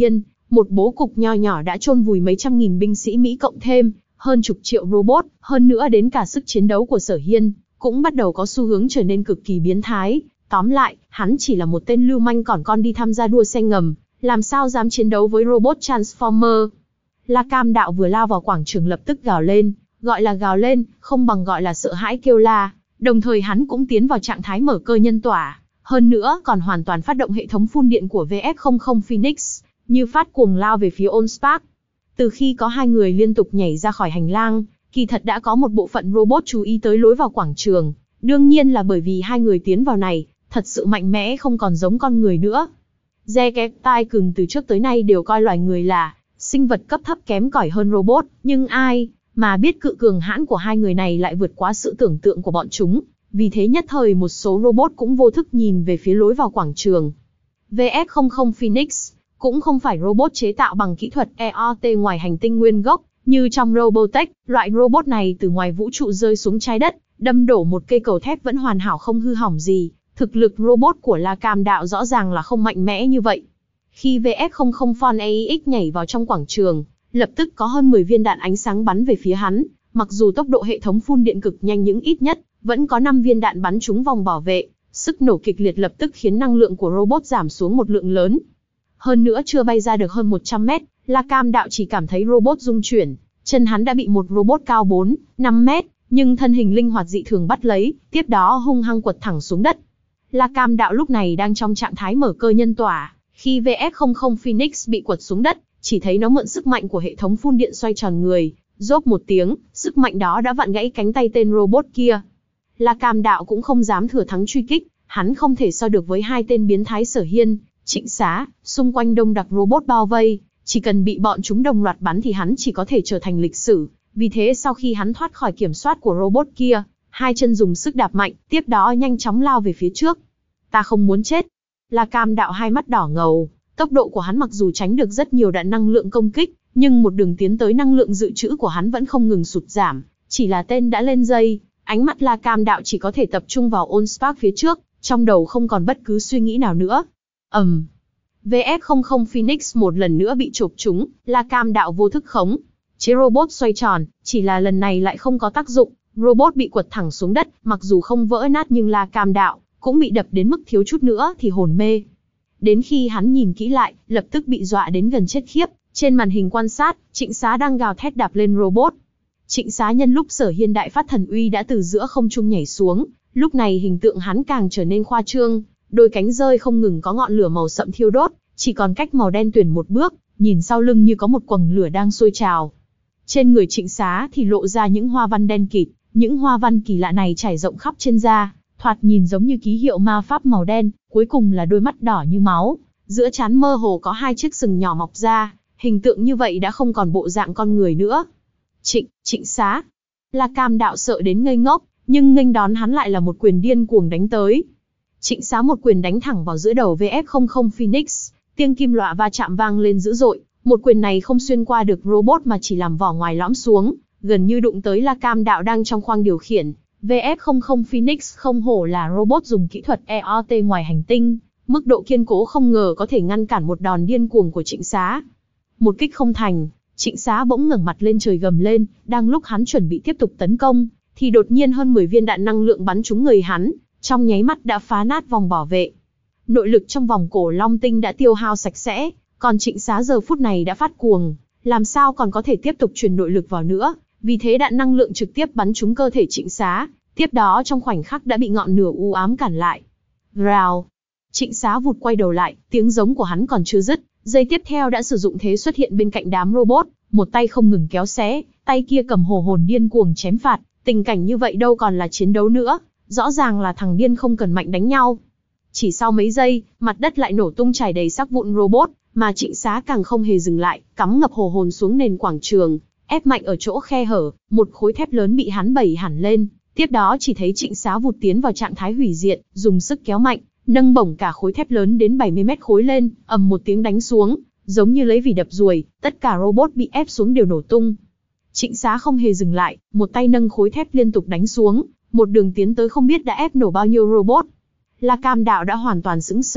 Một bố cục nho nhỏ đã chôn vùi mấy trăm nghìn binh sĩ Mỹ cộng thêm hơn chục triệu robot, hơn nữa đến cả sức chiến đấu của Sở Hiên cũng bắt đầu có xu hướng trở nên cực kỳ biến thái. Tóm lại, hắn chỉ là một tên lưu manh còn con đi tham gia đua xe ngầm, làm sao dám chiến đấu với robot Transformer. La Cam Đạo vừa lao vào quảng trường lập tức gào lên, gọi là gào lên, không bằng gọi là sợ hãi kêu la. Đồng thời hắn cũng tiến vào trạng thái mở cơ nhân tỏa, hơn nữa còn hoàn toàn phát động hệ thống phun điện của vê ép không không Phoenix, như phát cuồng lao về phía Allspark. Từ khi có hai người liên tục nhảy ra khỏi hành lang, kỳ thật đã có một bộ phận robot chú ý tới lối vào quảng trường. Đương nhiên là bởi vì hai người tiến vào này, thật sự mạnh mẽ không còn giống con người nữa. Zeketai Cường từ trước tới nay đều coi loài người là sinh vật cấp thấp kém cỏi hơn robot, nhưng ai mà biết cự cường hãn của hai người này lại vượt quá sự tưởng tượng của bọn chúng. Vì thế nhất thời một số robot cũng vô thức nhìn về phía lối vào quảng trường. vê ép không không Phoenix cũng không phải robot chế tạo bằng kỹ thuật e o tê ngoài hành tinh nguyên gốc, như trong Robotech. Loại robot này từ ngoài vũ trụ rơi xuống trái đất, đâm đổ một cây cầu thép vẫn hoàn hảo không hư hỏng gì. Thực lực robot của La Cam Đạo rõ ràng là không mạnh mẽ như vậy. Khi vê ép không không Phon a ích nhảy vào trong quảng trường, lập tức có hơn mười viên đạn ánh sáng bắn về phía hắn. Mặc dù tốc độ hệ thống phun điện cực nhanh nhưng ít nhất vẫn có năm viên đạn bắn trúng vòng bảo vệ. Sức nổ kịch liệt lập tức khiến năng lượng của robot giảm xuống một lượng lớn. Hơn nữa chưa bay ra được hơn một trăm mét, La Cam Đạo chỉ cảm thấy robot rung chuyển. Chân hắn đã bị một robot cao bốn, năm mét, nhưng thân hình linh hoạt dị thường bắt lấy, tiếp đó hung hăng quật thẳng xuống đất. La Cam Đạo lúc này đang trong trạng thái mở cơ nhân tỏa. Khi vê ép không không Phoenix bị quật xuống đất, chỉ thấy nó mượn sức mạnh của hệ thống phun điện xoay tròn người. Rốp một tiếng, sức mạnh đó đã vặn gãy cánh tay tên robot kia. La Cam Đạo cũng không dám thừa thắng truy kích, hắn không thể so được với hai tên biến thái Sở Hiên, Trịnh Xá, xung quanh đông đặc robot bao vây, chỉ cần bị bọn chúng đồng loạt bắn thì hắn chỉ có thể trở thành lịch sử. Vì thế sau khi hắn thoát khỏi kiểm soát của robot kia, hai chân dùng sức đạp mạnh, tiếp đó nhanh chóng lao về phía trước. Ta không muốn chết. La Cam Đạo hai mắt đỏ ngầu, tốc độ của hắn mặc dù tránh được rất nhiều đạn năng lượng công kích, nhưng một đường tiến tới năng lượng dự trữ của hắn vẫn không ngừng sụt giảm, chỉ là tên đã lên dây, ánh mắt La Cam Đạo chỉ có thể tập trung vào Allspark phía trước, trong đầu không còn bất cứ suy nghĩ nào nữa. Ầm. Um. vê ép không không Phoenix một lần nữa bị chộp trúng, La Cam Đạo vô thức khống chế robot xoay tròn, chỉ là lần này lại không có tác dụng, robot bị quật thẳng xuống đất, mặc dù không vỡ nát nhưng La Cam Đạo cũng bị đập đến mức thiếu chút nữa thì hồn mê. Đến khi hắn nhìn kỹ lại, lập tức bị dọa đến gần chết khiếp. Trên màn hình quan sát, Trịnh Xá đang gào thét đạp lên robot. Trịnh Xá nhân lúc Sở Hiên đại phát thần uy đã từ giữa không trung nhảy xuống, lúc này hình tượng hắn càng trở nên khoa trương, đôi cánh rơi không ngừng có ngọn lửa màu sậm thiêu đốt, chỉ còn cách màu đen tuyền một bước, nhìn sau lưng như có một quầng lửa đang sôi trào. Trên người Trịnh Xá thì lộ ra những hoa văn đen kịt, những hoa văn kỳ lạ này trải rộng khắp trên da, thoạt nhìn giống như ký hiệu ma pháp màu đen, cuối cùng là đôi mắt đỏ như máu, giữa trán mơ hồ có hai chiếc sừng nhỏ mọc ra, hình tượng như vậy đã không còn bộ dạng con người nữa. Trịnh, Trịnh Xá. La Cam Đạo sợ đến ngây ngốc, nhưng nghênh đón hắn lại là một quyền điên cuồng đánh tới. Trịnh Xá một quyền đánh thẳng vào giữa đầu vê ép không không Phoenix, tiếng kim loại va chạm vang lên dữ dội, một quyền này không xuyên qua được robot mà chỉ làm vỏ ngoài lõm xuống, gần như đụng tới La Cam Đạo đang trong khoang điều khiển. vê ép không không Phoenix không hổ là robot dùng kỹ thuật e o tê ngoài hành tinh, mức độ kiên cố không ngờ có thể ngăn cản một đòn điên cuồng của Trịnh Xá. Một kích không thành, Trịnh Xá bỗng ngẩng mặt lên trời gầm lên, đang lúc hắn chuẩn bị tiếp tục tấn công, thì đột nhiên hơn mười viên đạn năng lượng bắn trúng người hắn, trong nháy mắt đã phá nát vòng bảo vệ. Nội lực trong vòng cổ long tinh đã tiêu hao sạch sẽ, còn Trịnh Xá giờ phút này đã phát cuồng, làm sao còn có thể tiếp tục truyền nội lực vào nữa, vì thế đạn năng lượng trực tiếp bắn trúng cơ thể Trịnh Xá, tiếp đó trong khoảnh khắc đã bị ngọn lửa u ám cản lại. Rào. Trịnh Xá vụt quay đầu lại, tiếng giống của hắn còn chưa dứt, giây tiếp theo đã sử dụng thế xuất hiện bên cạnh đám robot, một tay không ngừng kéo xé, tay kia cầm hồ hồn điên cuồng chém phạt, tình cảnh như vậy đâu còn là chiến đấu nữa, rõ ràng là thằng điên không cần mạnh đánh nhau. Chỉ sau mấy giây, mặt đất lại nổ tung trải đầy xác vụn robot, mà Trịnh Xá càng không hề dừng lại, cắm ngập hồ hồn xuống nền quảng trường, ép mạnh ở chỗ khe hở, một khối thép lớn bị hắn bẩy hẳn lên, tiếp đó chỉ thấy Trịnh Xá vụt tiến vào trạng thái hủy diệt, dùng sức kéo mạnh, nâng bổng cả khối thép lớn đến bảy mươi mét khối lên, ầm một tiếng đánh xuống, giống như lấy vỉ đập ruồi, tất cả robot bị ép xuống đều nổ tung. Trịnh Xá không hề dừng lại, một tay nâng khối thép liên tục đánh xuống, một đường tiến tới không biết đã ép nổ bao nhiêu robot. La Cam Đạo đã hoàn toàn sững sờ,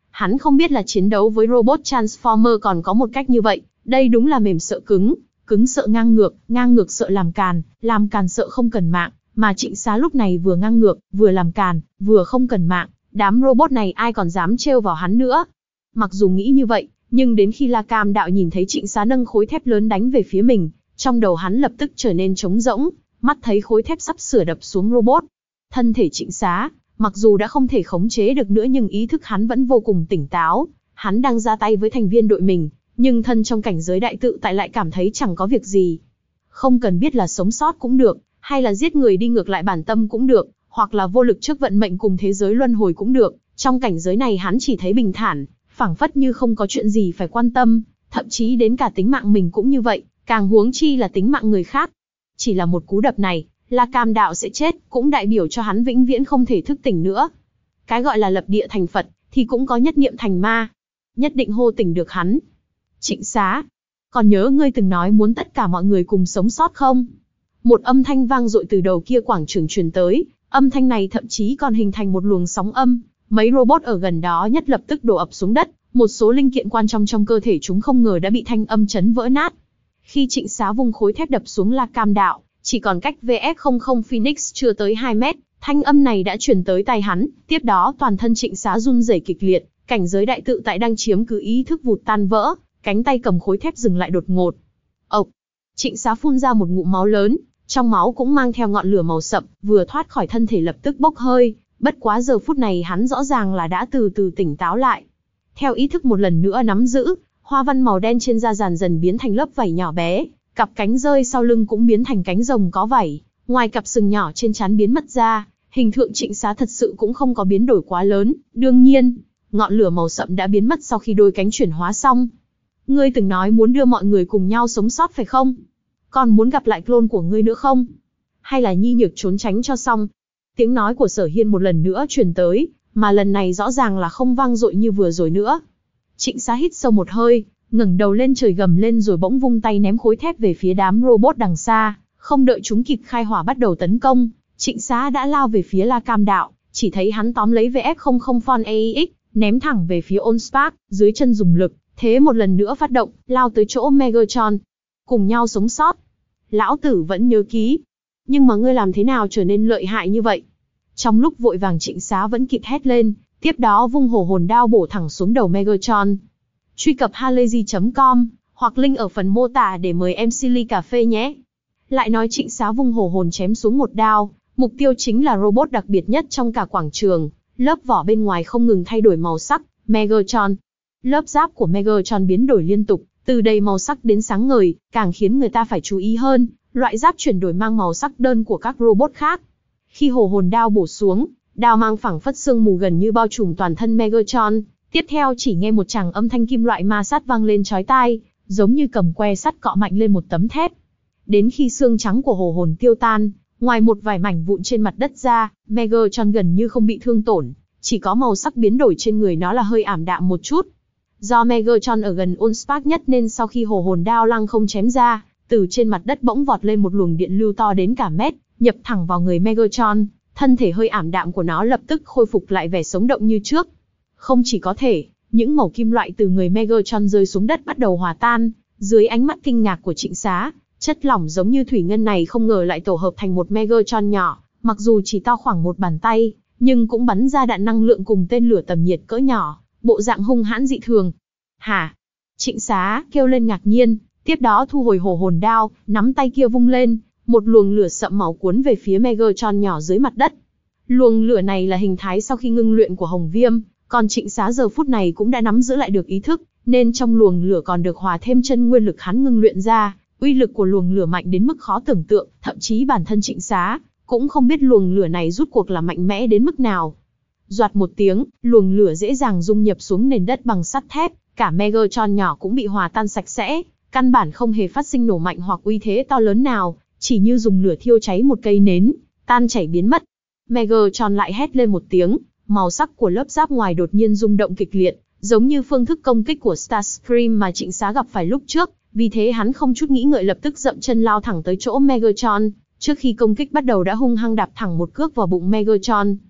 Hắn không biết là chiến đấu với robot Transformer còn có một cách như vậy, đây đúng là mềm sợ cứng, cứng sợ ngang ngược, ngang ngược sợ làm càn, làm càn sợ không cần mạng, mà Trịnh Xá lúc này vừa ngang ngược, vừa làm càn, vừa không cần mạng, đám robot này ai còn dám trêu vào hắn nữa. Mặc dù nghĩ như vậy, nhưng đến khi La Cam Đạo nhìn thấy Trịnh Xá nâng khối thép lớn đánh về phía mình, trong đầu hắn lập tức trở nên trống rỗng, mắt thấy khối thép sắp sửa đập xuống robot. Thân thể Trịnh Xá, mặc dù đã không thể khống chế được nữa nhưng ý thức hắn vẫn vô cùng tỉnh táo, hắn đang ra tay với thành viên đội mình, nhưng thân trong cảnh giới đại tự tại lại cảm thấy chẳng có việc gì. Không cần biết là sống sót cũng được, hay là giết người đi ngược lại bản tâm cũng được, hoặc là vô lực trước vận mệnh cùng thế giới luân hồi cũng được, trong cảnh giới này hắn chỉ thấy bình thản, phảng phất như không có chuyện gì phải quan tâm, thậm chí đến cả tính mạng mình cũng như vậy, càng huống chi là tính mạng người khác. Chỉ là một cú đập này, La Cam Đạo sẽ chết, cũng đại biểu cho hắn vĩnh viễn không thể thức tỉnh nữa. Cái gọi là lập địa thành Phật, thì cũng có nhất niệm thành ma. Nhất định hô tỉnh được hắn. Trịnh Xá, còn nhớ ngươi từng nói muốn tất cả mọi người cùng sống sót không? Một âm thanh vang dội từ đầu kia quảng trường truyền tới, âm thanh này thậm chí còn hình thành một luồng sóng âm. Mấy robot ở gần đó nhất lập tức đổ ập xuống đất, một số linh kiện quan trọng trong cơ thể chúng không ngờ đã bị thanh âm chấn vỡ nát. Khi Trịnh Xá vung khối thép đập xuống La Cam Đạo, chỉ còn cách vê ét không không Phoenix chưa tới hai mét, thanh âm này đã truyền tới tai hắn, tiếp đó toàn thân Trịnh Xá run rẩy kịch liệt, cảnh giới đại tự tại đang chiếm cứ ý thức vụt tan vỡ, cánh tay cầm khối thép dừng lại đột ngột. Ộc! Trịnh Xá phun ra một ngụm máu lớn, trong máu cũng mang theo ngọn lửa màu sậm, vừa thoát khỏi thân thể lập tức bốc hơi, bất quá giờ phút này hắn rõ ràng là đã từ từ tỉnh táo lại. Theo ý thức một lần nữa nắm giữ, hoa văn màu đen trên da dần dần biến thành lớp vảy nhỏ bé, cặp cánh rơi sau lưng cũng biến thành cánh rồng có vảy, ngoài cặp sừng nhỏ trên trán biến mất ra, hình tượng Trịnh Xá thật sự cũng không có biến đổi quá lớn, đương nhiên, ngọn lửa màu sậm đã biến mất sau khi đôi cánh chuyển hóa xong. Ngươi từng nói muốn đưa mọi người cùng nhau sống sót phải không? Còn muốn gặp lại clone của ngươi nữa không? Hay là nhi nhược trốn tránh cho xong? Tiếng nói của Sở Hiên một lần nữa truyền tới, mà lần này rõ ràng là không vang dội như vừa rồi nữa. Trịnh Xá hít sâu một hơi, ngẩng đầu lên trời gầm lên rồi bỗng vung tay ném khối thép về phía đám robot đằng xa, không đợi chúng kịp khai hỏa bắt đầu tấn công, Trịnh Xá đã lao về phía La Cam Đạo, chỉ thấy hắn tóm lấy vê ét không không Phon a i ích, ném thẳng về phía Allspark, dưới chân dùng lực, thế một lần nữa phát động, lao tới chỗ Megatron. Cùng nhau sống sót. Lão tử vẫn nhớ ký. Nhưng mà ngươi làm thế nào trở nên lợi hại như vậy? Trong lúc vội vàng Trịnh Xá vẫn kịp hét lên, tiếp đó vung hổ hồn đao bổ thẳng xuống đầu Megatron. Truy cập halayzi chấm com, hoặc link ở phần mô tả để mời em xê ly cà phê nhé. Lại nói Trịnh Xá vung hổ hồn chém xuống một đao, mục tiêu chính là robot đặc biệt nhất trong cả quảng trường, lớp vỏ bên ngoài không ngừng thay đổi màu sắc, Megatron. Lớp giáp của Megatron biến đổi liên tục, từ đầy màu sắc đến sáng ngời, càng khiến người ta phải chú ý hơn, loại giáp chuyển đổi mang màu sắc đơn của các robot khác. Khi hổ hồn đao bổ xuống, đao mang phảng phất sương mù gần như bao trùm toàn thân Megatron. Tiếp theo chỉ nghe một tràng âm thanh kim loại ma sát vang lên chói tai, giống như cầm que sắt cọ mạnh lên một tấm thép. Đến khi xương trắng của hổ hồn tiêu tan, ngoài một vài mảnh vụn trên mặt đất ra, Megatron gần như không bị thương tổn, chỉ có màu sắc biến đổi trên người nó là hơi ảm đạm một chút. Do Megatron ở gần Allspark nhất nên sau khi hổ hồn đao lăng không chém ra, từ trên mặt đất bỗng vọt lên một luồng điện lưu to đến cả mét, nhập thẳng vào người Megatron, thân thể hơi ảm đạm của nó lập tức khôi phục lại vẻ sống động như trước. Không chỉ có thể, những mẩu kim loại từ người Megatron rơi xuống đất bắt đầu hòa tan, dưới ánh mắt kinh ngạc của Trịnh Xá, chất lỏng giống như thủy ngân này không ngờ lại tổ hợp thành một Megatron nhỏ, mặc dù chỉ to khoảng một bàn tay, nhưng cũng bắn ra đạn năng lượng cùng tên lửa tầm nhiệt cỡ nhỏ, bộ dạng hung hãn dị thường. Hả? Trịnh Xá kêu lên ngạc nhiên, tiếp đó thu hồi hổ hồn đao, nắm tay kia vung lên, một luồng lửa sậm máu cuốn về phía Megatron nhỏ dưới mặt đất. Luồng lửa này là hình thái sau khi ngưng luyện của Hồng Viêm, còn Trịnh Xá giờ phút này cũng đã nắm giữ lại được ý thức, nên trong luồng lửa còn được hòa thêm chân nguyên lực hắn ngưng luyện ra, uy lực của luồng lửa mạnh đến mức khó tưởng tượng, thậm chí bản thân Trịnh Xá cũng không biết luồng lửa này rút cuộc là mạnh mẽ đến mức nào. Doạt một tiếng, luồng lửa dễ dàng dung nhập xuống nền đất bằng sắt thép, cả Megatron nhỏ cũng bị hòa tan sạch sẽ, căn bản không hề phát sinh nổ mạnh hoặc uy thế to lớn nào, chỉ như dùng lửa thiêu cháy một cây nến, tan chảy biến mất. Megatron lại hét lên một tiếng, màu sắc của lớp giáp ngoài đột nhiên rung động kịch liệt, giống như phương thức công kích của Starscream mà Trịnh Xá gặp phải lúc trước, vì thế hắn không chút nghĩ ngợi lập tức dậm chân lao thẳng tới chỗ Megatron, trước khi công kích bắt đầu đã hung hăng đạp thẳng một cước vào bụng Megatron.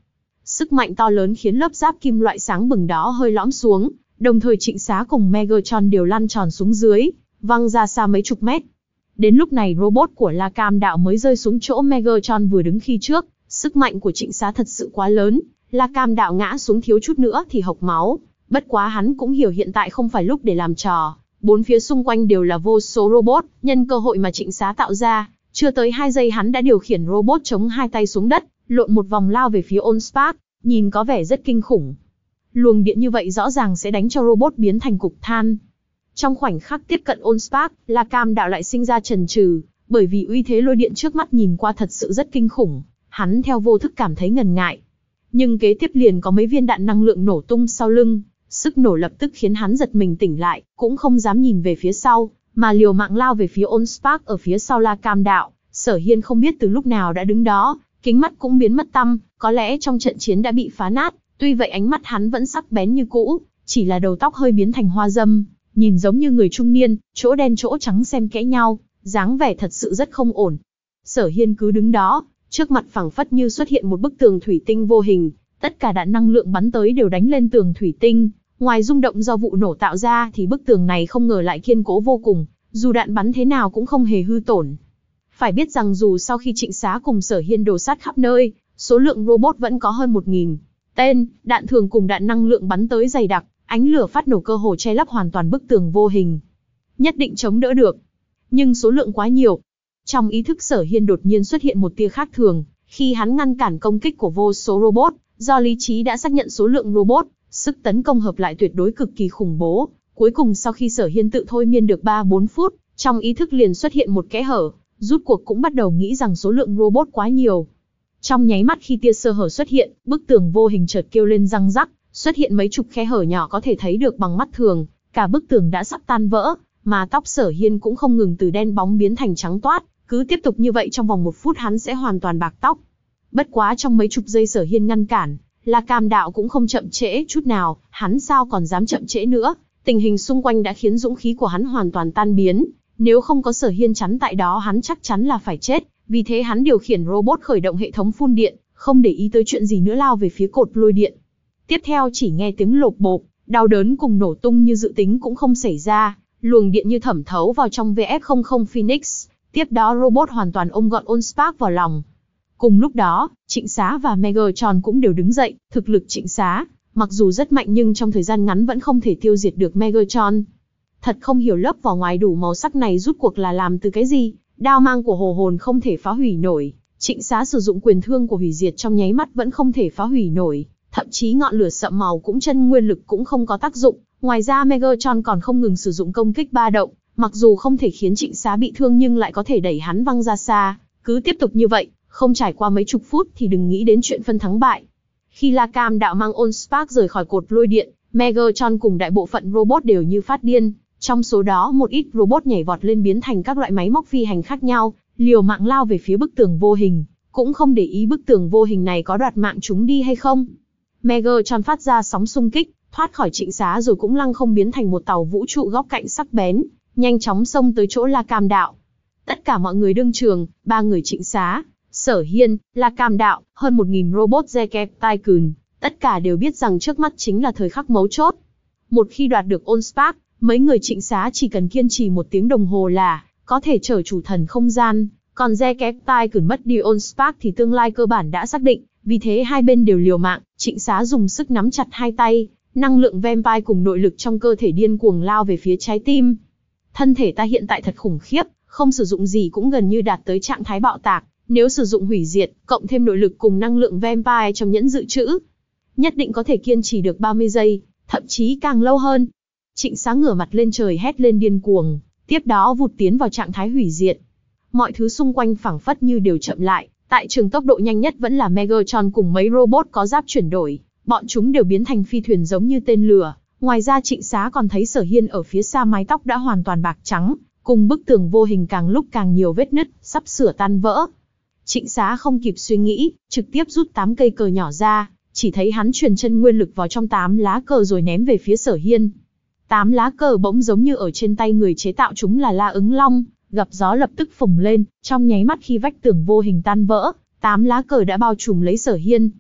Sức mạnh to lớn khiến lớp giáp kim loại sáng bừng đó hơi lõm xuống, đồng thời Trịnh Xá cùng Megatron đều lăn tròn xuống dưới, văng ra xa mấy chục mét. Đến lúc này robot của La Cam Đạo mới rơi xuống chỗ Megatron vừa đứng khi trước, sức mạnh của Trịnh Xá thật sự quá lớn, La Cam Đạo ngã xuống thiếu chút nữa thì hộc máu, bất quá hắn cũng hiểu hiện tại không phải lúc để làm trò, bốn phía xung quanh đều là vô số robot, nhân cơ hội mà Trịnh Xá tạo ra, chưa tới hai giây hắn đã điều khiển robot chống hai tay xuống đất, lộn một vòng lao về phía Allspark, nhìn có vẻ rất kinh khủng. Luồng điện như vậy rõ ràng sẽ đánh cho robot biến thành cục than. Trong khoảnh khắc tiếp cận Allspark, La Cam Đạo lại sinh ra chần chừ, bởi vì uy thế lôi điện trước mắt nhìn qua thật sự rất kinh khủng, hắn theo vô thức cảm thấy ngần ngại. Nhưng kế tiếp liền có mấy viên đạn năng lượng nổ tung sau lưng, sức nổ lập tức khiến hắn giật mình tỉnh lại, cũng không dám nhìn về phía sau, mà liều mạng lao về phía Allspark ở phía sau La Cam Đạo. Sở Hiên không biết từ lúc nào đã đứng đó, kính mắt cũng biến mất tăm, có lẽ trong trận chiến đã bị phá nát, tuy vậy ánh mắt hắn vẫn sắc bén như cũ, chỉ là đầu tóc hơi biến thành hoa dâm, nhìn giống như người trung niên, chỗ đen chỗ trắng xen kẽ nhau, dáng vẻ thật sự rất không ổn. Sở Hiên cứ đứng đó, trước mặt phẳng phất như xuất hiện một bức tường thủy tinh vô hình, tất cả đạn năng lượng bắn tới đều đánh lên tường thủy tinh, ngoài rung động do vụ nổ tạo ra thì bức tường này không ngờ lại kiên cố vô cùng, dù đạn bắn thế nào cũng không hề hư tổn. Phải biết rằng dù sau khi Trịnh Xá cùng Sở Hiên đổ sát khắp nơi, số lượng robot vẫn có hơn một nghìn tên, đạn thường cùng đạn năng lượng bắn tới dày đặc, ánh lửa phát nổ cơ hồ che lấp hoàn toàn bức tường vô hình. Nhất định chống đỡ được. Nhưng số lượng quá nhiều. Trong ý thức Sở Hiên đột nhiên xuất hiện một tia khác thường, khi hắn ngăn cản công kích của vô số robot, do lý trí đã xác nhận số lượng robot, sức tấn công hợp lại tuyệt đối cực kỳ khủng bố. Cuối cùng sau khi Sở Hiên tự thôi miên được ba bốn phút, trong ý thức liền xuất hiện một kẽ hở, rút cuộc cũng bắt đầu nghĩ rằng số lượng robot quá nhiều. Trong nháy mắt khi tia sơ hở xuất hiện, bức tường vô hình chợt kêu lên răng rắc, xuất hiện mấy chục khe hở nhỏ có thể thấy được bằng mắt thường, cả bức tường đã sắp tan vỡ, mà tóc Sở Hiên cũng không ngừng từ đen bóng biến thành trắng toát, cứ tiếp tục như vậy trong vòng một phút hắn sẽ hoàn toàn bạc tóc. Bất quá trong mấy chục giây Sở Hiên ngăn cản, La Cam Đạo cũng không chậm trễ chút nào, hắn sao còn dám chậm trễ nữa, tình hình xung quanh đã khiến dũng khí của hắn hoàn toàn tan biến, nếu không có Sở Hiên chắn tại đó hắn chắc chắn là phải chết, vì thế hắn điều khiển robot khởi động hệ thống phun điện, không để ý tới chuyện gì nữa lao về phía cột lôi điện. Tiếp theo chỉ nghe tiếng lộp bộp, đau đớn cùng nổ tung như dự tính cũng không xảy ra, luồng điện như thẩm thấu vào trong vê ép không không Phoenix, tiếp đó robot hoàn toàn ôm gọn Allspark vào lòng. Cùng lúc đó, Trịnh Xá và Megatron cũng đều đứng dậy, thực lực Trịnh Xá, mặc dù rất mạnh nhưng trong thời gian ngắn vẫn không thể tiêu diệt được Megatron. Thật không hiểu lớp vỏ ngoài đủ màu sắc này rút cuộc là làm từ cái gì, đao mang của hồ hồn không thể phá hủy nổi, Trịnh Xá sử dụng quyền thương của hủy diệt trong nháy mắt vẫn không thể phá hủy nổi, thậm chí ngọn lửa sậm màu cũng chân nguyên lực cũng không có tác dụng, ngoài ra Megatron còn không ngừng sử dụng công kích ba động, mặc dù không thể khiến Trịnh Xá bị thương nhưng lại có thể đẩy hắn văng ra xa, cứ tiếp tục như vậy, không trải qua mấy chục phút thì đừng nghĩ đến chuyện phân thắng bại. Khi La Cam Đạo mang Allspark rời khỏi cột lôi điện, Megatron cùng đại bộ phận robot đều như phát điên, trong số đó một ít robot nhảy vọt lên biến thành các loại máy móc phi hành khác nhau, liều mạng lao về phía bức tường vô hình, cũng không để ý bức tường vô hình này có đoạt mạng chúng đi hay không. Megatron phát ra sóng xung kích, thoát khỏi Trịnh Xá rồi cũng lăng không biến thành một tàu vũ trụ góc cạnh sắc bén, nhanh chóng xông tới chỗ La Cam Đạo. Tất cả mọi người đương trường, ba người Trịnh Xá, Sở Hiên, La Cam Đạo, hơn một nghìn robot Zekepticon, tất cả đều biết rằng trước mắt chính là thời khắc mấu chốt. Một khi đoạt được Allspark, mấy người Trịnh Xá chỉ cần kiên trì một tiếng đồng hồ là có thể trở chủ thần không gian, còn Zekepticon mất đi Allspark thì tương lai cơ bản đã xác định, vì thế hai bên đều liều mạng. Trịnh Xá dùng sức nắm chặt hai tay, năng lượng vampire cùng nội lực trong cơ thể điên cuồng lao về phía trái tim. Thân thể ta hiện tại thật khủng khiếp, không sử dụng gì cũng gần như đạt tới trạng thái bạo tạc, nếu sử dụng hủy diệt, cộng thêm nội lực cùng năng lượng vampire trong nhẫn dự trữ, nhất định có thể kiên trì được ba mươi giây, thậm chí càng lâu hơn. Trịnh Xá ngửa mặt lên trời hét lên điên cuồng, tiếp đó vụt tiến vào trạng thái hủy diệt. Mọi thứ xung quanh phảng phất như đều chậm lại, tại trường tốc độ nhanh nhất vẫn là Megatron cùng mấy robot có giáp chuyển đổi, bọn chúng đều biến thành phi thuyền giống như tên lửa. Ngoài ra Trịnh Xá còn thấy Sở Hiên ở phía xa mái tóc đã hoàn toàn bạc trắng, cùng bức tường vô hình càng lúc càng nhiều vết nứt, sắp sửa tan vỡ. Trịnh Xá không kịp suy nghĩ, trực tiếp rút tám cây cờ nhỏ ra, chỉ thấy hắn truyền chân nguyên lực vào trong tám lá cờ rồi ném về phía Sở Hiên. Tám lá cờ bỗng giống như ở trên tay người chế tạo chúng là La Ứng Long, gặp gió lập tức phồng lên, trong nháy mắt khi vách tường vô hình tan vỡ, tám lá cờ đã bao trùm lấy Sở Hiên.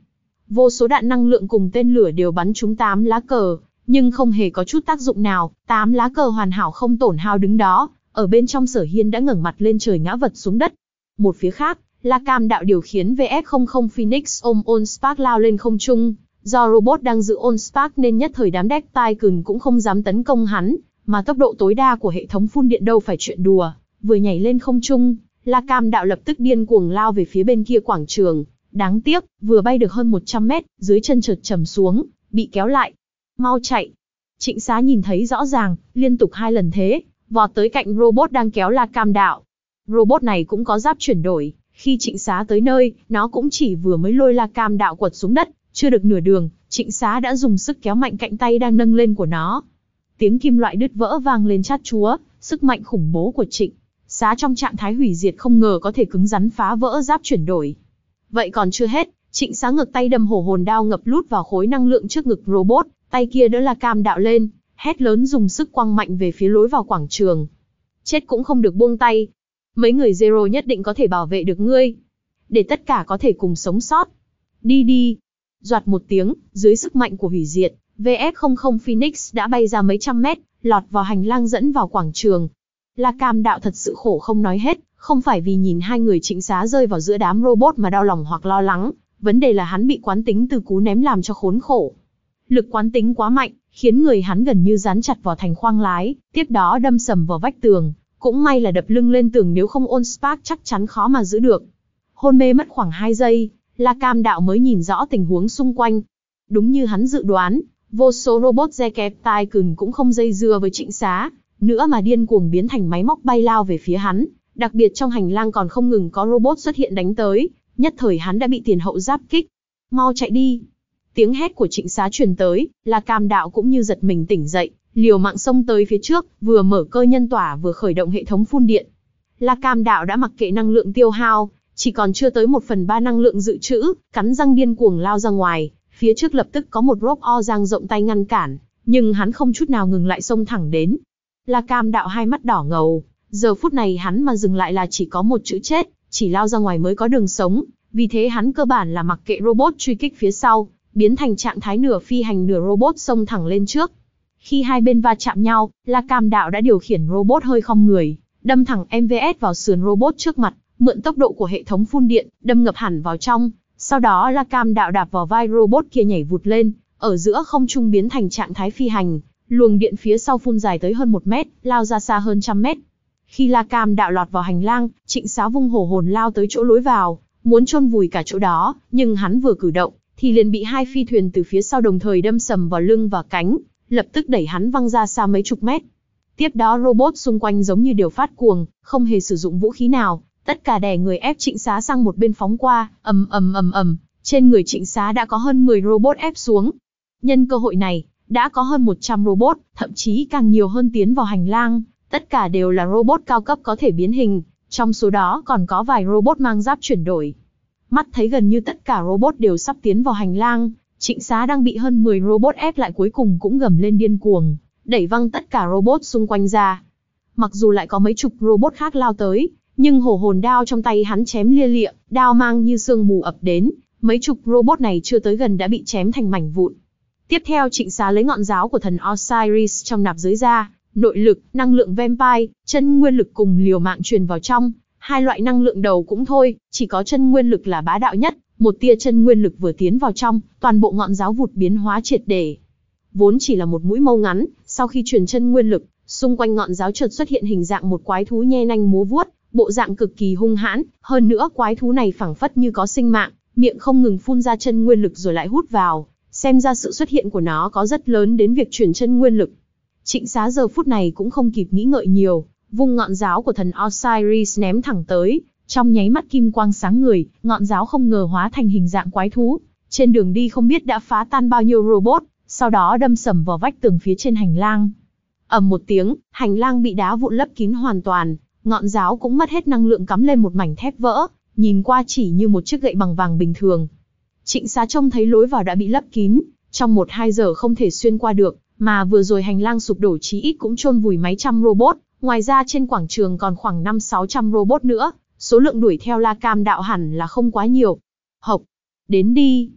Vô số đạn năng lượng cùng tên lửa đều bắn trúng tám lá cờ, nhưng không hề có chút tác dụng nào, tám lá cờ hoàn hảo không tổn hao đứng đó, ở bên trong Sở Hiên đã ngẩng mặt lên trời ngã vật xuống đất. Một phía khác, La Cam đạo điều khiển vê ép không không Phoenix ôm Allspark lao lên không trung, do robot đang giữ Allspark nên nhất thời đám Death Tycoon cũng không dám tấn công hắn, mà tốc độ tối đa của hệ thống phun điện đâu phải chuyện đùa, vừa nhảy lên không trung, La Cam đạo lập tức điên cuồng lao về phía bên kia quảng trường. Đáng tiếc, vừa bay được hơn một trăm mét, dưới chân chợt trầm xuống, bị kéo lại. Mau chạy! Trịnh Xá nhìn thấy rõ ràng, liên tục hai lần thế, vọt tới cạnh robot đang kéo La Cam đạo. Robot này cũng có giáp chuyển đổi, khi Trịnh Xá tới nơi, nó cũng chỉ vừa mới lôi La Cam đạo quật xuống đất, chưa được nửa đường, Trịnh Xá đã dùng sức kéo mạnh cạnh tay đang nâng lên của nó. Tiếng kim loại đứt vỡ vang lên chát chúa, sức mạnh khủng bố của Trịnh Xá trong trạng thái hủy diệt không ngờ có thể cứng rắn phá vỡ giáp chuyển đổi. Vậy còn chưa hết, Trịnh Xá ngược tay đâm hổ hồn đao ngập lút vào khối năng lượng trước ngực robot, tay kia đỡ La Cam đạo lên, hét lớn dùng sức quăng mạnh về phía lối vào quảng trường. Chết cũng không được buông tay. Mấy người Zero nhất định có thể bảo vệ được ngươi. Để tất cả có thể cùng sống sót. Đi đi. Doạt một tiếng, dưới sức mạnh của hủy diệt, vê ép không không Phoenix đã bay ra mấy trăm mét, lọt vào hành lang dẫn vào quảng trường. La Cam đạo thật sự khổ không nói hết, không phải vì nhìn hai người Trịnh Xá rơi vào giữa đám robot mà đau lòng hoặc lo lắng, vấn đề là hắn bị quán tính từ cú ném làm cho khốn khổ. Lực quán tính quá mạnh, khiến người hắn gần như dán chặt vào thành khoang lái, tiếp đó đâm sầm vào vách tường, cũng may là đập lưng lên tường nếu không Allspark chắc chắn khó mà giữ được. Hôn mê mất khoảng hai giây, La Cam đạo mới nhìn rõ tình huống xung quanh. Đúng như hắn dự đoán, vô số robot Death Tycoon cũng không dây dưa với Trịnh Xá, nữa mà điên cuồng biến thành máy móc bay lao về phía hắn, đặc biệt trong hành lang còn không ngừng có robot xuất hiện đánh tới, nhất thời hắn đã bị tiền hậu giáp kích. Mau chạy đi! Tiếng hét của Trịnh Xá truyền tới, La Cam đạo cũng như giật mình tỉnh dậy, liều mạng xông tới phía trước, vừa mở cơ nhân tỏa vừa khởi động hệ thống phun điện. La Cam đạo đã mặc kệ năng lượng tiêu hao, chỉ còn chưa tới một phần ba năng lượng dự trữ, cắn răng điên cuồng lao ra ngoài, phía trước lập tức có một robot dang rộng tay ngăn cản, nhưng hắn không chút nào ngừng lại xông thẳng đến. La Cam đạo hai mắt đỏ ngầu, giờ phút này hắn mà dừng lại là chỉ có một chữ chết, chỉ lao ra ngoài mới có đường sống, vì thế hắn cơ bản là mặc kệ robot truy kích phía sau, biến thành trạng thái nửa phi hành nửa robot xông thẳng lên trước. Khi hai bên va chạm nhau, La Cam đạo đã điều khiển robot hơi khom người, đâm thẳng em vê ét vào sườn robot trước mặt, mượn tốc độ của hệ thống phun điện, đâm ngập hẳn vào trong. Sau đó La Cam đạo đạp vào vai robot kia nhảy vụt lên, ở giữa không trung biến thành trạng thái phi hành, luồng điện phía sau phun dài tới hơn một mét, lao ra xa hơn trăm mét. Khi La Cam đạo lọt vào hành lang, Trịnh Xá vung hổ hồn lao tới chỗ lối vào, muốn chôn vùi cả chỗ đó, nhưng hắn vừa cử động, thì liền bị hai phi thuyền từ phía sau đồng thời đâm sầm vào lưng và cánh, lập tức đẩy hắn văng ra xa mấy chục mét. Tiếp đó robot xung quanh giống như điều phát cuồng, không hề sử dụng vũ khí nào, tất cả đè người ép Trịnh Xá sang một bên phóng qua, ầm ầm ầm ầm, trên người Trịnh Xá đã có hơn mười robot ép xuống. Nhân cơ hội này, đã có hơn một trăm robot, thậm chí càng nhiều hơn tiến vào hành lang, tất cả đều là robot cao cấp có thể biến hình, trong số đó còn có vài robot mang giáp chuyển đổi. Mắt thấy gần như tất cả robot đều sắp tiến vào hành lang, Trịnh Xá đang bị hơn mười robot ép lại cuối cùng cũng gầm lên điên cuồng, đẩy văng tất cả robot xung quanh ra. Mặc dù lại có mấy chục robot khác lao tới, nhưng hổ hồn đao trong tay hắn chém lia lịa, đao mang như sương mù ập đến, mấy chục robot này chưa tới gần đã bị chém thành mảnh vụn. Tiếp theo Trịnh Xá lấy ngọn giáo của thần Osiris trong nạp giới ra, nội lực, năng lượng vampire, chân nguyên lực cùng liều mạng truyền vào trong. Hai loại năng lượng đầu cũng thôi, chỉ có chân nguyên lực là bá đạo nhất, một tia chân nguyên lực vừa tiến vào trong, toàn bộ ngọn giáo vụt biến hóa triệt để. Vốn chỉ là một mũi mâu ngắn, sau khi truyền chân nguyên lực, xung quanh ngọn giáo chợt xuất hiện hình dạng một quái thú nhe nanh múa vuốt, bộ dạng cực kỳ hung hãn, hơn nữa quái thú này phảng phất như có sinh mạng, miệng không ngừng phun ra chân nguyên lực rồi lại hút vào, xem ra sự xuất hiện của nó có rất lớn đến việc truyền chân nguyên lực. Trịnh Xá giờ phút này cũng không kịp nghĩ ngợi nhiều, vung ngọn giáo của thần Osiris ném thẳng tới, trong nháy mắt kim quang sáng người, ngọn giáo không ngờ hóa thành hình dạng quái thú, trên đường đi không biết đã phá tan bao nhiêu robot, sau đó đâm sầm vào vách tường phía trên hành lang. Ầm một tiếng, hành lang bị đá vụn lấp kín hoàn toàn, ngọn giáo cũng mất hết năng lượng cắm lên một mảnh thép vỡ, nhìn qua chỉ như một chiếc gậy bằng vàng bình thường. Trịnh Xá trông thấy lối vào đã bị lấp kín, trong một hai giờ không thể xuyên qua được, mà vừa rồi hành lang sụp đổ chí ít cũng chôn vùi mấy trăm robot, ngoài ra trên quảng trường còn khoảng năm sáu trăm robot nữa, số lượng đuổi theo La Cam đạo hẳn là không quá nhiều. Hộc, đến đi.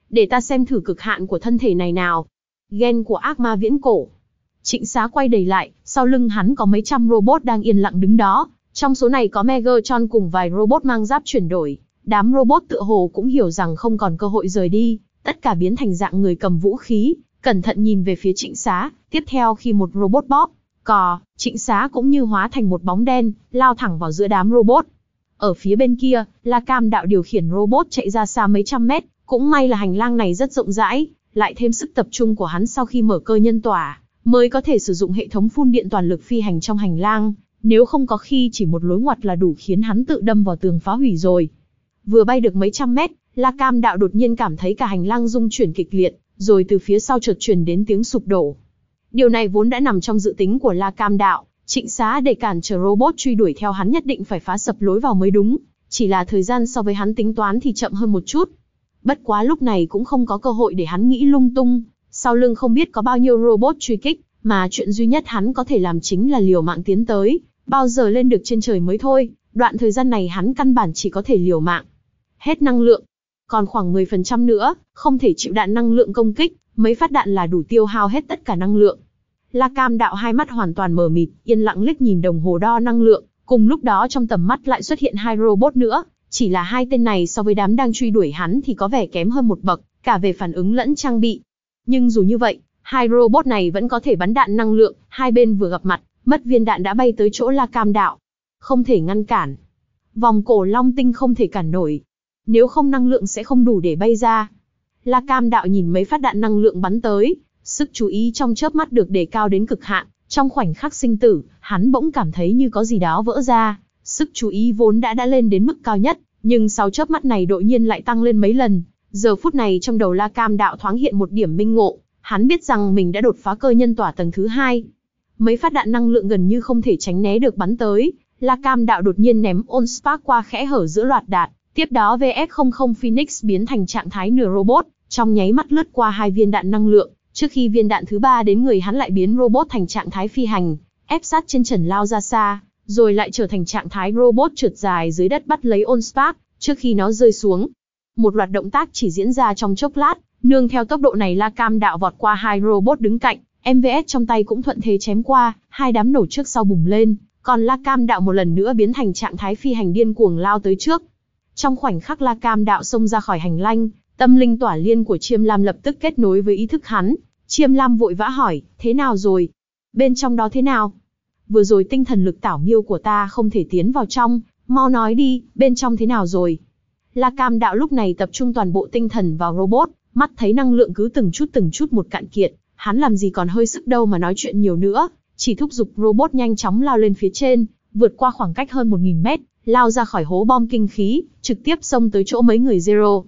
để ta xem thử cực hạn của thân thể này nào. Gen của ác ma viễn cổ. Trịnh Xá quay đầy lại, sau lưng hắn có mấy trăm robot đang yên lặng đứng đó. Trong số này có Megatron cùng vài robot mang giáp chuyển đổi. Đám robot tựa hồ cũng hiểu rằng không còn cơ hội rời đi, tất cả biến thành dạng người cầm vũ khí, cẩn thận nhìn về phía Trịnh Xá. Tiếp theo khi một robot bóp cò, Trịnh Xá cũng như hóa thành một bóng đen, lao thẳng vào giữa đám robot. Ở phía bên kia, La Cam Đạo điều khiển robot chạy ra xa mấy trăm mét, cũng may là hành lang này rất rộng rãi, lại thêm sức tập trung của hắn sau khi mở cơ nhân tỏa, mới có thể sử dụng hệ thống phun điện toàn lực phi hành trong hành lang, nếu không có khi chỉ một lối ngoặt là đủ khiến hắn tự đâm vào tường phá hủy rồi. Vừa bay được mấy trăm mét, La Cam Đạo đột nhiên cảm thấy cả hành lang rung chuyển kịch liệt, rồi từ phía sau chợt truyền đến tiếng sụp đổ. Điều này vốn đã nằm trong dự tính của La Cam Đạo, Trịnh Xá để cản trở robot truy đuổi theo hắn nhất định phải phá sập lối vào mới đúng, chỉ là thời gian so với hắn tính toán thì chậm hơn một chút. Bất quá lúc này cũng không có cơ hội để hắn nghĩ lung tung, sau lưng không biết có bao nhiêu robot truy kích, mà chuyện duy nhất hắn có thể làm chính là liều mạng tiến tới, bao giờ lên được trên trời mới thôi, đoạn thời gian này hắn căn bản chỉ có thể liều mạng. Hết năng lượng, còn khoảng mười phần trăm nữa, không thể chịu đạn năng lượng công kích, mấy phát đạn là đủ tiêu hao hết tất cả năng lượng. La Cam Đạo hai mắt hoàn toàn mờ mịt, yên lặng liếc nhìn đồng hồ đo năng lượng, cùng lúc đó trong tầm mắt lại xuất hiện hai robot nữa, chỉ là hai tên này so với đám đang truy đuổi hắn thì có vẻ kém hơn một bậc, cả về phản ứng lẫn trang bị. Nhưng dù như vậy, hai robot này vẫn có thể bắn đạn năng lượng, hai bên vừa gặp mặt, mất viên đạn đã bay tới chỗ La Cam Đạo. Không thể ngăn cản. Vòng cổ long tinh không thể cản nổi. Nếu không năng lượng sẽ không đủ để bay ra. La Cam Đạo nhìn mấy phát đạn năng lượng bắn tới, sức chú ý trong chớp mắt được đề cao đến cực hạn, trong khoảnh khắc sinh tử, hắn bỗng cảm thấy như có gì đó vỡ ra, sức chú ý vốn đã đã lên đến mức cao nhất, nhưng sau chớp mắt này đột nhiên lại tăng lên mấy lần. Giờ phút này trong đầu La Cam Đạo thoáng hiện một điểm minh ngộ, hắn biết rằng mình đã đột phá cơ nhân tỏa tầng thứ hai. Mấy phát đạn năng lượng gần như không thể tránh né được bắn tới, La Cam Đạo đột nhiên ném Allspark qua khẽ hở giữa loạt đạn, tiếp đó vê ét không không Phoenix biến thành trạng thái nửa robot, trong nháy mắt lướt qua hai viên đạn năng lượng. Trước khi viên đạn thứ ba đến người hắn lại biến robot thành trạng thái phi hành, ép sát trên trần lao ra xa, rồi lại trở thành trạng thái robot trượt dài dưới đất bắt lấy Allspark, trước khi nó rơi xuống. Một loạt động tác chỉ diễn ra trong chốc lát, nương theo tốc độ này La Cam Đạo vọt qua hai robot đứng cạnh, em vê ét trong tay cũng thuận thế chém qua, hai đám nổ trước sau bùng lên, còn La Cam Đạo một lần nữa biến thành trạng thái phi hành điên cuồng lao tới trước. Trong khoảnh khắc La Cam Đạo xông ra khỏi hành lang, tâm linh tỏa liên của Chiêm Lam lập tức kết nối với ý thức hắn. Chiêm Lam vội vã hỏi, thế nào rồi? Bên trong đó thế nào? Vừa rồi tinh thần lực tảo miêu của ta không thể tiến vào trong, mau nói đi, bên trong thế nào rồi? La Cam Đạo lúc này tập trung toàn bộ tinh thần vào robot, mắt thấy năng lượng cứ từng chút từng chút một cạn kiệt, hắn làm gì còn hơi sức đâu mà nói chuyện nhiều nữa, chỉ thúc giục robot nhanh chóng lao lên phía trên, vượt qua khoảng cách hơn một nghìn mét, lao ra khỏi hố bom kinh khí, trực tiếp xông tới chỗ mấy người Zero.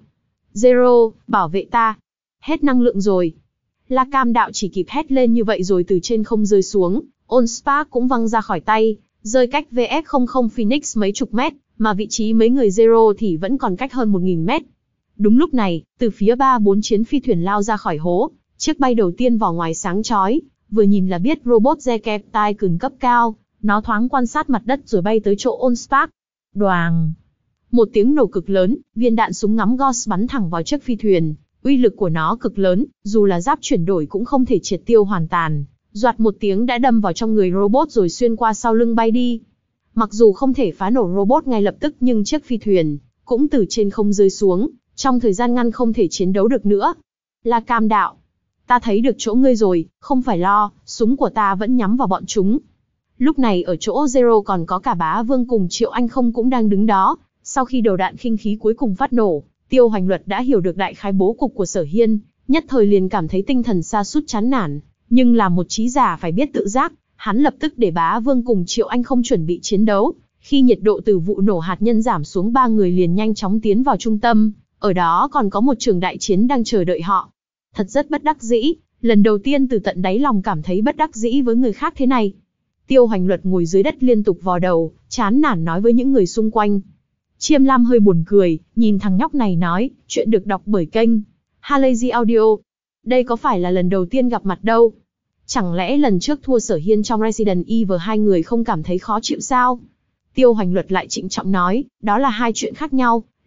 Zero, bảo vệ ta. Hết năng lượng rồi. La Cam Đạo chỉ kịp hét lên như vậy rồi từ trên không rơi xuống, Allspark cũng văng ra khỏi tay, rơi cách vê ét không không Phoenix mấy chục mét, mà vị trí mấy người Zero thì vẫn còn cách hơn một nghìn mét. Đúng lúc này, từ phía ba bốn chiến phi thuyền lao ra khỏi hố, chiếc bay đầu tiên vỏ ngoài sáng chói, vừa nhìn là biết robot Zekeptai cường cấp cao, nó thoáng quan sát mặt đất rồi bay tới chỗ Allspark. Đoàng! Một tiếng nổ cực lớn, viên đạn súng ngắm Gauss bắn thẳng vào chiếc phi thuyền. Uy lực của nó cực lớn, dù là giáp chuyển đổi cũng không thể triệt tiêu hoàn toàn. Doạt một tiếng đã đâm vào trong người robot rồi xuyên qua sau lưng bay đi. Mặc dù không thể phá nổ robot ngay lập tức nhưng chiếc phi thuyền cũng từ trên không rơi xuống, trong thời gian ngắn không thể chiến đấu được nữa. La Cam Đạo, ta thấy được chỗ ngươi rồi, không phải lo, súng của ta vẫn nhắm vào bọn chúng. Lúc này ở chỗ Zero còn có cả Bá Vương cùng Triệu Anh Không cũng đang đứng đó. Sau khi đầu đạn khinh khí cuối cùng phát nổ, Tiêu Hoành Luật đã hiểu được đại khái bố cục của Sở Hiên, nhất thời liền cảm thấy tinh thần sa sút chán nản, nhưng là một trí giả phải biết tự giác, hắn lập tức để Bá Vương cùng Triệu Anh Không chuẩn bị chiến đấu. Khi nhiệt độ từ vụ nổ hạt nhân giảm xuống, ba người liền nhanh chóng tiến vào trung tâm, ở đó còn có một trường đại chiến đang chờ đợi họ. Thật rất bất đắc dĩ, lần đầu tiên từ tận đáy lòng cảm thấy bất đắc dĩ với người khác thế này. Tiêu Hoành Luật ngồi dưới đất liên tục vò đầu, chán nản nói với những người xung quanh. Chiêm Lam hơi buồn cười, nhìn thằng nhóc này nói, chuyện được đọc bởi kênh Halazy Audio. Đây có phải là lần đầu tiên gặp mặt đâu? Chẳng lẽ lần trước thua Sở Hiên trong Resident Evil hai người không cảm thấy khó chịu sao? Tiêu Hoành Luật lại trịnh trọng nói, đó là hai chuyện khác nhau,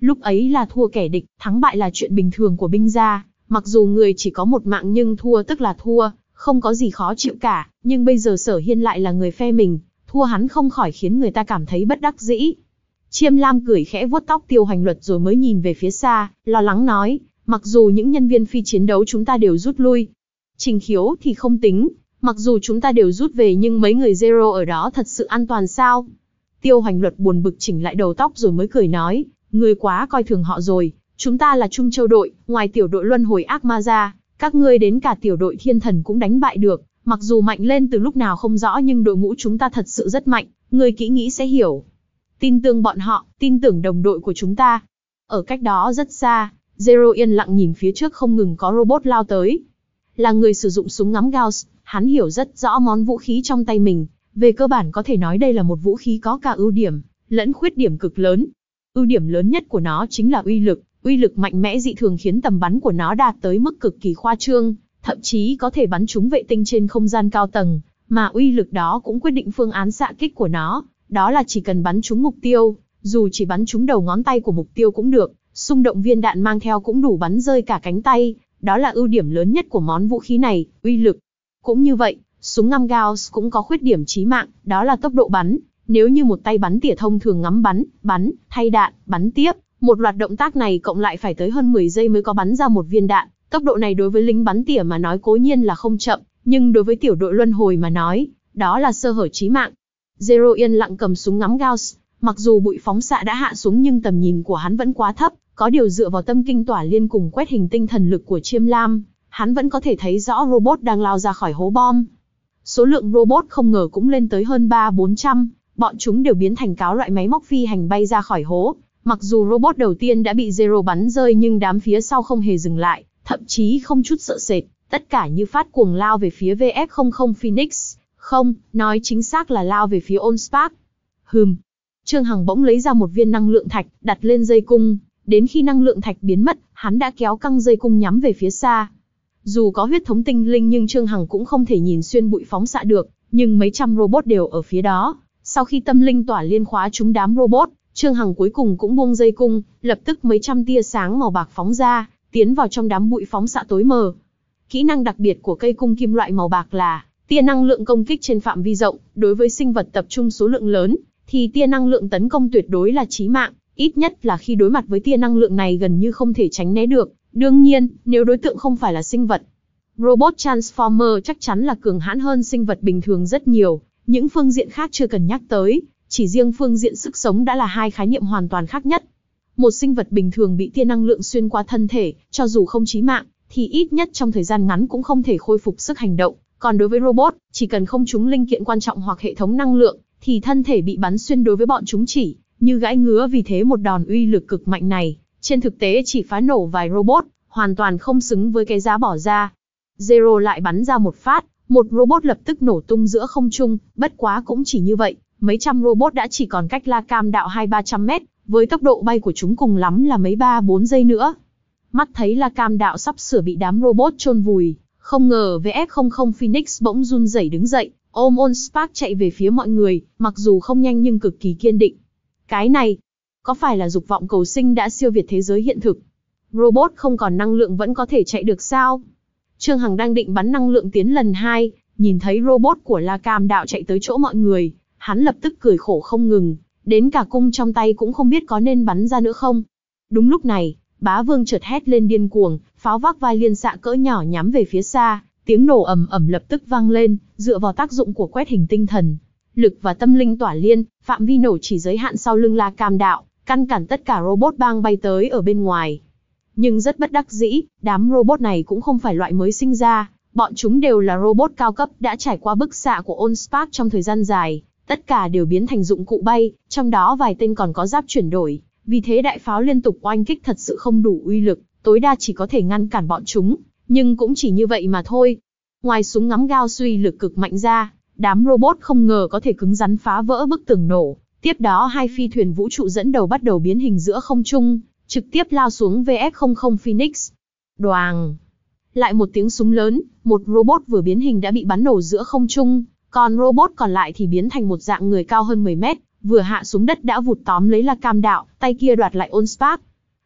Lúc ấy là thua kẻ địch, thắng bại là chuyện bình thường của binh gia, mặc dù người chỉ có một mạng nhưng thua tức là thua, không có gì khó chịu cả, nhưng bây giờ Sở Hiên lại là người phe mình, thua hắn không khỏi khiến người ta cảm thấy bất đắc dĩ. Chiêm Lam cười khẽ vuốt tóc Tiêu Hành Luật rồi mới nhìn về phía xa, lo lắng nói, mặc dù những nhân viên phi chiến đấu chúng ta đều rút lui. Trình Khiếu thì không tính, mặc dù chúng ta đều rút về nhưng mấy người Zero ở đó thật sự an toàn sao? Tiêu Hành Luật buồn bực chỉnh lại đầu tóc rồi mới cười nói, ngươi quá coi thường họ rồi, chúng ta là Trung Châu đội, ngoài tiểu đội luân hồi ác ma ra, các ngươi đến cả tiểu đội thiên thần cũng đánh bại được, mặc dù mạnh lên từ lúc nào không rõ nhưng đội ngũ chúng ta thật sự rất mạnh, ngươi kỹ nghĩ sẽ hiểu. Tin tưởng bọn họ, tin tưởng đồng đội của chúng ta. Ở cách đó rất xa, Zero yên lặng nhìn phía trước không ngừng có robot lao tới. Là người sử dụng súng ngắm Gauss, hắn hiểu rất rõ món vũ khí trong tay mình, về cơ bản có thể nói đây là một vũ khí có cả ưu điểm, lẫn khuyết điểm cực lớn. Ưu điểm lớn nhất của nó chính là uy lực, uy lực mạnh mẽ dị thường khiến tầm bắn của nó đạt tới mức cực kỳ khoa trương, thậm chí có thể bắn trúng vệ tinh trên không gian cao tầng, mà uy lực đó cũng quyết định phương án xạ kích của nó, đó là chỉ cần bắn trúng mục tiêu, dù chỉ bắn trúng đầu ngón tay của mục tiêu cũng được, xung động viên đạn mang theo cũng đủ bắn rơi cả cánh tay, đó là ưu điểm lớn nhất của món vũ khí này, uy lực. Cũng như vậy, súng ngắm Gauss cũng có khuyết điểm chí mạng, đó là tốc độ bắn. Nếu như một tay bắn tỉa thông thường ngắm bắn, bắn, thay đạn, bắn tiếp, một loạt động tác này cộng lại phải tới hơn mười giây mới có bắn ra một viên đạn. Tốc độ này đối với lính bắn tỉa mà nói cố nhiên là không chậm, nhưng đối với tiểu đội luân hồi mà nói, đó là sơ hở chí mạng. Zero yên lặng cầm súng ngắm Gauss, mặc dù bụi phóng xạ đã hạ xuống nhưng tầm nhìn của hắn vẫn quá thấp, có điều dựa vào tâm kinh tỏa liên cùng quét hình tinh thần lực của Chiêm Lam, hắn vẫn có thể thấy rõ robot đang lao ra khỏi hố bom. Số lượng robot không ngờ cũng lên tới hơn ba bốn trăm, bọn chúng đều biến thành cáo loại máy móc phi hành bay ra khỏi hố. Mặc dù robot đầu tiên đã bị Zero bắn rơi nhưng đám phía sau không hề dừng lại, thậm chí không chút sợ sệt, tất cả như phát cuồng lao về phía V F không không Phoenix, không, nói chính xác là lao về phía Allspark. Hừm. Trương Hằng bỗng lấy ra một viên năng lượng thạch, đặt lên dây cung, đến khi năng lượng thạch biến mất, hắn đã kéo căng dây cung nhắm về phía xa. Dù có huyết thống tinh linh nhưng Trương Hằng cũng không thể nhìn xuyên bụi phóng xạ được, nhưng mấy trăm robot đều ở phía đó. Sau khi tâm linh tỏa liên khóa trúng đám robot, Trương Hằng cuối cùng cũng buông dây cung, lập tức mấy trăm tia sáng màu bạc phóng ra, tiến vào trong đám bụi phóng xạ tối mờ. Kỹ năng đặc biệt của cây cung kim loại màu bạc là tia năng lượng công kích trên phạm vi rộng, đối với sinh vật tập trung số lượng lớn, thì tia năng lượng tấn công tuyệt đối là chí mạng, ít nhất là khi đối mặt với tia năng lượng này gần như không thể tránh né được. Đương nhiên, nếu đối tượng không phải là sinh vật. Robot Transformer chắc chắn là cường hãn hơn sinh vật bình thường rất nhiều, những phương diện khác chưa cần nhắc tới, chỉ riêng phương diện sức sống đã là hai khái niệm hoàn toàn khác nhất. Một sinh vật bình thường bị tia năng lượng xuyên qua thân thể, cho dù không chí mạng, thì ít nhất trong thời gian ngắn cũng không thể khôi phục sức hành động. Còn đối với robot, chỉ cần không trúng linh kiện quan trọng hoặc hệ thống năng lượng, thì thân thể bị bắn xuyên đối với bọn chúng chỉ như gãi ngứa. Vì thế một đòn uy lực cực mạnh này, trên thực tế chỉ phá nổ vài robot, hoàn toàn không xứng với cái giá bỏ ra. Zero lại bắn ra một phát, một robot lập tức nổ tung giữa không trung, bất quá cũng chỉ như vậy, mấy trăm robot đã chỉ còn cách La Cam đạo hai ba trăm mét, với tốc độ bay của chúng cùng lắm là mấy ba bốn giây nữa. Mắt thấy La Cam đạo sắp sửa bị đám robot chôn vùi, không ngờ V F không không Phoenix bỗng run rẩy đứng dậy, ôm Allspark chạy về phía mọi người, mặc dù không nhanh nhưng cực kỳ kiên định. Cái này, có phải là dục vọng cầu sinh đã siêu việt thế giới hiện thực? Robot không còn năng lượng vẫn có thể chạy được sao? Trương Hằng đang định bắn năng lượng tiến lần hai, nhìn thấy robot của La Cam đạo chạy tới chỗ mọi người, hắn lập tức cười khổ không ngừng, đến cả cung trong tay cũng không biết có nên bắn ra nữa không. Đúng lúc này, Bá Vương chợt hét lên điên cuồng, pháo vác vai liên xạ cỡ nhỏ nhắm về phía xa, tiếng nổ ầm ầm lập tức vang lên, dựa vào tác dụng của quét hình tinh thần lực và tâm linh tỏa liên, phạm vi nổ chỉ giới hạn sau lưng La Cam đạo, ngăn cản tất cả robot bang bay tới ở bên ngoài. Nhưng rất bất đắc dĩ, đám robot này cũng không phải loại mới sinh ra, bọn chúng đều là robot cao cấp đã trải qua bức xạ của Allspark trong thời gian dài, tất cả đều biến thành dụng cụ bay, trong đó vài tên còn có giáp chuyển đổi, vì thế đại pháo liên tục oanh kích thật sự không đủ uy lực, tối đa chỉ có thể ngăn cản bọn chúng, nhưng cũng chỉ như vậy mà thôi. Ngoài súng ngắm Gauss uy lực cực mạnh ra, đám robot không ngờ có thể cứng rắn phá vỡ bức tường nổ, tiếp đó hai phi thuyền vũ trụ dẫn đầu bắt đầu biến hình giữa không trung, trực tiếp lao xuống V F không không Phoenix. Đoàng! Lại một tiếng súng lớn, một robot vừa biến hình đã bị bắn nổ giữa không trung, còn robot còn lại thì biến thành một dạng người cao hơn mười mét, vừa hạ xuống đất đã vụt tóm lấy La Cam đạo, tay kia đoạt lại Allspark.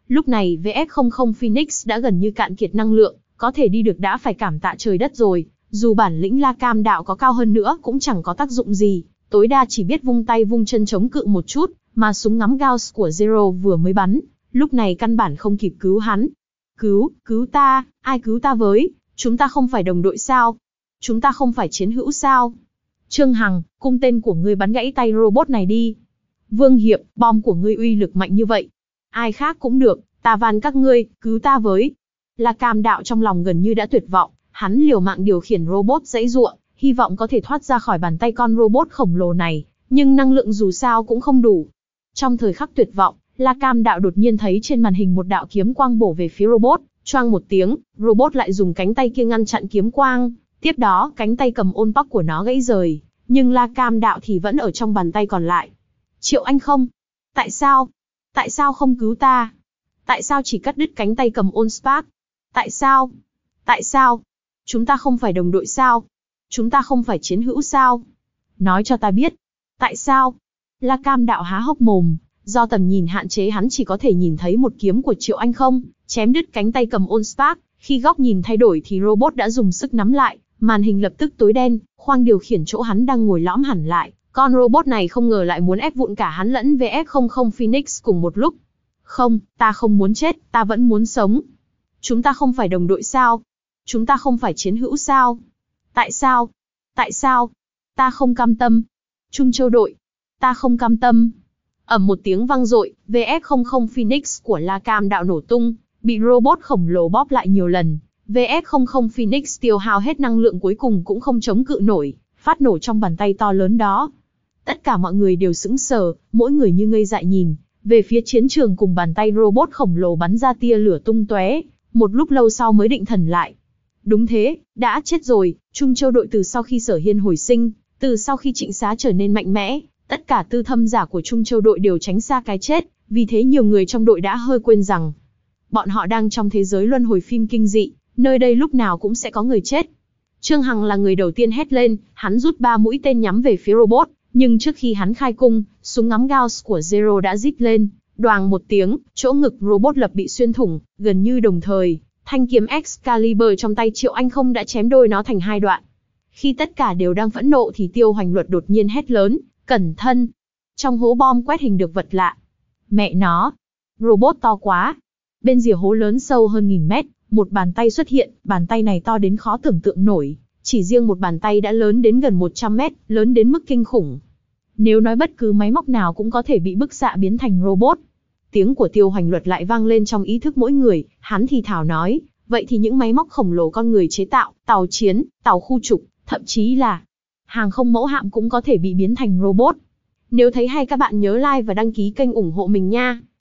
Lúc này vê ét không không Phoenix đã gần như cạn kiệt năng lượng, có thể đi được đã phải cảm tạ trời đất rồi. Dù bản lĩnh La Cam Đạo có cao hơn nữa cũng chẳng có tác dụng gì, tối đa chỉ biết vung tay vung chân chống cự một chút, mà súng ngắm Gauss của Zero vừa mới bắn, lúc này căn bản không kịp cứu hắn. Cứu, cứu ta, ai cứu ta với, chúng ta không phải đồng đội sao? Chúng ta không phải chiến hữu sao? Trương Hằng, cung tên của ngươi bắn gãy tay robot này đi. Vương Hiệp, bom của ngươi uy lực mạnh như vậy. Ai khác cũng được, ta van các ngươi, cứu ta với. La Cam Đạo trong lòng gần như đã tuyệt vọng, hắn liều mạng điều khiển robot giãy giụa, hy vọng có thể thoát ra khỏi bàn tay con robot khổng lồ này, nhưng năng lượng dù sao cũng không đủ. Trong thời khắc tuyệt vọng, La Cam Đạo đột nhiên thấy trên màn hình một đạo kiếm quang bổ về phía robot, choang một tiếng, robot lại dùng cánh tay kia ngăn chặn kiếm quang, tiếp đó cánh tay cầm ôn tóc của nó gãy rời, nhưng La Cam Đạo thì vẫn ở trong bàn tay còn lại. Triệu Anh không? Tại sao? Tại sao không cứu ta? Tại sao chỉ cắt đứt cánh tay cầm ôn Spark? Tại sao? Tại sao? Chúng ta không phải đồng đội sao? Chúng ta không phải chiến hữu sao? Nói cho ta biết. Tại sao? La Cam Đạo há hốc mồm, do tầm nhìn hạn chế hắn chỉ có thể nhìn thấy một kiếm của Triệu Anh không, chém đứt cánh tay cầm ôn Spark, khi góc nhìn thay đổi thì robot đã dùng sức nắm lại, màn hình lập tức tối đen, khoang điều khiển chỗ hắn đang ngồi lõm hẳn lại, con robot này không ngờ lại muốn ép vụn cả hắn lẫn vê ét không không Phoenix cùng một lúc. Không, ta không muốn chết, ta vẫn muốn sống. Chúng ta không phải đồng đội sao? Chúng ta không phải chiến hữu sao? Tại sao? Tại sao? Ta không cam tâm. Trung Châu đội. Ta không cam tâm. Ầm một tiếng vang dội, vê ét không không Phoenix của La Cam Đạo nổ tung, bị robot khổng lồ bóp lại nhiều lần. vê ét không không Phoenix tiêu hao hết năng lượng cuối cùng cũng không chống cự nổi, phát nổ trong bàn tay to lớn đó. Tất cả mọi người đều sững sờ, mỗi người như ngây dại nhìn về phía chiến trường cùng bàn tay robot khổng lồ bắn ra tia lửa tung tóe, một lúc lâu sau mới định thần lại. Đúng thế, đã chết rồi. Trung Châu đội từ sau khi Sở Hiên hồi sinh, từ sau khi Trịnh Xá trở nên mạnh mẽ, tất cả tư thâm giả của Trung Châu đội đều tránh xa cái chết, vì thế nhiều người trong đội đã hơi quên rằng bọn họ đang trong thế giới luân hồi phim kinh dị, nơi đây lúc nào cũng sẽ có người chết. Trương Hằng là người đầu tiên hét lên, hắn rút ba mũi tên nhắm về phía robot, nhưng trước khi hắn khai cung, súng ngắm Gauss của Zero đã rít lên, đoàng một tiếng, chỗ ngực robot lập bị xuyên thủng, gần như đồng thời, thanh kiếm Excalibur trong tay Triệu Anh không đã chém đôi nó thành hai đoạn. Khi tất cả đều đang phẫn nộ thì Tiêu Hoành Luật đột nhiên hét lớn, cẩn thân! Trong hố bom quét hình được vật lạ. Mẹ nó! Robot to quá! Bên rìa hố lớn sâu hơn nghìn mét, một bàn tay xuất hiện, bàn tay này to đến khó tưởng tượng nổi. Chỉ riêng một bàn tay đã lớn đến gần một trăm mét, lớn đến mức kinh khủng. Nếu nói bất cứ máy móc nào cũng có thể bị bức xạ biến thành robot. Tiếng của Tiêu Hoành Luật lại vang lên trong ý thức mỗi người, hắn thì thào nói, vậy thì những máy móc khổng lồ con người chế tạo, tàu chiến, tàu khu trục, thậm chí là hàng không mẫu hạm cũng có thể bị biến thành robot. Nếu thấy hay các bạn nhớ like và đăng ký kênh ủng hộ mình nha.